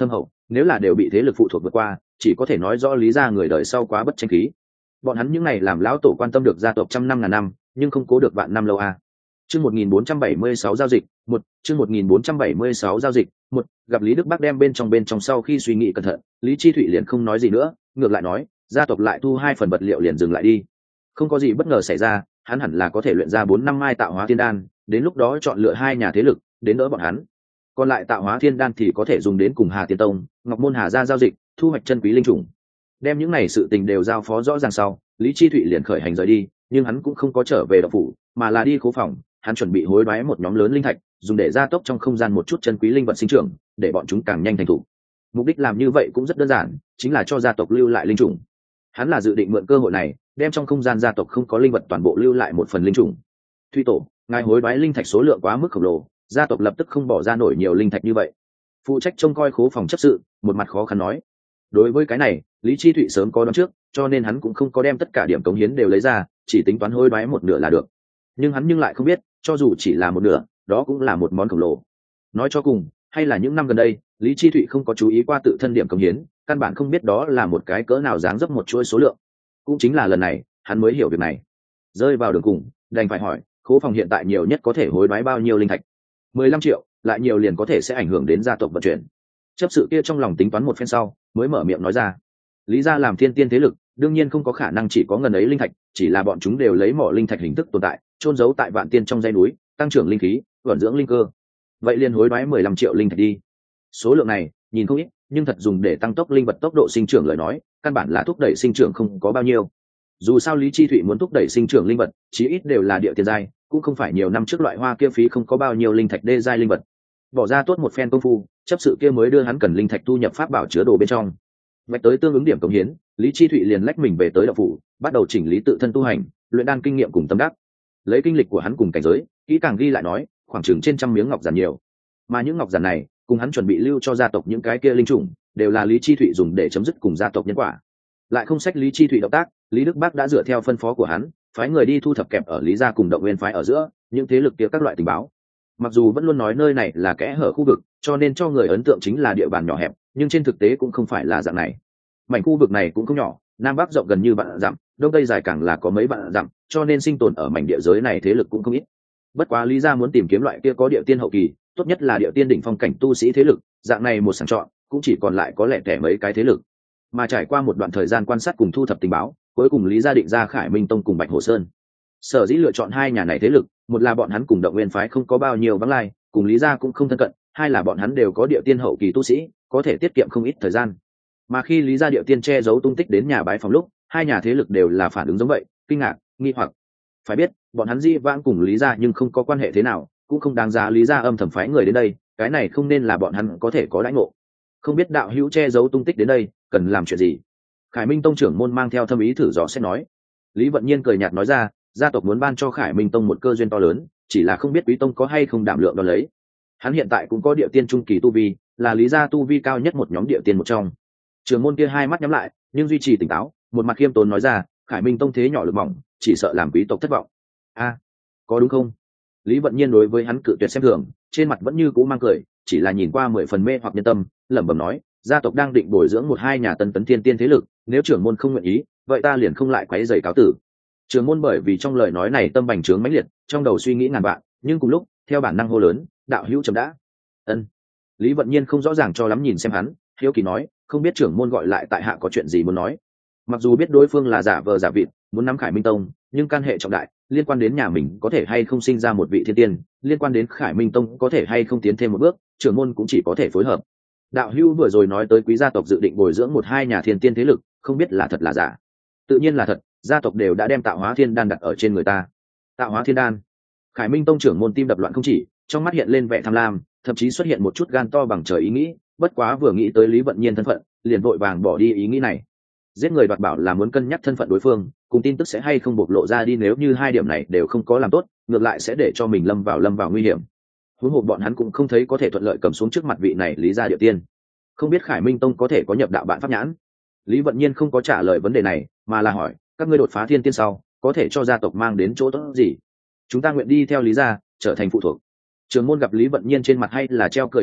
nếu là đều bị thế lực phụ thuộc vượt qua, chỉ có thể nói rõ lý gia người đời sau quá bất tranh khí. Bọn hắn những này làm lão tổ quan tâm được gia tộc trăm năm ngàn năm, nhưng không cố được vạn năm lâu a. Chương một nghìn bốn trăm bảy mươi sáu giao dịch, một, chương một nghìn bốn trăm bảy mươi sáu giao dịch, một, gặp Lý Đức Bắc đem bên trong bên trong sau khi suy nghĩ cẩn thận, Lý Chi Thụy liền không nói gì nữa, ngược lại nói, gia tộc lại thu hai phần vật liệu liền dừng lại đi. Không có gì bất ngờ xảy ra, hắn hẳn là có thể luyện ra bốn năm mai tạo hóa thiên đan, đến lúc đó chọn lựa hai nhà thế lực, đến đỡ bọn hắn. Còn lại tạo hóa thiên đan thì có thể dùng đến cùng Hà Tiên Tông, Ngọc Môn Hà gia giao dịch, thu hoạch chân quý linh trùng. Đem những này sự tình đều giao phó rõ ràng sau, Lý Chi Thụy liền khởi hành rời đi, nhưng hắn cũng không có trở về động phủ, mà là đi khố phòng, hắn chuẩn bị hối đoái một nhóm lớn linh thạch, dùng để gia tốc trong không gian một chút chân quý linh vật sinh trưởng, để bọn chúng càng nhanh thành thủ. Mục đích làm như vậy cũng rất đơn giản, chính là cho gia tộc lưu lại linh trùng. Hắn là dự định mượn cơ hội này, đem trong không gian gia tộc không có linh vật toàn bộ lưu lại một phần linh trùng. Thủy tổ, ngài hối đoái linh thạch số lượng quá mức khổng lồ, gia tộc lập tức không bỏ ra nổi nhiều linh thạch như vậy. Phụ trách trông coi khố phòng chấp sự, một mặt khó khăn nói. Đối với cái này, Lý Chi Thụy sớm có đoán trước, cho nên hắn cũng không có đem tất cả điểm cống hiến đều lấy ra, chỉ tính toán hối đoái một nửa là được. Nhưng hắn nhưng lại không biết, cho dù chỉ là một nửa, đó cũng là một món khổng lồ. Nói cho cùng, hay là những năm gần đây, Lý Chi Thụy không có chú ý qua tự thân điểm cống hiến, căn bản không biết đó là một cái cỡ nào dáng dấp một chuỗi số lượng. Cũng chính là lần này, hắn mới hiểu việc này. Rơi vào đường cùng, đành phải hỏi, khố phòng hiện tại nhiều nhất có thể hối đoái bao nhiêu linh thạch? mười lăm triệu, lại nhiều liền có thể sẽ ảnh hưởng đến gia tộc vận chuyển. Chấp sự kia trong lòng tính toán một phen sau, mới mở miệng nói ra. Lý gia làm thiên tiên thế lực, đương nhiên không có khả năng chỉ có ngần ấy linh thạch, chỉ là bọn chúng đều lấy mỏ linh thạch hình thức tồn tại, trôn giấu tại vạn tiên trong dãy núi, tăng trưởng linh khí, vận dưỡng linh cơ. Vậy liền hối đoái mười lăm triệu linh thạch đi. Số lượng này, nhìn không ít, nhưng thật dùng để tăng tốc linh vật tốc độ sinh trưởng lời nói, căn bản là thúc đẩy sinh trưởng không có bao nhiêu. Dù sao Lý Chi Thụy muốn thúc đẩy sinh trưởng linh vật, chí ít đều là địa tiên giai, cũng không phải nhiều năm trước loại hoa kia phí không có bao nhiêu linh thạch đê giai linh vật. Bỏ ra tốt một phen công phu, chấp sự kia mới đưa hắn cần linh thạch thu nhập pháp bảo chứa đồ bên trong. Vạch tới tương ứng điểm cống hiến, Lý Chi Thụy liền lách mình về tới đạo phủ, bắt đầu chỉnh lý tự thân tu hành, luyện đan kinh nghiệm cùng tâm đắc. Lấy kinh lịch của hắn cùng cảnh giới, kỹ càng ghi lại nói, khoảng chừng trên trăm miếng ngọc giản nhiều. Mà những ngọc giản này, cùng hắn chuẩn bị lưu cho gia tộc những cái kia linh trùng, đều là Lý Chi Thụy dùng để chấm dứt cùng gia tộc nhân quả. Lại không sách Lý Chi Thụy động tác, Lý Đức Bác đã dựa theo phân phó của hắn, phái người đi thu thập kẹp ở Lý gia cùng Động Nguyên phái ở giữa những thế lực kia các loại tình báo. Mặc dù vẫn luôn nói nơi này là kẽ hở khu vực, cho nên cho người ấn tượng chính là địa bàn nhỏ hẹp, nhưng trên thực tế cũng không phải là dạng này. Mảnh khu vực này cũng không nhỏ, nam bắc rộng gần như vạn dặm, đông tây dài càng là có mấy vạn dặm, cho nên sinh tồn ở mảnh địa giới này thế lực cũng không ít. Bất quá Lý gia muốn tìm kiếm loại kia có địa tiên hậu kỳ, tốt nhất là địa tiên đỉnh phong cảnh tu sĩ thế lực, dạng này một sàng chọn, cũng chỉ còn lại có lẻ tẻ mấy cái thế lực. Mà trải qua một đoạn thời gian quan sát cùng thu thập tình báo, cuối cùng Lý gia định ra Khải Minh Tông cùng Bạch Hồ Sơn. Sở dĩ lựa chọn hai nhà này thế lực, một là bọn hắn cùng Động Nguyên phái không có bao nhiêu vắng lai, cùng Lý gia cũng không thân cận, hai là bọn hắn đều có địa tiên hậu kỳ tu sĩ, có thể tiết kiệm không ít thời gian. Mà khi Lý gia địa tiên che giấu tung tích đến nhà bái phòng lúc, hai nhà thế lực đều là phản ứng giống vậy, kinh ngạc, nghi hoặc. Phải biết, bọn hắn di vãng cùng Lý gia nhưng không có quan hệ thế nào, cũng không đáng giá Lý gia âm thầm phái người đến đây, cái này không nên là bọn hắn có thể có đãi ngộ. Không biết đạo hữu che giấu tung tích đến đây, cần làm chuyện gì? Khải Minh Tông trưởng môn mang theo thâm ý thử dò xét nói. Lý Vận Nhiên cười nhạt nói ra, gia tộc muốn ban cho Khải Minh Tông một cơ duyên to lớn, chỉ là không biết Quý Tông có hay không đảm lượng đo lấy. Hắn hiện tại cũng có địa tiên trung kỳ tu vi, là Lý gia tu vi cao nhất một nhóm địa tiên một trong. Trưởng môn kia hai mắt nhắm lại, nhưng duy trì tỉnh táo, một mặt khiêm tốn nói ra, Khải Minh Tông thế nhỏ lực mỏng, chỉ sợ làm quý tộc thất vọng. A, có đúng không? Lý Vận Nhiên đối với hắn cự tuyệt xem thường, trên mặt vẫn như cũ mang cười, chỉ là nhìn qua mười phần mê hoặc nhân tâm, lẩm bẩm nói, gia tộc đang định bồi dưỡng một hai nhà tân tấn thiên tiên thế lực, nếu trưởng môn không nguyện ý, vậy ta liền không lại quấy rầy cáo tử. Trưởng môn bởi vì trong lời nói này tâm bành trướng mãnh liệt, trong đầu suy nghĩ ngàn vạn, nhưng cùng lúc, theo bản năng hô lớn, đạo hữu chấm đã. Ân. Lý Vận Nhiên không rõ ràng cho lắm nhìn xem hắn, hiếu kỳ nói, không biết trưởng môn gọi lại tại hạ có chuyện gì muốn nói. Mặc dù biết đối phương là giả vờ giả vịt, muốn nắm Khải Minh Tông, nhưng can hệ trọng đại, liên quan đến nhà mình có thể hay không sinh ra một vị thiên tiên, liên quan đến Khải Minh Tông có thể hay không tiến thêm một bước, trưởng môn cũng chỉ có thể phối hợp. Đạo hữu vừa rồi nói tới quý gia tộc dự định bồi dưỡng một hai nhà thiên tiên thế lực, không biết là thật là giả. Tự nhiên là thật, gia tộc đều đã đem tạo hóa thiên đan đặt ở trên người ta. Tạo hóa thiên đan? Khải Minh Tông trưởng môn tim đập loạn không chỉ, trong mắt hiện lên vẻ tham lam, thậm chí xuất hiện một chút gan to bằng trời ý nghĩ, bất quá vừa nghĩ tới Lý Vận Nhiên thân phận, liền vội vàng bỏ đi ý nghĩ này. Giết người đoạt bảo là muốn cân nhắc thân phận đối phương, cùng tin tức sẽ hay không bộc lộ ra đi, nếu như hai điểm này đều không có làm tốt, ngược lại sẽ để cho mình lâm vào lâm vào nguy hiểm. Huống hồ bọn hắn cũng không thấy có thể thuận lợi cầm xuống trước mặt vị này Lý gia địa tiên. Không biết Khải Minh Tông có thể có nhập đạo bạn pháp nhãn? Lý Vận Nhiên không có trả lời vấn đề này, mà là hỏi, các ngươi đột phá thiên tiên sau, có thể cho gia tộc mang đến chỗ tốt gì? Chúng ta nguyện đi theo Lý gia, trở thành phụ thuộc. Trường môn gặp Lý Vận Nhiên trên mặt hay là treo cười yếu ớt,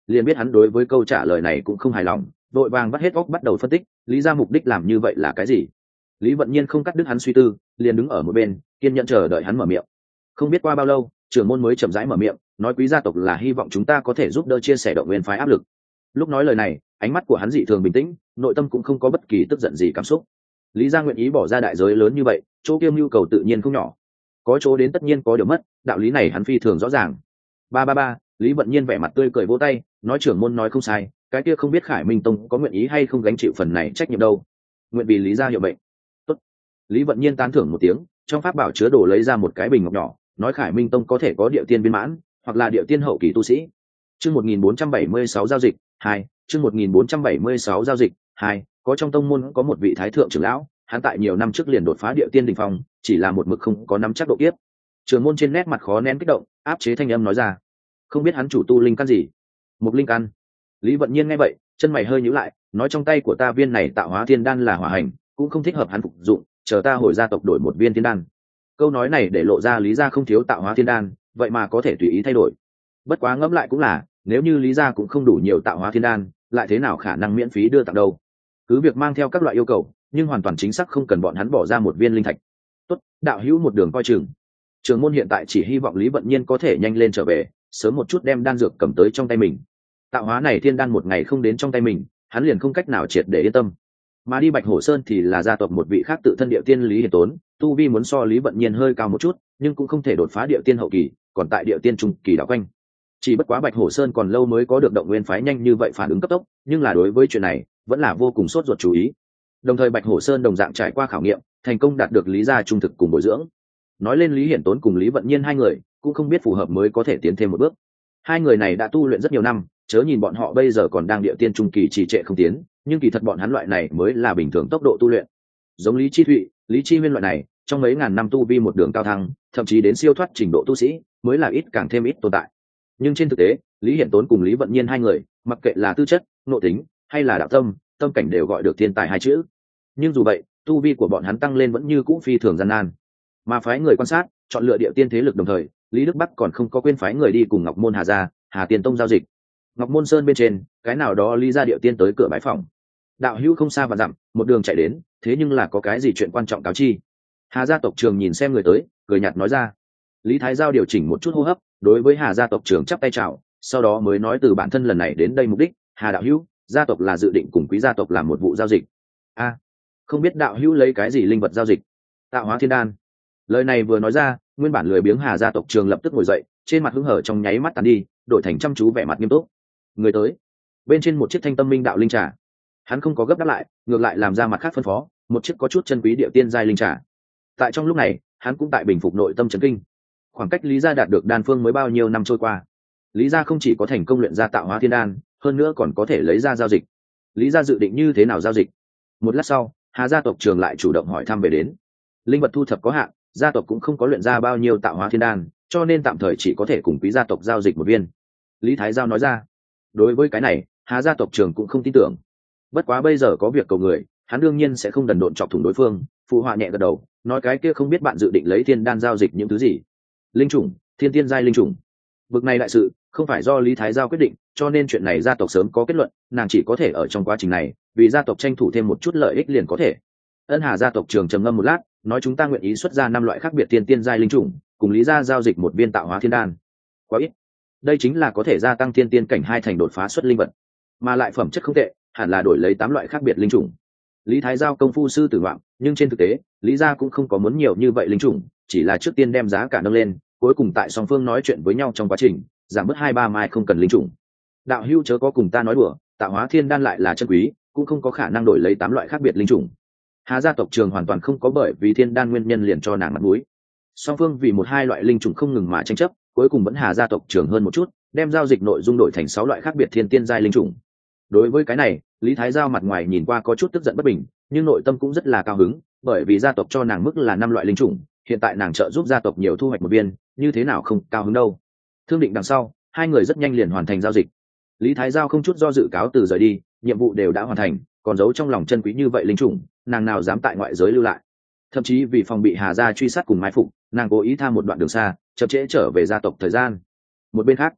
liền biết hắn đối với câu trả lời này cũng không hài lòng, đội vàng bắt hết óc bắt đầu phân tích lý ra mục đích làm như vậy là cái gì. Lý Vận Nhiên không cắt đứt hắn suy tư, liền đứng ở một bên kiên nhẫn chờ đợi hắn mở miệng. Không biết qua bao lâu, trưởng môn mới chậm rãi mở miệng, nói quý gia tộc là hy vọng chúng ta có thể giúp đỡ chia sẻ động viên phái áp lực. Lúc nói lời này, ánh mắt của hắn dị thường bình tĩnh, nội tâm cũng không có bất kỳ tức giận gì cảm xúc. Lý gia nguyện ý bỏ ra đại giới lớn như vậy, chỗ kiêm nhu cầu tự nhiên không nhỏ, có chỗ đến tất nhiên có điều mất, đạo lý này hắn phi thường rõ ràng. Ba ba ba, Lý Vận Nhiên vẻ mặt tươi cười vỗ tay, nói trưởng môn nói không sai, cái kia không biết Khải Minh Tông có nguyện ý hay không gánh chịu phần này trách nhiệm đâu. Nguyện vì Lý gia hiệu mệnh. Tốt. Lý Vận Nhiên tán thưởng một tiếng, trong pháp bảo chứa đồ lấy ra một cái bình ngọc nhỏ, nói Khải Minh Tông có thể có địa tiên viên mãn, hoặc là địa tiên hậu kỳ tu sĩ. Chương một nghìn bốn trăm bảy mươi sáu giao dịch hai, chương một nghìn bốn trăm bảy mươi sáu giao dịch hai, có trong tông môn có một vị thái thượng trưởng lão, hắn tại nhiều năm trước liền đột phá địa tiên đỉnh phong, chỉ là một mực không có nắm chắc độ kiếp. Trưởng môn trên nét mặt khó nén kích động, áp chế thanh âm nói ra, không biết hắn chủ tu linh căn gì. Một linh căn. Lý Vận Nhiên nghe vậy, chân mày hơi nhíu lại, nói trong tay của ta viên này tạo hóa thiên đan là hỏa hành, cũng không thích hợp hắn phục dụng, chờ ta hồi gia tộc đổi một viên thiên đan. Câu nói này để lộ ra Lý gia không thiếu tạo hóa thiên đan, vậy mà có thể tùy ý thay đổi. Bất quá ngẫm lại cũng là, nếu như Lý gia cũng không đủ nhiều tạo hóa thiên đan, lại thế nào khả năng miễn phí đưa tặng đâu. Cứ việc mang theo các loại yêu cầu, nhưng hoàn toàn chính xác không cần bọn hắn bỏ ra một viên linh thạch. Tốt, đạo hữu một đường coi chừng. Trường môn hiện tại chỉ hy vọng Lý Vận Nhiên có thể nhanh lên trở về, sớm một chút đem đan dược cầm tới trong tay mình. Tạo hóa này thiên đan một ngày không đến trong tay mình, hắn liền không cách nào triệt để yên tâm. Mà đi Bạch Hổ Sơn thì là gia tộc một vị khác tự thân địa tiên Lý Hiền Tốn, tu vi muốn so Lý Vận Nhiên hơi cao một chút, nhưng cũng không thể đột phá địa tiên hậu kỳ, còn tại địa tiên trung kỳ đảo quanh. Chỉ bất quá Bạch Hổ Sơn còn lâu mới có được động nguyên phái nhanh như vậy phản ứng cấp tốc, nhưng là đối với chuyện này, vẫn là vô cùng sốt ruột chú ý. Đồng thời Bạch Hổ Sơn đồng dạng trải qua khảo nghiệm, thành công đạt được Lý gia trung thực cùng bồi dưỡng. Nói lên Lý Hiển Tốn cùng Lý Vận Nhiên hai người, cũng không biết phù hợp mới có thể tiến thêm một bước. Hai người này đã tu luyện rất nhiều năm, chớ nhìn bọn họ bây giờ còn đang địa tiên trung kỳ trì trệ không tiến, nhưng kỳ thật bọn hắn loại này mới là bình thường tốc độ tu luyện. Giống Lý Chi Thụy, Lý Chi Huyên loại này, trong mấy ngàn năm tu vi một đường cao thăng, thậm chí đến siêu thoát trình độ tu sĩ, mới là ít càng thêm ít tồn tại. Nhưng trên thực tế, Lý Hiển Tốn cùng Lý Vận Nhiên hai người, mặc kệ là tư chất, nội tính, hay là đạo tâm, tâm cảnh đều gọi được thiên tài hai chữ. Nhưng dù vậy, tu vi của bọn hắn tăng lên vẫn như cũ phi thường gian nan. Mà phái người quan sát, chọn lựa địa tiên thế lực đồng thời, Lý Đức Bắc còn không có quên phái người đi cùng Ngọc Môn Hà gia, Hà Tiên Tông giao dịch. Ngọc Môn Sơn bên trên, cái nào đó Lý gia địa tiên tới cửa bái phòng. Đạo hữu không xa và dặm, một đường chạy đến, thế nhưng là có cái gì chuyện quan trọng cáo chi? Hà gia tộc trưởng nhìn xem người tới, cười nhạt nói ra. Lý Thái Giao điều chỉnh một chút hô hấp, đối với Hà gia tộc trưởng chắp tay chào, sau đó mới nói từ bản thân lần này đến đây mục đích. Hà đạo hữu, gia tộc là dự định cùng quý gia tộc làm một vụ giao dịch. A, không biết đạo hữu lấy cái gì linh vật giao dịch? Tạo hóa thiên đan. Lời này vừa nói ra, nguyên bản lười biếng Hà gia tộc trưởng lập tức ngồi dậy, trên mặt hứng hở trong nháy mắt tàn đi, đổi thành chăm chú vẻ mặt nghiêm túc. Người tới, bên trên một chiếc thanh tâm minh đạo linh trà. Hắn không có gấp đáp lại, ngược lại làm ra mặt khác phân phó, một chiếc có chút chân quý địa tiên giai linh trà. Tại trong lúc này, hắn cũng tại bình phục nội tâm chấn kinh. Khoảng cách Lý gia đạt được đan phương mới bao nhiêu năm trôi qua, Lý gia không chỉ có thành công luyện ra tạo hóa thiên đan, hơn nữa còn có thể lấy ra giao dịch. Lý gia dự định như thế nào giao dịch? Một lát sau, Hà gia tộc trưởng lại chủ động hỏi thăm về đến. Linh vật thu thập có hạn, gia tộc cũng không có luyện ra bao nhiêu tạo hóa thiên đan, cho nên tạm thời chỉ có thể cùng quý gia tộc giao dịch một viên. Lý Thái Giao nói ra. Đối với cái này, Hà gia tộc trưởng cũng không tin tưởng. Bất quá bây giờ có việc cầu người, hắn đương nhiên sẽ không đần độn chọc thủng đối phương. Phụ họa nhẹ gật đầu, nói cái kia không biết bạn dự định lấy thiên đan giao dịch những thứ gì? Linh chủng, thiên tiên giai linh chủng. Vực này đại sự không phải do Lý Thái Giao quyết định, cho nên chuyện này gia tộc sớm có kết luận, nàng chỉ có thể ở trong quá trình này vì gia tộc tranh thủ thêm một chút lợi ích liền có thể. Ân Hà gia tộc trường trầm ngâm một lát, nói chúng ta nguyện ý xuất ra năm loại khác biệt thiên tiên giai linh chủng, cùng Lý gia giao dịch một viên tạo hóa thiên đan. Quá ít. Đây chính là có thể gia tăng thiên tiên cảnh hai thành đột phá xuất linh vật, mà lại phẩm chất không tệ, hẳn là đổi lấy tám loại khác biệt linh chủng. Lý Thái Giao công phu sư tử ngoạm, nhưng trên thực tế, Lý gia cũng không có muốn nhiều như vậy linh chủng, chỉ là trước tiên đem giá cả nâng lên, cuối cùng tại song phương nói chuyện với nhau trong quá trình, giảm bớt hai ba mai không cần linh chủng. Đạo hữu chớ có cùng ta nói đùa, tạo hóa thiên đan lại là chân quý, cũng không có khả năng đổi lấy tám loại khác biệt linh chủng. Hà gia tộc trường hoàn toàn không có bởi vì thiên đan nguyên nhân liền cho nàng mặt mũi. Song phương vì một hai loại linh chủng không ngừng mà tranh chấp, cuối cùng vẫn Hà gia tộc trường hơn một chút, đem giao dịch nội dung đổi thành sáu loại khác biệt thiên tiên giai linh chủng. Đối với cái này, Lý Thái Giao mặt ngoài nhìn qua có chút tức giận bất bình, nhưng nội tâm cũng rất là cao hứng, bởi vì gia tộc cho nàng mức là năm loại linh chủng, hiện tại nàng trợ giúp gia tộc nhiều thu hoạch một viên, như thế nào không cao hứng đâu. Thương định đằng sau, hai người rất nhanh liền hoàn thành giao dịch. Lý Thái Giao không chút do dự cáo từ rời đi, nhiệm vụ đều đã hoàn thành, còn giấu trong lòng chân quý như vậy linh chủng, nàng nào dám tại ngoại giới lưu lại. Thậm chí vì phòng bị Hà gia truy sát cùng mai phục, nàng cố ý tham một đoạn đường xa, chậm trễ trở về gia tộc thời gian. Một bên khác,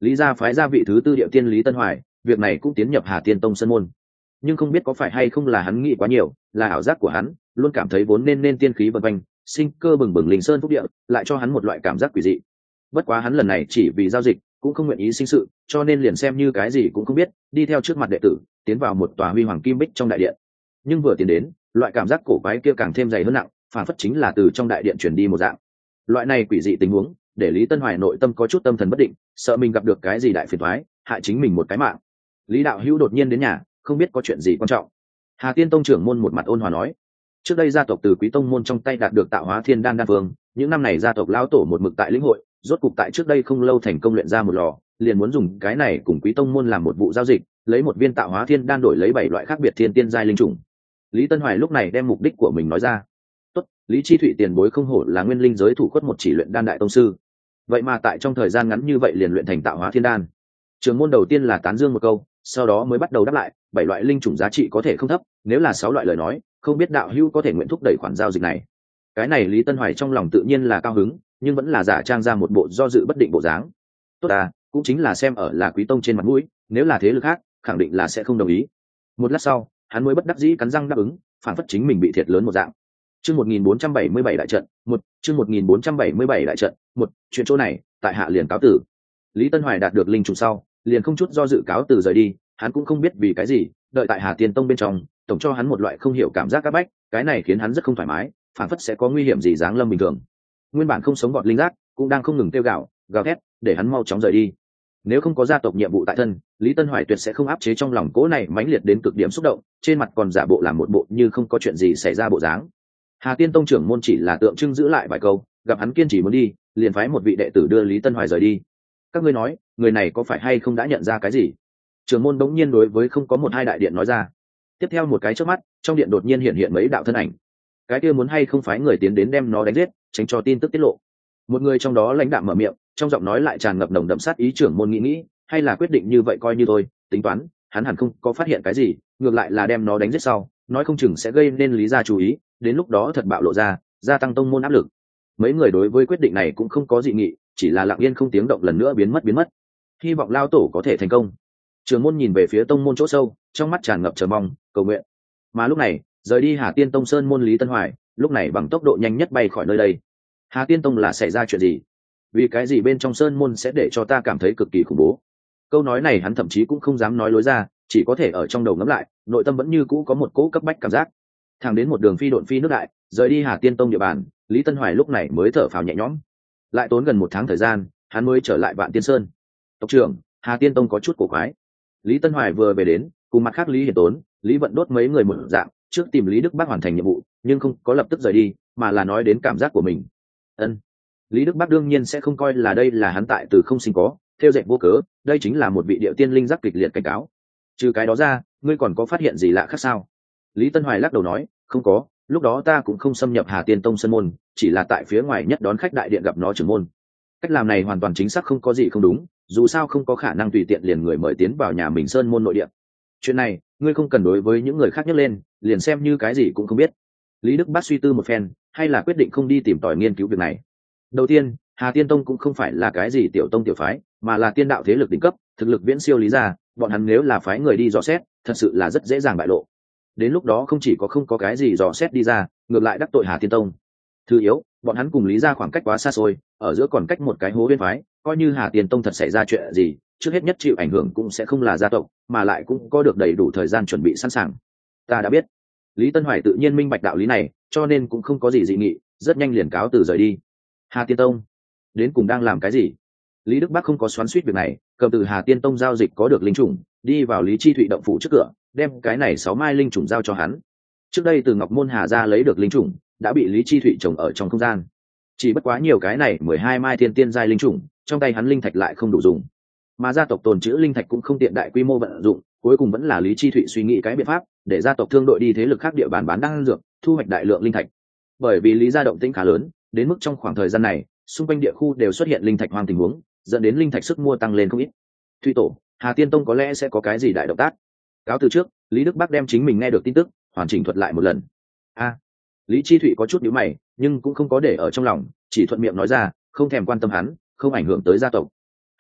Lý gia phái gia vị thứ tư địa tiên Lý Tân Hoài, việc này cũng tiến nhập Hà Tiên Tông sân môn. Nhưng không biết có phải hay không là hắn nghĩ quá nhiều, là ảo giác của hắn, luôn cảm thấy vốn nên nên tiên khí vần quanh, sinh cơ bừng bừng linh sơn phúc địa, lại cho hắn một loại cảm giác quỷ dị. Bất quá hắn lần này chỉ vì giao dịch, cũng không nguyện ý sinh sự, cho nên liền xem như cái gì cũng không biết, đi theo trước mặt đệ tử, tiến vào một tòa huy hoàng kim bích trong đại điện. Nhưng vừa tiến đến, loại cảm giác cổ quái kia càng thêm dày hơn nặng, phản phất chính là từ trong đại điện truyền đi một dạng. Loại này quỷ dị tình huống, để Lý Tân Hoài nội tâm có chút tâm thần bất định, sợ mình gặp được cái gì đại phiền toái, hại chính mình một cái mạng. Lý đạo hữu đột nhiên đến nhà, không biết có chuyện gì quan trọng. Hà Tiên Tông trưởng môn một mặt ôn hòa nói, trước đây gia tộc từ Quý Tông môn trong tay đạt được Tạo Hóa Thiên Đan đan phương, những năm này gia tộc lão tổ một mực tại lĩnh hội, rốt cục tại trước đây không lâu thành công luyện ra một lò, liền muốn dùng cái này cùng Quý Tông môn làm một vụ giao dịch, lấy một viên Tạo Hóa Thiên Đan đổi lấy bảy loại khác biệt thiên tiên giai linh trùng. Lý Tân Hoài lúc này đem mục đích của mình nói ra. Tốt, Lý Chi Thụy tiền bối không hổ là nguyên linh giới thủ quất một chỉ luyện đan đại tông sư, vậy mà tại trong thời gian ngắn như vậy liền luyện thành Tạo Hóa Thiên Đan. Trường môn đầu tiên là tán dương một câu, sau đó mới bắt đầu đáp lại, bảy loại linh chủng giá trị có thể không thấp, nếu là sáu loại lời nói, không biết đạo hữu có thể nguyện thúc đẩy khoản giao dịch này. Cái này Lý Tân Hoài trong lòng tự nhiên là cao hứng, nhưng vẫn là giả trang ra một bộ do dự bất định bộ dáng. Tốt à, cũng chính là xem ở là Quý Tông trên mặt mũi, nếu là thế lực khác, khẳng định là sẽ không đồng ý. Một lát sau, hắn mới bất đắc dĩ cắn răng đáp ứng, phản phất chính mình bị thiệt lớn một dạng. Chương một nghìn bốn trăm bảy mươi bảy đại trận, một, chương một nghìn bốn trăm bảy mươi bảy đại trận, một, chuyện chỗ này, tại hạ liền cáo tử. Lý Tân Hoài đạt được linh trùng sau, liền không chút do dự cáo từ rời đi, hắn cũng không biết vì cái gì, đợi tại Hà Tiên Tông bên trong, tổng cho hắn một loại không hiểu cảm giác áp bách, cái này khiến hắn rất không thoải mái, phản phất sẽ có nguy hiểm gì giáng lâm bình thường. Nguyên bản không sống gọt linh giác, cũng đang không ngừng kêu gào, gào thét, để hắn mau chóng rời đi. Nếu không có gia tộc nhiệm vụ tại thân, Lý Tân Hoài tuyệt sẽ không áp chế trong lòng cỗ này mãnh liệt đến cực điểm xúc động, trên mặt còn giả bộ làm một bộ như không có chuyện gì xảy ra bộ dáng. Hà Tiên Tông trưởng môn chỉ là tượng trưng giữ lại vài câu, gặp hắn kiên trì muốn đi, liền phái một vị đệ tử đưa Lý Tân Hoài rời đi. Các ngươi nói, người này có phải hay không đã nhận ra cái gì? Trưởng môn đống nhiên đối với không có một hai đại điện nói ra. Tiếp theo một cái chớp mắt, trong điện đột nhiên hiện hiện mấy đạo thân ảnh. Cái kia muốn hay không phái người tiến đến đem nó đánh giết, tránh cho tin tức tiết lộ. Một người trong đó lãnh đạm mở miệng, trong giọng nói lại tràn ngập nồng đậm sát ý. Trưởng môn nghĩ nghĩ, hay là quyết định như vậy coi như thôi, tính toán, hắn hẳn không có phát hiện cái gì, ngược lại là đem nó đánh giết sau, nói không chừng sẽ gây nên Lý gia chú ý, đến lúc đó thật bạo lộ ra, gia tăng tông môn áp lực. Mấy người đối với quyết định này cũng không có dị nghị, chỉ là lặng yên không tiếng động lần nữa biến mất biến mất. Hy vọng lao tổ có thể thành công. Trường môn nhìn về phía tông môn chỗ sâu, trong mắt tràn ngập chờ mong, cầu nguyện. Mà lúc này, rời đi Hà Tiên Tông sơn môn Lý Tân Hoài, lúc này bằng tốc độ nhanh nhất bay khỏi nơi đây. Hà Tiên Tông là xảy ra chuyện gì? Vì cái gì bên trong sơn môn sẽ để cho ta cảm thấy cực kỳ khủng bố? Câu nói này hắn thậm chí cũng không dám nói lối ra, chỉ có thể ở trong đầu ngẫm lại, nội tâm vẫn như cũ có một cỗ cấp bách cảm giác. Thẳng đến một đường phi độn phi nước đại, rời đi Hà Tiên Tông địa bàn, Lý Tân Hoài lúc này mới thở phào nhẹ nhõm. Lại tốn gần một tháng thời gian, hắn mới trở lại Vạn Tiên Sơn. Tộc trưởng, Hà Tiên Tông có chút cổ quái. Lý Tân Hoài vừa về đến, cùng mặt khác Lý Hiển Tốn, Lý Vận Đốt mấy người một dạng, trước tìm Lý Đức Bác hoàn thành nhiệm vụ, nhưng không có lập tức rời đi, mà là nói đến cảm giác của mình. Ân. Lý Đức Bác đương nhiên sẽ không coi là đây là hắn tại từ không sinh có, theo dệt vô cớ, đây chính là một vị điệu tiên linh giác kịch liệt cảnh cáo. Trừ cái đó ra, ngươi còn có phát hiện gì lạ khác sao? Lý Tân Hoài lắc đầu nói, không có, lúc đó ta cũng không xâm nhập Hà Tiên Tông sân môn, chỉ là tại phía ngoài nhất đón khách đại điện gặp nó trưởng môn. Cách làm này hoàn toàn chính xác không có gì không đúng, dù sao không có khả năng tùy tiện liền người mời tiến vào nhà mình sơn môn nội điện. Chuyện này, ngươi không cần đối với những người khác nhắc lên, liền xem như cái gì cũng không biết. Lý Đức Bác suy tư một phen, hay là quyết định không đi tìm tòi nghiên cứu việc này. Đầu tiên, Hà Tiên Tông cũng không phải là cái gì tiểu tông tiểu phái, mà là tiên đạo thế lực đỉnh cấp, thực lực viễn siêu Lý gia, bọn hắn nếu là phái người đi dò xét, thật sự là rất dễ dàng bại lộ. Đến lúc đó không chỉ có không có cái gì dò xét đi ra, ngược lại đắc tội Hà Tiên Tông. Thứ yếu, bọn hắn cùng Lý gia khoảng cách quá xa xôi, ở giữa còn cách một cái hố bên phái, coi như Hà Tiên Tông thật xảy ra chuyện gì, trước hết nhất chịu ảnh hưởng cũng sẽ không là gia tộc, mà lại cũng có được đầy đủ thời gian chuẩn bị sẵn sàng. Ta đã biết. Lý Tân Hoài tự nhiên minh bạch đạo lý này, cho nên cũng không có gì dị nghị, rất nhanh liền cáo từ rời đi. Hà Tiên Tông, đến cùng đang làm cái gì? Lý Đức Bắc không có xoắn xuýt việc này, cầm từ Hà Tiên Tông giao dịch có được linh trùng, đi vào Lý Chi Thụy động phủ trước cửa, đem cái này sáu mai linh trùng giao cho hắn. Trước đây từ Ngọc Môn Hà gia lấy được linh trùng, đã bị Lý Chi Thụy trồng ở trong không gian. Chỉ bất quá nhiều cái này mười hai mai thiên tiên giai linh trùng, trong tay hắn linh thạch lại không đủ dùng. Mà gia tộc tồn trữ linh thạch cũng không tiện đại quy mô vận dụng, cuối cùng vẫn là Lý Chi Thụy suy nghĩ cái biện pháp, để gia tộc thương đội đi thế lực khác địa bàn bán đan dược, thu hoạch đại lượng linh thạch. Bởi vì Lý gia động tĩnh khá lớn, đến mức trong khoảng thời gian này, xung quanh địa khu đều xuất hiện linh thạch hoang tình huống, dẫn đến linh thạch sức mua tăng lên không ít. Thụy tổ, Hà Tiên Tông có lẽ sẽ có cái gì đại động tác. Cáo từ trước, Lý Đức Bắc đem chính mình nghe được tin tức hoàn chỉnh thuật lại một lần. A, Lý Chi Thụy có chút nhíu mày, nhưng cũng không có để ở trong lòng, chỉ thuận miệng nói ra, không thèm quan tâm hắn, không ảnh hưởng tới gia tộc.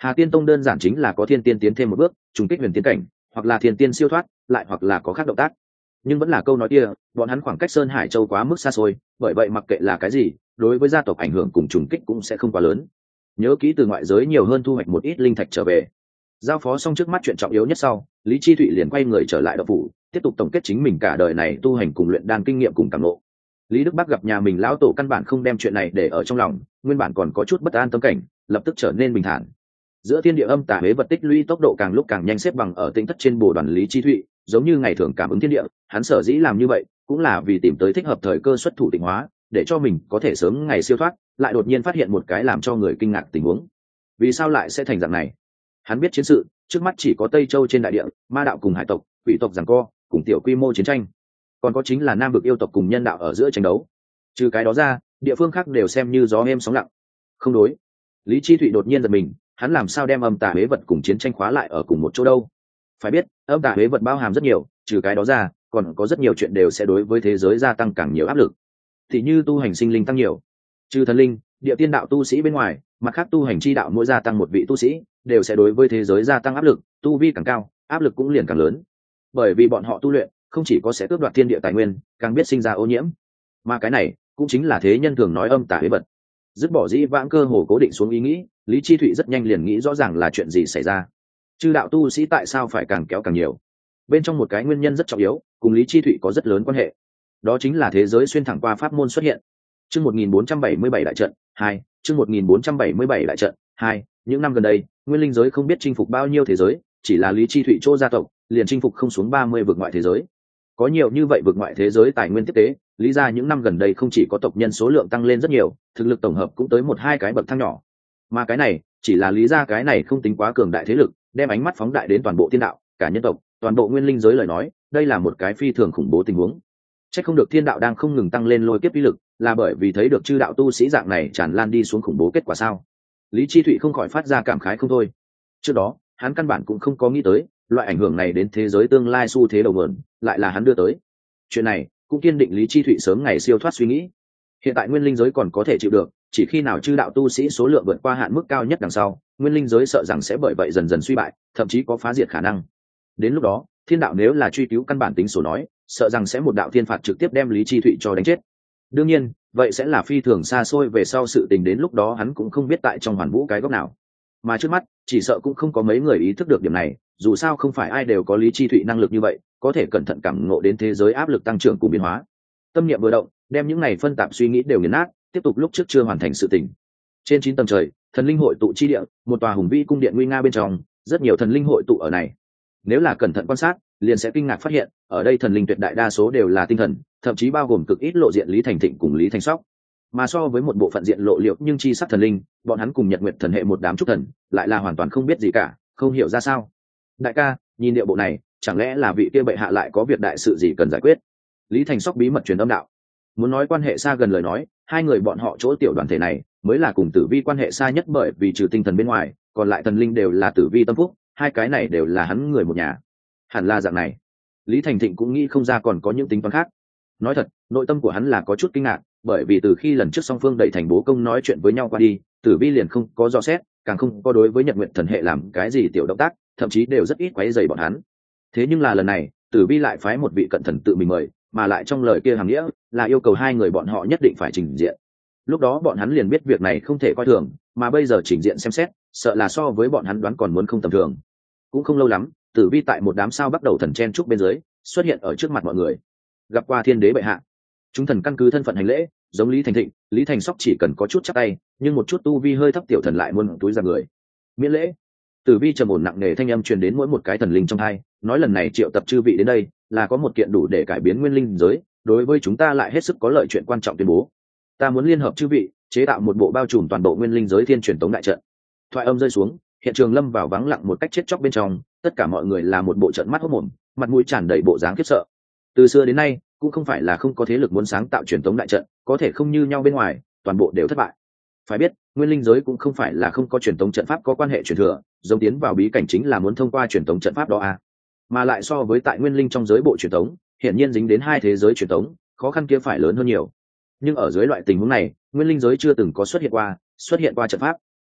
Hà Tiên Tông đơn giản chính là có thiên tiên tiến thêm một bước, trùng kích huyền tiên cảnh, hoặc là thiên tiên siêu thoát, lại hoặc là có khác động tác. Nhưng vẫn là câu nói kia, bọn hắn khoảng cách Sơn Hải Châu quá mức xa xôi, bởi vậy mặc kệ là cái gì, đối với gia tộc ảnh hưởng cùng trùng kích cũng sẽ không quá lớn. Nhớ kỹ từ ngoại giới nhiều hơn thu hoạch một ít linh thạch trở về. Giao phó xong trước mắt chuyện trọng yếu nhất sau, Lý Chi Thụy liền quay người trở lại động phủ, tiếp tục tổng kết chính mình cả đời này tu hành cùng luyện đan kinh nghiệm cùng cảm ngộ. Lý Đức Bắc gặp nhà mình lão tổ căn bản không đem chuyện này để ở trong lòng, nguyên bản còn có chút bất an tâm cảnh, lập tức trở nên bình thản. Giữa thiên địa âm tà huế vật tích lũy tốc độ càng lúc càng nhanh, xếp bằng ở tinh thất trên bồ đoàn Lý Chi Thụy, giống như ngày thường cảm ứng thiên địa, hắn sở dĩ làm như vậy, cũng là vì tìm tới thích hợp thời cơ xuất thủ tịnh hóa, để cho mình có thể sớm ngày siêu thoát, lại đột nhiên phát hiện một cái làm cho người kinh ngạc tình huống. Vì sao lại sẽ thành dạng này? Hắn biết chiến sự, trước mắt chỉ có Tây Châu trên đại địa, ma đạo cùng hải tộc, quỷ tộc giằng co, cùng tiểu quy mô chiến tranh. Còn có chính là Nam vực yêu tộc cùng nhân đạo ở giữa tranh đấu. Trừ cái đó ra, địa phương khác đều xem như gió êm sóng lặng. Không đối. Lý Chi Thụy đột nhiên giật mình, hắn làm sao đem âm tà huế vật cùng chiến tranh khóa lại ở cùng một chỗ đâu? Phải biết, âm tà huế vật bao hàm rất nhiều, trừ cái đó ra, còn có rất nhiều chuyện đều sẽ đối với thế giới gia tăng càng nhiều áp lực. Thì như tu hành sinh linh tăng nhiều, trừ thần linh, địa tiên đạo tu sĩ bên ngoài, mặt khác tu hành chi đạo mỗi gia tăng một vị tu sĩ, đều sẽ đối với thế giới gia tăng áp lực, tu vi càng cao, áp lực cũng liền càng lớn. Bởi vì bọn họ tu luyện, không chỉ có sẽ cướp đoạt thiên địa tài nguyên, càng biết sinh ra ô nhiễm. Mà cái này, cũng chính là thế nhân thường nói âm tà huế vật. Dứt bỏ dĩ vãng cơ hồ cố định xuống ý nghĩ, Lý Chi Thụy rất nhanh liền nghĩ rõ ràng là chuyện gì xảy ra. Chư đạo tu sĩ tại sao phải càng kéo càng nhiều? Bên trong một cái nguyên nhân rất trọng yếu, cùng Lý Chi Thụy có rất lớn quan hệ. Đó chính là thế giới xuyên thẳng qua pháp môn xuất hiện. Chương một nghìn bốn trăm bảy mươi bảy đại trận hai, chương một nghìn bốn trăm bảy mươi bảy đại trận hai, những năm gần đây, nguyên linh giới không biết chinh phục bao nhiêu thế giới, chỉ là Lý Chi Thụy chỗ gia tộc, liền chinh phục không xuống ba mươi vực ngoại thế giới. Có nhiều như vậy vực ngoại thế giới tài nguyên tiếp tế, lý ra những năm gần đây không chỉ có tộc nhân số lượng tăng lên rất nhiều, thực lực tổng hợp cũng tới một hai cái bậc thang nhỏ. Mà cái này, chỉ là lý ra cái này không tính quá cường đại thế lực, đem ánh mắt phóng đại đến toàn bộ thiên đạo, cả nhân tộc, toàn bộ nguyên linh giới lời nói, đây là một cái phi thường khủng bố tình huống. Chắc không được thiên đạo đang không ngừng tăng lên lôi kiếp uy lực, là bởi vì thấy được chư đạo tu sĩ dạng này tràn lan đi xuống khủng bố kết quả sao? Lý Chi Thụy không khỏi phát ra cảm khái không thôi. Trước đó, hắn căn bản cũng không có nghĩ tới, loại ảnh hưởng này đến thế giới tương lai xu thế đầu nguồn, lại là hắn đưa tới. Chuyện này cũng kiên định Lý Chi Thụy sớm ngày siêu thoát suy nghĩ. Hiện tại nguyên linh giới còn có thể chịu được, chỉ khi nào chư đạo tu sĩ số lượng vượt qua hạn mức cao nhất đằng sau, nguyên linh giới sợ rằng sẽ bởi vậy dần dần suy bại, thậm chí có phá diệt khả năng. Đến lúc đó, thiên đạo nếu là truy cứu căn bản tính số nói, sợ rằng sẽ một đạo thiên phạt trực tiếp đem Lý Chi Thụy cho đánh chết. Đương nhiên, vậy sẽ là phi thường xa xôi về sau sự tình, đến lúc đó hắn cũng không biết tại trong hoàn vũ cái góc nào. Mà trước mắt, chỉ sợ cũng không có mấy người ý thức được điểm này, dù sao không phải ai đều có Lý Chi Thụy năng lực như vậy, có thể cẩn thận cảm ngộ đến thế giới áp lực tăng trưởng cùng biến hóa. Tâm niệm vừa động, đem những này phân tạp suy nghĩ đều nghiền nát, tiếp tục lúc trước chưa hoàn thành sự tình. Trên chín tầng trời, thần linh hội tụ chi địa, một tòa hùng vĩ cung điện nguy nga bên trong, rất nhiều thần linh hội tụ ở này. Nếu là cẩn thận quan sát, liền sẽ kinh ngạc phát hiện, ở đây thần linh tuyệt đại đa số đều là tinh thần, thậm chí bao gồm cực ít lộ diện Lý Thành Thịnh cùng Lý Thành Sóc. Mà so với một bộ phận diện lộ liễu nhưng chi sắc thần linh, bọn hắn cùng Nhật Nguyệt thần hệ một đám trúc thần, lại là hoàn toàn không biết gì cả, không hiểu ra sao. Đại ca, nhìn điệu bộ này, chẳng lẽ là vị kia bệ hạ lại có việc đại sự gì cần giải quyết? Lý Thành Sóc bí mật truyền âm đạo. Muốn nói quan hệ xa gần lời nói, hai người bọn họ chỗ tiểu đoàn thể này mới là cùng Tử Vi quan hệ xa nhất, bởi vì trừ tinh thần bên ngoài, còn lại thần linh đều là Tử Vi tâm phúc, hai cái này đều là hắn người một nhà. Hẳn là dạng này. Lý Thành Thịnh cũng nghĩ không ra còn có những tính toán khác. Nói thật, nội tâm của hắn là có chút kinh ngạc, bởi vì từ khi lần trước song phương đẩy thành bố công nói chuyện với nhau qua đi, Tử Vi liền không có dò xét, càng không có đối với Nhật Nguyệt thần hệ làm cái gì tiểu động tác, thậm chí đều rất ít quấy rầy bọn hắn. Thế nhưng là lần này, Tử Vi lại phái một vị cận thần tự mình mời, mà lại trong lời kia hàm nghĩa là yêu cầu hai người bọn họ nhất định phải trình diện. Lúc đó bọn hắn liền biết việc này không thể coi thường, mà bây giờ trình diện xem xét, sợ là so với bọn hắn đoán còn muốn không tầm thường. Cũng không lâu lắm, Tử Vi tại một đám sao bắt đầu thần chen trúc bên dưới, xuất hiện ở trước mặt mọi người. Gặp qua thiên đế bệ hạ. Chúng thần căn cứ thân phận hành lễ, giống Lý Thành Thịnh, Lý Thành Sóc chỉ cần có chút chắp tay, nhưng một chút tu vi hơi thấp tiểu thần lại muôn túi ra người. Miễn lễ. Tử Vi trầm ổn nặng nề thanh âm truyền đến mỗi một cái thần linh trong hai, nói lần này triệu tập chư vị đến đây, là có một kiện đủ để cải biến nguyên linh giới, đối với chúng ta lại hết sức có lợi chuyện quan trọng tuyên bố. Ta muốn liên hợp chư vị, chế tạo một bộ bao trùm toàn bộ nguyên linh giới thiên truyền tống đại trận. Thoại âm rơi xuống, hiện trường lâm vào vắng lặng một cách chết chóc bên trong, tất cả mọi người là một bộ trận mắt hốt mồm, mặt mũi tràn đầy bộ dáng khiếp sợ. Từ xưa đến nay, cũng không phải là không có thế lực muốn sáng tạo truyền tống đại trận, có thể không như nhau bên ngoài, toàn bộ đều thất bại. Phải biết, nguyên linh giới cũng không phải là không có truyền tống trận pháp có quan hệ truyền thừa, giống tiến vào bí cảnh chính là muốn thông qua truyền tống trận pháp đó à. Mà lại so với tại nguyên linh trong giới bộ truyền tống, hiển nhiên dính đến hai thế giới truyền tống, khó khăn kia phải lớn hơn nhiều. Nhưng ở dưới loại tình huống này, nguyên linh giới chưa từng có xuất hiện qua, xuất hiện qua trận pháp.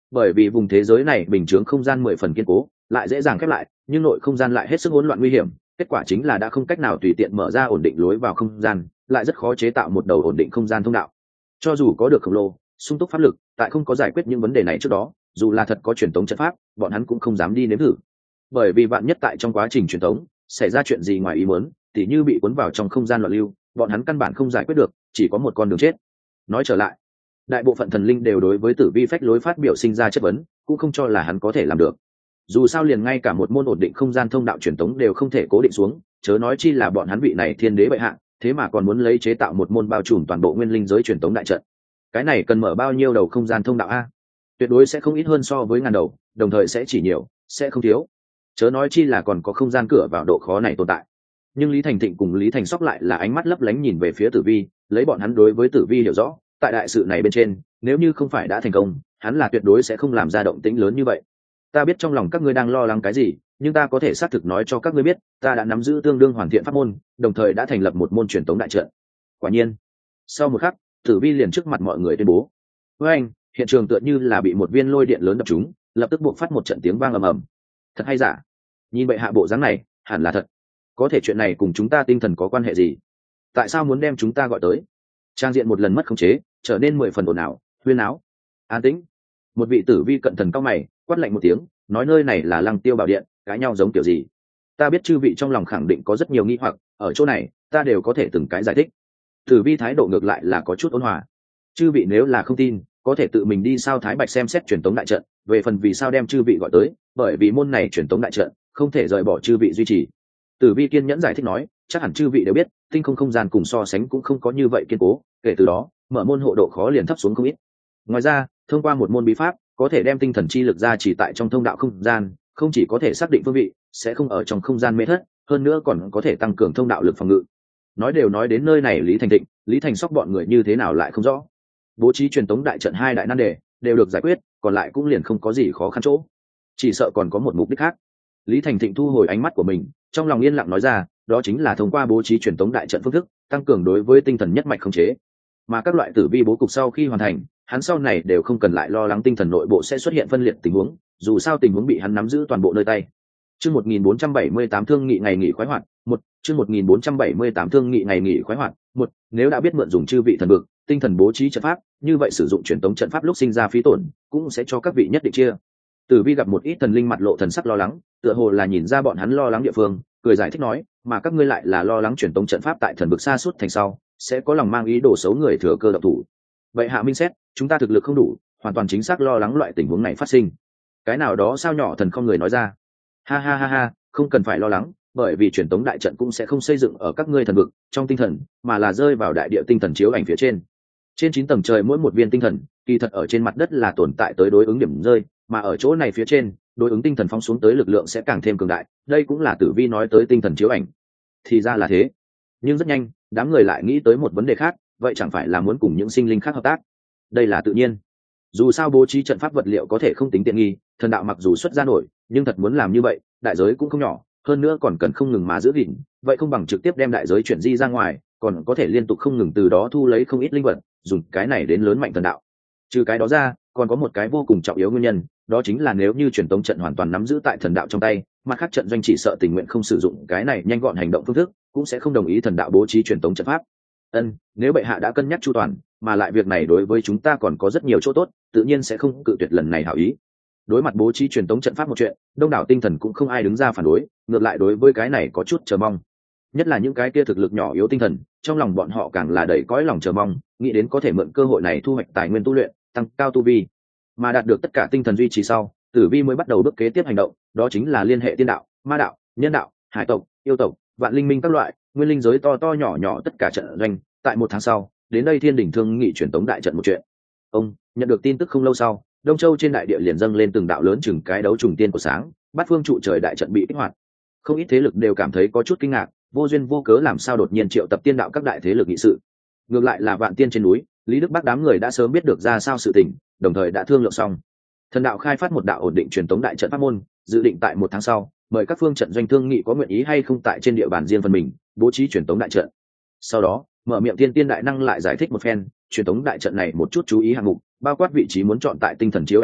bởi vì vùng thế giới này bình chướng không gian mười phần kiên cố, lại dễ dàng khép lại, nhưng nội không gian lại hết sức hỗn loạn nguy hiểm, kết quả chính là đã không cách nào tùy tiện mở ra ổn định lối vào không gian, lại rất khó chế tạo một đầu ổn định không gian thông đạo. Cho dù có được khổng lồ sung túc pháp lực, tại không có giải quyết những vấn đề này trước đó, dù là thật có truyền tống trận pháp, bọn hắn cũng không dám đi nếm thử, bởi vì vạn nhất tại trong quá trình truyền tống xảy ra chuyện gì ngoài ý muốn, tỉ như bị cuốn vào trong không gian loạn lưu, bọn hắn căn bản không giải quyết được, chỉ có một con đường chết. Nói trở lại, đại bộ phận thần linh đều đối với Tử Vi phách lối phát biểu sinh ra chất vấn, cũng không cho là hắn có thể làm được. Dù sao liền ngay cả một môn ổn định không gian thông đạo truyền tống đều không thể cố định xuống, chớ nói chi là bọn hắn vị này thiên đế bệ hạ, thế mà còn muốn lấy chế tạo một môn bao trùm toàn bộ nguyên linh giới truyền tống đại trận. Cái này cần mở bao nhiêu đầu không gian thông đạo a? Tuyệt đối sẽ không ít hơn so với ngàn đầu, đồng thời sẽ chỉ nhiều, sẽ không thiếu. Chớ nói chi là còn có không gian cửa vào độ khó này tồn tại. Nhưng Lý Thành Thịnh cùng Lý Thành Sóc lại là ánh mắt lấp lánh nhìn về phía Tử Vi, lấy bọn hắn đối với Tử Vi hiểu rõ, tại đại sự này bên trên, nếu như không phải đã thành công, hắn là tuyệt đối sẽ không làm ra động tĩnh lớn như vậy. Ta biết trong lòng các ngươi đang lo lắng cái gì, nhưng ta có thể xác thực nói cho các ngươi biết, ta đã nắm giữ tương đương hoàn thiện pháp môn, đồng thời đã thành lập một môn truyền tống đại trận. Quả nhiên, sau một khắc, Tử Vi liền trước mặt mọi người tuyên bố. Với anh, hiện trường tựa như là bị một viên lôi điện lớn đập trúng, lập tức buộc phát một trận tiếng vang ầm ầm. Thật hay giả? Nhìn bệ hạ bộ dáng này, hẳn là thật. Có thể chuyện này cùng chúng ta tinh thần có quan hệ gì? Tại sao muốn đem chúng ta gọi tới? Trang diện một lần mất khống chế, trở nên mười phần ồn ào, huyên áo. An tĩnh. Một vị Tử Vi cận thần cao mày, quát lạnh một tiếng, nói nơi này là Lăng Tiêu Bảo Điện, cãi nhau giống kiểu gì? Ta biết chư vị trong lòng khẳng định có rất nhiều nghi hoặc, ở chỗ này, ta đều có thể từng cái giải thích. Tử Vi thái độ ngược lại là có chút ôn hòa. Chư vị nếu là không tin, có thể tự mình đi sao Thái Bạch xem xét truyền tống đại trận, về phần vì sao đem chư vị gọi tới, bởi vì môn này truyền tống đại trận không thể rời bỏ chư vị duy trì. Tử Vi kiên nhẫn giải thích nói, chắc hẳn chư vị đều biết, tinh không không gian cùng so sánh cũng không có như vậy kiên cố, kể từ đó, mở môn hộ độ khó liền thấp xuống không ít. Ngoài ra, thông qua một môn bí pháp, có thể đem tinh thần chi lực ra chỉ tại trong thông đạo không gian, không chỉ có thể xác định phương vị, sẽ không ở trong không gian mê thất, hơn nữa còn có thể tăng cường thông đạo lực phòng ngự. Nói đều nói đến nơi này, Lý Thành Thịnh, Lý Thành Sóc bọn người như thế nào lại không rõ. Bố trí truyền tống đại trận hai đại nan đề đều được giải quyết, còn lại cũng liền không có gì khó khăn chỗ. Chỉ sợ còn có một mục đích khác. Lý Thành Thịnh thu hồi ánh mắt của mình, trong lòng yên lặng nói ra, đó chính là thông qua bố trí truyền tống đại trận phương thức, tăng cường đối với tinh thần nhất mạch khống chế. Mà các loại tử vi bố cục sau khi hoàn thành, hắn sau này đều không cần lại lo lắng tinh thần nội bộ sẽ xuất hiện phân liệt tình huống, dù sao tình huống bị hắn nắm giữ toàn bộ nơi tay. Chương một nghìn bốn trăm bảy mươi tám thương nghị ngày nghỉ khoái hoạt, một, chương một nghìn bốn trăm bảy mươi tám thương nghị ngày nghỉ khoái hoạt, một, nếu đã biết mượn dùng chư vị thần vực, tinh thần bố trí trận pháp, như vậy sử dụng truyền tống trận pháp lúc sinh ra phí tổn, cũng sẽ cho các vị nhất định chia. Tử Vi gặp một ít thần linh mặt lộ thần sắc lo lắng, tựa hồ là nhìn ra bọn hắn lo lắng địa phương, cười giải thích nói, mà các ngươi lại là lo lắng truyền tống trận pháp tại thần vực xa suốt thành sau, sẽ có lòng mang ý đồ xấu người thừa cơ độc thủ. Vậy hạ minh xét, chúng ta thực lực không đủ, hoàn toàn chính xác lo lắng loại tình huống này phát sinh. Cái nào đó sao nhỏ thần không người nói ra. Ha ha ha ha, không cần phải lo lắng, bởi vì truyền tống đại trận cũng sẽ không xây dựng ở các ngươi thần vực trong tinh thần, mà là rơi vào đại địa tinh thần chiếu ảnh phía trên. Trên chín tầng trời mỗi một viên tinh thần, kỳ thật ở trên mặt đất là tồn tại tới đối ứng điểm rơi, mà ở chỗ này phía trên, đối ứng tinh thần phóng xuống tới lực lượng sẽ càng thêm cường đại, đây cũng là Tử Vi nói tới tinh thần chiếu ảnh. Thì ra là thế. Nhưng rất nhanh, đám người lại nghĩ tới một vấn đề khác, vậy chẳng phải là muốn cùng những sinh linh khác hợp tác? Đây là tự nhiên. Dù sao bố trí trận pháp vật liệu có thể không tính tiện nghi, thần đạo mặc dù xuất ra nổi, nhưng thật muốn làm như vậy, đại giới cũng không nhỏ, hơn nữa còn cần không ngừng mà giữ gìn, vậy không bằng trực tiếp đem đại giới chuyển di ra ngoài, còn có thể liên tục không ngừng từ đó thu lấy không ít linh vật, dùng cái này đến lớn mạnh thần đạo. Trừ cái đó ra, còn có một cái vô cùng trọng yếu nguyên nhân, đó chính là nếu như truyền tống trận hoàn toàn nắm giữ tại thần đạo trong tay, mà khác trận doanh chỉ sợ tình nguyện không sử dụng cái này nhanh gọn hành động phương thức, cũng sẽ không đồng ý thần đạo bố trí truyền tống trận pháp. Ân, nếu bệ hạ đã cân nhắc chu toàn, mà lại việc này đối với chúng ta còn có rất nhiều chỗ tốt, tự nhiên sẽ không cự tuyệt lần này hảo ý. Đối mặt bố trí truyền tống trận pháp một chuyện, đông đảo tinh thần cũng không ai đứng ra phản đối, ngược lại đối với cái này có chút chờ mong. Nhất là những cái kia thực lực nhỏ yếu tinh thần, trong lòng bọn họ càng là đầy cõi lòng chờ mong, nghĩ đến có thể mượn cơ hội này thu hoạch tài nguyên tu luyện, tăng cao tu vi. Mà đạt được tất cả tinh thần duy trì sau, Tử Vi mới bắt đầu bước kế tiếp hành động, đó chính là liên hệ tiên đạo, ma đạo, nhân đạo, hải tộc, yêu tộc, vạn linh minh các loại, nguyên linh giới to to nhỏ nhỏ tất cả trận doanh. Tại một tháng sau, đến đây Thiên Đỉnh thương nghị truyền tống đại trận một chuyện. Ông nhận được tin tức không lâu sau, Đông Châu trên đại địa liền dâng lên từng đạo lớn chừng cái đấu trùng tiên của sáng, bát phương trụ trời đại trận bị kích hoạt. Không ít thế lực đều cảm thấy có chút kinh ngạc, vô duyên vô cớ làm sao đột nhiên triệu tập tiên đạo các đại thế lực nghị sự. Ngược lại là Vạn Tiên trên núi, Lý Đức Bắc đám người đã sớm biết được ra sao sự tình, đồng thời đã thương lượng xong. Thần đạo khai phát một đạo ổn định truyền tống đại trận pháp môn, dự định tại một tháng sau, mời các phương trận doanh thương nghị có nguyện ý hay không tại trên địa bàn riêng phần mình bố trí truyền tống đại trận. Sau đó, mở miệng tiên tiên đại năng lại giải thích một phen, truyền tống đại trận này một chút chú ý hạng mục, bao quát vị trí muốn chọn tại tinh thần chiếu ảnh chỗ,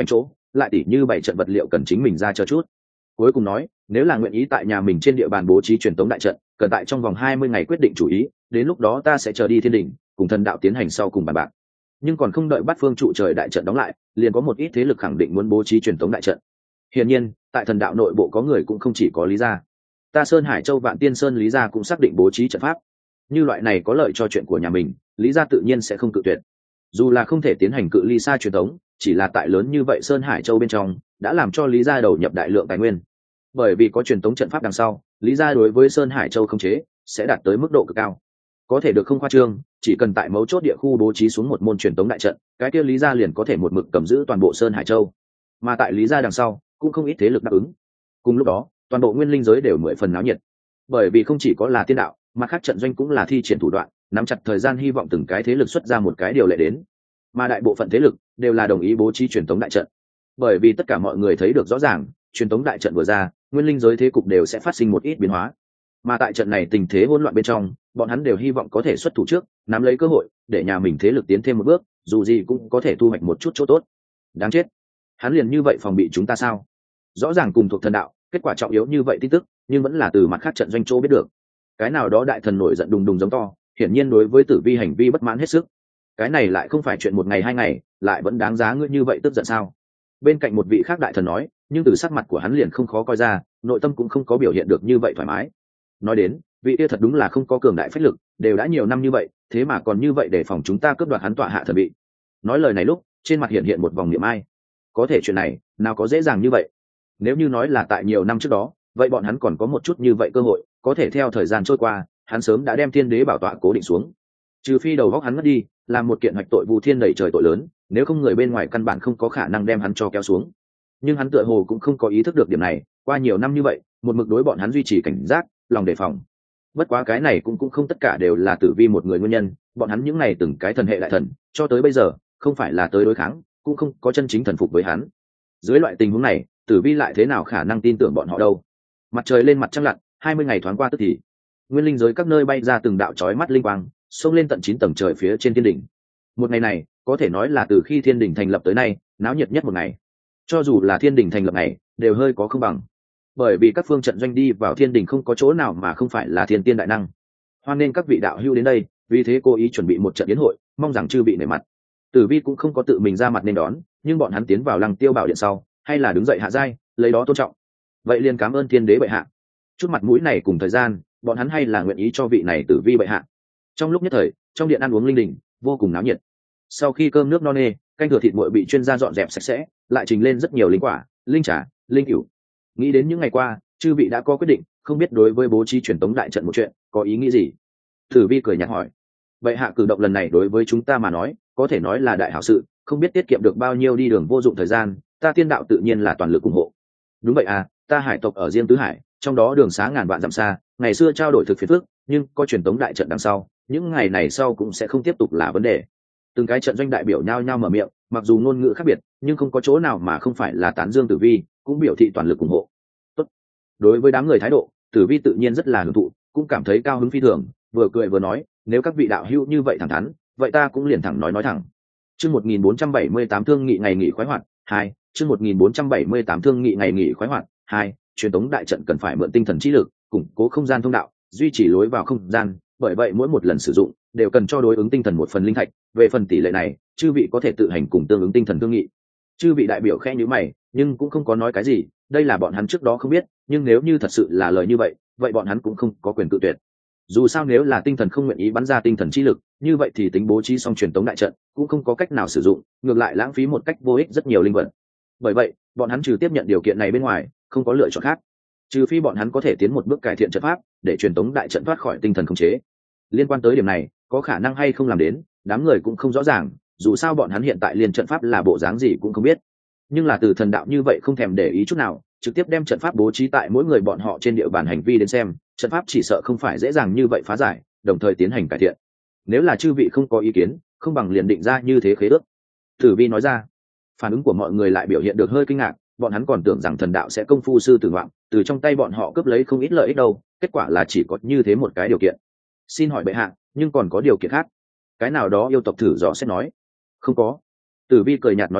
lại tỉ như bảy trận vật liệu cần chính mình ra cho chút. Cuối cùng nói, nếu là nguyện ý tại nhà mình trên địa bàn bố trí truyền tống đại trận, cần tại trong vòng hai mươi ngày quyết định chủ ý, đến lúc đó ta sẽ chờ đi thiên đình, cùng thần đạo tiến hành sau cùng bàn bạc. Nhưng còn không đợi Bát Phương trụ trời đại trận đóng lại, liền có một ít thế lực khẳng định muốn bố trí truyền tống đại trận. Hiển nhiên, tại thần đạo nội bộ có người cũng không chỉ có Lý gia. Ta Sơn Hải Châu Vạn Tiên Sơn Lý gia cũng xác định bố trí trận pháp. Như loại này có lợi cho chuyện của nhà mình, Lý gia tự nhiên sẽ không cự tuyệt. Dù là không thể tiến hành cự ly xa truyền tống, chỉ là tại lớn như vậy Sơn Hải Châu bên trong, đã làm cho Lý gia đầu nhập đại lượng tài nguyên. Bởi vì có truyền tống trận pháp đằng sau, Lý gia đối với Sơn Hải Châu không chế sẽ đạt tới mức độ cực cao. Có thể được không khoa trương, chỉ cần tại mấu chốt địa khu bố trí xuống một môn truyền tống đại trận, cái kia Lý gia liền có thể một mực cầm giữ toàn bộ Sơn Hải Châu. Mà tại Lý gia đằng sau, cũng không ít thế lực đáp ứng. Cùng lúc đó, toàn bộ nguyên linh giới đều mười phần náo nhiệt. Bởi vì không chỉ có là tiên đạo, mà khác trận doanh cũng là thi triển thủ đoạn, nắm chặt thời gian hy vọng từng cái thế lực xuất ra một cái điều lệ đến. Mà đại bộ phận thế lực đều là đồng ý bố trí truyền tống đại trận. Bởi vì tất cả mọi người thấy được rõ ràng, truyền tống đại trận vừa ra, nguyên linh giới thế cục đều sẽ phát sinh một ít biến hóa. Mà tại trận này tình thế hỗn loạn bên trong, bọn hắn đều hy vọng có thể xuất thủ trước, nắm lấy cơ hội để nhà mình thế lực tiến thêm một bước, dù gì cũng có thể thu hoạch một chút chỗ tốt. Đáng chết, hắn liền như vậy phòng bị chúng ta sao? Rõ ràng cùng thuộc thần đạo, kết quả trọng yếu như vậy tin tức, nhưng vẫn là từ mặt khác trận doanh chỗ biết được. Cái nào đó đại thần nổi giận đùng đùng giống to, hiển nhiên đối với Tử Vi hành vi bất mãn hết sức. Cái này lại không phải chuyện một ngày hai ngày, lại vẫn đáng giá ngươi như vậy tức giận sao? Bên cạnh một vị khác đại thần nói, nhưng từ sắc mặt của hắn liền không khó coi ra, nội tâm cũng không có biểu hiện được như vậy thoải mái. Nói đến, vị kia thật đúng là không có cường đại phách lực, đều đã nhiều năm như vậy, thế mà còn như vậy để phòng chúng ta cướp đoạt hắn tọa hạ thần bị. Nói lời này lúc, trên mặt hiện hiện một vòng niệm ai. Có thể chuyện này, nào có dễ dàng như vậy. Nếu như nói là tại nhiều năm trước đó, vậy bọn hắn còn có một chút như vậy cơ hội, có thể theo thời gian trôi qua, hắn sớm đã đem thiên đế bảo tọa cố định xuống. Trừ phi đầu góc hắn mất đi, làm một kiện hoạch tội vu thiên đầy trời tội lớn, nếu không người bên ngoài căn bản không có khả năng đem hắn cho kéo xuống. Nhưng hắn tựa hồ cũng không có ý thức được điểm này, qua nhiều năm như vậy, một mực đối bọn hắn duy trì cảnh giác, lòng đề phòng. Bất quá cái này cũng cũng không tất cả đều là Tử Vi một người nguyên nhân, bọn hắn những này từng cái thần hệ đại thần, cho tới bây giờ, không phải là tới đối kháng, cũng không có chân chính thần phục với hắn. Dưới loại tình huống này, Tử Vi lại thế nào khả năng tin tưởng bọn họ đâu? Mặt trời lên mặt trăng lặn, hai mươi ngày thoáng qua tức thì, nguyên linh giới các nơi bay ra từng đạo chói mắt linh quang, xông lên tận chín tầng trời phía trên thiên đỉnh. Một ngày này, có thể nói là từ khi thiên đỉnh thành lập tới nay, náo nhiệt nhất một ngày. Cho dù là thiên đỉnh thành lập này, đều hơi có không bằng. Bởi vì các phương trận doanh đi vào thiên đỉnh không có chỗ nào mà không phải là thiên tiên đại năng. Hoan nên các vị đạo hữu đến đây, vì thế cố ý chuẩn bị một trận yến hội, mong rằng chư vị nể mặt. Tử Vi cũng không có tự mình ra mặt nên đón, nhưng bọn hắn tiến vào Lăng Tiêu Bảo điện sau, hay là đứng dậy hạ giai, lấy đó tôn trọng. Vậy liền cảm ơn thiên đế bệ hạ. Chút mặt mũi này cùng thời gian, bọn hắn hay là nguyện ý cho vị này Tử Vi bệ hạ. Trong lúc nhất thời, trong điện ăn uống linh đình, vô cùng náo nhiệt. Sau khi cơm nước no nê, canh thừa thịt nguội bị chuyên gia dọn dẹp sạch sẽ, lại trình lên rất nhiều linh quả, linh trà, linh cửu. Nghĩ đến những ngày qua, chư vị đã có quyết định, không biết đối với bố trí truyền tống đại trận một chuyện, có ý nghĩ gì? Tử Vi cười nhạt hỏi. Bệ hạ cử động lần này đối với chúng ta mà nói, có thể nói là đại hảo sự, không biết tiết kiệm được bao nhiêu đi đường vô dụng thời gian, ta tiên đạo tự nhiên là toàn lực ủng hộ. Đúng vậy à, ta hải tộc ở riêng tứ hải, trong đó đường xá ngàn vạn dặm xa, ngày xưa trao đổi thực phiền phức, nhưng có truyền tống đại trận đằng sau, những ngày này sau cũng sẽ không tiếp tục là vấn đề. Từng cái trận doanh đại biểu nhao nhao mở miệng, mặc dù ngôn ngữ khác biệt, nhưng không có chỗ nào mà không phải là tán dương Tử Vi, cũng biểu thị toàn lực ủng hộ. Tốt. Đối với đám người thái độ, Tử Vi tự nhiên rất là hưởng thụ, cũng cảm thấy cao hứng phi thường, vừa cười vừa nói, nếu các vị đạo hữu như vậy thẳng thắn, vậy ta cũng liền thẳng nói nói thẳng. Chương một nghìn bốn trăm bảy mươi tám thương nghị ngày nghỉ khoái hoạt, hai, chương một nghìn bốn trăm bảy mươi tám thương nghị ngày nghỉ khoái hoạt, hai, truyền tống đại trận cần phải mượn tinh thần trí lực, củng cố không gian thông đạo, duy trì lối vào không gian, bởi vậy mỗi một lần sử dụng đều cần cho đối ứng tinh thần một phần linh thạch, về phần tỷ lệ này, chư vị có thể tự hành cùng tương ứng tinh thần thương nghị. Chư vị đại biểu khẽ nhíu mày, nhưng cũng không có nói cái gì, đây là bọn hắn trước đó không biết, nhưng nếu như thật sự là lời như vậy, vậy bọn hắn cũng không có quyền cự tuyệt. Dù sao nếu là tinh thần không nguyện ý bắn ra tinh thần chi lực, như vậy thì tính bố trí xong truyền tống đại trận cũng không có cách nào sử dụng, ngược lại lãng phí một cách vô ích rất nhiều linh vật. Bởi vậy, bọn hắn trừ tiếp nhận điều kiện này bên ngoài, không có lựa chọn khác. Trừ phi bọn hắn có thể tiến một bước cải thiện trận pháp, để truyền tống đại trận thoát khỏi tinh thần khống chế. Liên quan tới điểm này, có khả năng hay không làm đến, đám người cũng không rõ ràng, dù sao bọn hắn hiện tại liên trận pháp là bộ dáng gì cũng không biết. Nhưng là từ thần đạo như vậy không thèm để ý chút nào, trực tiếp đem trận pháp bố trí tại mỗi người bọn họ trên địa bàn hành vi đến xem, trận pháp chỉ sợ không phải dễ dàng như vậy phá giải, đồng thời tiến hành cải thiện. Nếu là chư vị không có ý kiến, không bằng liền định ra như thế khế ước. Tử Vi nói ra. Phản ứng của mọi người lại biểu hiện được hơi kinh ngạc, bọn hắn còn tưởng rằng thần đạo sẽ công phu sư tử ngoạm, từ trong tay bọn họ cướp lấy không ít lợi ích đâu, kết quả là chỉ có như thế một cái điều kiện. Xin hỏi bệ hạ, nhưng còn có điều kiện khác? Cái nào đó yêu tộc thử dò xét nói. Không có. Tử Vi cười nhạt nói ra,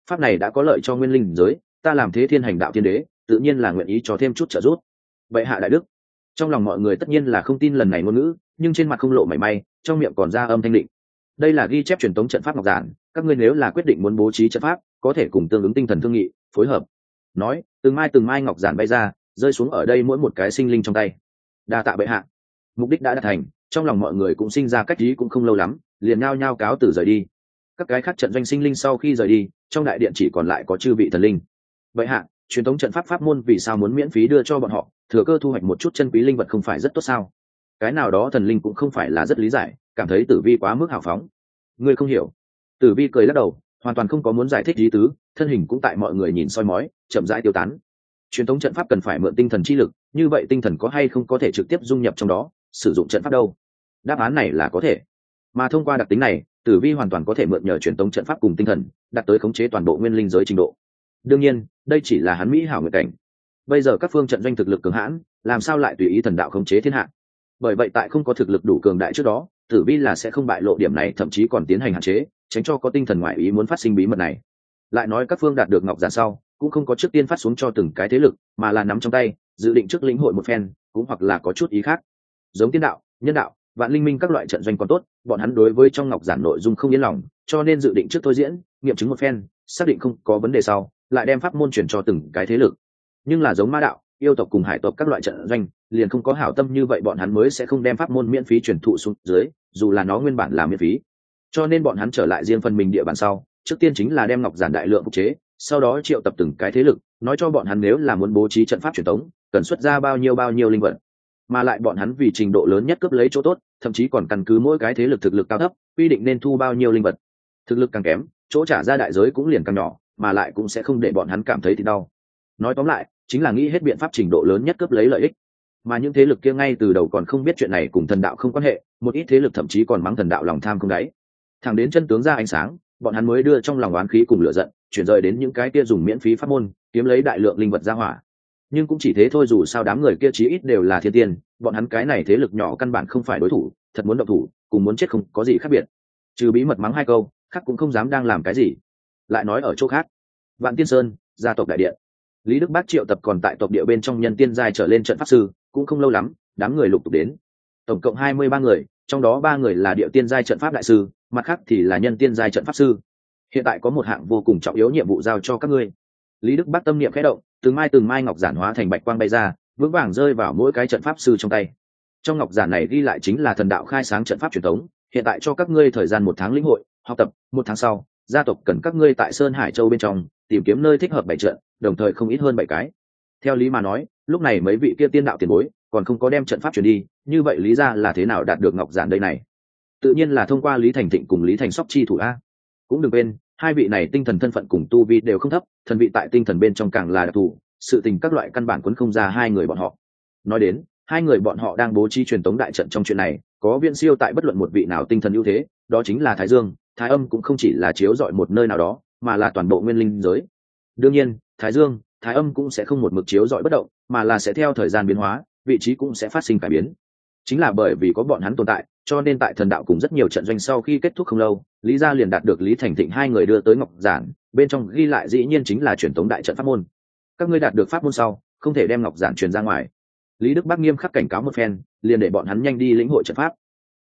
pháp này đã có lợi cho nguyên linh giới, ta làm thế thiên hành đạo thiên đế tự nhiên là nguyện ý cho thêm chút trợ giúp. Vậy hạ đại đức. Trong lòng mọi người tất nhiên là không tin lần này ngôn ngữ, nhưng trên mặt không lộ mảy may, trong miệng còn ra âm thanh định. Đây là ghi chép truyền thống trận pháp ngọc giản, các ngươi nếu là quyết định muốn bố trí trận pháp, có thể cùng tương ứng tinh thần thương nghị phối hợp. Nói, từng mai từng mai ngọc giản bay ra, rơi xuống ở đây mỗi một cái sinh linh trong tay. Đa tạ bệ hạ. Mục đích đã đạt thành, trong lòng mọi người cũng sinh ra cách ý cũng không lâu lắm, liền nhao nhao cáo từ rời đi. Các cái khác trận doanh sinh linh sau khi rời đi, trong đại điện chỉ còn lại có chư vị thần linh. Bệ hạ, truyền thống trận pháp pháp môn vì sao muốn miễn phí đưa cho bọn họ, thừa cơ thu hoạch một chút chân quý linh vật không phải rất tốt sao? Cái nào đó thần linh cũng không phải là rất lý giải, cảm thấy Tử Vi quá mức hào phóng. Ngươi không hiểu. Tử Vi cười lắc đầu, hoàn toàn không có muốn giải thích ý tứ, thân hình cũng tại mọi người nhìn soi mói, chậm rãi tiêu tán. Truyền thống trận pháp cần phải mượn tinh thần chi lực, như vậy tinh thần có hay không có thể trực tiếp dung nhập trong đó, sử dụng trận pháp đâu? Đáp án này là có thể. Mà thông qua đặc tính này, Tử Vi hoàn toàn có thể mượn nhờ truyền thống trận pháp cùng tinh thần, đạt tới khống chế toàn bộ nguyên linh giới trình độ. Đương nhiên, đây chỉ là hắn mỹ hảo nguyện cảnh. Bây giờ các phương trận doanh thực lực cường hãn, làm sao lại tùy ý thần đạo khống chế thiên hạ? Bởi vậy tại không có thực lực đủ cường đại trước đó, Tử Vi là sẽ không bại lộ điểm này, thậm chí còn tiến hành hạn chế, tránh cho có tinh thần ngoại ý muốn phát sinh bí mật này. Lại nói các phương đạt được ngọc giản sau, cũng không có trước tiên phát xuống cho từng cái thế lực, mà là nắm trong tay, dự định trước lĩnh hội một phen, cũng hoặc là có chút ý khác. Giống tiên đạo, nhân đạo, vạn linh minh các loại trận doanh còn tốt, bọn hắn đối với trong ngọc giản nội dung không yên lòng, cho nên dự định trước thôi diễn, nghiệm chứng một phen, xác định không có vấn đề sau, lại đem pháp môn chuyển cho từng cái thế lực. Nhưng là giống ma đạo, yêu tộc cùng hải tộc các loại trận doanh, liền không có hảo tâm như vậy, bọn hắn mới sẽ không đem pháp môn miễn phí truyền thụ xuống dưới, dù là nó nguyên bản là miễn phí. Cho nên bọn hắn trở lại riêng phần mình địa bàn sau, trước tiên chính là đem ngọc giản đại lượng phục chế, sau đó triệu tập từng cái thế lực, nói cho bọn hắn nếu là muốn bố trí trận pháp truyền thống, cần xuất ra bao nhiêu bao nhiêu linh vật. Mà lại bọn hắn vì trình độ lớn nhất cướp lấy chỗ tốt, thậm chí còn căn cứ mỗi cái thế lực thực lực cao thấp, quy định nên thu bao nhiêu linh vật. Thực lực càng kém, chỗ trả ra đại giới cũng liền càng nhỏ, mà lại cũng sẽ không để bọn hắn cảm thấy thì đau. Nói tóm lại, chính là nghĩ hết biện pháp trình độ lớn nhất cướp lấy lợi ích. Mà những thế lực kia ngay từ đầu còn không biết chuyện này cùng thần đạo không quan hệ, một ít thế lực thậm chí còn mắng thần đạo lòng tham không đáy. Thẳng đến chân tướng ra ánh sáng, bọn hắn mới đưa trong lòng oán khí cùng lửa giận chuyển rời đến những cái kia dùng miễn phí pháp môn kiếm lấy đại lượng linh vật ra hỏa. Nhưng cũng chỉ thế thôi, dù sao đám người kia chí ít đều là thiên tiên, bọn hắn cái này thế lực nhỏ căn bản không phải đối thủ, thật muốn động thủ cùng muốn chết không có gì khác biệt. Trừ bí mật mắng hai câu, khác cũng không dám đang làm cái gì. Lại nói ở chỗ khác, Vạn Tiên Sơn, gia tộc đại điện, Lý Đức Bác triệu tập còn tại tộc địa bên trong nhân tiên giai trở lên trận pháp sư, cũng không lâu lắm, đám người lục tục đến. Tổng cộng hai mươi ba người, trong đó ba người là địa tiên giai trận pháp đại sư, mặt khác thì là nhân tiên giai trận pháp sư. Hiện tại có một hạng vô cùng trọng yếu nhiệm vụ giao cho các ngươi. Lý Đức Bác tâm niệm khẽ động, từng mai từng mai ngọc giản hóa thành bạch quang bay ra, vững vàng rơi vào mỗi cái trận pháp sư trong tay. Trong ngọc giản này ghi lại chính là thần đạo khai sáng trận pháp truyền thống, hiện tại cho các ngươi thời gian một tháng lĩnh hội, học tập, một tháng sau, gia tộc cần các ngươi tại Sơn Hải Châu bên trong tìm kiếm nơi thích hợp bảy trận, đồng thời không ít hơn bảy cái. Theo lý mà nói, lúc này mấy vị kia tiên đạo tiền bối còn không có đem trận pháp truyền đi, như vậy lý ra là thế nào đạt được ngọc giản đây này? Tự nhiên là thông qua Lý Thành Thịnh cùng Lý Thành Sóc chi thủ a. Cũng đừng quên, hai vị này tinh thần thân phận cùng tu vi đều không thấp, thần vị tại tinh thần bên trong càng là đặc thù, sự tình các loại căn bản quấn không ra hai người bọn họ. Nói đến, hai người bọn họ đang bố trí truyền tống đại trận trong chuyện này, có viễn siêu tại bất luận một vị nào tinh thần ưu thế, đó chính là Thái Dương, Thái Âm cũng không chỉ là chiếu rọi một nơi nào đó, mà là toàn bộ nguyên linh giới. Đương nhiên, Thái Dương, Thái Âm cũng sẽ không một mực chiếu rọi bất động, mà là sẽ theo thời gian biến hóa, vị trí cũng sẽ phát sinh cải biến. Chính là bởi vì có bọn hắn tồn tại, cho nên tại thần đạo cùng rất nhiều trận doanh sau khi kết thúc không lâu, Lý gia liền đạt được Lý Thành Thịnh hai người đưa tới ngọc giản, bên trong ghi lại dĩ nhiên chính là truyền tống đại trận pháp môn. Các ngươi đạt được pháp môn sau, không thể đem ngọc giản truyền ra ngoài. Lý Đức Bắc nghiêm khắc cảnh cáo một phen, liền để bọn hắn nhanh đi lĩnh hội trận pháp.